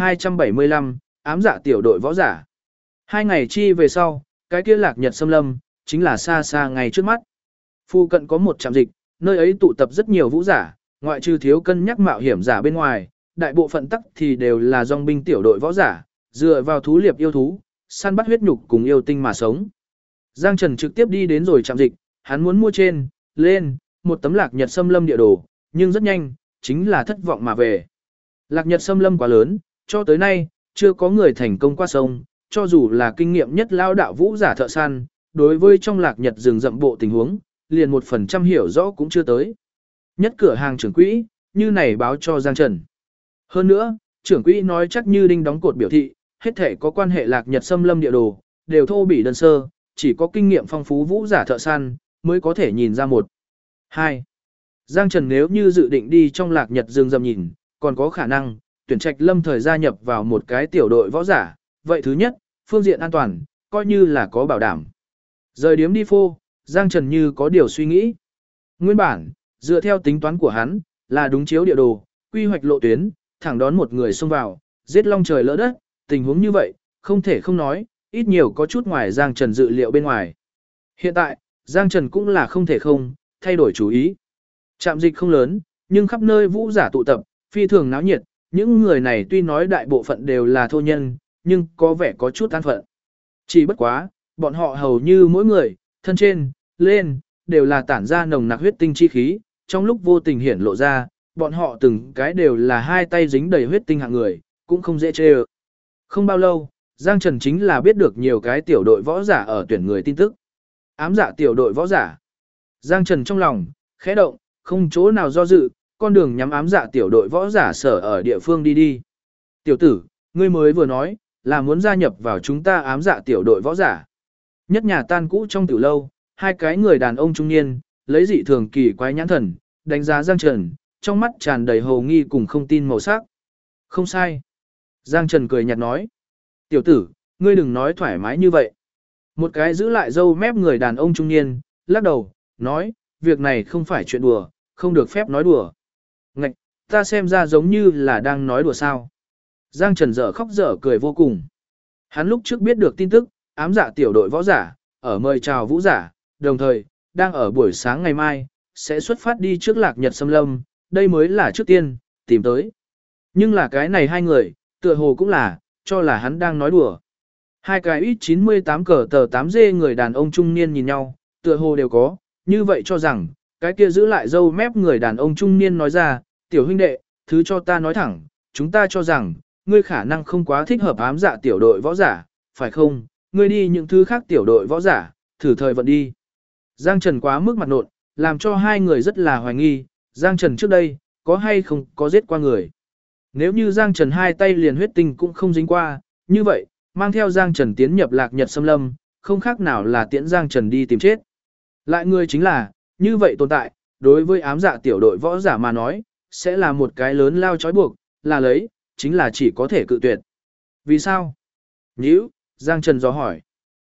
1275, ám dạ tiểu đội võ giả. 2 ngày chi về sau, cái kia lạc nhật xâm lâm, chính là xa xa ngay trước mắt. Phu cận có một trạm dịch, nơi ấy tụ tập rất nhiều vũ giả, ngoại trừ thiếu cân nhắc mạo hiểm giả bên ngoài, đại bộ phận tắc thì đều là dòng binh tiểu đội võ giả, dựa vào thú liệp yêu thú, săn bắt huyết nhục cùng yêu tinh mà sống. Giang Trần trực tiếp đi đến rồi trạm dịch, hắn muốn mua lên, một tấm lạc nhật xâm lâm địa đồ, nhưng rất nhanh, chính là thất vọng mà về. Lạc nhật xâm lâm quá lớn, cho tới nay, chưa có người thành công qua sông, cho dù là kinh nghiệm nhất lao đạo vũ giả thợ săn, đối với trong lạc nhật rừng rậm bộ tình huống, liền 1% hiểu rõ cũng chưa tới. Nhất cửa hàng trưởng quỹ, như này báo cho Giang Trần. Hơn nữa, trưởng quỹ nói chắc như đinh đóng cột biểu thị, hết thể có quan hệ lạc nhật xâm lâm địa đồ, đều thô bỉ đơn sơ, chỉ có kinh nghiệm phong phú vũ giả thợ săn, mới có thể nhìn ra một. 2. Giang Trần nếu như dự định đi trong lạc nhật rừng rậm nhìn, còn có khả năng, tuyển trạch lâm thời gia nhập vào một cái tiểu đội võ giả. Vậy thứ nhất, phương diện an toàn, coi như là có bảo đảm. Rời điếm đi phô, Giang Trần như có điều suy nghĩ. Nguyên bản, dựa theo tính toán của hắn, là đúng chiếu địa đồ, quy hoạch lộ tuyến, thẳng đón một người xông vào, giết long trời lỡ đất, tình huống như vậy, không thể không nói, ít nhiều có chút ngoài Giang Trần dự liệu bên ngoài. Hiện tại, Giang Trần cũng là không thể không, thay đổi chủ ý. Trạm dịch không lớn, nhưng khắp nơi vũ giả tụ tập, phi thường náo nhiệt, những người này tuy nói đại bộ phận đều là thô nhân, nhưng có vẻ có chút an phận. Chỉ bất quá, bọn họ hầu như mỗi người, thân trên, lên, đều là tản ra nồng nặc huyết tinh chi khí, trong lúc vô tình hiển lộ ra, bọn họ từng cái đều là hai tay dính đầy huyết tinh hạng người, cũng không dễ chê ơ. Không bao lâu, Giang Trần chính là biết được nhiều cái tiểu đội võ giả ở tuyển người tin tức. Ám dạ tiểu đội võ giả. Giang Trần trong lòng, khẽ động, không chỗ nào do dự, con đường nhắm ám dạ tiểu đội võ giả sở ở địa phương đi đi. Tiểu tử, ngươi mới vừa nói, là muốn gia nhập vào chúng ta ám dạ tiểu đội võ giả. Nhất nhà tan cũ trong tiểu lâu, hai cái người đàn ông trung niên, lấy dị thường kỳ quái nhãn thần, đánh giá Giang Trần, trong mắt tràn đầy hồ nghi cùng không tin màu sắc. Không sai. Giang Trần cười nhạt nói. Tiểu tử, ngươi đừng nói thoải mái như vậy. Một cái giữ lại râu mép người đàn ông trung niên, lắc đầu, nói, việc này không phải chuyện đùa, không được phép nói đùa. Ngạch, ta xem ra giống như là đang nói đùa sao. Giang Trần dở khóc dở cười vô cùng. Hắn lúc trước biết được tin tức, ám dạ tiểu đội võ giả, ở mời chào vũ giả, đồng thời, đang ở buổi sáng ngày mai, sẽ xuất phát đi trước lạc nhật xâm lâm, đây mới là trước tiên, tìm tới. Nhưng là cái này hai người, tựa hồ cũng là, cho là hắn đang nói đùa. Hai cái ít 98 cờ tờ 8G người đàn ông trung niên nhìn nhau, tựa hồ đều có, như vậy cho rằng, cái kia giữ lại râu mép người đàn ông trung niên nói ra, tiểu huynh đệ, thứ cho ta nói thẳng, chúng ta cho rằng, ngươi khả năng không quá thích hợp ám dạ tiểu đội võ giả, phải không, ngươi đi những thứ khác tiểu đội võ giả, thử thời vận đi. Giang Trần quá mức mặt nộn, làm cho hai người rất là hoài nghi, Giang Trần trước đây, có hay không có giết qua người. Nếu như Giang Trần hai tay liền huyết tinh cũng không dính qua, như vậy, mang theo Giang Trần tiến nhập lạc nhật xâm lâm, không khác nào là tiễn Giang Trần đi tìm chết. Lại người chính là, như vậy tồn tại, đối với ám dạ tiểu đội võ giả mà nói, sẽ là một cái lớn lao trói buộc, là lấy, chính là chỉ có thể cự tuyệt. Vì sao? Nhữ, Giang Trần dò hỏi.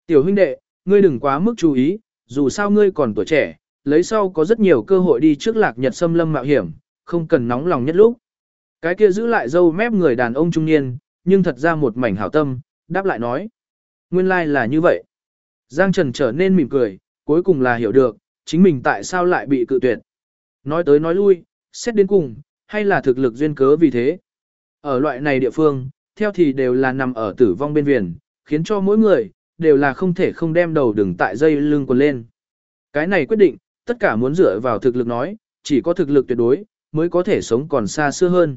Tiểu huynh đệ, ngươi đừng quá mức chú ý, dù sao ngươi còn tuổi trẻ, lấy sau có rất nhiều cơ hội đi trước Lạc Nhật xâm lâm mạo hiểm, không cần nóng lòng nhất lúc. Cái kia giữ lại râu mép người đàn ông trung niên, nhưng thật ra một mảnh hảo tâm, đáp lại nói. Nguyên lai là như vậy. Giang Trần trở nên mỉm cười, cuối cùng là hiểu được, chính mình tại sao lại bị cự tuyệt. Nói tới nói lui, xét đến cùng, hay là thực lực duyên cớ vì thế. Ở loại này địa phương, theo thì đều là nằm ở tử vong bên viền, khiến cho mỗi người, đều là không thể không đem đầu đừng tại dây lưng quần lên. Cái này quyết định, tất cả muốn dựa vào thực lực nói, chỉ có thực lực tuyệt đối, mới có thể sống còn xa xưa hơn.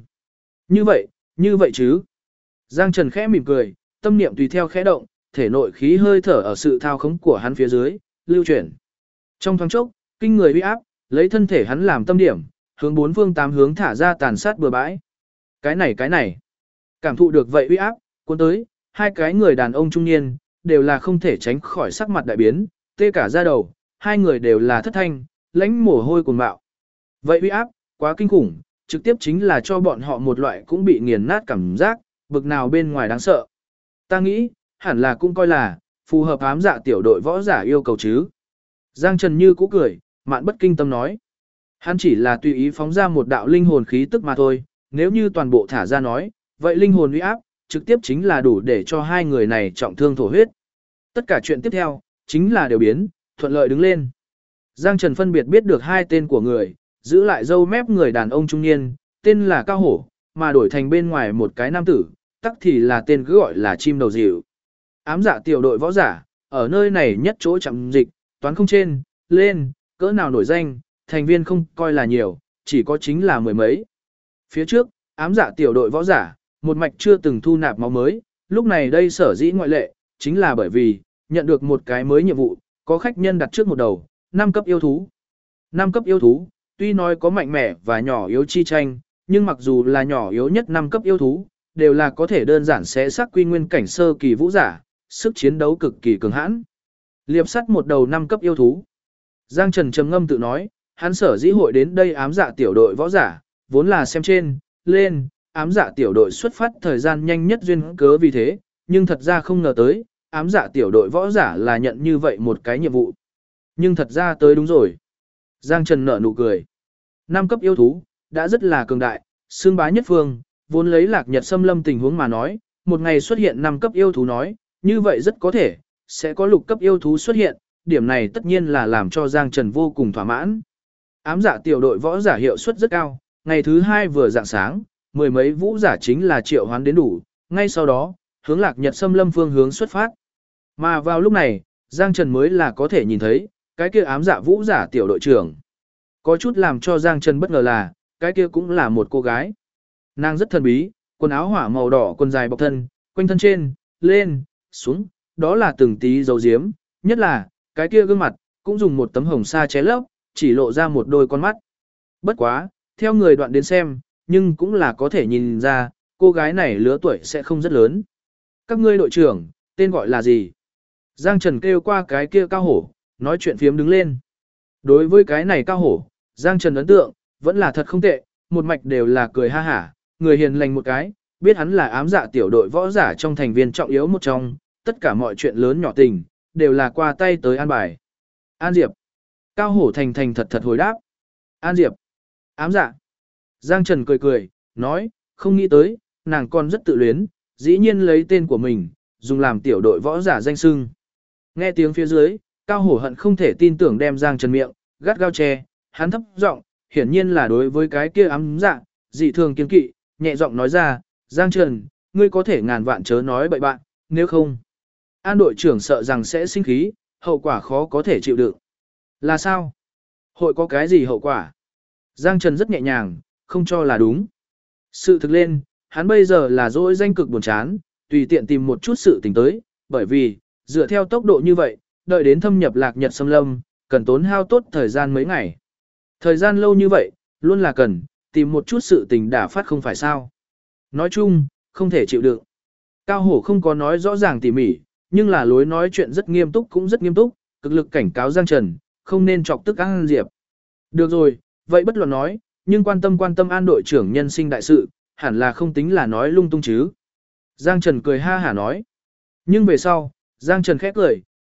Như vậy chứ. Giang Trần khẽ mỉm cười, tâm niệm tùy theo khẽ động, thể nội khí hơi thở ở sự thao khống của hắn phía dưới, lưu chuyển. Trong thoáng chốc, kinh người uy áp, lấy thân thể hắn làm tâm điểm, hướng bốn phương tám hướng thả ra tàn sát bừa bãi. Cái này. Cảm thụ được vậy uy áp, cuốn tới, hai cái người đàn ông trung niên, đều là không thể tránh khỏi sắc mặt đại biến, tê cả da đầu, hai người đều là thất thanh, lãnh mồ hôi cuồng bạo. Vậy uy áp, quá kinh khủng, trực tiếp chính là cho bọn họ một loại cũng bị nghiền nát cảm giác, bực nào bên ngoài đáng sợ. Ta nghĩ, hẳn là cũng coi là, phù hợp ám dạ tiểu đội võ giả yêu cầu chứ. Giang Trần như cũ cười, mạn bất kinh tâm nói. Hắn chỉ là tùy ý phóng ra một đạo linh hồn khí tức mà thôi, nếu như toàn bộ thả ra nói, vậy linh hồn uy áp, trực tiếp chính là đủ để cho hai người này trọng thương thổ huyết. Tất cả chuyện tiếp theo, chính là đều biến, thuận lợi đứng lên. Giang Trần phân biệt biết được hai tên của người, giữ lại râu mép người đàn ông trung niên, tên là Cao Hổ, mà đổi thành bên ngoài một cái nam tử, tắc thì là tên cứ gọi là chim đầu dịu. Ám dạ tiểu đội võ giả, ở nơi này nhất chỗ chậm dịch, toán không trên, lên, cỡ nào nổi danh, thành viên không coi là nhiều, chỉ có chính là mười mấy. Phía trước, ám dạ tiểu đội võ giả, một mạch chưa từng thu nạp máu mới, lúc này đây sở dĩ ngoại lệ, chính là bởi vì, nhận được một cái mới nhiệm vụ, có khách nhân đặt trước một đầu, 5 cấp yêu thú. 5 cấp yêu thú, tuy nói có mạnh mẽ và nhỏ yếu chi tranh, nhưng mặc dù là nhỏ yếu nhất 5 cấp yêu thú, đều là có thể đơn giản xé xác quy nguyên cảnh sơ kỳ vũ giả, sức chiến đấu cực kỳ cường hãn. Liệp sắt một đầu 5 cấp yêu thú. Giang Trần trầm ngâm tự nói, hắn sở dĩ hội đến đây ám dạ tiểu đội võ giả, vốn là xem trên, lên, ám dạ tiểu đội xuất phát thời gian nhanh nhất duyên cớ vì thế, nhưng thật ra không ngờ tới, ám dạ tiểu đội võ giả là nhận như vậy một cái nhiệm vụ. Nhưng thật ra tới đúng rồi. Giang Trần nở nụ cười. 5 cấp yêu thú, đã rất là cường đại, xương bá nhất phương, vốn lấy Lạc Nhật xâm lâm tình huống mà nói, một ngày xuất hiện 5 cấp yêu thú nói, như vậy rất có thể, sẽ có lục cấp yêu thú xuất hiện, điểm này tất nhiên là làm cho Giang Trần vô cùng thỏa mãn. Ám dạ tiểu đội võ giả hiệu suất rất cao, ngày thứ 2 vừa dạng sáng, mười mấy vũ giả chính là triệu hoán đến đủ, ngay sau đó, hướng Lạc Nhật xâm lâm phương hướng xuất phát. Mà vào lúc này, Giang Trần mới là có thể nhìn thấy, cái kia ám dạ vũ giả tiểu đội trưởng. Có chút làm cho Giang Trần bất ngờ là, cái kia cũng là một cô gái. Nàng rất thần bí, quần áo hỏa màu đỏ quần dài bọc thân, quanh thân trên, lên, xuống, đó là từng tí dấu diếm, nhất là, cái kia gương mặt, cũng dùng một tấm hồng sa che lấp, chỉ lộ ra một đôi con mắt. Bất quá, theo người đoạn đến xem, nhưng cũng là có thể nhìn ra, cô gái này lứa tuổi sẽ không rất lớn. Các ngươi đội trưởng, tên gọi là gì? Giang Trần kêu qua cái kia Cao Hổ, nói chuyện phiếm đứng lên. Đối với cái này Cao Hổ, Giang Trần ấn tượng, vẫn là thật không tệ, một mạch đều là cười ha hả, người hiền lành một cái, biết hắn là ám dạ tiểu đội võ giả trong thành viên trọng yếu một trong, tất cả mọi chuyện lớn nhỏ tình, đều là qua tay tới an bài. An Diệp. Cao Hổ thành thành thật thật hồi đáp. An Diệp. Ám dạ. Giang Trần cười cười, nói, không nghĩ tới, nàng còn rất tự luyến, dĩ nhiên lấy tên của mình, dùng làm tiểu đội võ giả danh xưng. Nghe tiếng phía dưới, Cao Hổ hận không thể tin tưởng đem Giang Trần miệng, gắt gao che, hắn thấp giọng, hiển nhiên là đối với cái kia ám dạ, dị thường kiên kỵ, nhẹ giọng nói ra, Giang Trần, ngươi có thể ngàn vạn chớ nói bậy bạn, nếu không. An đội trưởng sợ rằng sẽ sinh khí, hậu quả khó có thể chịu đựng. Là sao? Hội có cái gì hậu quả? Giang Trần rất nhẹ nhàng, không cho là đúng. Sự thực lên, hắn bây giờ là dỗi danh cực buồn chán, tùy tiện tìm một chút sự tình tới, bởi vì, dựa theo tốc độ như vậy, đợi đến thâm nhập Lạc Nhật xâm lâm, cần tốn hao tốt thời gian mấy ngày. Thời gian lâu như vậy, luôn là cần, tìm một chút sự tình đả phát không phải sao. Nói chung, không thể chịu đựng. Cao Hổ không có nói rõ ràng tỉ mỉ, nhưng là lối nói chuyện rất nghiêm túc cũng rất nghiêm túc, cực lực cảnh cáo Giang Trần, không nên chọc tức An Diệp. Được rồi, vậy bất luận nói, nhưng quan tâm An đội trưởng nhân sinh đại sự, hẳn là không tính là nói lung tung chứ. Giang Trần cười ha hả nói. Nhưng về sau, Giang Trần khẽ cười,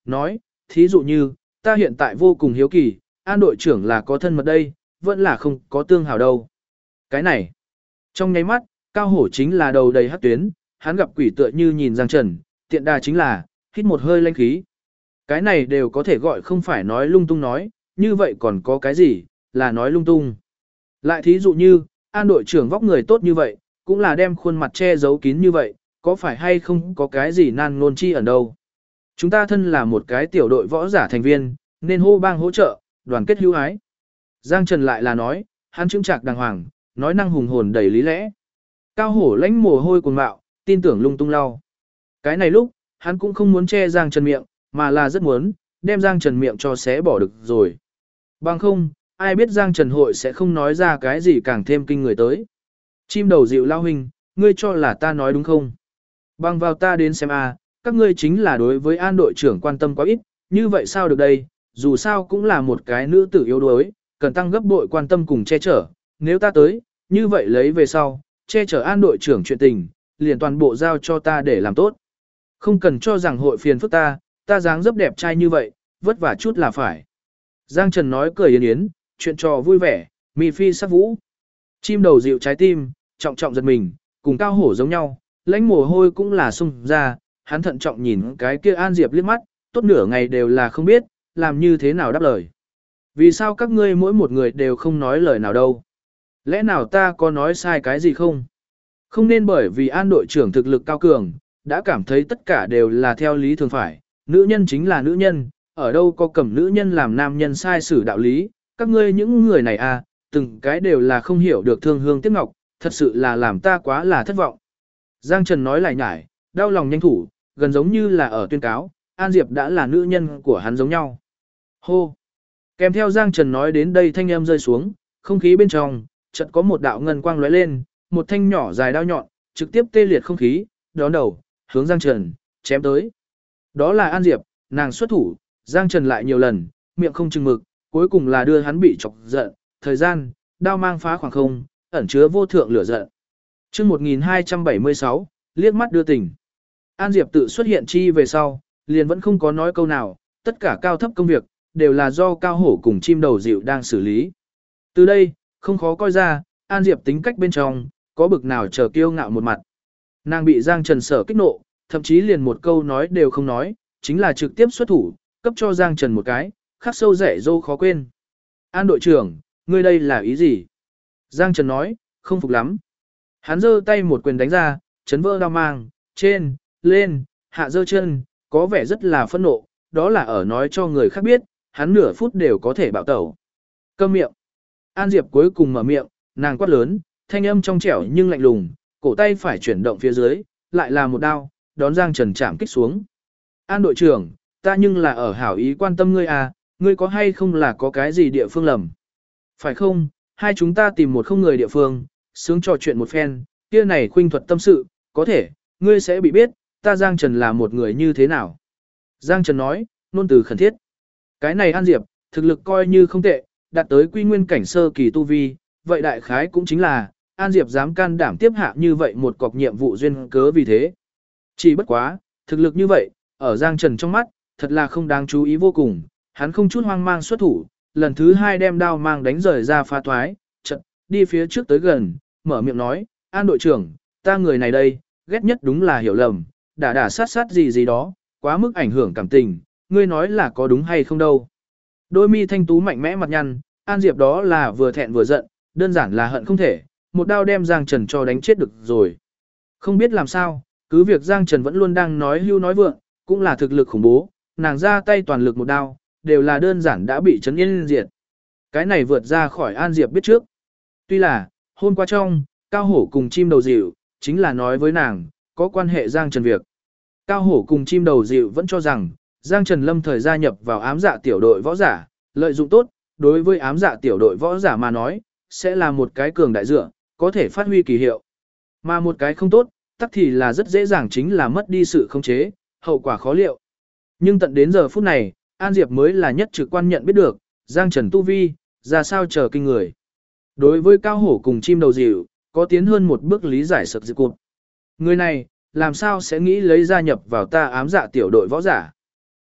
nói, thí dụ như, ta hiện tại vô cùng hiếu kỳ, An đội trưởng là có thân mật đây, vẫn là không có tương hào đâu. Cái này, trong nháy mắt, Cao Hổ chính là đầu đầy hắc tuyến, hắn gặp quỷ tựa như nhìn Giang Trần, tiện đà chính là, hít một hơi lanh khí. Cái này đều có thể gọi không phải nói lung tung nói, như vậy còn có cái gì, là nói lung tung. Lại thí dụ như, An đội trưởng vóc người tốt như vậy, cũng là đem khuôn mặt che giấu kín như vậy, có phải hay không có cái gì nan ngôn chi ở đâu. Chúng ta thân là một cái tiểu đội võ giả thành viên, nên hô bang hỗ trợ, đoàn kết hữu ái. Giang Trần lại là nói, hắn chững chạc đàng hoàng, nói năng hùng hồn đầy lý lẽ. Cao Hổ lãnh mồ hôi cuồng mạo, tin tưởng lung tung lau. Cái này lúc, hắn cũng không muốn che Giang Trần miệng, mà là rất muốn, đem Giang Trần miệng cho xé bỏ được rồi. Bằng không, ai biết Giang Trần hội sẽ không nói ra cái gì càng thêm kinh người tới. Chim đầu dịu lao huynh, ngươi cho là ta nói đúng không? Bằng vào ta đến xem các ngươi chính là đối với An đội trưởng quan tâm quá ít, như vậy sao được đây, dù sao cũng là một cái nữ tử yếu đuối, cần tăng gấp bội quan tâm cùng che chở, nếu ta tới, như vậy lấy về sau, che chở An đội trưởng chuyện tình, liền toàn bộ giao cho ta để làm tốt. Không cần cho rằng hội phiền phức ta dáng dấp đẹp trai như vậy, vất vả chút là phải. Giang Trần nói cười yến yến, chuyện trò vui vẻ, mì phi sắc vũ. Chim đầu dịu trái tim, trọng trọng giật mình, cùng Cao Hổ giống nhau, lãnh mồ hôi cũng là sung ra, hắn thận trọng nhìn cái kia An Diệp liếc mắt, tốt nửa ngày đều là không biết, làm như thế nào đáp lời. Vì sao các ngươi mỗi một người đều không nói lời nào đâu? Lẽ nào ta có nói sai cái gì không? Không nên bởi vì An đội trưởng thực lực cao cường, đã cảm thấy tất cả đều là theo lý thường phải, nữ nhân chính là nữ nhân, ở đâu có cầm nữ nhân làm nam nhân sai xử đạo lý, các ngươi những người này từng cái đều là không hiểu được thương hương tiếc ngọc, thật sự là làm ta quá là thất vọng. Giang Trần nói lại nhải, đau lòng nhanh thủ, gần giống như là ở tuyên cáo, An Diệp đã là nữ nhân của hắn giống nhau. Hô! Kèm theo Giang Trần nói đến đây thanh âm rơi xuống, không khí bên trong, chợt có một đạo ngân quang lóe lên, một thanh nhỏ dài đao nhọn, trực tiếp tê liệt không khí, đón đầu, hướng Giang Trần, chém tới. Đó là An Diệp, nàng xuất thủ, Giang Trần lại nhiều lần, miệng không chừng mực, cuối cùng là đưa hắn bị chọc giận, thời gian, đao mang phá khoảng không, ẩn chứa vô thượng lửa giận. Chương 1276, liếc mắt đưa tình. An Diệp tự xuất hiện chi về sau, liền vẫn không có nói câu nào, tất cả cao thấp công việc, đều là do Cao Hổ cùng chim đầu dịu đang xử lý. Từ đây, không khó coi ra, An Diệp tính cách bên trong, có bực nào chờ kiêu ngạo một mặt. Nàng bị Giang Trần sở kích nộ, thậm chí liền một câu nói đều không nói, chính là trực tiếp xuất thủ, cấp cho Giang Trần một cái, khắc sâu rẻ dâu khó quên. An đội trưởng, ngươi đây là ý gì? Giang Trần nói, không phục lắm. Hắn giơ tay một quyền đánh ra, chấn vỡ đao mang, trên, lên, hạ giơ chân, có vẻ rất là phẫn nộ, đó là ở nói cho người khác biết, hắn nửa phút đều có thể bạo tẩu. Câm miệng. An Diệp cuối cùng mở miệng, nàng quát lớn, thanh âm trong trẻo nhưng lạnh lùng, cổ tay phải chuyển động phía dưới, lại là một đao, đón Giang Trần chạm kích xuống. An đội trưởng, ta nhưng là ở hảo ý quan tâm ngươi ngươi có hay không là có cái gì địa phương lầm? Phải không, hai chúng ta tìm một không người địa phương, sướng trò chuyện một phen, kia này khuynh thuật tâm sự, có thể, ngươi sẽ bị biết, ta Giang Trần là một người như thế nào. Giang Trần nói, nôn từ khẩn thiết. Cái này An Diệp, thực lực coi như không tệ, đạt tới quy nguyên cảnh sơ kỳ tu vi, vậy đại khái cũng chính là, An Diệp dám can đảm tiếp hạ như vậy một cọc nhiệm vụ duyên cớ vì thế. Chỉ bất quá, thực lực như vậy, ở Giang Trần trong mắt, thật là không đáng chú ý vô cùng, hắn không chút hoang mang xuất thủ, lần thứ hai đem đao mang đánh rời ra phá thoái, chợt đi phía trước tới gần, mở miệng nói, An đội trưởng, ta người này đây, ghét nhất đúng là hiểu lầm, đả sát gì gì đó, quá mức ảnh hưởng cảm tình, ngươi nói là có đúng hay không đâu. Đôi mi thanh tú mạnh mẽ mặt nhăn, An Diệp đó là vừa thẹn vừa giận, đơn giản là hận không thể, một đao đem Giang Trần cho đánh chết được rồi. Không biết làm sao, cứ việc Giang Trần vẫn luôn đang nói hưu nói vượng, cũng là thực lực khủng bố, nàng ra tay toàn lực một đao, đều là đơn giản đã bị chấn yên diệt. Cái này vượt ra khỏi An Diệp biết trước. Tuy là, hôm qua trong, Cao Hổ cùng chim đầu dịu, chính là nói với nàng, có quan hệ Giang Trần việc. Cao Hổ cùng chim đầu dịu vẫn cho rằng, Giang Trần lâm thời gia nhập vào ám dạ tiểu đội võ giả, lợi dụng tốt, đối với ám dạ tiểu đội võ giả mà nói, sẽ là một cái cường đại dựa, có thể phát huy kỳ hiệu. Mà một cái không tốt, tắc thì là rất dễ dàng chính là mất đi sự khống chế, hậu quả khó liệu. Nhưng tận đến giờ phút này, An Diệp mới là nhất trực quan nhận biết được, Giang Trần tu vi, ra sao chờ kinh người. Đối với Cao Hổ cùng chim đầu dịu, có tiến hơn một bước lý giải sập dịch cụt. Người này, làm sao sẽ nghĩ lấy gia nhập vào ta ám dạ tiểu đội võ giả.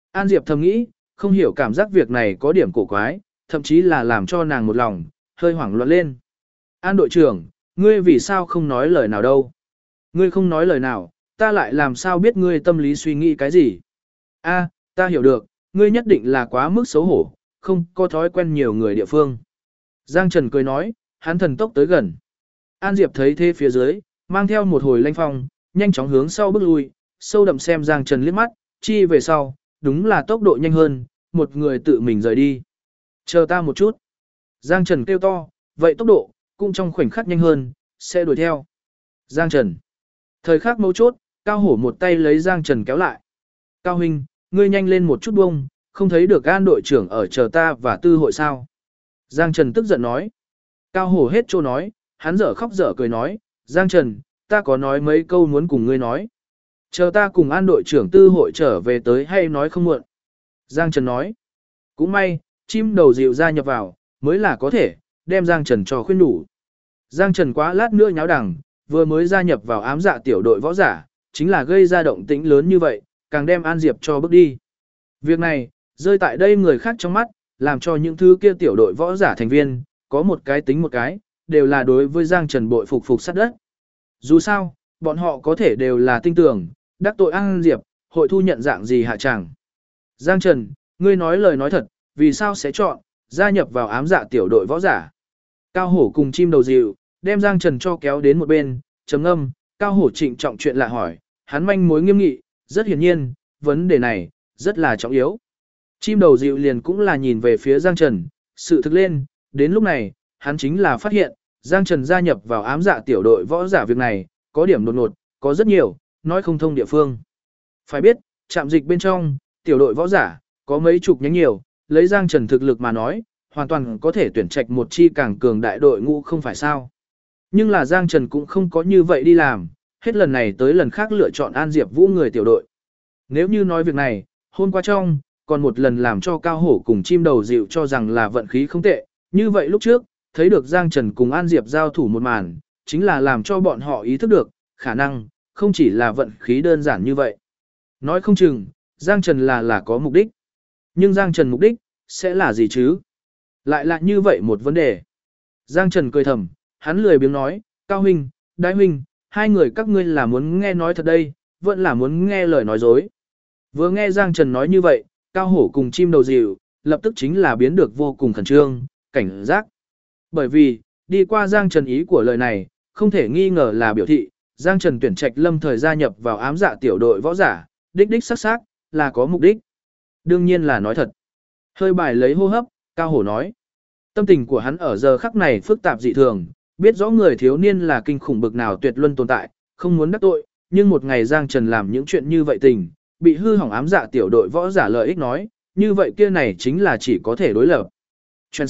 An Diệp thầm nghĩ, không hiểu cảm giác việc này có điểm cổ quái, thậm chí là làm cho nàng một lòng, hơi hoảng loạn lên. An đội trưởng, ngươi vì sao không nói lời nào đâu? Ngươi không nói lời nào, ta lại làm sao biết ngươi tâm lý suy nghĩ cái gì? A, ta hiểu được, ngươi nhất định là quá mức xấu hổ, không có thói quen nhiều người địa phương. Giang Trần cười nói, hắn thần tốc tới gần. An Diệp thấy thế phía dưới, mang theo một hồi lanh phong, nhanh chóng hướng sau bước lui, sâu đậm xem Giang Trần liếc mắt, chi về sau, đúng là tốc độ nhanh hơn, một người tự mình rời đi. Chờ ta một chút. Giang Trần kêu to, vậy tốc độ, cũng trong khoảnh khắc nhanh hơn, sẽ đuổi theo. Giang Trần. Thời khắc mấu chốt, Cao Hổ một tay lấy Giang Trần kéo lại. Cao huynh, ngươi nhanh lên một chút buông, không thấy được An đội trưởng ở chờ ta và tư hội sao. Giang Trần tức giận nói. Cao Hổ hết trô nói, hắn dở khóc dở cười nói, Giang Trần, ta có nói mấy câu muốn cùng ngươi nói. Chờ ta cùng An đội trưởng tư hội trở về tới hay nói không muộn. Giang Trần nói. Cũng may, chim đầu dịu ra nhập vào, mới là có thể, đem Giang Trần cho khuyên đủ. Giang Trần quá lát nữa nháo đằng, vừa mới gia nhập vào ám dạ tiểu đội võ giả, chính là gây ra động tĩnh lớn như vậy, càng đem An Diệp cho bước đi. Việc này, rơi tại đây người khác trong mắt, làm cho những thứ kia tiểu đội võ giả thành viên, có một cái tính một cái, đều là đối với Giang Trần bội phục phục sát đất. Dù sao, bọn họ có thể đều là tin tưởng, đắc tội An Diệp, hội thu nhận dạng gì hạ chẳng. Giang Trần, ngươi nói lời nói thật, vì sao sẽ chọn, gia nhập vào ám dạ tiểu đội võ giả. Cao Hổ cùng chim đầu dịu, đem Giang Trần cho kéo đến một bên, trầm ngâm, Cao Hổ trịnh trọng chuyện lạ hỏi, hắn manh mối nghiêm nghị, rất hiển nhiên, vấn đề này, rất là trọng yếu. Chim đầu dịu liền cũng là nhìn về phía Giang Trần, sự thực lên, đến lúc này, hắn chính là phát hiện, Giang Trần gia nhập vào ám dạ tiểu đội võ giả việc này, có điểm đột ngột, có rất nhiều, nói không thông địa phương. Phải biết, trạm dịch bên trong, tiểu đội võ giả, có mấy chục nhánh nhiều, lấy Giang Trần thực lực mà nói, hoàn toàn có thể tuyển trạch một chi càng cường đại đội ngũ không phải sao. Nhưng là Giang Trần cũng không có như vậy đi làm, hết lần này tới lần khác lựa chọn An Diệp Vũ người tiểu đội. Nếu như nói việc này, hôm qua trong, còn một lần làm cho Cao Hổ cùng chim đầu dịu cho rằng là vận khí không tệ, như vậy lúc trước, thấy được Giang Trần cùng An Diệp giao thủ một màn, chính là làm cho bọn họ ý thức được, khả năng, không chỉ là vận khí đơn giản như vậy. Nói không chừng, Giang Trần là có mục đích. Nhưng Giang Trần mục đích, sẽ là gì chứ? Lại là như vậy một vấn đề. Giang Trần cười thầm, hắn lười biếng nói, Cao huynh, Đại huynh, hai người các ngươi là muốn nghe nói thật đây, vẫn là muốn nghe lời nói dối. Vừa nghe Giang Trần nói như vậy, Cao Hổ cùng chim đầu dịu, lập tức chính là biến được vô cùng khẩn trương, cảnh giác. Bởi vì, đi qua Giang Trần ý của lời này, không thể nghi ngờ là biểu thị, Giang Trần tuyển trạch lâm thời gia nhập vào ám dạ tiểu đội võ giả, đích đích sắc sắc, là có mục đích. Đương nhiên là nói thật. Hơi bài lấy hô hấp, Cao Hổ nói. Tâm tình của hắn ở giờ khắc này phức tạp dị thường, biết rõ người thiếu niên là kinh khủng bực nào tuyệt luân tồn tại, không muốn đắc tội, nhưng một ngày Giang Trần làm những chuyện như vậy tình, bị hư hỏng ám dạ tiểu đội võ giả lợi ích nói, như vậy kia này chính là chỉ có thể đối lập. Chuyện C.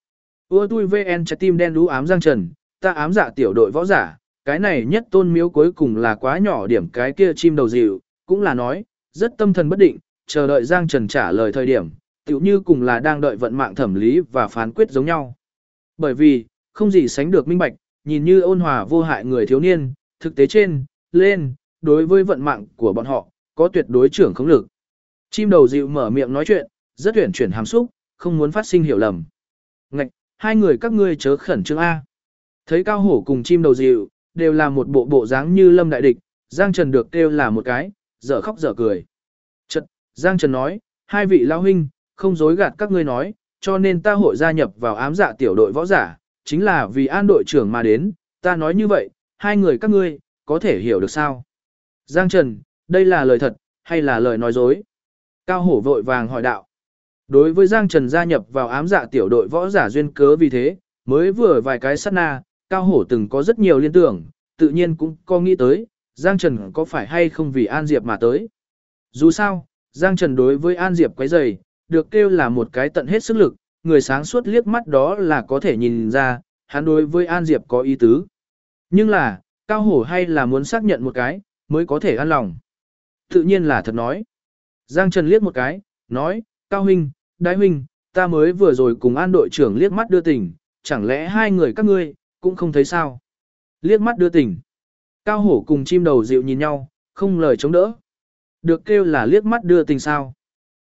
Ưa tui VN trái tim đen đú ám Giang Trần, ta ám dạ tiểu đội võ giả, cái này nhất tôn miếu cuối cùng là quá nhỏ điểm cái kia chim đầu dịu, cũng là nói, rất tâm thần bất định, chờ đợi Giang Trần trả lời thời điểm, tựu như cùng là đang đợi vận mạng thẩm lý và phán quyết giống nhau. Bởi vì, không gì sánh được minh bạch, nhìn như ôn hòa vô hại người thiếu niên, thực tế trên, lên, đối với vận mạng của bọn họ, có tuyệt đối trưởng khống lực. Chim đầu dịu mở miệng nói chuyện, rất tuyển chuyển hàm xúc, không muốn phát sinh hiểu lầm. Ngạch, hai người các ngươi chớ khẩn trương A. Thấy Cao Hổ cùng chim đầu dịu, đều là một bộ dáng như lâm đại địch, Giang Trần được kêu là một cái, dở khóc dở cười. Chật, Giang Trần nói, hai vị lão huynh, không dối gạt các ngươi nói, cho nên ta hội gia nhập vào ám dạ tiểu đội võ giả, chính là vì An đội trưởng mà đến, ta nói như vậy, hai người các ngươi, có thể hiểu được sao? Giang Trần, đây là lời thật, hay là lời nói dối? Cao Hổ vội vàng hỏi đạo. Đối với Giang Trần gia nhập vào ám dạ tiểu đội võ giả duyên cớ vì thế, mới vừa vài cái sát na, Cao Hổ từng có rất nhiều liên tưởng, tự nhiên cũng có nghĩ tới, Giang Trần có phải hay không vì An Diệp mà tới. Dù sao, Giang Trần đối với An Diệp quấy rầy, được kêu là một cái tận hết sức lực, người sáng suốt liếc mắt đó là có thể nhìn ra, hắn đối với An Diệp có ý tứ. Nhưng là, Cao Hổ hay là muốn xác nhận một cái, mới có thể an lòng. Tự nhiên là thật nói. Giang Trần liếc một cái, nói, Cao huynh, Đại huynh, ta mới vừa rồi cùng An đội trưởng liếc mắt đưa tình, chẳng lẽ hai người các ngươi, cũng không thấy sao? Liếc mắt đưa tình. Cao Hổ cùng chim đầu dịu nhìn nhau, không lời chống đỡ. Được kêu là liếc mắt đưa tình sao?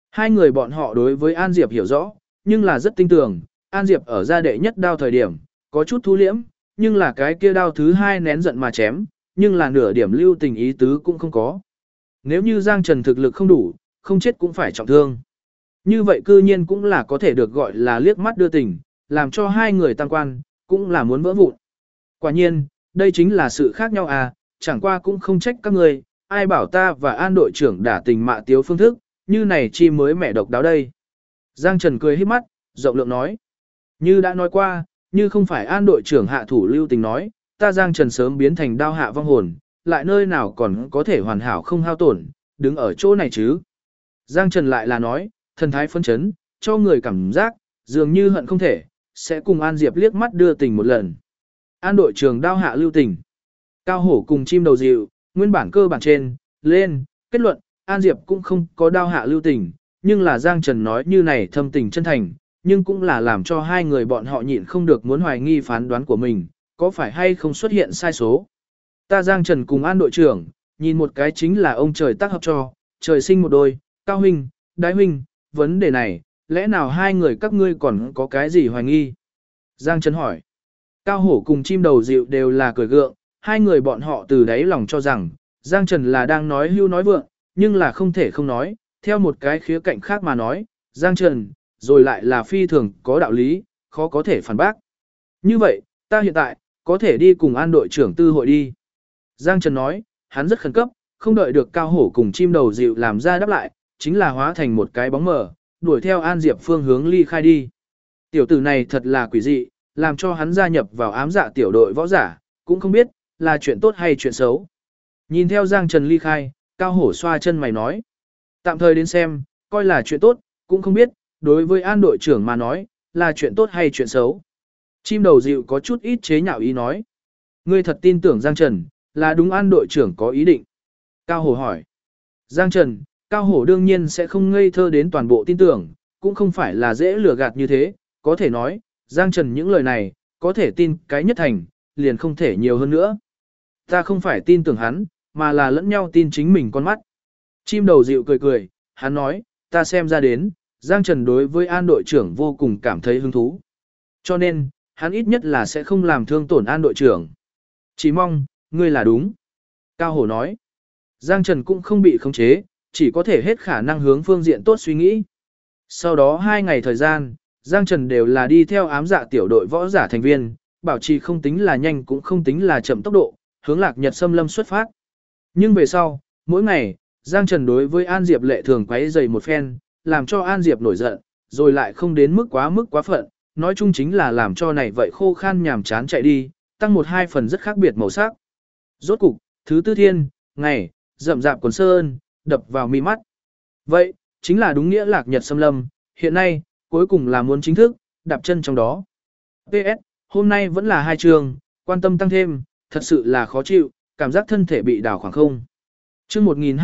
Hai người bọn họ đối với An Diệp hiểu rõ, nhưng là rất tinh tường, An Diệp ở gia đệ nhất đao thời điểm, có chút thu liễm, nhưng là cái kia đao thứ hai nén giận mà chém, nhưng là nửa điểm lưu tình ý tứ cũng không có. Nếu như Giang Trần thực lực không đủ, không chết cũng phải trọng thương. Như vậy cư nhiên cũng là có thể được gọi là liếc mắt đưa tình, làm cho hai người tăng quan, cũng là muốn vỡ vụn. Quả nhiên, đây chính là sự khác nhau à, chẳng qua cũng không trách các người, ai bảo ta và An đội trưởng đả tình mạ tiếu phương thức, như này chi mới mẹ độc đáo đây. Giang Trần cười hít mắt, rộng lượng nói. Như đã nói qua, như không phải An đội trưởng hạ thủ lưu tình nói, ta Giang Trần sớm biến thành đao hạ vong hồn, lại nơi nào còn có thể hoàn hảo không hao tổn, đứng ở chỗ này chứ. Giang Trần lại là nói, thần thái phân chấn, cho người cảm giác, dường như hận không thể, sẽ cùng An Diệp liếc mắt đưa tình một lần. An đội trưởng đao hạ lưu tình. Cao hổ cùng chim đầu dịu, nguyên bản cơ bản trên, lên, kết luận, An Diệp cũng không có đao hạ lưu tình, nhưng là Giang Trần nói như này thâm tình chân thành, nhưng cũng là làm cho hai người bọn họ nhịn không được muốn hoài nghi phán đoán của mình, có phải hay không xuất hiện sai số. Ta Giang Trần cùng An đội trưởng, nhìn một cái chính là ông trời tác hợp cho, trời sinh một đôi, Cao huynh, Đái huynh, vấn đề này, lẽ nào hai người các ngươi còn có cái gì hoài nghi? Giang Trần hỏi. Cao hổ cùng chim đầu dịu đều là cười gượng, hai người bọn họ từ đáy lòng cho rằng, Giang Trần là đang nói hưu nói vượng, nhưng là không thể không nói, theo một cái khía cạnh khác mà nói, Giang Trần, rồi lại là phi thường có đạo lý, khó có thể phản bác. Như vậy, ta hiện tại, có thể đi cùng An đội trưởng tư hội đi. Giang Trần nói, hắn rất khẩn cấp, không đợi được Cao hổ cùng chim đầu dịu làm ra đáp lại, chính là hóa thành một cái bóng mờ, đuổi theo An Diệp phương hướng ly khai đi. Tiểu tử này thật là quỷ dị, làm cho hắn gia nhập vào ám dạ tiểu đội võ giả, cũng không biết, là chuyện tốt hay chuyện xấu. Nhìn theo Giang Trần ly khai, Cao hổ xoa chân mày nói. Tạm thời đến xem, coi là chuyện tốt, cũng không biết, đối với An đội trưởng mà nói, là chuyện tốt hay chuyện xấu. Chim đầu dịu có chút ít chế nhạo ý nói. Ngươi thật tin tưởng Giang Trần, là đúng An đội trưởng có ý định. Cao hổ hỏi. Giang Trần, Cao hổ đương nhiên sẽ không ngây thơ đến toàn bộ tin tưởng, cũng không phải là dễ lừa gạt như thế, có thể nói, Giang Trần những lời này, có thể tin cái nhất thành, liền không thể nhiều hơn nữa. Ta không phải tin tưởng hắn, mà là lẫn nhau tin chính mình con mắt. Chim đầu dịu cười cười, hắn nói, ta xem ra đến, Giang Trần đối với An đội trưởng vô cùng cảm thấy hứng thú. Cho nên, hắn ít nhất là sẽ không làm thương tổn An đội trưởng. Chỉ mong, ngươi là đúng. Cao hổ nói, Giang Trần cũng không bị khống chế, chỉ có thể hết khả năng hướng phương diện tốt suy nghĩ. Sau đó 2 ngày thời gian, Giang Trần đều là đi theo ám dạ tiểu đội võ giả thành viên, bảo trì không tính là nhanh cũng không tính là chậm tốc độ, hướng Lạc Nhật Xâm Lâm xuất phát. Nhưng về sau, mỗi ngày, Giang Trần đối với An Diệp lệ thường quấy dày một phen, làm cho An Diệp nổi giận, rồi lại không đến mức quá phận, nói chung chính là làm cho này vậy khô khan nhàm chán chạy đi, tăng 1-2 phần rất khác biệt màu sắc. Rốt cục, thứ tư thiên, ngày, rậm rạp quần sơn, đập vào mi mắt. Vậy, chính là đúng nghĩa Lạc Nhật Xâm Lâm, hiện nay, cuối cùng là muốn chính thức, đạp chân trong đó. PS, hôm nay vẫn là 2 trường, quan tâm tăng thêm, thật sự là khó chịu, cảm giác thân thể bị đảo khoảng không. Chương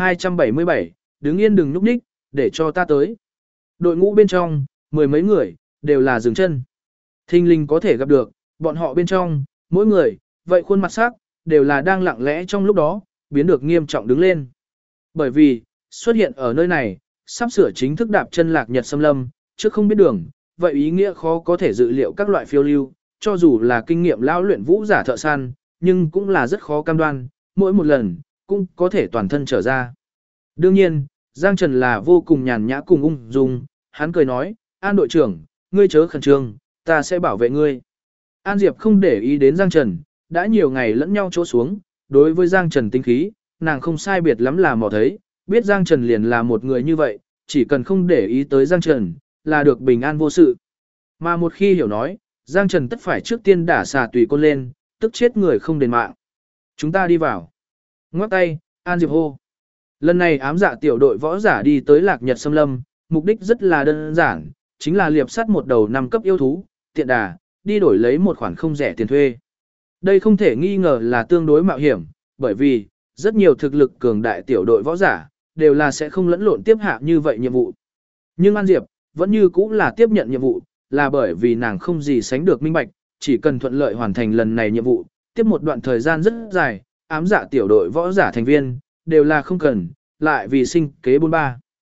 1277, đứng yên đừng nhúc nhích, để cho ta tới. Đội ngũ bên trong, 10 mấy người, đều là dừng chân. Thinh linh có thể gặp được, bọn họ bên trong, mỗi người, vậy khuôn mặt sắc, đều là đang lặng lẽ trong lúc đó, biến được nghiêm trọng đứng lên. Bởi vì, xuất hiện ở nơi này, sắp sửa chính thức đạp chân Lạc Nhật Xâm Lâm, chứ không biết đường, vậy ý nghĩa khó có thể dự liệu các loại phiêu lưu, cho dù là kinh nghiệm lão luyện vũ giả thợ săn, nhưng cũng là rất khó cam đoan, mỗi một lần, cũng có thể toàn thân trở ra. Đương nhiên, Giang Trần là vô cùng nhàn nhã cùng ung dung, hắn cười nói, An đội trưởng, ngươi chớ khẩn trương, ta sẽ bảo vệ ngươi. An Diệp không để ý đến Giang Trần, đã nhiều ngày lẫn nhau chỗ xuống, đối với Giang Trần tinh khí, nàng không sai biệt lắm là mò thấy, biết Giang Trần liền là một người như vậy, chỉ cần không để ý tới Giang Trần, là được bình an vô sự. Mà một khi hiểu nói, Giang Trần tất phải trước tiên đả xà tùy côn lên, tức chết người không đền mạng. Chúng ta đi vào. Ngoắc tay, An Diệp hô. Lần này ám dạ tiểu đội võ giả đi tới Lạc Nhật Xâm Lâm, mục đích rất là đơn giản, chính là liệp sắt một đầu 5 cấp yêu thú, tiện đà, đi đổi lấy một khoản không rẻ tiền thuê. Đây không thể nghi ngờ là tương đối mạo hiểm, bởi vì, rất nhiều thực lực cường đại tiểu đội võ giả, đều là sẽ không lẫn lộn tiếp hạ như vậy nhiệm vụ. Nhưng An Diệp, vẫn như cũng là tiếp nhận nhiệm vụ, là bởi vì nàng không gì sánh được minh bạch, chỉ cần thuận lợi hoàn thành lần này nhiệm vụ, tiếp một đoạn thời gian rất dài, ám dạ tiểu đội võ giả thành viên, đều là không cần, lại vì sinh kế bôn ba.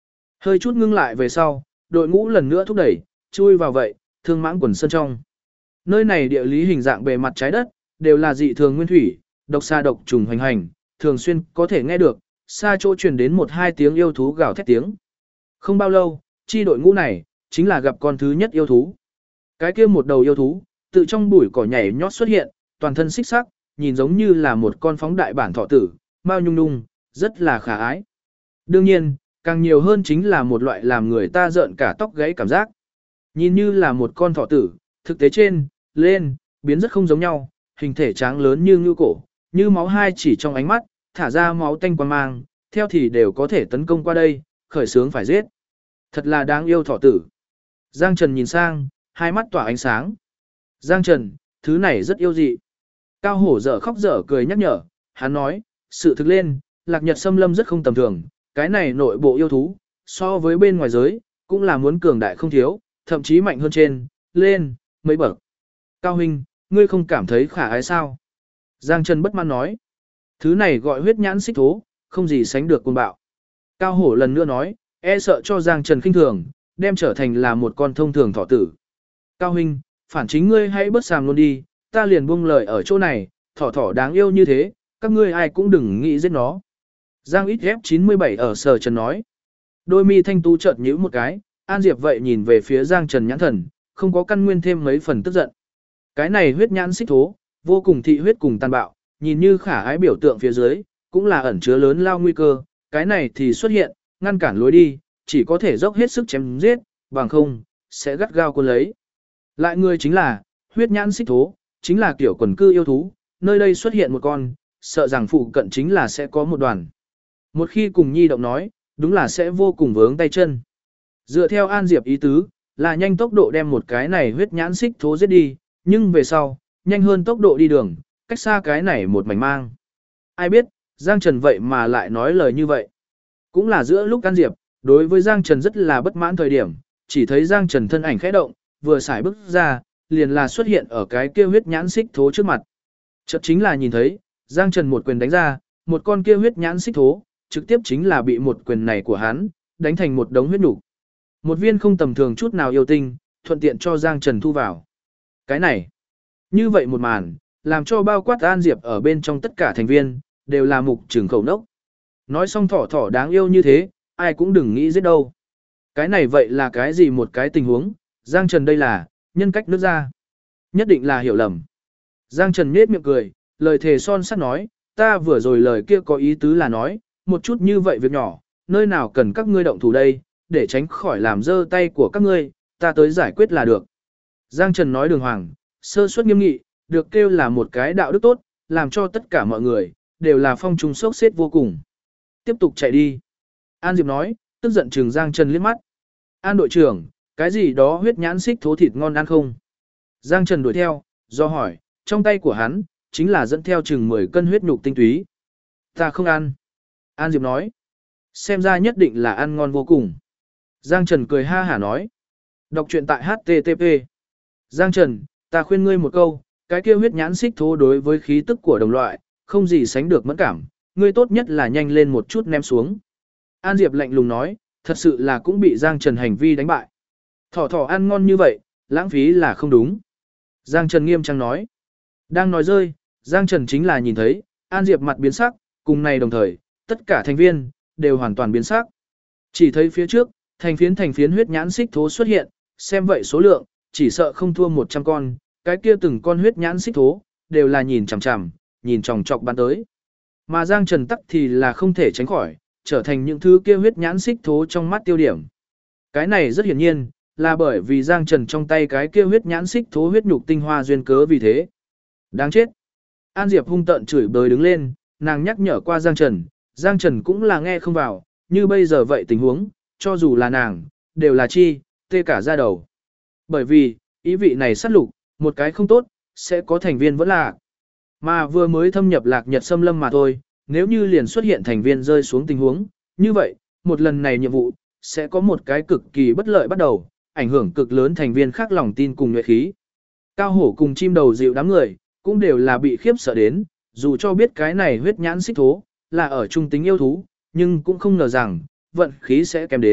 Hơi chút ngưng lại về sau, đội ngũ lần nữa thúc đẩy, chui vào vậy, thương mãng quần sân trong. Nơi này địa lý hình dạng bề mặt trái đất, đều là dị thường nguyên thủy, độc xa độc trùng hoành hành, thường xuyên có thể nghe được, xa chỗ truyền đến một hai tiếng yêu thú gào thét tiếng. Không bao lâu, chi đội ngũ này, chính là gặp con thứ nhất yêu thú. Cái kia một đầu yêu thú, tự trong bụi cỏ nhảy nhót xuất hiện, toàn thân xích sắc, nhìn giống như là một con phóng đại bản thọ tử, mao nhung nhung, rất là khả ái. Đương nhiên, càng nhiều hơn chính là một loại làm người ta rợn cả tóc gáy cảm giác. Nhìn như là một con thọ tử, thực tế trên, lên, biến rất không giống nhau, hình thể tráng lớn như ngưu cổ, như máu hai chỉ trong ánh mắt, thả ra máu tanh quan mang, theo thì đều có thể tấn công qua đây, khởi sướng phải giết. Thật là đáng yêu thọ tử. Giang Trần nhìn sang, hai mắt tỏa ánh sáng. Giang Trần, thứ này rất yêu dị. Cao Hổ dở khóc dở cười nhắc nhở, hắn nói, sự thực lên, Lạc Nhật Xâm Lâm rất không tầm thường, cái này nội bộ yêu thú, so với bên ngoài giới, cũng là muốn cường đại không thiếu, thậm chí mạnh hơn trên, lên, mấy bậc. Cao Huynh, ngươi không cảm thấy khả ái sao? Giang Trần bất mãn nói, thứ này gọi huyết nhãn xích thố, không gì sánh được côn bạo. Cao Hổ lần nữa nói, e sợ cho Giang Trần khinh thường, đem trở thành là một con thông thường thọ tử. Cao Huynh, phản chính ngươi hãy bớt sàm luôn đi, ta liền buông lời ở chỗ này, thỏ thỏ đáng yêu như thế, các ngươi ai cũng đừng nghĩ giết nó. Giang ít ghép 97 ở Sở Trần nói. Đôi mi thanh tú chợt nhíu một cái, An Diệp vậy nhìn về phía Giang Trần nhãn thần, không có căn nguyên thêm mấy phần tức giận. Cái này huyết nhãn xích thố, vô cùng thị huyết cùng tàn bạo, nhìn như khả ái biểu tượng phía dưới, cũng là ẩn chứa lớn lao nguy cơ, cái này thì xuất hiện, ngăn cản lối đi, chỉ có thể dốc hết sức chém giết, bằng không, sẽ gắt gao cuốn lấy. Lại người chính là, huyết nhãn xích thố, chính là kiểu quần cư yêu thú, nơi đây xuất hiện một con, sợ rằng phụ cận chính là sẽ có một đoàn. Một khi cùng nhi động nói, đúng là sẽ vô cùng vướng tay chân. Dựa theo An Diệp ý tứ, là nhanh tốc độ đem một cái này huyết nhãn xích thố giết đi, nhưng về sau, nhanh hơn tốc độ đi đường, cách xa cái này một mảnh mang. Ai biết, Giang Trần vậy mà lại nói lời như vậy. Cũng là giữa lúc An Diệp, đối với Giang Trần rất là bất mãn thời điểm, chỉ thấy Giang Trần thân ảnh khẽ động, vừa xài bước ra, liền là xuất hiện ở cái kia huyết nhãn xích thố trước mặt. Chợt chính là nhìn thấy, Giang Trần một quyền đánh ra, một con kia huyết nhãn xích thố, trực tiếp chính là bị một quyền này của hắn, đánh thành một đống huyết nục. Một viên không tầm thường chút nào yêu tinh, thuận tiện cho Giang Trần thu vào. Cái này, như vậy một màn, làm cho bao quát An Diệp ở bên trong tất cả thành viên, đều là mục trường khẩu nốc. Nói xong thỏ thỏ đáng yêu như thế, ai cũng đừng nghĩ giết đâu. Cái này vậy là cái gì một cái tình huống, Giang Trần đây là, nhân cách nước ra. Nhất định là hiểu lầm. Giang Trần nhếch miệng cười, lời thề son sắt nói, ta vừa rồi lời kia có ý tứ là nói, một chút như vậy việc nhỏ, nơi nào cần các ngươi động thủ đây, để tránh khỏi làm dơ tay của các ngươi, ta tới giải quyết là được. Giang Trần nói đường hoàng, sơ suất nghiêm nghị, được kêu là một cái đạo đức tốt, làm cho tất cả mọi người, đều là phong trùng sốc xếp vô cùng. Tiếp tục chạy đi. An Diệp nói, tức giận trừng Giang Trần liếc mắt. An đội trưởng, cái gì đó huyết nhãn xích thố thịt ngon ăn không? Giang Trần đuổi theo, do hỏi, trong tay của hắn, chính là dẫn theo chừng 10 cân huyết nhục tinh túy. Ta không ăn. An Diệp nói, xem ra nhất định là ăn ngon vô cùng. Giang Trần cười ha hả nói, đọc truyện tại HTTP. Giang Trần, ta khuyên ngươi một câu, cái kia huyết nhãn xích thố đối với khí tức của đồng loại, không gì sánh được mẫn cảm, ngươi tốt nhất là nhanh lên một chút ném xuống. An Diệp lạnh lùng nói, thật sự là cũng bị Giang Trần hành vi đánh bại. Thỏ thỏ ăn ngon như vậy, lãng phí là không đúng. Giang Trần nghiêm trang nói. Đang nói rơi, Giang Trần chính là nhìn thấy, An Diệp mặt biến sắc, cùng này đồng thời, tất cả thành viên, đều hoàn toàn biến sắc. Chỉ thấy phía trước, thành phiến huyết nhãn xích thố xuất hiện, xem vậy số lượng, chỉ sợ không thua 100 con, cái kia từng con huyết nhãn xích thố, đều là nhìn chằm chằm, nhìn chòng chọc bắn tới. Mà Giang Trần tắc thì là không thể tránh khỏi, trở thành những thứ kia huyết nhãn xích thố trong mắt tiêu điểm. Cái này rất hiển nhiên, là bởi vì Giang Trần trong tay cái kia huyết nhãn xích thố huyết nhục tinh hoa duyên cớ vì thế. Đáng chết. An Diệp hung tợn chửi bới đứng lên, nàng nhắc nhở qua Giang Trần, Giang Trần cũng là nghe không vào, như bây giờ vậy tình huống, cho dù là nàng, đều là chi, tê cả da đầu. Bởi vì, ý vị này sát lục, một cái không tốt, sẽ có thành viên vẫn lạc. Mà vừa mới thâm nhập Lạc Nhật Xâm Lâm mà thôi, nếu như liền xuất hiện thành viên rơi xuống tình huống, như vậy, một lần này nhiệm vụ, sẽ có một cái cực kỳ bất lợi bắt đầu, ảnh hưởng cực lớn thành viên khác lòng tin cùng nhuệ khí. Cao Hổ cùng chim đầu dịu đám người, cũng đều là bị khiếp sợ đến, dù cho biết cái này huyết nhãn xích thố, là ở trung tính yêu thú, nhưng cũng không ngờ rằng, vận khí sẽ kém đến,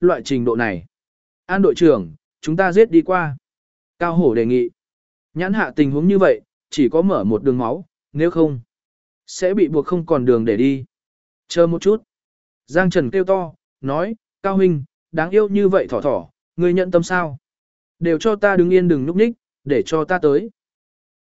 loại trình độ này. An đội trưởng, chúng ta giết đi qua. Cao Hổ đề nghị. Nhãn hạ tình huống như vậy, chỉ có mở một đường máu, nếu không, sẽ bị buộc không còn đường để đi. Chờ một chút. Giang Trần kêu to, nói, Cao Huynh, đáng yêu như vậy thỏ thỏ, ngươi nhận tâm sao? Đều cho ta đứng yên đừng núp ních, để cho ta tới.